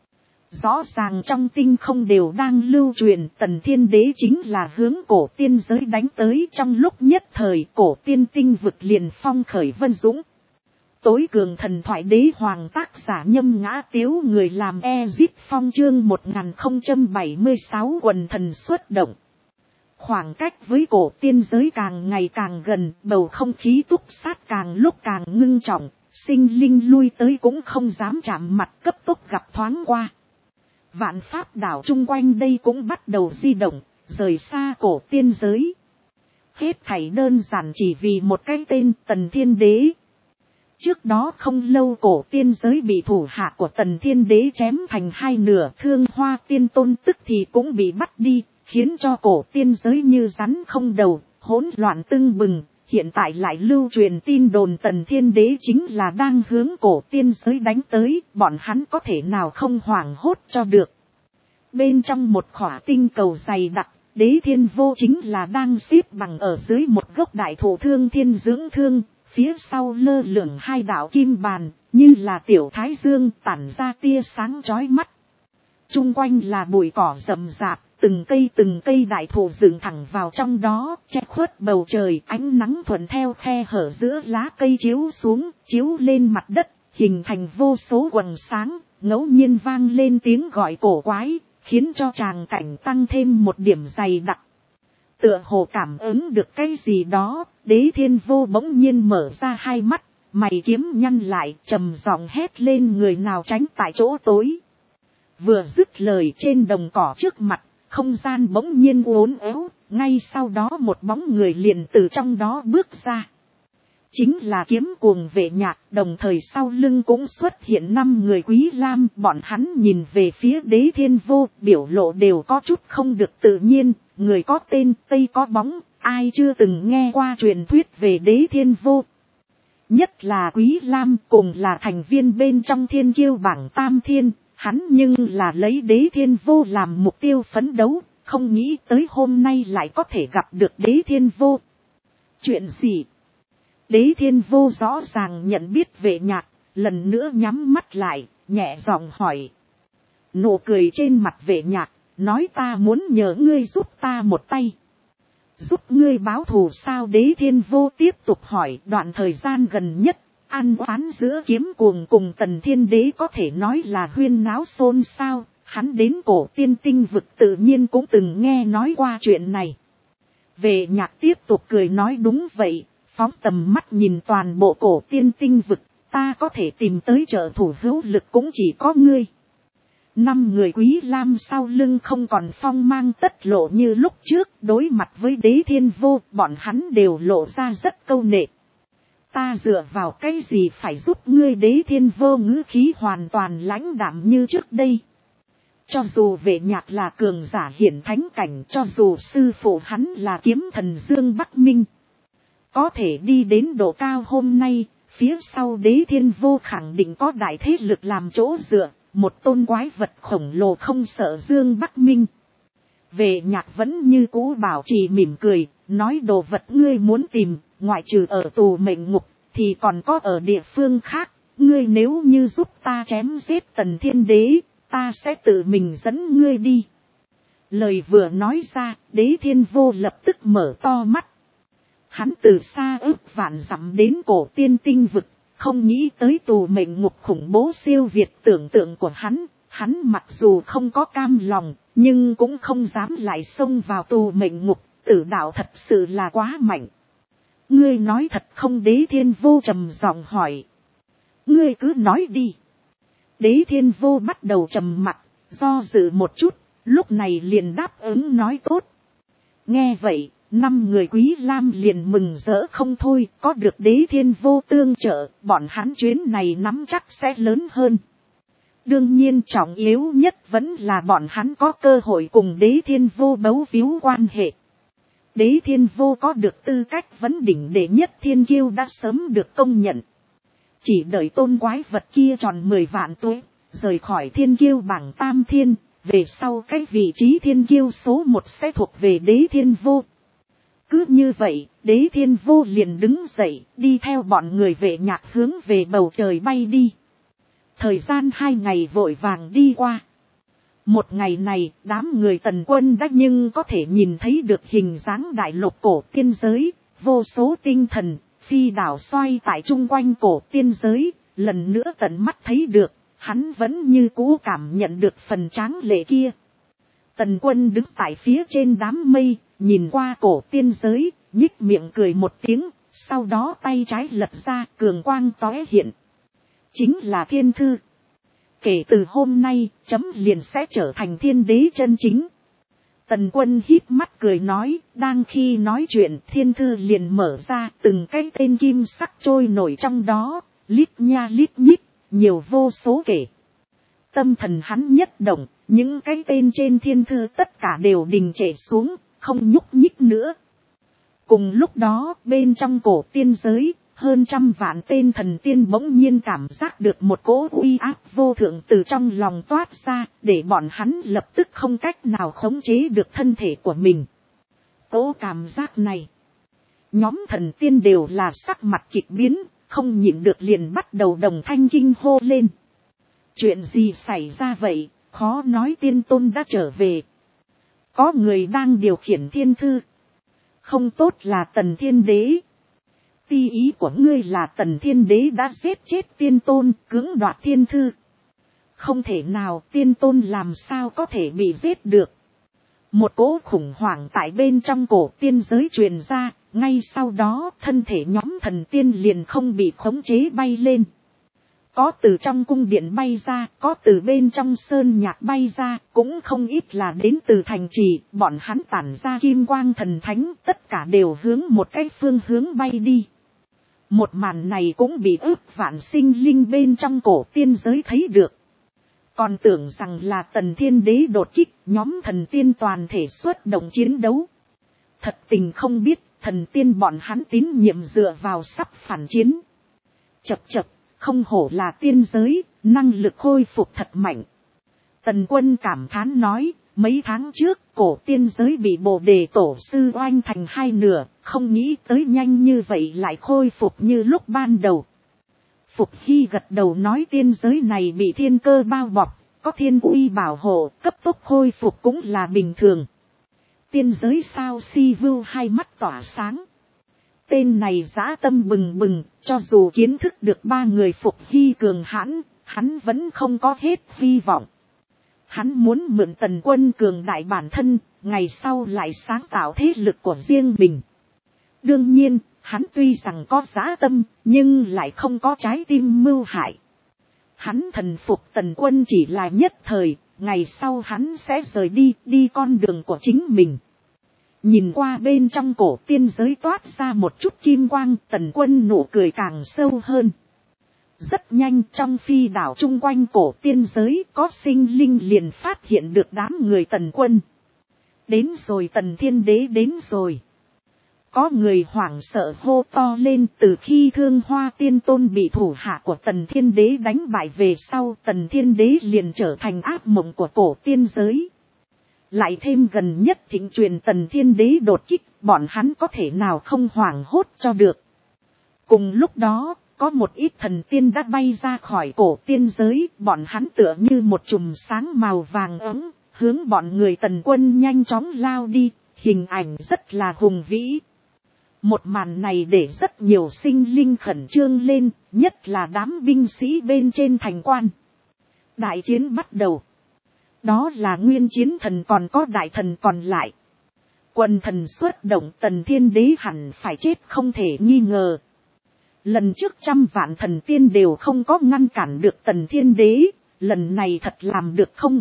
Rõ ràng trong tinh không đều đang lưu truyền, Tần Thiên Đế chính là hướng cổ tiên giới đánh tới. Trong lúc nhất thời cổ tiên tinh vực liền phong khởi vân dũng. Tối cường thần thoại đế hoàng tác giả Nhâm Ngã Tiếu, người làm Ezip Phong chương 1076 quần thần xuất động. Khoảng cách với cổ tiên giới càng ngày càng gần, bầu không khí túc sát càng lúc càng ngưng trọng. Sinh linh lui tới cũng không dám chạm mặt, cấp tốc gặp thoáng qua. Vạn Pháp đảo chung quanh đây cũng bắt đầu di động, rời xa cổ tiên giới. Hết thảy đơn giản chỉ vì một cái tên Tần Thiên Đế. Trước đó không lâu cổ tiên giới bị thủ hạ của Tần Thiên Đế chém thành 2 nửa, Thương Hoa Tiên Tôn tức thì cũng bị bắt đi, khiến cho cổ tiên giới như rắn không đầu, hỗn loạn tưng bừng. Hiện tại lại lưu truyền tin đồn Tần Thiên Đế chính là đang hướng cổ tiên giới đánh tới, bọn hắn có thể nào không hoảng hốt cho được. Bên trong một khỏa tinh cầu dày đặc, Đế Thiên Vô chính là đang xếp bằng ở dưới một gốc đại thụ Thương Thiên dưỡng thương, phía sau lơ lửng 2 đạo kim bàn, như là tiểu thái dương tản ra tia sáng chói mắt. Trung quanh là bụi cỏ rậm rạp. Từng cây đại thụ dựng thẳng vào trong đó, che khuất bầu trời, ánh nắng thuận theo khe hở giữa lá cây chiếu xuống, chiếu lên mặt đất, hình thành vô số quầng sáng, ngẫu nhiên vang lên tiếng gọi cổ quái, khiến cho tràng cảnh tăng thêm một điểm dày đặc. Tựa hồ cảm ứng được cái gì đó, Đế Thiên Vô bỗng nhiên mở ra 2 mắt, mày kiếm nhăn lại, trầm giọng hét lên người nào tránh tại chỗ tối. Vừa dứt lời trên đồng cỏ trước mặt, không gian bỗng nhiên uốn éo, ngay sau đó một bóng người liền từ trong đó bước ra. chính là kiếm cuồng vệ nhạc, đồng thời sau lưng cũng xuất hiện 5 người Quý Lam. Bọn hắn nhìn về phía Đế Thiên Vô, biểu lộ đều có chút không được tự nhiên. Người có tên, Tây có bóng, ai chưa từng nghe qua truyền thuyết về Đế Thiên Vô. Nhất là Quý Lam, cùng là thành viên bên trong thiên kiêu bảng Tam Thiên, hắn nhưng là lấy Đế Thiên Vô làm mục tiêu phấn đấu, không nghĩ tới hôm nay lại có thể gặp được Đế Thiên Vô. Chuyện gì? Đế Thiên Vô rõ ràng nhận biết vệ nhạc, lần nữa nhắm mắt lại, nhẹ giọng hỏi. Nụ cười trên mặt vệ nhạc, nói ta muốn nhờ ngươi giúp ta một tay. Giúp ngươi báo thù sao? Đế Thiên Vô tiếp tục hỏi. Đoạn thời gian gần nhất, ăn oán giữa kiếm cuồng cùng Tần Thiên Đế có thể nói là huyên náo xôn xao. Hắn đến Cổ Tiên Tinh vực tự nhiên cũng từng nghe nói qua chuyện này. Vệ nhạc tiếp tục cười nói đúng vậy, phóng tầm mắt nhìn toàn bộ Cổ Tiên Tinh vực, ta có thể tìm tới trợ thủ hữu lực cũng chỉ có ngươi. 5 người Quý Lam sau lưng không còn phong mang tất lộ như lúc trước, đối mặt với Đế Thiên Vô, bọn hắn đều lộ ra rất câu nệ. Ta dựa vào cái gì phải giúp ngươi? Đế Thiên Vô ngữ khí hoàn toàn lãnh đạm như trước đây. Cho dù vệ nhạc là cường giả hiển thánh cảnh, cho dù sư phụ hắn là kiếm thần Dương Bắc Minh, có thể đi đến độ cao hôm nay, phía sau Đế Thiên Vô khẳng định có đại thế lực làm chỗ dựa. Một tôn quái vật khổng lồ không sợ Dương Bắc Minh. Vệ nhạc vẫn như cũ bảo trì mỉm cười, nói đồ vật ngươi muốn tìm, ngoại trừ ở tù mệnh ngục, thì còn có ở địa phương khác. Ngươi nếu như giúp ta chém giết Tần Thiên Đế, ta sẽ tự mình dẫn ngươi đi. Lời vừa nói ra, Đế Thiên Vô lập tức mở to mắt. Hắn từ xa ước vạn dặm đến Cổ Tiên Tinh vực. Không nghĩ tới tù mệnh ngục khủng bố siêu việt tưởng tượng của hắn mặc dù không có cam lòng, nhưng cũng không dám lại xông vào tù mệnh ngục, tử đạo thật sự là quá mạnh. Ngươi nói thật không? Đế Thiên Vô trầm giọng hỏi. Ngươi cứ nói đi. Đế Thiên Vô bắt đầu trầm mặc, do dự một chút, lúc này liền đáp ứng nói tốt. Nghe vậy, 5 người Quý Lam liền mừng rỡ không thôi, có được Đế Thiên Vô tương trợ, bọn hắn chuyến này nắm chắc sẽ lớn hơn. Đương nhiên trọng yếu nhất vẫn là bọn hắn có cơ hội cùng Đế Thiên Vô bấu víu quan hệ. Đế Thiên Vô có được tư cách vấn đỉnh đệ nhất thiên kiêu đã sớm được công nhận. Chỉ đợi tôn quái vật kia tròn 10 vạn tuổi, rời khỏi thiên kiêu bảng Tam Thiên, về sau cái vị trí thiên kiêu số 1 sẽ thuộc về Đế Thiên Vô. Cứ như vậy, Đế Thiên Vô liền đứng dậy, đi theo bọn người vệ nhạc hướng về bầu trời bay đi. Thời gian 2 ngày vội vàng đi qua. Một ngày này, đám người Tần Quân đã nhưng có thể nhìn thấy được hình dáng đại lục Cổ Tiên giới, vô số tinh thần, phi đảo xoay tại chung quanh Cổ Tiên giới, lần nữa tận mắt thấy được, hắn vẫn như cũ cảm nhận được phần tráng lệ kia. Tần Quân đứng tại phía trên đám mây, nhìn qua Cổ Tiên giới, nhích miệng cười một tiếng, sau đó tay trái lật ra, cường quang tóe hiện. Chính là thiên thư. Kể từ hôm nay, chấm liền sẽ trở thành thiên đế chân chính. Tần Quân híp mắt cười nói, đang khi nói chuyện thiên thư liền mở ra, từng cái tên kim sắc trôi nổi trong đó, lít nha lít nhít, nhiều vô số kể. Tâm thần hắn nhất động, những cái tên trên thiên thư tất cả đều đình trệ xuống, không nhúc nhích nữa. Cùng lúc đó, bên trong Cổ Tiên giới, hơn 100 vạn tên thần tiên bỗng nhiên cảm giác được một cỗ uy áp vô thượng từ trong lòng toát ra, để bọn hắn lập tức không cách nào khống chế được thân thể của mình. Cỗ cảm giác này, nhóm thần tiên đều là sắc mặt kịch biến, không nhịn được liền bắt đầu đồng thanh kinh hô lên. Chuyện gì xảy ra vậy? Khó nói tiên tôn đã trở về. Có người đang điều khiển thiên thư. Không tốt là Tần Thiên Đế. Ti ý của ngươi là Tần Thiên Đế đã giết chết tiên tôn, cưỡng đoạt thiên thư. Không thể nào, tiên tôn làm sao có thể bị giết được. Một cỗ khủng hoảng tại bên trong Cổ Tiên giới truyền ra, ngay sau đó thân thể nhóm thần tiên liền không bị khống chế bay lên. Có từ trong cung điện bay ra, có từ bên trong sơn nhạc bay ra, cũng không ít là đến từ thành trì, bọn hắn tản ra kim quang thần thánh, tất cả đều hướng một cái phương hướng bay đi. Một màn này cũng bị ước vạn sinh linh bên trong cổ tiên giới thấy được. Còn tưởng rằng là Tần Thiên Đế đột kích, nhóm thần tiên toàn thể xuất động chiến đấu. Thật tình không biết, thần tiên bọn hắn tín nhiệm dựa vào sắp phản chiến. Chập chập, không hổ là tiên giới, năng lực khôi phục thật mạnh. Tần Quân cảm thán nói, mấy tháng trước cổ tiên giới bị Bồ Đề tổ sư oanh thành hai nửa, không nghĩ tới nhanh như vậy lại khôi phục như lúc ban đầu. Phục Hy gật đầu nói tiên giới này bị thiên cơ bao bọc, có thiên uy bảo hộ, cấp tốc khôi phục cũng là bình thường. Tiên giới sao si vưu hai mắt tỏa sáng. Tên này dã tâm bừng bừng, cho dù kiến thức được ba người Phục Hy cường hãn, hắn vẫn không có hết hy vọng. Hắn muốn mượn Tần Quân cường đại bản thân, ngày sau lại sáng tạo thế lực của riêng mình. Đương nhiên, hắn tuy rằng có dã tâm, nhưng lại không có trái tim mưu hại. Hắn thần phục Tần Quân chỉ là nhất thời, ngày sau hắn sẽ rời đi con đường của chính mình. Nhìn qua bên trong cổ tiên giới toát ra một chút kim quang, Tần Quân nụ cười càng sâu hơn. Rất nhanh trong phi đảo chung quanh cổ tiên giới có sinh linh liền phát hiện được đám người Tần Quân. Đến rồi, Tần Thiên Đế đến rồi. Có người hoảng sợ hô to lên. Từ khi Thương Hoa Tiên Tôn bị thủ hạ của Tần Thiên Đế đánh bại về sau, Tần Thiên Đế liền trở thành ác mộng của cổ tiên giới. Lại thêm gần nhất thịnh truyền Tần Thiên Đế đột kích, bọn hắn có thể nào không hoảng hốt cho được. Cùng lúc đó, có một ít thần tiên đã bay ra khỏi cổ tiên giới, bọn hắn tựa như một chùm sáng màu vàng ấm, hướng bọn người Tần Quân nhanh chóng lao đi, hình ảnh rất là hùng vĩ. Một màn này để rất nhiều sinh linh khẩn trương lên, nhất là đám binh sĩ bên trên thành quan. Đại chiến bắt đầu. Đó là nguyên chiến thần còn có đại thần còn lại. Quần thần xuất động, Tần Thiên Đế hẳn phải chết không thể nghi ngờ. Lần trước 100 vạn thần tiên đều không có ngăn cản được Tần Thiên Đế, lần này thật làm được không?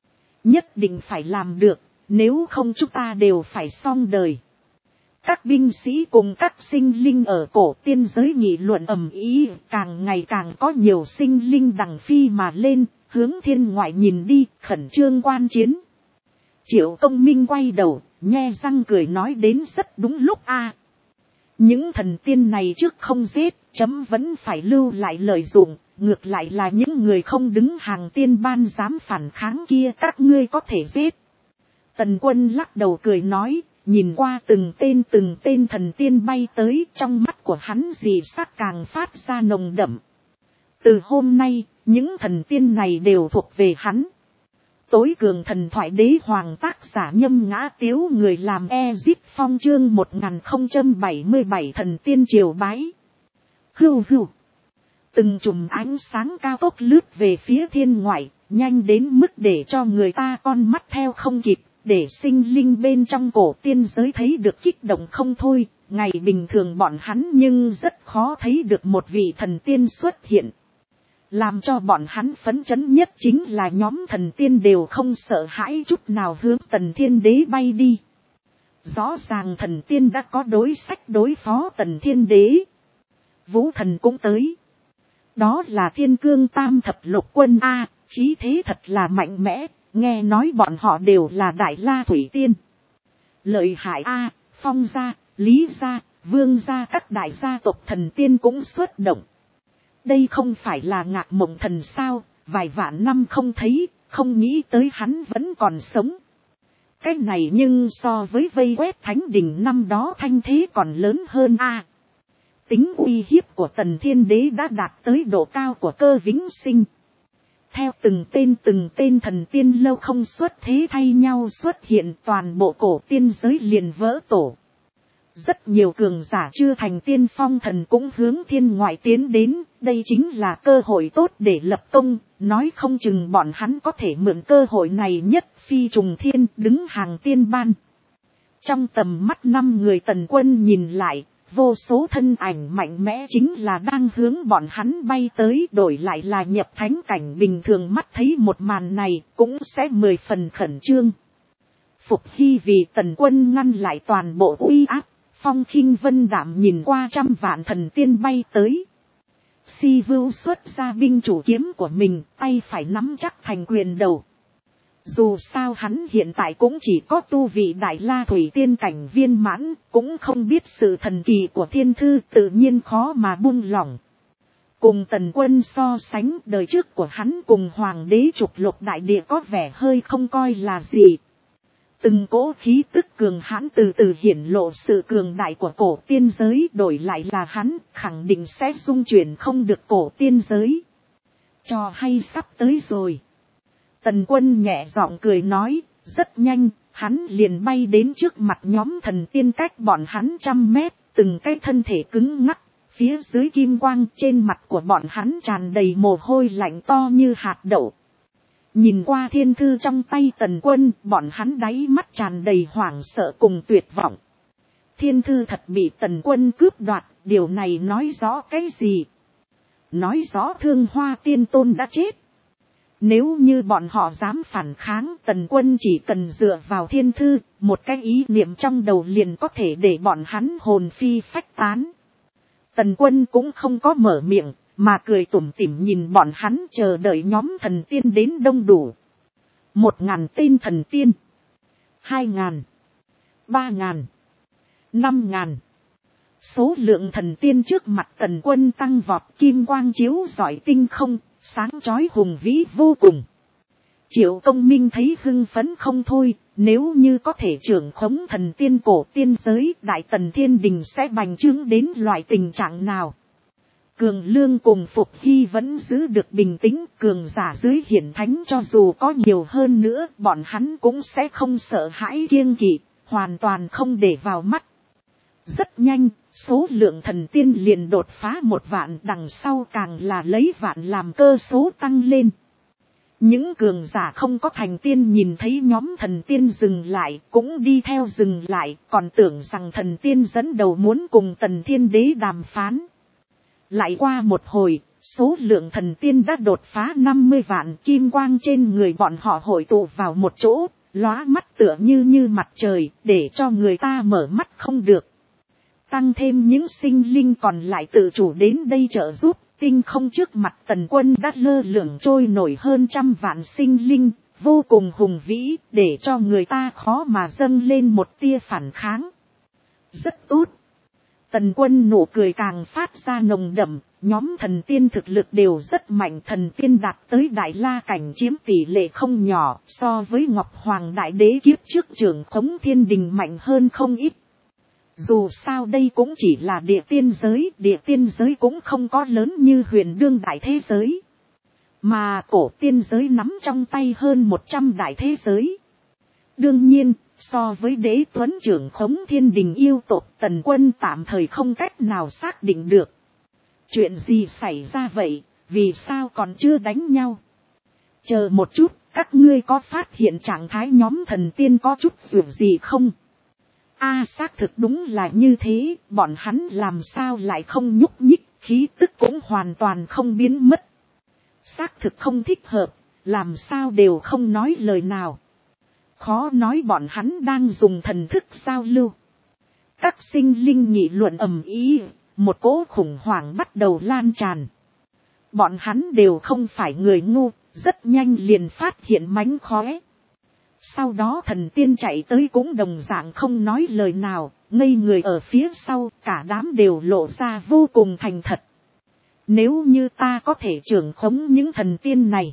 Nhất định phải làm được, nếu không chúng ta đều phải xong đời. Các binh sĩ cùng các sinh linh ở cổ tiên giới nghị luận ầm ĩ, càng ngày càng có nhiều sinh linh đằng phi mà lên, hướng thiên ngoại nhìn đi, khẩn trương quan chiến. Triệu Công Minh quay đầu, nhe răng cười nói đến rất đúng lúc a. Những thần tiên này trước không giết, chấm vẫn phải lưu lại lợi dụng, ngược lại là những người không đứng hàng tiên ban dám phản kháng kia các ngươi có thể giết. Tần Quân lắc đầu cười nói, nhìn qua từng tên thần tiên bay tới, trong mắt của hắn dị sắc càng phát ra nồng đậm. Từ hôm nay, những thần tiên này đều thuộc về hắn. Tối cường thần thoại đế hoàng tác giả Nhâm Ngã Tiếu, người làm Ezip Phong chương 1077 thần tiên triều bái. Hưu hưu. Từng chùm ánh sáng cao tốc lướt về phía thiên ngoại, nhanh đến mức để cho người ta con mắt theo không kịp, để sinh linh bên trong cổ tiên giới thấy được kích động không thôi. Ngày bình thường bọn hắn nhưng rất khó thấy được một vị thần tiên xuất hiện. Làm cho bọn hắn phấn chấn nhất chính là nhóm thần tiên đều không sợ hãi chút nào hướng Tần Thiên Đế bay đi. Rõ ràng thần tiên đã có đối sách đối phó Tần Thiên Đế. Vũ thần cũng tới. Đó là Thiên Cương Tam Thập Lục Quân A, khí thế thật là mạnh mẽ, nghe nói bọn họ đều là Đại La Thủy Tiên. Lợi hại A, Phong gia, Lý gia, Vương gia, các đại gia tộc thần tiên cũng xuất động. Đây không phải là Ngạc Mộng Thần sao, vài vạn năm không thấy, không nghĩ tới hắn vẫn còn sống. Cái này nhưng so với vây quét Thánh Đình năm đó thanh thế còn lớn hơn a. Tính uy hiếp của Tần Thiên Đế đã đạt tới độ cao của Cơ Vĩnh Sinh. Theo từng tên thần tiên lâu không xuất thế thay nhau xuất hiện, toàn bộ cổ tiên giới liền vỡ tổ. Rất nhiều cường giả chưa thành tiên phong thần cũng hướng thiên ngoại tiến đến, đây chính là cơ hội tốt để lập công, nói không chừng bọn hắn có thể mượn cơ hội này nhất phi trùng thiên, đứng hàng tiên ban. Trong tầm mắt 5 người Tần Quân nhìn lại, vô số thân ảnh mạnh mẽ chính là đang hướng bọn hắn bay tới, đổi lại là nhập thánh cảnh bình thường mắt thấy một màn này cũng sẽ 10 phần khẩn trương. Phục Hy vì Tần Quân ngăn lại toàn bộ uy áp, Phong khinh vân đạm nhìn qua trăm vạn thần tiên bay tới. Si Vưu xuất ra binh chủ kiếm của mình, tay phải nắm chắc thành quyền đầu. Dù sao hắn hiện tại cũng chỉ có tu vị đại la thủy tiên cảnh viên mãn, cũng không biết sự thần kỳ của thiên thư, tự nhiên khó mà buông lỏng. Cùng Tần Quân so sánh, đời trước của hắn cùng hoàng đế trục lục đại địa có vẻ hơi không coi là gì. Từng cỗ khí tức cường hãn từ từ hiển lộ sự cường đại của cổ tiên giới, đổi lại là hắn khẳng định sẽ dung chuyển không được cổ tiên giới. Trò hay sắp tới rồi. Tần Quân nhẹ giọng cười nói, rất nhanh, hắn liền bay đến trước mặt nhóm thần tiên cách bọn hắn 100 mét, từng cái thân thể cứng ngắc, phía dưới kim quang trên mặt của bọn hắn tràn đầy mồ hôi lạnh to như hạt đậu. Nhìn qua thiên thư trong tay Tần Quân, bọn hắn đáy mắt tràn đầy hoảng sợ cùng tuyệt vọng. Thiên thư thật bị Tần Quân cướp đoạt, điều này nói rõ cái gì? Nói rõ Thương Hoa Tiên Tôn đã chết. Nếu như bọn họ dám phản kháng, Tần Quân chỉ cần dựa vào thiên thư, một cái ý niệm trong đầu liền có thể để bọn hắn hồn phi phách tán. Tần Quân cũng không có mở miệng, mà cười tủm tỉm nhìn bọn hắn chờ đợi nhóm thần tiên đến đông đủ. 1000 tên thần tiên, 2000, 3000, 5000. Số lượng thần tiên trước mặt Tần Quân tăng vọt, kim quang chiếu rọi tinh không, sáng chói hùng vĩ vô cùng. Triệu Công Minh thấy hưng phấn không thôi, nếu như có thể trưởng khống thần tiên cổ tiên giới, Đại Tần Thiên Đình sẽ bành trướng đến loại tình trạng nào. Cường Lương cùng Phục Hy vẫn giữ được bình tĩnh, cường giả dưới hiển thánh cho dù có nhiều hơn nữa, bọn hắn cũng sẽ không sợ hãi kiêng kỵ, hoàn toàn không để vào mắt. Rất nhanh, số lượng thần tiên liền đột phá 1 vạn, đằng sau càng là lấy vạn làm cơ số tăng lên. Những cường giả không có thành tiên nhìn thấy nhóm thần tiên dừng lại, cũng đi theo dừng lại, còn tưởng rằng thần tiên dẫn đầu muốn cùng Tần Thiên Đế đàm phán. Lại qua một hồi, số lượng thần tiên đã đột phá 50 vạn, kim quang trên người bọn họ hội tụ vào một chỗ, lóa mắt tựa như mặt trời, để cho người ta mở mắt không được. Tăng thêm những sinh linh còn lại tự chủ đến đây trợ giúp, tinh không trước mặt Tần Quân đã lơ lửng trôi nổi hơn 100 vạn sinh linh, vô cùng hùng vĩ, để cho người ta khó mà dâng lên một tia phản kháng. Rất tốt. Tần Quân nụ cười càng phát ra nồng đậm, nhóm thần tiên thực lực đều rất mạnh, thần tiên đạt tới đại la cảnh chiếm tỷ lệ không nhỏ, so với Ngọc Hoàng Đại Đế kiếp trước trưởng khống thiên đình mạnh hơn không ít. Dù sao đây cũng chỉ là địa tiên giới cũng không có lớn như huyền đương đại thế giới. Mà cổ tiên giới nắm trong tay hơn 100 đại thế giới. Đương nhiên, so với Đế Tuấn trưởng khống thiên đình yêu tộc, Tần Quân tạm thời không cách nào xác định được. Chuyện gì xảy ra vậy, vì sao còn chưa đánh nhau? Chờ một chút, các ngươi có phát hiện trạng thái nhóm thần tiên có chút dù gì không? Xác thực đúng là như thế, bọn hắn làm sao lại không nhúc nhích, khí tức cũng hoàn toàn không biến mất. Xác thực không thích hợp, làm sao đều không nói lời nào. Khó nói bọn hắn đang dùng thần thức giao lưu. Các sinh linh nghị luận ầm ĩ, một cỗ khủng hoảng bắt đầu lan tràn. Bọn hắn đều không phải người ngu, rất nhanh liền phát hiện mánh khóe. Sau đó thần tiên chạy tới cũng đồng dạng không nói lời nào, ngây người ở phía sau, cả đám đều lộ ra vô cùng thành thật. Nếu như ta có thể trưởng khống những thần tiên này.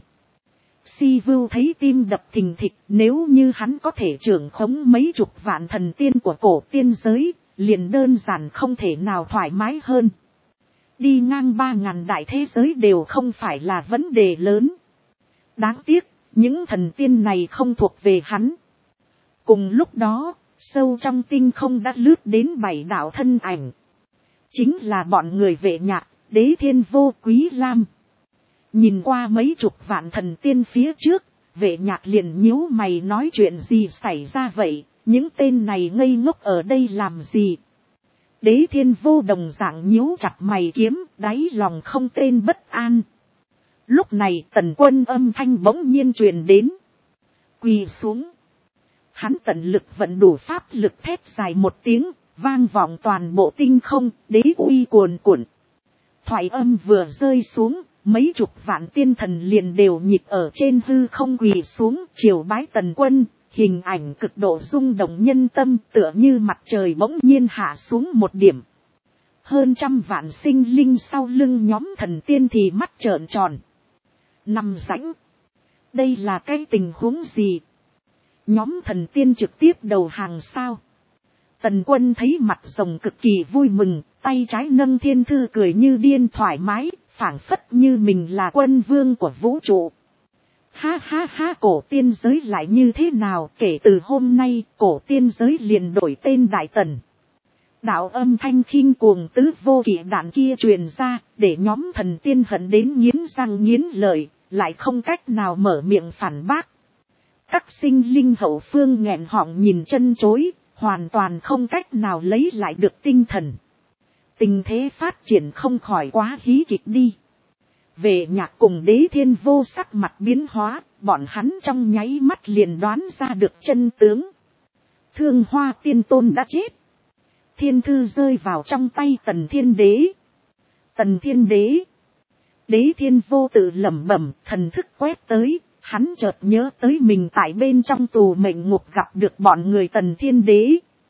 Si Vưu thấy tim đập thình thịch, nếu như hắn có thể trưởng khống mấy chục vạn thần tiên của cổ tiên giới, liền đơn giản không thể nào thoải mái hơn. Đi ngang 3000 đại thế giới đều không phải là vấn đề lớn. Đáng tiếc, những thần tiên này không thuộc về hắn. Cùng lúc đó, sâu trong tinh không đã lướt đến 7 đạo thân ảnh. Chính là bọn người Vệ Nhạc, Đế Thiên Vô, Quý Lam. Nhìn qua mấy chục vạn thần tiên phía trước, Vệ Nhạc liền nhíu mày nói chuyện gì xảy ra vậy, những tên này ngây ngốc ở đây làm gì. Đế Thiên Vô đồng dạng nhíu chặt mày kiếm, đáy lòng không tên bất an. Lúc này Tần Quân âm thanh bỗng nhiên truyền đến. Quỳ xuống. Hắn tận lực vận đủ pháp lực thét dài một tiếng, vang vọng toàn bộ tinh không, đế uy cuồn cuộn. Thoại âm vừa rơi xuống, mấy chục vạn tiên thần liền đều nhịp ở trên hư không quỳ xuống triều bái Tần Quân, hình ảnh cực độ rung động nhân tâm, tựa như mặt trời bỗng nhiên hạ xuống một điểm. Hơn trăm vạn sinh linh sau lưng nhóm thần tiên thì mắt trợn tròn, nằm rãnh. Đây là cái tình huống gì? Nhóm thần tiên trực tiếp đầu hàng sao? Tần Quân thấy mặt rồng cực kỳ vui mừng, tay trái nâng thiên thư cười như điên thoải mái, phảng phất như mình là quân vương của vũ trụ. Ha ha ha, cổ tiên giới lại như thế nào? Kể từ hôm nay, cổ tiên giới liền đổi tên Đại Tần. Đạo âm thanh khinh cuồng tứ vô kỵ đạn kia truyền ra, để nhóm thần tiên hận đến nghiến răng nghiến lợi, lại không cách nào mở miệng phản bác. Các sinh linh hậu phương nghẹn họng nhìn chân chối, hoàn toàn không cách nào lấy lại được tinh thần. Tình thế phát triển không khỏi quá hí kịch đi. Về Nhạc cùng Đế Thiên Vô sắc mặt biến hóa, bọn hắn trong nháy mắt liền đoán ra được chân tướng. Thương Hoa Tiên Tôn đã chết. Thiên thư rơi vào trong tay Tần Thiên Đế. Tần Thiên Đế. Đế Thiên Vô tự lẩm bẩm, thần thức quét tới, hắn chợt nhớ tới mình tại bên trong tù mệnh ngục gặp được bọn người Tần Thiên Đế.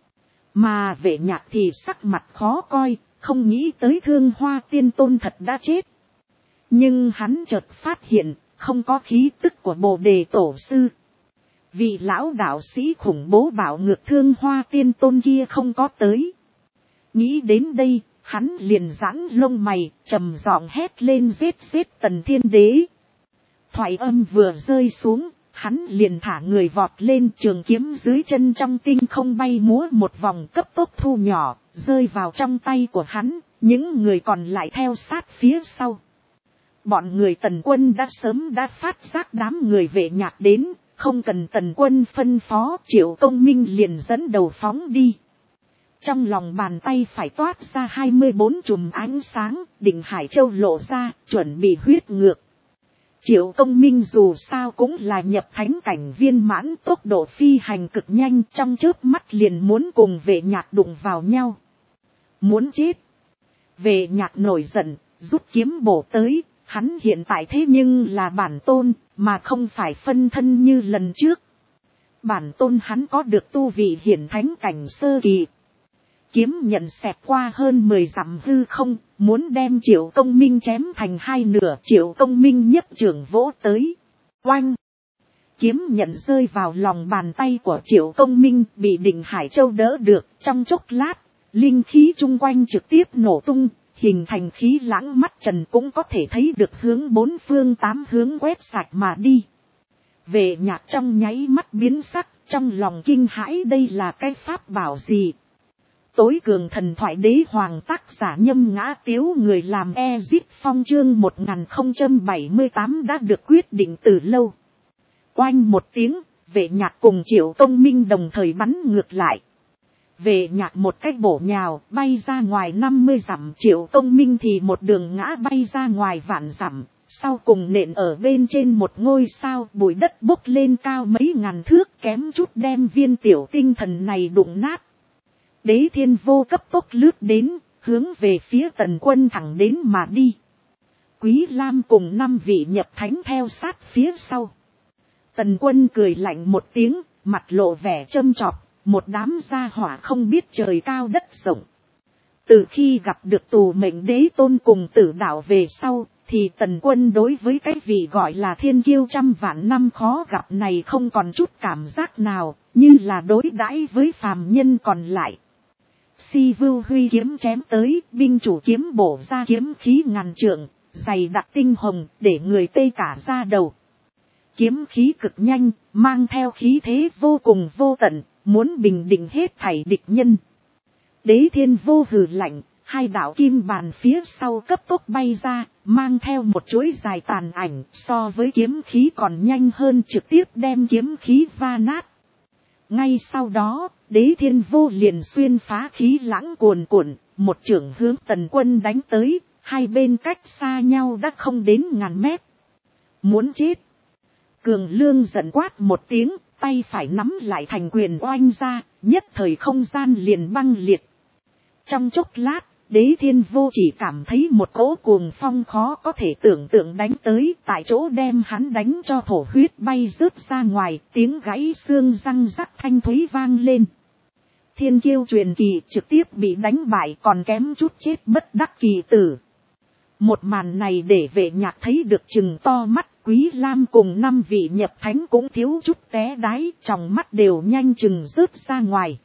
Mà Vệ Nhạc thì sắc mặt khó coi, không nghĩ tới Thương Hoa Tiên Tôn thật đã chết. Nhưng hắn chợt phát hiện, không có khí tức của Bồ Đề Tổ Sư. Vị lão đạo sĩ khủng bố bạo ngược Thương Hoa Tiên Tôn kia không có tới. Nghĩ đến đây, hắn liền giãn lông mày, trầm giọng hét lên giết Tần Thiên Đế. Thoại âm vừa rơi xuống, hắn liền thả người vọt lên, trường kiếm dưới chân trong tinh không bay múa một vòng cấp tốc thu nhỏ, rơi vào trong tay của hắn, những người còn lại theo sát phía sau. Bọn người Tần Quân đã sớm phát giác đám người Vệ Nhạc đến, không cần Tần Quân phân phó, Triệu Công Minh liền dẫn đầu phóng đi. Trong lòng bàn tay phải toát ra 24 chùm ánh sáng, đỉnh Hải Châu lộ ra, chuẩn bị huyết ngược. Triệu Công Minh dù sao cũng là nhập thánh cảnh viên mãn, tốc độ phi hành cực nhanh, trong chớp mắt liền muốn cùng Vệ Nhạc đụng vào nhau. Muốn chết. Vệ Nhạc nổi giận, rút kiếm bổ tới, hắn hiện tại thế nhưng là bản tôn, mà không phải phân thân như lần trước. Bản tôn hắn có được tu vị hiển thánh cảnh sơ kỳ. Kiếm nhận xẹt qua hơn 10 dặm hư không, muốn đem Triệu Công Minh chém thành hai nửa. Triệu Công Minh nhấc trường vỗ tới. Oanh! Kiếm nhận rơi vào lòng bàn tay của Triệu Công Minh, bị Đỉnh Hải Châu đỡ được. Trong chốc lát, linh khí chung quanh trực tiếp nổ tung, hình thành khí lãng, mắt trần cũng có thể thấy được hướng bốn phương tám hướng quét sạch mà đi. Vệ Nhạc trong nháy mắt biến sắc, trong lòng kinh hãi, đây là cái pháp bảo gì? Tối cường thần thoại đế hoàng, tác giả Nhâm Ngã Tiếu, người làm Ezip Phong, chương 1078 đã được quyết định từ lâu. Oanh một tiếng, Vệ Nhạc cùng Triệu Công Minh đồng thời bắn ngược lại. Vệ Nhạc một cách bổ nhào, bay ra ngoài 50 dặm, Triệu Công Minh thì một đường ngã bay ra ngoài vạn dặm, sau cùng nện ở bên trên một ngôi sao, bụi đất bốc lên cao mấy ngàn thước, kém chút đem viên tiểu tinh thần này đụng nát. Đế Thiên Vô cấp tốc lướt đến, hướng về phía Tần Quân thẳng đến mà đi. Quý Lam cùng 5 vị nhập thánh theo sát phía sau. Tần Quân cười lạnh một tiếng, mặt lộ vẻ châm chọc, một đám gia hỏa không biết trời cao đất rộng. Từ khi gặp được tù mệnh đế tôn cùng tử đạo về sau, thì Tần Quân đối với cái vị gọi là thiên kiêu trăm vạn năm khó gặp này không còn chút cảm giác nào, như là đối đãi với phàm nhân còn lại. Si Vưu Huy kiếm chém tới, binh chủ kiếm bổ ra kiếm khí ngàn trượng, dày đặc tinh hồng, để người tê cả da đầu. Kiếm khí cực nhanh, mang theo khí thế vô cùng vô tận, muốn bình định hết thảy địch nhân. Đế Thiên Vô hừ lạnh, hai đạo kim bàn phía sau cấp tốc bay ra, mang theo một chuỗi dài tàn ảnh, so với kiếm khí còn nhanh hơn, trực tiếp đem kiếm khí va nát. Ngay sau đó, Đế Thiên Vô liền xuyên phá khí lãng cuồn cuộn, một chưởng hướng Tần Quân đánh tới, hai bên cách xa nhau đã không đến ngàn mét. Muốn chết! Cường Lương giận quát một tiếng, tay phải nắm lại thành quyền oanh ra, nhất thời không gian liền băng liệt. Trong chốc lát, Đế Thiên Vô chỉ cảm thấy một cỗ cuồng phong khó có thể tưởng tượng đánh tới, tại chỗ đem hắn đánh cho thổ huyết bay rớt ra ngoài, tiếng gãy xương răng rắc thanh thúy vang lên. Thiên Kiêu truyền kỳ trực tiếp bị đánh bại, còn kém chút chết bất đắc kỳ tử. Một màn này để Vệ Nhạc thấy được chừng to mắt, Quý Lam cùng 5 vị nhập thánh cũng thiếu chút té đáy, tròng mắt đều nhanh chừng rớt ra ngoài.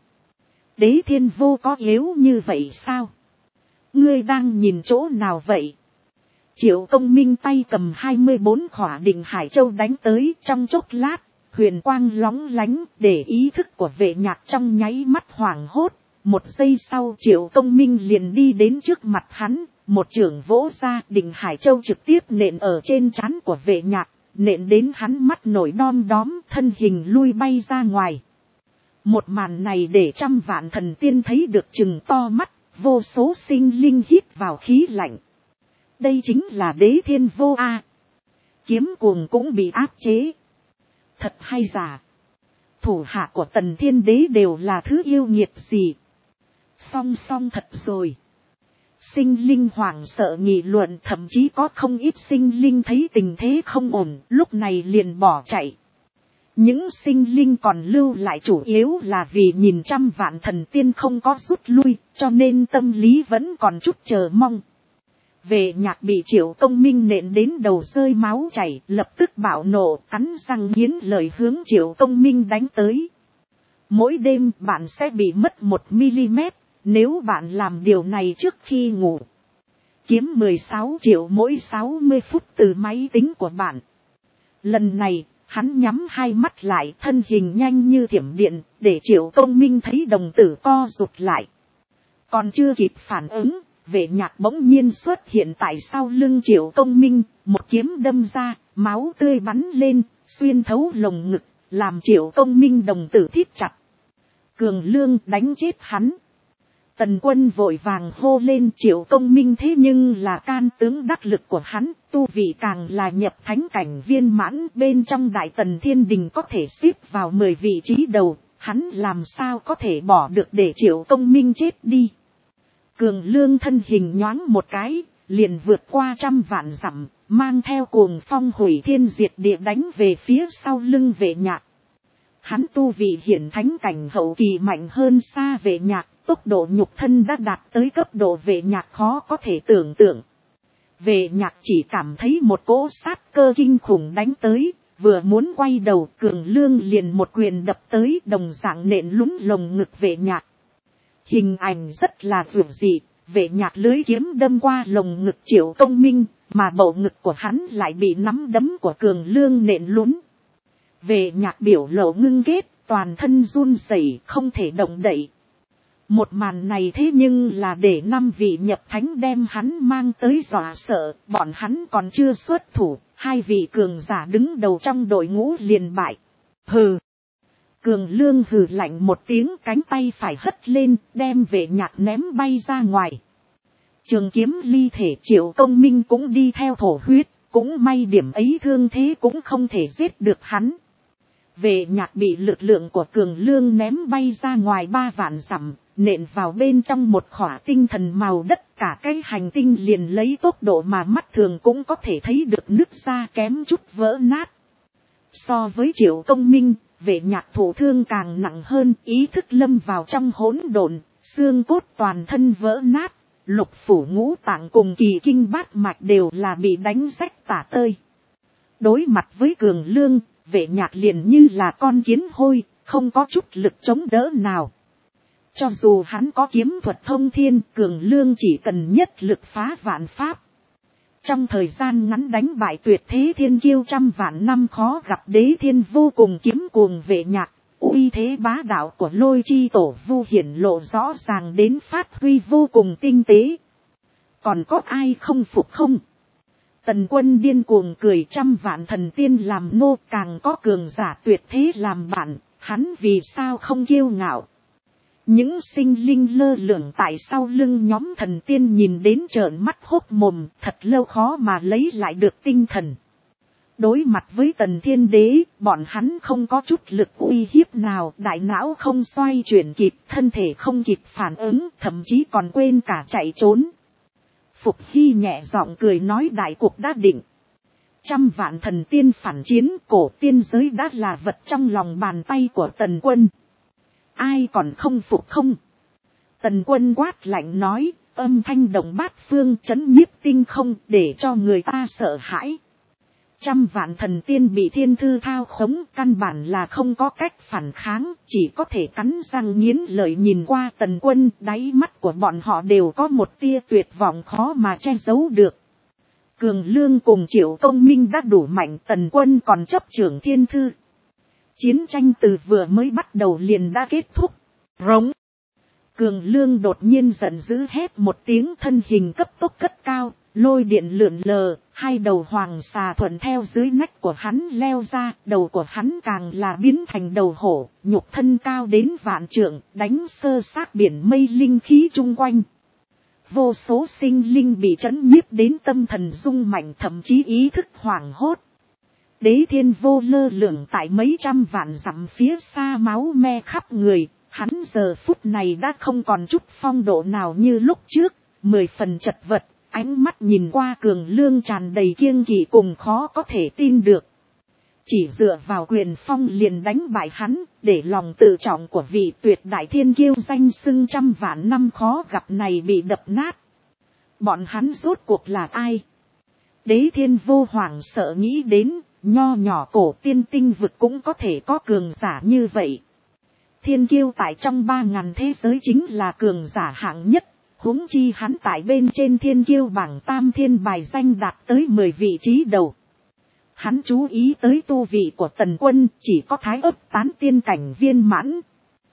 Đế Thiên Vô có yếu như vậy sao? Ngươi đang nhìn chỗ nào vậy? Triệu Công Minh tay cầm 24 khỏa Định Hải Châu đánh tới, trong chốc lát, huyền quang lóng lánh, để ý thức của Vệ Nhạc trong nháy mắt hoảng hốt. Một giây sau Triệu Công Minh liền đi đến trước mặt hắn, một chưởng vỗ ra, Định Hải Châu trực tiếp nện ở trên trán của Vệ Nhạc, nện đến hắn mắt nổi đom đóm, thân hình lui bay ra ngoài. Một màn này để trăm vạn thần tiên thấy được chừng to mắt, vô số sinh linh hít vào khí lạnh. Đây chính là Đế Thiên Vô a. Kiếm cuồng cũng bị áp chế. Thật hay giả? Thủ hạ của Tần Thiên Đế đều là thứ yêu nghiệt gì? Song song thật rồi. Sinh linh hoảng sợ nghị luận, thậm chí có không ít sinh linh thấy tình thế không ổn, lúc này liền bỏ chạy. Những sinh linh còn lưu lại chủ yếu là vì nhìn trăm vạn thần tiên không có rút lui, cho nên tâm lý vẫn còn chút chờ mong. Vệ Nhạc bị Triệu Công Minh nện đến đầu rơi máu chảy, lập tức bạo nộ, cắn răng nghiến lợi hướng Triệu Công Minh đánh tới. Mỗi đêm bạn sẽ bị mất 1mm, nếu bạn làm điều này trước khi ngủ. Kiếm 16 triệu mỗi 60 phút từ máy tính của bạn. Lần này, hắn nhắm hai mắt lại, thân hình nhanh như thiểm điện, để Triệu Công Minh thấy đồng tử co rụt lại. Còn chưa kịp phản ứng, Vệ Nhạc bỗng nhiên xuất hiện tại sau lưng Triệu Công Minh, một kiếm đâm ra, máu tươi bắn lên, xuyên thấu lồng ngực, làm Triệu Công Minh đồng tử thít chặt. Cường Lương đánh chết hắn. Tần Quân vội vàng hô lên, Triệu Công Minh thế nhưng là can tướng đắc lực của hắn, tu vị càng là nhập thánh cảnh viên mãn, bên trong Đại Tần Thiên Đình có thể xếp vào 10 vị trí đầu, hắn làm sao có thể bỏ được để Triệu Công Minh chết đi. Cường Lương thân hình nhoáng một cái, liền vượt qua trăm vạn dặm, mang theo cuồng phong hủy thiên diệt địa đánh về phía sau lưng Vệ Nhạc. Hắn tu vị hiển thánh cảnh hậu kỳ mạnh hơn xa Vệ Nhạc, tốc độ nhục thân đã đạt tới cấp độ Vệ Nhạc khó có thể tưởng tượng. Vệ Nhạc chỉ cảm thấy một cỗ sát cơ kinh khủng đánh tới, vừa muốn quay đầu, Cường Lương liền một quyền đập tới, đồng dạng nện lún lồng ngực Vệ Nhạc. Hình ảnh rất là dữ dị, Vệ Nhạc lưới kiếm đâm qua lồng ngực Triệu Công Minh, mà bầu ngực của hắn lại bị nắm đấm của Cường Lương nện lún. Vệ Nhạc biểu lộ ngưng kết, toàn thân run rẩy, không thể động đậy. Một màn này thế nhưng là để 5 vị nhập thánh đem hắn mang tới dọa sợ, bọn hắn còn chưa xuất thủ, 2 vị cường giả đứng đầu trong đội ngũ liền bại. Hừ. Cường Lương hừ lạnh một tiếng, cánh tay phải hất lên, đem Vệ Nhạc ném bay ra ngoài. Trường kiếm ly thể, Triệu Công Minh cũng đi theo thổ huyết, cũng may điểm ấy thương thế cũng không thể giết được hắn. Vệ Nhạc bị lực lượng của Cường Lương ném bay ra ngoài 3 vạn dặm, nện vào bên trong một khỏa tinh thần màu đất, cả cái hành tinh liền lấy tốc độ mà mắt thường cũng có thể thấy được nứt ra, kém chút vỡ nát. So với Triệu Công Minh, Vệ Nhạc thụ thương càng nặng hơn, ý thức lâm vào trong hỗn độn, xương cốt toàn thân vỡ nát, lục phủ ngũ tạng cùng kỳ kinh bát mạch đều là bị đánh rách tả tơi. Đối mặt với Cường Lương, Vệ Nhạc liền như là con kiến hôi, không có chút lực chống đỡ nào. Cho dù hắn có kiếm thuật thông thiên, Cường Lương chỉ cần nhất lực phá vạn pháp. Trong thời gian ngắn đánh bại tuyệt thế thiên kiêu trăm vạn năm khó gặp Đế Thiên Vô cùng kiếm cuồng Vệ Nhạc, uy thế bá đạo của Lôi Chi Tổ Vu hiển lộ rõ ràng đến phát huy vô cùng tinh tế. Còn có ai không phục không? Tần Quân điên cuồng cười, trăm vạn thần tiên làm nô, càng có cường giả tuyệt thế làm bạn, hắn vì sao không kiêu ngạo. Những sinh linh lơ lửng tại sau lưng nhóm thần tiên nhìn đến trợn mắt hốt mồm, thật lâu khó mà lấy lại được tinh thần. Đối mặt với Tần Thiên Đế, bọn hắn không có chút lực uy hiếp nào, đại não không xoay chuyển kịp, thân thể không kịp phản ứng, thậm chí còn quên cả chạy trốn. Phục Hy nhẹ giọng cười nói đại cuộc đã định. 100 vạn thần tiên phản chiến, cổ tiên giới đã là vật trong lòng bàn tay của Tần Quân. Ai còn không phục không? Tần Quân quát lạnh nói, âm thanh động bát phương chấn nhiếp tinh không để cho người ta sợ hãi. 100 vạn thần tiên bị thiên thư thao khống, căn bản là không có cách phản kháng, chỉ có thể cắn răng nghiến lợi nhìn qua Tần Quân, đáy mắt của bọn họ đều có một tia tuyệt vọng khó mà che giấu được. Cường Lương cùng Triệu Công Minh đã đủ mạnh, Tần Quân còn chấp trưởng thiên thư. Chiến tranh từ vừa mới bắt đầu liền đã kết thúc. Rống. Cường Lương đột nhiên giận dữ hét một tiếng, thân hình cấp tốc cất cao, lôi điện lượn lờ, hai đầu hoàng xà thuận theo dưới nách của hắn leo ra, đầu của hắn càng là biến thành đầu hổ, nhục thân cao đến vạn trượng, đánh sơ xác biển mây linh khí chung quanh. Vô số sinh linh bị trấn nhiếp đến tâm thần rung mạnh, thậm chí ý thức hoảng hốt. Đế Thiên Vô lơ lửng tại mấy trăm vạn dặm phía xa, máu me khắp người, hắn giờ phút này đã không còn chút phong độ nào như lúc trước, 10 phần chật vật, ánh mắt nhìn qua Cường Lương tràn đầy kiêng kỵ cùng khó có thể tin được. Chỉ dựa vào quyền phong liền đánh bại hắn, để lòng tự trọng của vị tuyệt đại thiên kiêu danh xưng 100 vạn năm khó gặp này bị đập nát. Bọn hắn rốt cuộc là ai? Đế Thiên Vô hoảng sợ nghĩ đến, nho nhỏ cổ tiên tinh vực cũng có thể có cường giả như vậy. Thiên kiêu tại trong 3.000 thế giới chính là cường giả hạng nhất, huống chi hắn tại bên trên thiên kiêu bảng tam thiên bài danh đạt tới 10 vị trí đầu. Hắn chú ý tới tu vị của Tần Quân chỉ có thái ấp tán tiên cảnh viên mãn.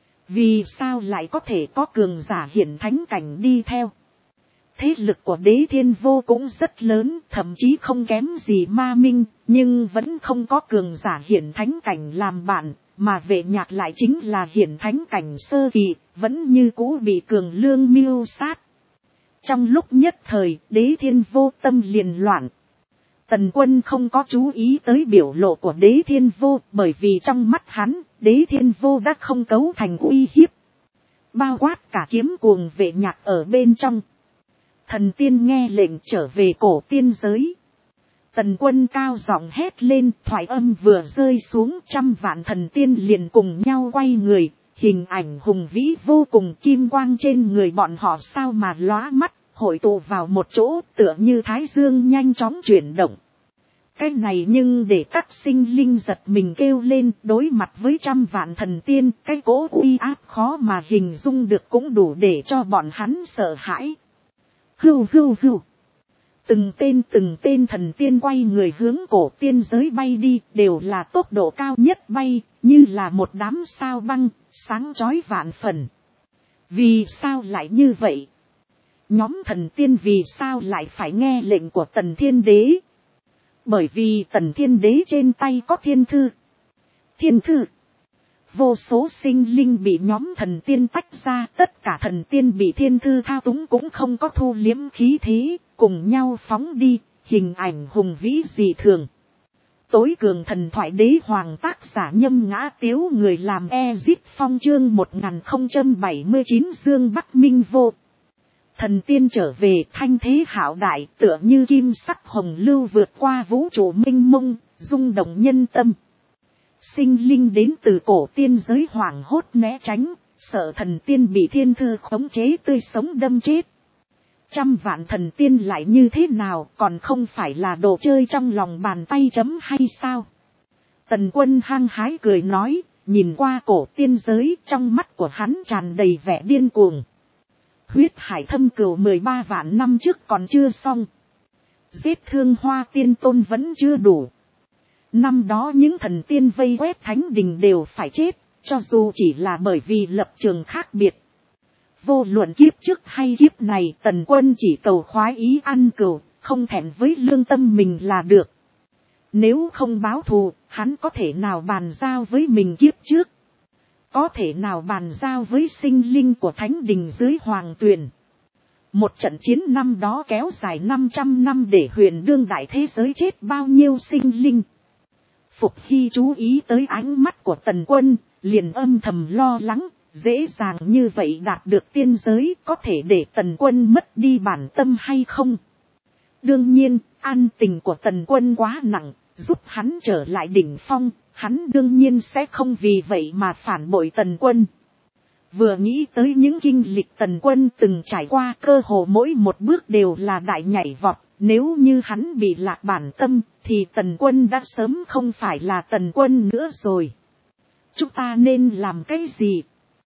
Vì sao lại có thể có cường giả hiển thánh cảnh đi theo? Thế lực của Đế Thiên Vô cũng rất lớn, thậm chí không kém gì Ma Minh, nhưng vẫn không có cường giả hiển thánh cảnh làm bạn, mà Vệ Nhạc lại chính là hiển thánh cảnh sơ kỳ, vẫn như cũ bị Cường Lương mưu sát. Trong lúc nhất thời, Đế Thiên Vô tâm liền loạn. Tần Quân không có chú ý tới biểu lộ của Đế Thiên Vô, bởi vì trong mắt hắn, Đế Thiên Vô đã không cấu thành uy hiếp. Bao quát cả kiếm cuồng Vệ Nhạc ở bên trong. Thần tiên nghe lệnh trở về cổ tiên giới. Tần Quân cao giọng hét lên, thoại âm vừa rơi xuống, 100 vạn thần tiên liền cùng nhau quay người, hình ảnh hùng vĩ vô cùng, kim quang trên người bọn họ sao mà lóa mắt, hội tụ vào một chỗ tựa như thái dương nhanh chóng chuyển động. Cái này nhưng để các sinh linh giật mình kêu lên, đối mặt với 100 vạn thần tiên, cái cỗ uy áp khó mà hình dung được cũng đủ để cho bọn hắn sợ hãi. Hưu hưu hưu. Từng tên thần tiên quay người hướng cổ tiên giới bay đi, đều là tốc độ cao nhất bay, như là một đám sao băng, sáng chói vạn phần. Vì sao lại như vậy? Nhóm thần tiên vì sao lại phải nghe lệnh của Tần Thiên Đế? Bởi vì Tần Thiên Đế trên tay có thiên thư. Thiên thư. Vô số sinh linh bị nhóm thần tiên tách ra, tất cả thần tiên bị thiên thư thao túng cũng không có thu liếm khí thế, cùng nhau phóng đi, hình ảnh hùng vĩ dị thường. Tối cường thần thoại đế hoàng tác giả Nhâm Ngã Tiếu, người làm Ezip Phong chương 1079 Dương Bắc Minh Vô. Thần tiên trở về, thanh thế hạo đại, tựa như kim sắc hồng lưu vượt qua vũ trụ mênh mông, rung động nhân tâm. Sinh linh đến từ cổ tiên giới hoảng hốt né tránh, sợ thần tiên bị thiên thư khống chế tươi sống đâm chết. 100 vạn thần tiên lại như thế nào, còn không phải là đồ chơi trong lòng bàn tay chấm hay sao? Tần Quân hăng hái cười nói, nhìn qua cổ tiên giới, trong mắt của hắn tràn đầy vẻ điên cuồng. Huyết hải thâm cửu 13 vạn năm trước còn chưa xong. Giết Thương Hoa Tiên Tôn vẫn chưa đủ. Năm đó những thần tiên vây quét thánh đình đều phải chết, cho dù chỉ là bởi vì lập trường khác biệt. Vô luận kiếp trước hay kiếp này, Tần Quân chỉ cầu khoái ý ăn cừu, không thẹn với lương tâm mình là được. Nếu không báo thù, hắn có thể nào bàn giao với mình kiếp trước? Có thể nào bàn giao với sinh linh của thánh đình dưới hoàng tuyền? Một trận chiến năm đó kéo dài 500 năm để huyền đương đại thế giới chết bao nhiêu sinh linh? Phục Hy chú ý tới ánh mắt của Tần Quân, liền âm thầm lo lắng, dễ dàng như vậy đạt được tiên giới có thể để Tần Quân mất đi bản tâm hay không. Đương nhiên, an tình của Tần Quân quá nặng, giúp hắn trở lại đỉnh phong, hắn đương nhiên sẽ không vì vậy mà phản bội Tần Quân. Vừa nghĩ tới những kinh lịch Tần Quân từng trải qua, cơ hồ mỗi một bước đều là đại nhảy vọt, nếu như hắn bị lạc bản tâm, thì Tần Quân đã sớm không phải là Tần Quân nữa rồi. Chúng ta nên làm cái gì?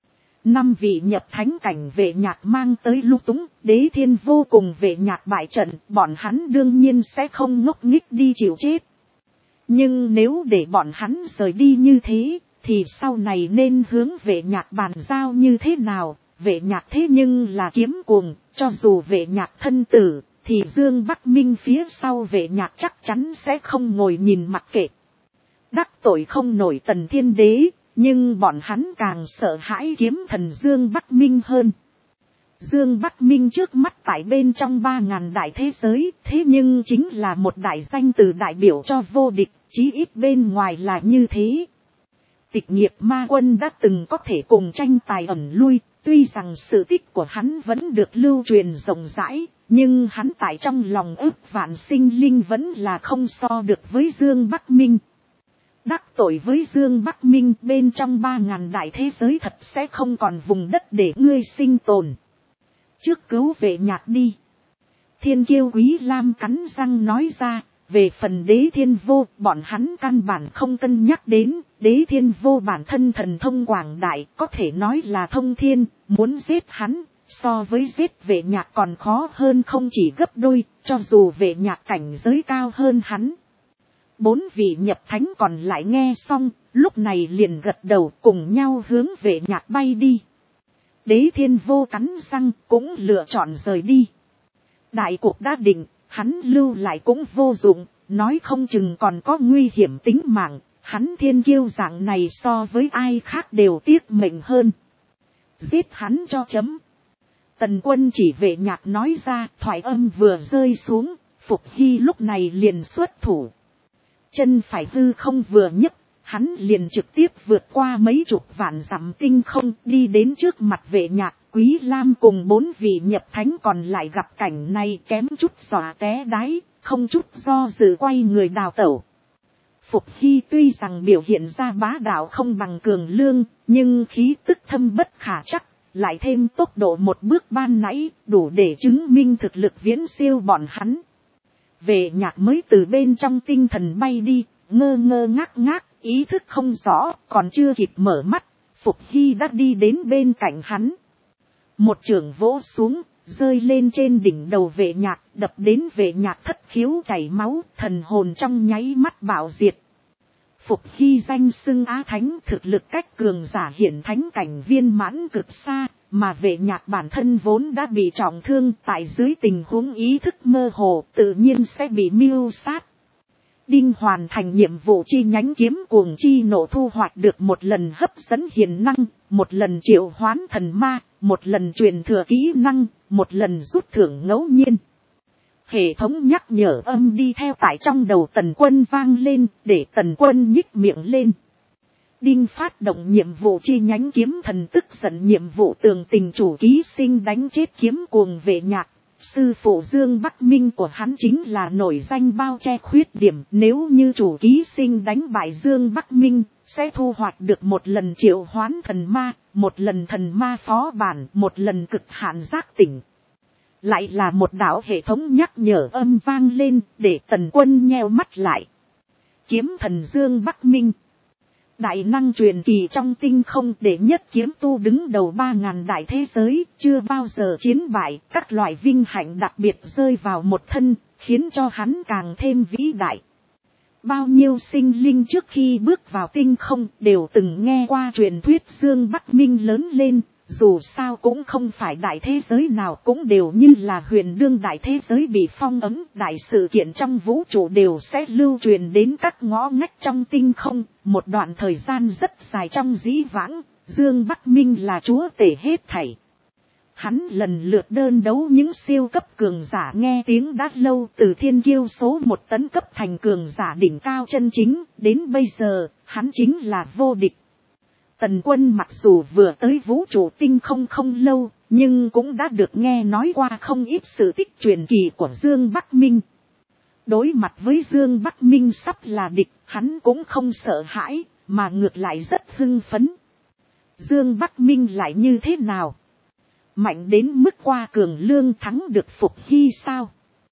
5 vị nhập thánh cảnh Vệ Nhạc mang tới lung túng, Đế Thiên vô cùng Vệ Nhạc bại trận, bọn hắn đương nhiên sẽ không ngốc nghếch đi chịu chết. Nhưng nếu để bọn hắn rời đi như thế, thì sau này nên hướng Vệ Nhạc bàn giao như thế nào? Vệ Nhạc thế nhưng là kiếm cuồng, cho dù Vệ Nhạc thân tử, thì Dương Bắc Minh phía sau Vệ Nhạc chắc chắn sẽ không ngồi nhìn mặc kệ. Đắc tội không nổi Tần Thiên Đế, nhưng bọn hắn càng sợ hãi kiếm thần Dương Bắc Minh hơn. Dương Bắc Minh trước mắt tại bên trong 3.000 đại thế giới, thế nhưng chính là một đại danh từ đại biểu cho vô địch, chí ít bên ngoài là như thế. Tịch Nghiệp Ma Quân đã từng có thể cùng tranh tài ẩn lui, tuy rằng sự tích của hắn vẫn được lưu truyền rộng rãi, nhưng hắn tại trong lòng ức vạn sinh linh vẫn là không so được với Dương Bắc Minh. Đắc tội với Dương Bắc Minh, bên trong 3.000 đại thế giới thật sẽ không còn vùng đất để ngươi sinh tồn. Trước cứu Vệ Nhạc đi. Thiên Kiêu Quý Lam cắn răng nói ra, về phần Đế Thiên Vô, bọn hắn căn bản không cân nhắc đến. Đế Thiên Vô bản thân thần thông quảng đại, có thể nói là thông thiên, muốn giết hắn, so với giết Vệ Nhạc còn khó hơn không chỉ gấp đôi, cho dù Vệ Nhạc cảnh giới cao hơn hắn. 4 vị nhập thánh còn lại nghe xong, lúc này liền gật đầu cùng nhau hướng Vệ Nhạc bay đi. Đế Thiên Vô cắn răng cũng lựa chọn rời đi. Đại cuộc đã định, hắn lưu lại cũng vô dụng, nói không chừng còn có nguy hiểm tính mạng, hắn thiên kiêu dạng này so với ai khác đều tiếc mệnh hơn. Giết hắn cho chấm. Tần Quân chỉ Vệ Nhạc nói ra, thoại âm vừa rơi xuống, Phục Hy lúc này liền xuất thủ. Chân phải hư không vừa nhấc, hắn liền trực tiếp vượt qua mấy chục vạn dặm tinh không, đi đến trước mặt Vệ Nhạc. Quý Lam cùng 4 vị nhập thánh còn lại gặp cảnh này kém chút xòa té đáy, không chút do dự quay người đào tẩu. Phục Hy tuy rằng biểu hiện ra bá đạo không bằng Cường Lương, nhưng khí tức thâm bất khả trắc, lại thêm tốc độ một bước ban nãy, đủ để chứng minh thực lực viễn siêu bọn hắn. Vệ Nhạc mới từ bên trong tinh thần bay đi, ngơ ngơ ngác ngác, ý thức không rõ, còn chưa kịp mở mắt, Phục Hy đã đi đến bên cạnh hắn. Một chưởng vỗ xuống, rơi lên trên đỉnh đầu Vệ Nhạc, đập đến Vệ Nhạc thất khiếu chảy máu, thần hồn trong nháy mắt bạo diệt. Phục Hy danh xưng Á Thánh, thực lực cách cường giả hiển thánh cảnh viên mãn cực xa, mà Vệ Nhạc bản thân vốn đã bị trọng thương, tại dưới tình huống ý thức mơ hồ, tự nhiên sẽ bị mưu sát. Đinh hoàn thành nhiệm vụ chi nhánh kiếm cuồng chi nộ, thu hoạch được một lần hấp dẫn hiền năng, một lần triệu hoán thần ma, một lần truyền thừa kỹ năng, một lần rút thưởng ngẫu nhiên. Hệ thống nhắc nhở âm đi theo tại trong đầu Tần Quân vang lên, để Tần Quân nhích miệng lên. Đinh phát động nhiệm vụ chi nhánh kiếm thần, tức giận nhiệm vụ tường tình chủ ký sinh đánh chết kiếm cuồng Vệ Nhạc. Sư phụ Dương Bắc Minh của hắn chính là nổi danh bao che khuyết điểm, nếu như chủ ký sinh đánh bại Dương Bắc Minh, sẽ thu hoạch được một lần triệu hoán thần ma, một lần thần ma phó bản, một lần cực hạn giác tỉnh. Lại là một đạo hệ thống nhắc nhở âm vang lên, để Tần Quân nheo mắt lại. Kiếm thần Dương Bắc Minh, đại năng truyền kỳ trong tinh không, đệ nhất kiếm tu, đứng đầu 3.000 đại thế giới, chưa bao giờ chiến bại, các loại vinh hạnh đặc biệt rơi vào một thân, khiến cho hắn càng thêm vĩ đại. Bao nhiêu sinh linh trước khi bước vào tinh không đều từng nghe qua truyền thuyết Dương Bắc Minh lớn lên, dù sao cũng không phải đại thế giới nào cũng đều như là huyền đương đại thế giới bị phong ấn, đại sự kiện trong vũ trụ đều sẽ lưu truyền đến các ngõ ngách trong tinh không. Một đoạn thời gian rất dài trong dĩ vãng, Dương Bắc Minh là chúa tể hết thảy. Hắn lần lượt đơn đấu những siêu cấp cường giả nghe tiếng đã lâu, từ thiên kiêu số 1 tấn cấp thành cường giả đỉnh cao chân chính, đến bây giờ, hắn chính là vô địch. Tần Quân mặc dù vừa tới vũ trụ tinh không lâu, nhưng cũng đã được nghe nói qua không ít sự tích truyền kỳ của Dương Bắc Minh. Đối mặt với Dương Bắc Minh sắp là địch, hắn cũng không sợ hãi, mà ngược lại rất hưng phấn. Dương Bắc Minh lại như thế nào? Mạnh đến mức qua Cường Lương thắng được Phục Hy sao?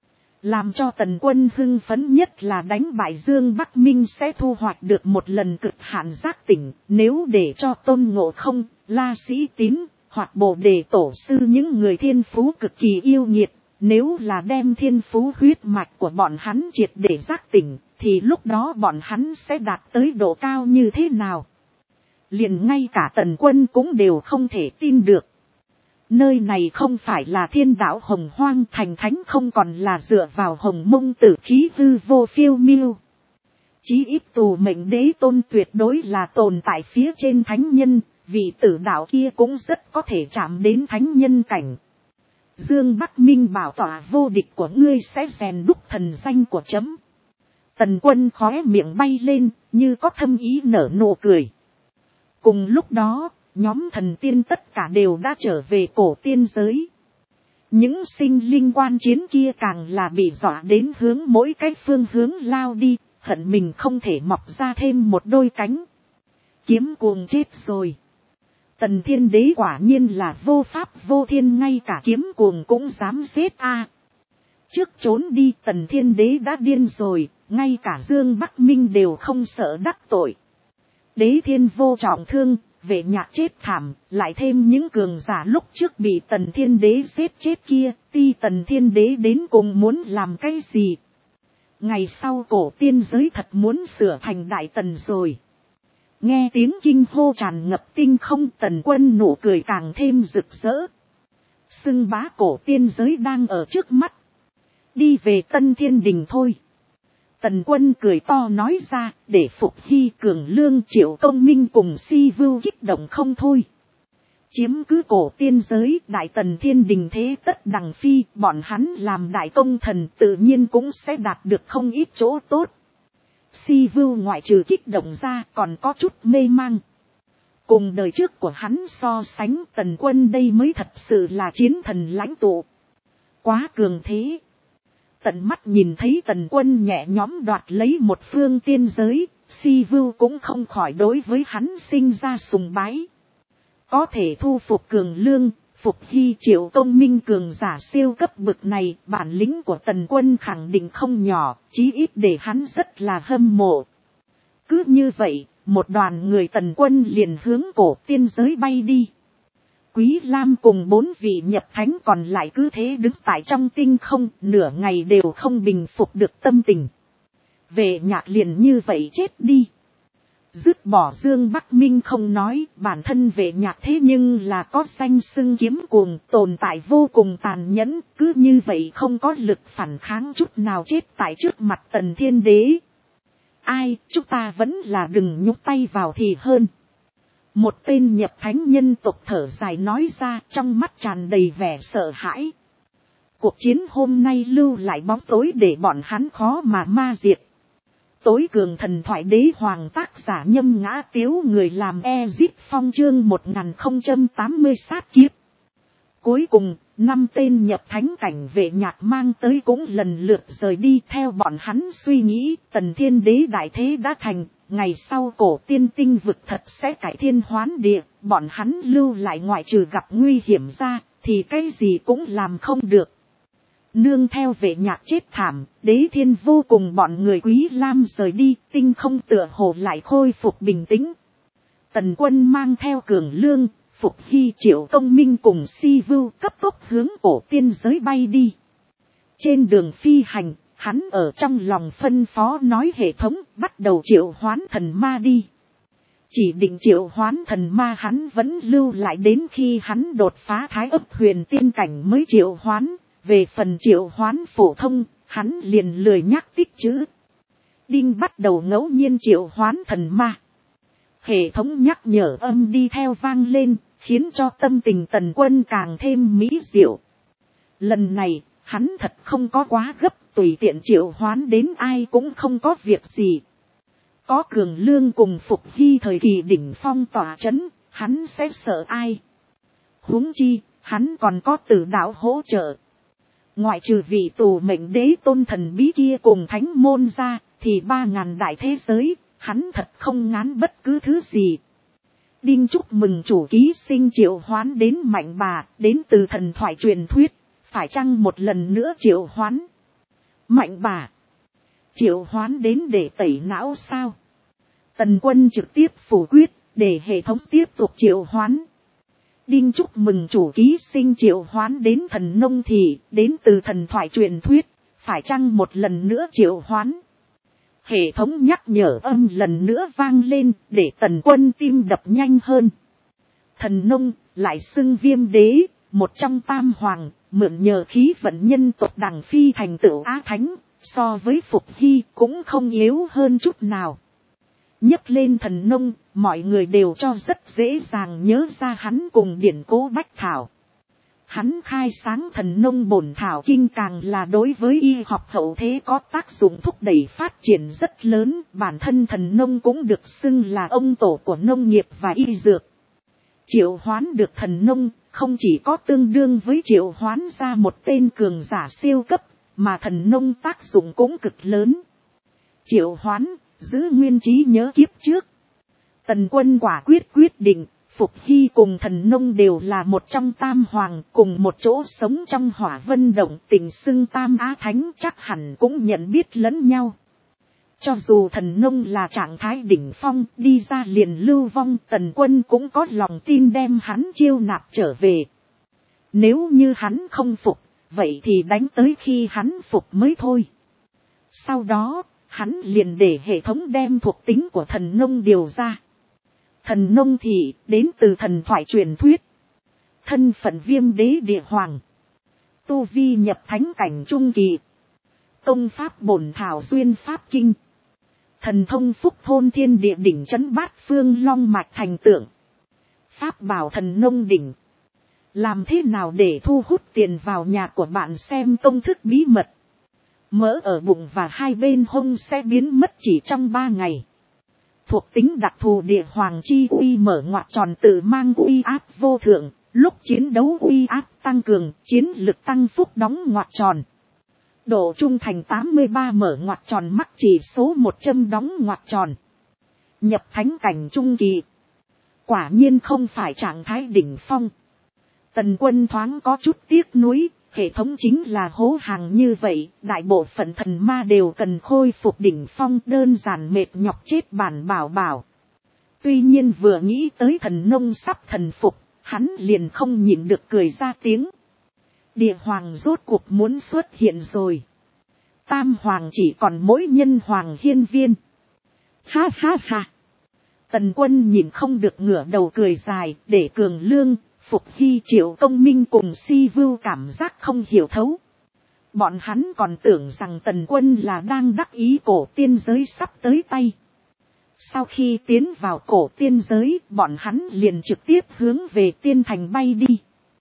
Làm cho Tần Quân hưng phấn nhất là đánh bại Dương Bắc Minh sẽ thu hoạch được một lần cực hạn giác tỉnh, nếu để cho Tôn Ngộ Không, La Sĩ Tín, hoặc Bồ Đề Tổ Sư những người thiên phú cực kỳ yêu nghiệt, nếu là đem thiên phú huyết mạch của bọn hắn triệt để giác tỉnh, thì lúc đó bọn hắn sẽ đạt tới độ cao như thế nào? Liền ngay cả Tần Quân cũng đều không thể tin được. Nơi này không phải là thiên đạo Hồng Hoang, thành thánh không còn là dựa vào Hồng Mông tử khí hư vô phiêu miêu. Chí ít tù mệnh đế tôn tuyệt đối là tồn tại phía trên thánh nhân, vị tử đạo kia cũng rất có thể chạm đến thánh nhân cảnh. Dương Bắc Minh bảo tỏa vô địch của ngươi sẽ rèn đúc thần danh của chấm. Tần Quân khóe miệng bay lên, như có thâm ý nở nụ cười. Cùng lúc đó, nhóm thần tiên tất cả đều đã trở về cổ tiên giới. Những sinh linh quan chiến kia càng là bị dọa đến hướng mỗi cái phương hướng lao đi, hận mình không thể mọc ra thêm một đôi cánh. Kiếm cuồng chết rồi. Tần Thiên Đế quả nhiên là vô pháp vô thiên, ngay cả kiếm cuồng cũng dám giết a. Trước trốn đi, Tần Thiên Đế đã điên rồi, ngay cả Dương Bắc Minh đều không sợ đắc tội. Đế Thiên vô trọng thương, Vệ Nhạc chết thảm, lại thêm những cường giả lúc trước bị Tần Thiên Đế giết chết kia, Tần Thiên Đế đến cùng muốn làm cái gì? Ngày sau cổ tiên giới thật muốn sửa thành Đại Tần rồi. Nghe tiếng kinh hô tràn ngập tinh không, Tần Quân nụ cười càng thêm rực rỡ. Xưng bá cổ tiên giới đang ở trước mắt. Đi về Tân Thiên Đình thôi. Tần Quân cười to nói ra, để Phục Hy, Cường Lương, Triệu Công Minh cùng Si Vưu kích động không thôi. Chiếm cứ cổ tiên giới, Đại Tần Thiên Đình thế tất đằng phi, bọn hắn làm đại công thần tự nhiên cũng sẽ đạt được không ít chỗ tốt. Si Vưu ngoại trừ kích động ra còn có chút mê mang. Cùng đời trước của hắn so sánh, Tần Quân đây mới thật sự là chiến thần lãnh tụ. Quá cường thế. Tận mắt nhìn thấy Tần Quân nhẹ nhõm đoạt lấy một phương tiên giới, Si Vưu cũng không khỏi đối với hắn sinh ra sùng bái. Có thể thu phục Cường Lương, Phục Hy, Triệu Công Minh cường giả siêu cấp bực này, bản lĩnh của Tần Quân khẳng định không nhỏ, chí ít để hắn rất là hâm mộ. Cứ như vậy, một đoàn người Tần Quân liền hướng cổ tiên giới bay đi. Quý Lam cùng 4 vị nhập thánh còn lại cứ thế đứng tại trong tinh không, nửa ngày đều không bình phục được tâm tình. Vệ Nhạc liền như vậy chết đi. Dứt bỏ Dương Bắc Minh không nói, bản thân Vệ Nhạc thế nhưng là có danh xưng kiếm cuồng, tồn tại vô cùng tàn nhẫn, cứ như vậy không có lực phản kháng chút nào chết tại trước mặt Tần Thiên Đế. Ai, chúng ta vẫn là đừng nhúc tay vào thì hơn. Một tên nhập thánh nhân tộc thở dài nói ra, trong mắt tràn đầy vẻ sợ hãi. Cuộc chiến hôm nay lưu lại bóng tối để bọn hắn khó mà ma diệt. Tối cường thần thoại đế hoàng tác giả Nhâm Ngã Tiếu, người làm Ezip Phong chương 1080 sát kiếp. Cuối cùng, 5 tên nhập thánh cảnh Vệ Nhạc mang tới cũng lần lượt rời đi. Theo bọn hắn suy nghĩ, Tần Thiên Đế đại thế đã thành, ngày sau cổ tiên tinh vực thật sẽ cải thiên hoán địa, bọn hắn lưu lại ngoại trừ gặp nguy hiểm ra, thì cái gì cũng làm không được. Nương theo Vệ Nhạc chết thảm, Đế Thiên vô cùng bọn người Quý Lam rời đi, tinh không tựa hồ lại khôi phục bình tĩnh. Tần Quân mang theo Cường Lương, Phục Hy, Triệu Công Minh cùng Si Vưu cấp tốc hướng cổ tiên giới bay đi. Trên đường phi hành, hắn ở trong lòng phân phó nói hệ thống bắt đầu triệu hoán thần ma đi. Chỉ định triệu hoán thần ma hắn vẫn lưu lại đến khi hắn đột phá Thái Ấp Huyền tiên cảnh mới triệu hoán. Về phần triệu hoán phổ thông, hắn liền lười nhắc tích chữ. Đinh bắt đầu ngẫu nhiên triệu hoán thần ma. Hệ thống nhắc nhở âm đi theo vang lên, khiến cho tâm tình Tần Quân càng thêm mỹ diệu. Lần này, hắn thật không có quá gấp, tùy tiện triệu hoán đến ai cũng không có việc gì. Có Cường Lương cùng Phục Hy thời kỳ đỉnh phong tỏa chấn, hắn sẽ sợ ai? Huống chi, hắn còn có Tử Đạo hỗ trợ. Ngoại trừ vị tù mệnh đế tôn thần bí kia cùng thánh môn ra, thì 3.000 đại thế giới, hắn thật không ngán bất cứ thứ gì. Đinh chúc mừng chủ ký sinh triệu hoán đến Mạnh Bà, đến từ thần thoại truyền thuyết, phải chăng một lần nữa triệu hoán? Mạnh Bà, triệu hoán đến để tẩy não sao? Tần Quân trực tiếp phủ quyết, để hệ thống tiếp tục triệu hoán. Đinh chúc mừng chủ ký sinh triệu hoán đến thần nông thì, đến từ thần thoại truyền thuyết, phải chăng một lần nữa triệu hoán? Hệ thống nhắc nhở âm lần nữa vang lên, để Tần Quân tim đập nhanh hơn. Thần nông, lại xưng Viêm đế, một trong tam hoàng, mượn nhờ khí vận nhân tộc đằng phi thành tựu á thánh, so với Phục Hy cũng không yếu hơn chút nào. Nhấc lên thần nông, mọi người đều cho rất dễ dàng nhớ ra hắn cùng điển cố Bách Thảo. Hắn khai sáng thần nông bổn thảo kinh càng là đối với y học hậu thế có tác dụng thúc đẩy phát triển rất lớn. Bản thân thần nông cũng được xưng là ông tổ của nông nghiệp và y dược. Triệu hoán được thần nông không chỉ có tương đương với triệu hoán ra một tên cường giả siêu cấp, mà thần nông tác dụng cũng cực lớn. Triệu hoán, giữ nguyên trí nhớ kiếp trước. Tần Quân quả quyết định, Phục Hy cùng thần nông đều là một trong tam hoàng, cùng một chỗ sống trong Hỏa Vân Động, tình xưng tam á thánh chắc hẳn cũng nhận biết lẫn nhau. Cho dù thần nông là trạng thái đỉnh phong, đi ra liền lưu vong, Tần Quân cũng có lòng tin đem hắn chiêu nạp trở về. Nếu như hắn không phục, vậy thì đánh tới khi hắn phục mới thôi. Sau đó, hắn liền để hệ thống đem thuộc tính của thần nông điều ra. Thần nông thì đến từ thần thoại truyền thuyết. Thân phận Viêm đế địa hoàng. Tu vi nhập thánh cảnh trung kỳ. Công pháp bổn thảo duyên pháp kinh. Thần thông phúc thôn thiên địa đỉnh trấn bát phương long mạch thành tượng. Pháp bảo thần nông đỉnh. Làm thế nào để thu hút tiền vào nhà của bạn xem công thức bí mật. Mỡ ở bụng và hai bên hông sẽ biến mất chỉ trong 3 ngày. Thuộc tính đặc thù địa hoàng chi uy mở ngoặc tròn tự mang uy áp vô thượng, lúc chiến đấu uy áp tăng cường, chiến lực tăng phúc đóng ngoặc tròn. Độ trung thành 83 mở ngoặc tròn mắc chỉ số 100 đóng ngoặc tròn. Nhập thánh cảnh trung kỳ. Quả nhiên không phải trạng thái đỉnh phong. Tần Quân thoáng có chút tiếc nuối. Hệ thống chính là hố hàng như vậy, đại bộ phận thần ma đều cần khôi phục đỉnh phong, đơn giản mệt nhọc chết bản bảo. Tuy nhiên vừa nghĩ tới thần nông sắp thần phục, hắn liền không nhịn được cười ra tiếng. Địa hoàng rốt cuộc muốn xuất hiện rồi. Tam hoàng chỉ còn mỗi nhân hoàng hiên viên. Ha ha ha. Tần Quân nhìn không được ngửa đầu cười dài, để Cường Lương, Phục Hy Triệu Công Minh cùng Si Vưu cảm giác không hiểu thấu. Bọn hắn còn tưởng rằng Tần Quân là đang đắc ý cổ tiên giới sắp tới tay. Sau khi tiến vào cổ tiên giới, bọn hắn liền trực tiếp hướng về tiên thành bay đi.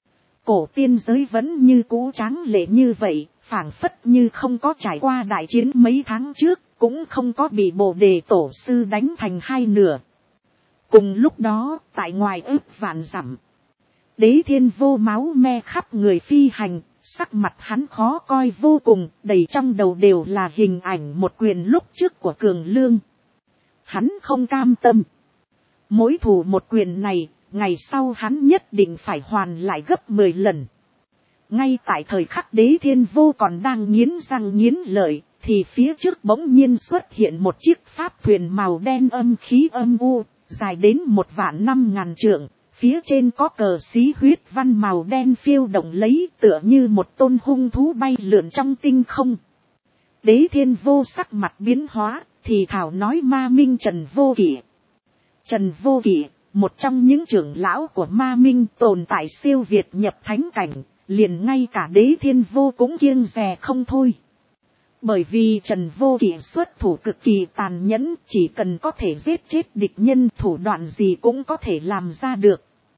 Cổ tiên giới vẫn như cũ tráng lệ như vậy, phảng phất như không có trải qua đại chiến mấy tháng trước, cũng không có bị Bồ Đề Tổ sư đánh thành hai nửa. Cùng lúc đó, tại ngoài ước vạn dặm, Đế Thiên Vô máu me khắp người phi hành, sắc mặt hắn khó coi vô cùng, đầy trong đầu đều là hình ảnh một quyền lúc trước của Cường Lương. Hắn không cam tâm. Mỗi thủ một quyền này, ngày sau hắn nhất định phải hoàn lại gấp 10 lần. Ngay tại thời khắc Đế Thiên Vô còn đang nghiến răng nghiến lợi, thì phía trước bỗng nhiên xuất hiện một chiếc pháp thuyền màu đen âm khí âm u, dài đến 1.500.000 trượng. Phía trên có cờ xí huyết văn màu đen phiêu động lấy, tựa như một tôn hung thú bay lượn trong tinh không. Đế Thiên Vô sắc mặt biến hóa, thì thảo nói Ma Minh Trần Vô Kỵ. Trần Vô Kỵ, một trong những trưởng lão của Ma Minh, tồn tại siêu việt nhập thánh cảnh, liền ngay cả Đế Thiên Vô cũng kiêng dè không thôi. Bởi vì Trần Vô Kỵ xuất thủ cực kỳ tàn nhẫn, chỉ cần có thể giết chết địch nhân, thủ đoạn gì cũng có thể làm ra được.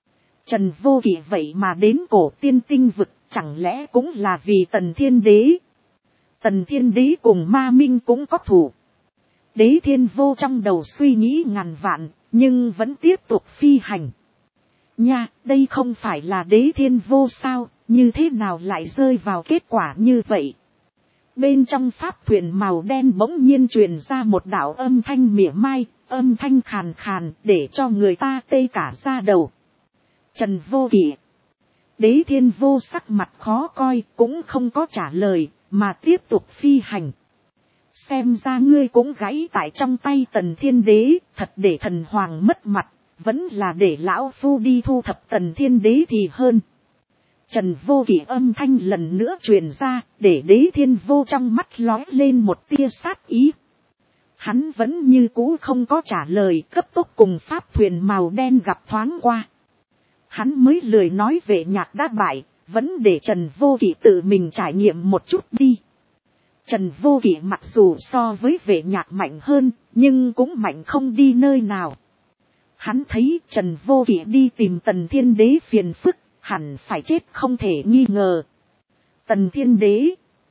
Trần Vô Kỵ vậy mà đến cổ tiên tinh vực, chẳng lẽ cũng là vì Tần Thiên Đế? Tần Thiên Đế cùng Ma Minh cũng có thù. Đế Thiên Vô trong đầu suy nghĩ ngàn vạn, nhưng vẫn tiếp tục phi hành. Nha, đây không phải là Đế Thiên Vô sao, như thế nào lại rơi vào kết quả như vậy? Bên trong pháp thuyền màu đen bỗng nhiên truyền ra một đạo âm thanh mỉa mai, âm thanh khàn khàn để cho người ta tê cả da đầu. Trần Vô Kỵ. Đế Thiên Vô sắc mặt khó coi, cũng không có trả lời, mà tiếp tục phi hành. Xem ra ngươi cũng gãy tại trong tay Tần Thiên Đế, thật để thần hoàng mất mặt, vẫn là để lão phu đi thu thập Tần Thiên Đế thì hơn. Trần Vô Kỵ âm thanh lần nữa truyền ra, để Đế Thiên Vô trong mắt lóe lên một tia sát ý. Hắn vẫn như cũ không có trả lời, cấp tốc cùng pháp thuyền màu đen gặp thoáng qua. Hắn mới lười nói về nhạc đã bại, vẫn để Trần Vô Kỵ tự mình trải nghiệm một chút đi. Trần Vô Kỵ mặc dù so với vệ nhạc mạnh hơn, nhưng cũng mạnh không đi nơi nào. Hắn thấy Trần Vô Kỵ đi tìm Tần Thiên Đế phiền phức, hẳn phải chết không thể nghi ngờ. Tần Thiên Đế.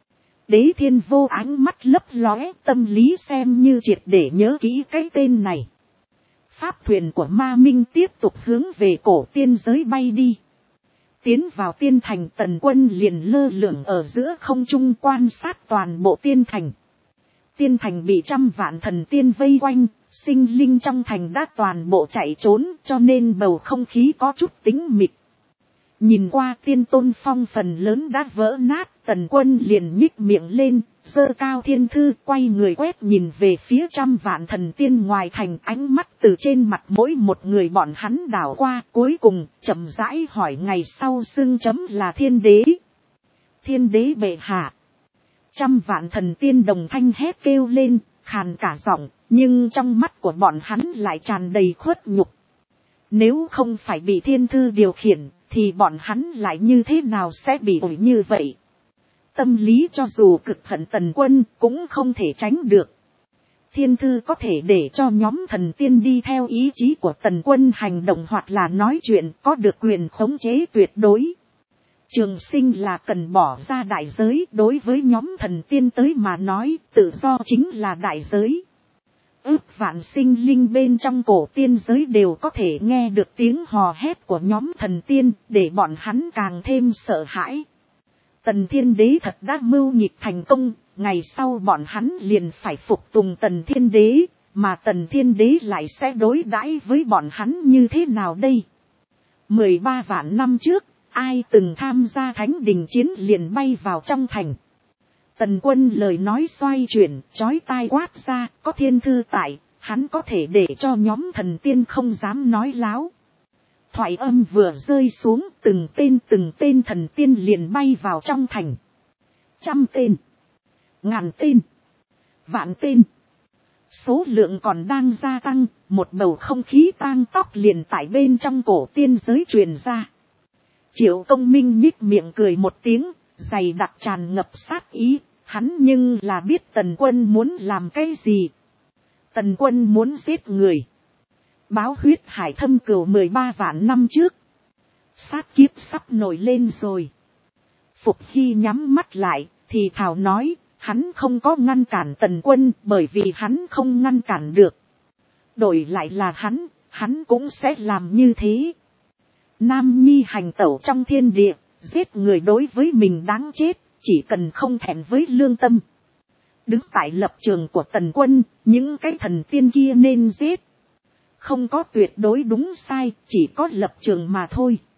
Đế Thiên Vô ánh mắt lấp lóe, tâm lý xem như triệt để nhớ kỹ cái tên này. Pháp thuyền của Ma Minh tiếp tục hướng về cổ tiên giới bay đi. Tiến vào tiên thành, Tần Quân liền lơ lửng ở giữa không trung quan sát toàn bộ tiên thành. Tiên thành bị trăm vạn thần tiên vây quanh, sinh linh trong thành đã toàn bộ chạy trốn, cho nên bầu không khí có chút tĩnh mịch. Nhìn qua tiên tôn phong phần lớn đã vỡ nát, Tần Quân liền nhích miệng lên, giơ cao thiên thư, quay người quét nhìn về phía trăm vạn thần tiên ngoài thành, ánh mắt từ trên mặt mỗi một người bọn hắn đảo qua, cuối cùng chậm rãi hỏi ngày sau xưng chấm là Thiên Đế. Thiên Đế bệ hạ. Trăm vạn thần tiên đồng thanh hét kêu lên, khàn cả giọng, nhưng trong mắt của bọn hắn lại tràn đầy khuất nhục. Nếu không phải bị thiên thư điều khiển, thì bọn hắn lại như thế nào sẽ bị ủi như vậy? Tâm lý cho dù cực hận Tần Quân cũng không thể tránh được. Thiên thư có thể để cho nhóm thần tiên đi theo ý chí của Tần Quân hành động hoặc là nói chuyện, có được quyền khống chế tuyệt đối. Trường sinh là cần bỏ ra đại giới, đối với nhóm thần tiên tới mà nói, tự do chính là đại giới. Ước vạn sinh linh bên trong cổ tiên giới đều có thể nghe được tiếng hò hét của nhóm thần tiên, để bọn hắn càng thêm sợ hãi. Tần Thiên Đế thật đã mưu nghịch thành công, ngày sau bọn hắn liền phải phục tùng Tần Thiên Đế, mà Tần Thiên Đế lại sẽ đối đãi với bọn hắn như thế nào đây? 13 vạn năm trước, ai từng tham gia thánh đình chiến liền bay vào trong thành. Tần Quân lời nói xoay chuyển, chói tai quát ra, có thiên thư tại, hắn có thể để cho nhóm thần tiên không dám nói láo. Thoại âm vừa rơi xuống, từng tên thần tiên liền bay vào trong thành. 100 tên, 1000 tên, vạn tên. Số lượng còn đang gia tăng, một bầu không khí tang tóc liền tại bên trong cổ tiên giới truyền ra. Triệu Công Minh nhích miệng cười một tiếng, dày đặc tràn ngập sát ý. Hắn nhưng là biết Tần Quân muốn làm cái gì. Tần Quân muốn giết người. Báo huyết hải thâm cửu 13 vạn năm trước. Sát kiếp sắp nổi lên rồi. Phục Hy nhắm mắt lại, thì thào nói, hắn không có ngăn cản Tần Quân bởi vì hắn không ngăn cản được. Đổi lại là hắn cũng sẽ làm như thế. Nam Nhi hành tẩu trong thiên địa, giết người đối với mình đáng chết. Chỉ cần không thẹn với lương tâm. Đứng tại lập trường của Tần Quân, những cái thần tiên kia nên giết. Không có tuyệt đối đúng sai, chỉ có lập trường mà thôi.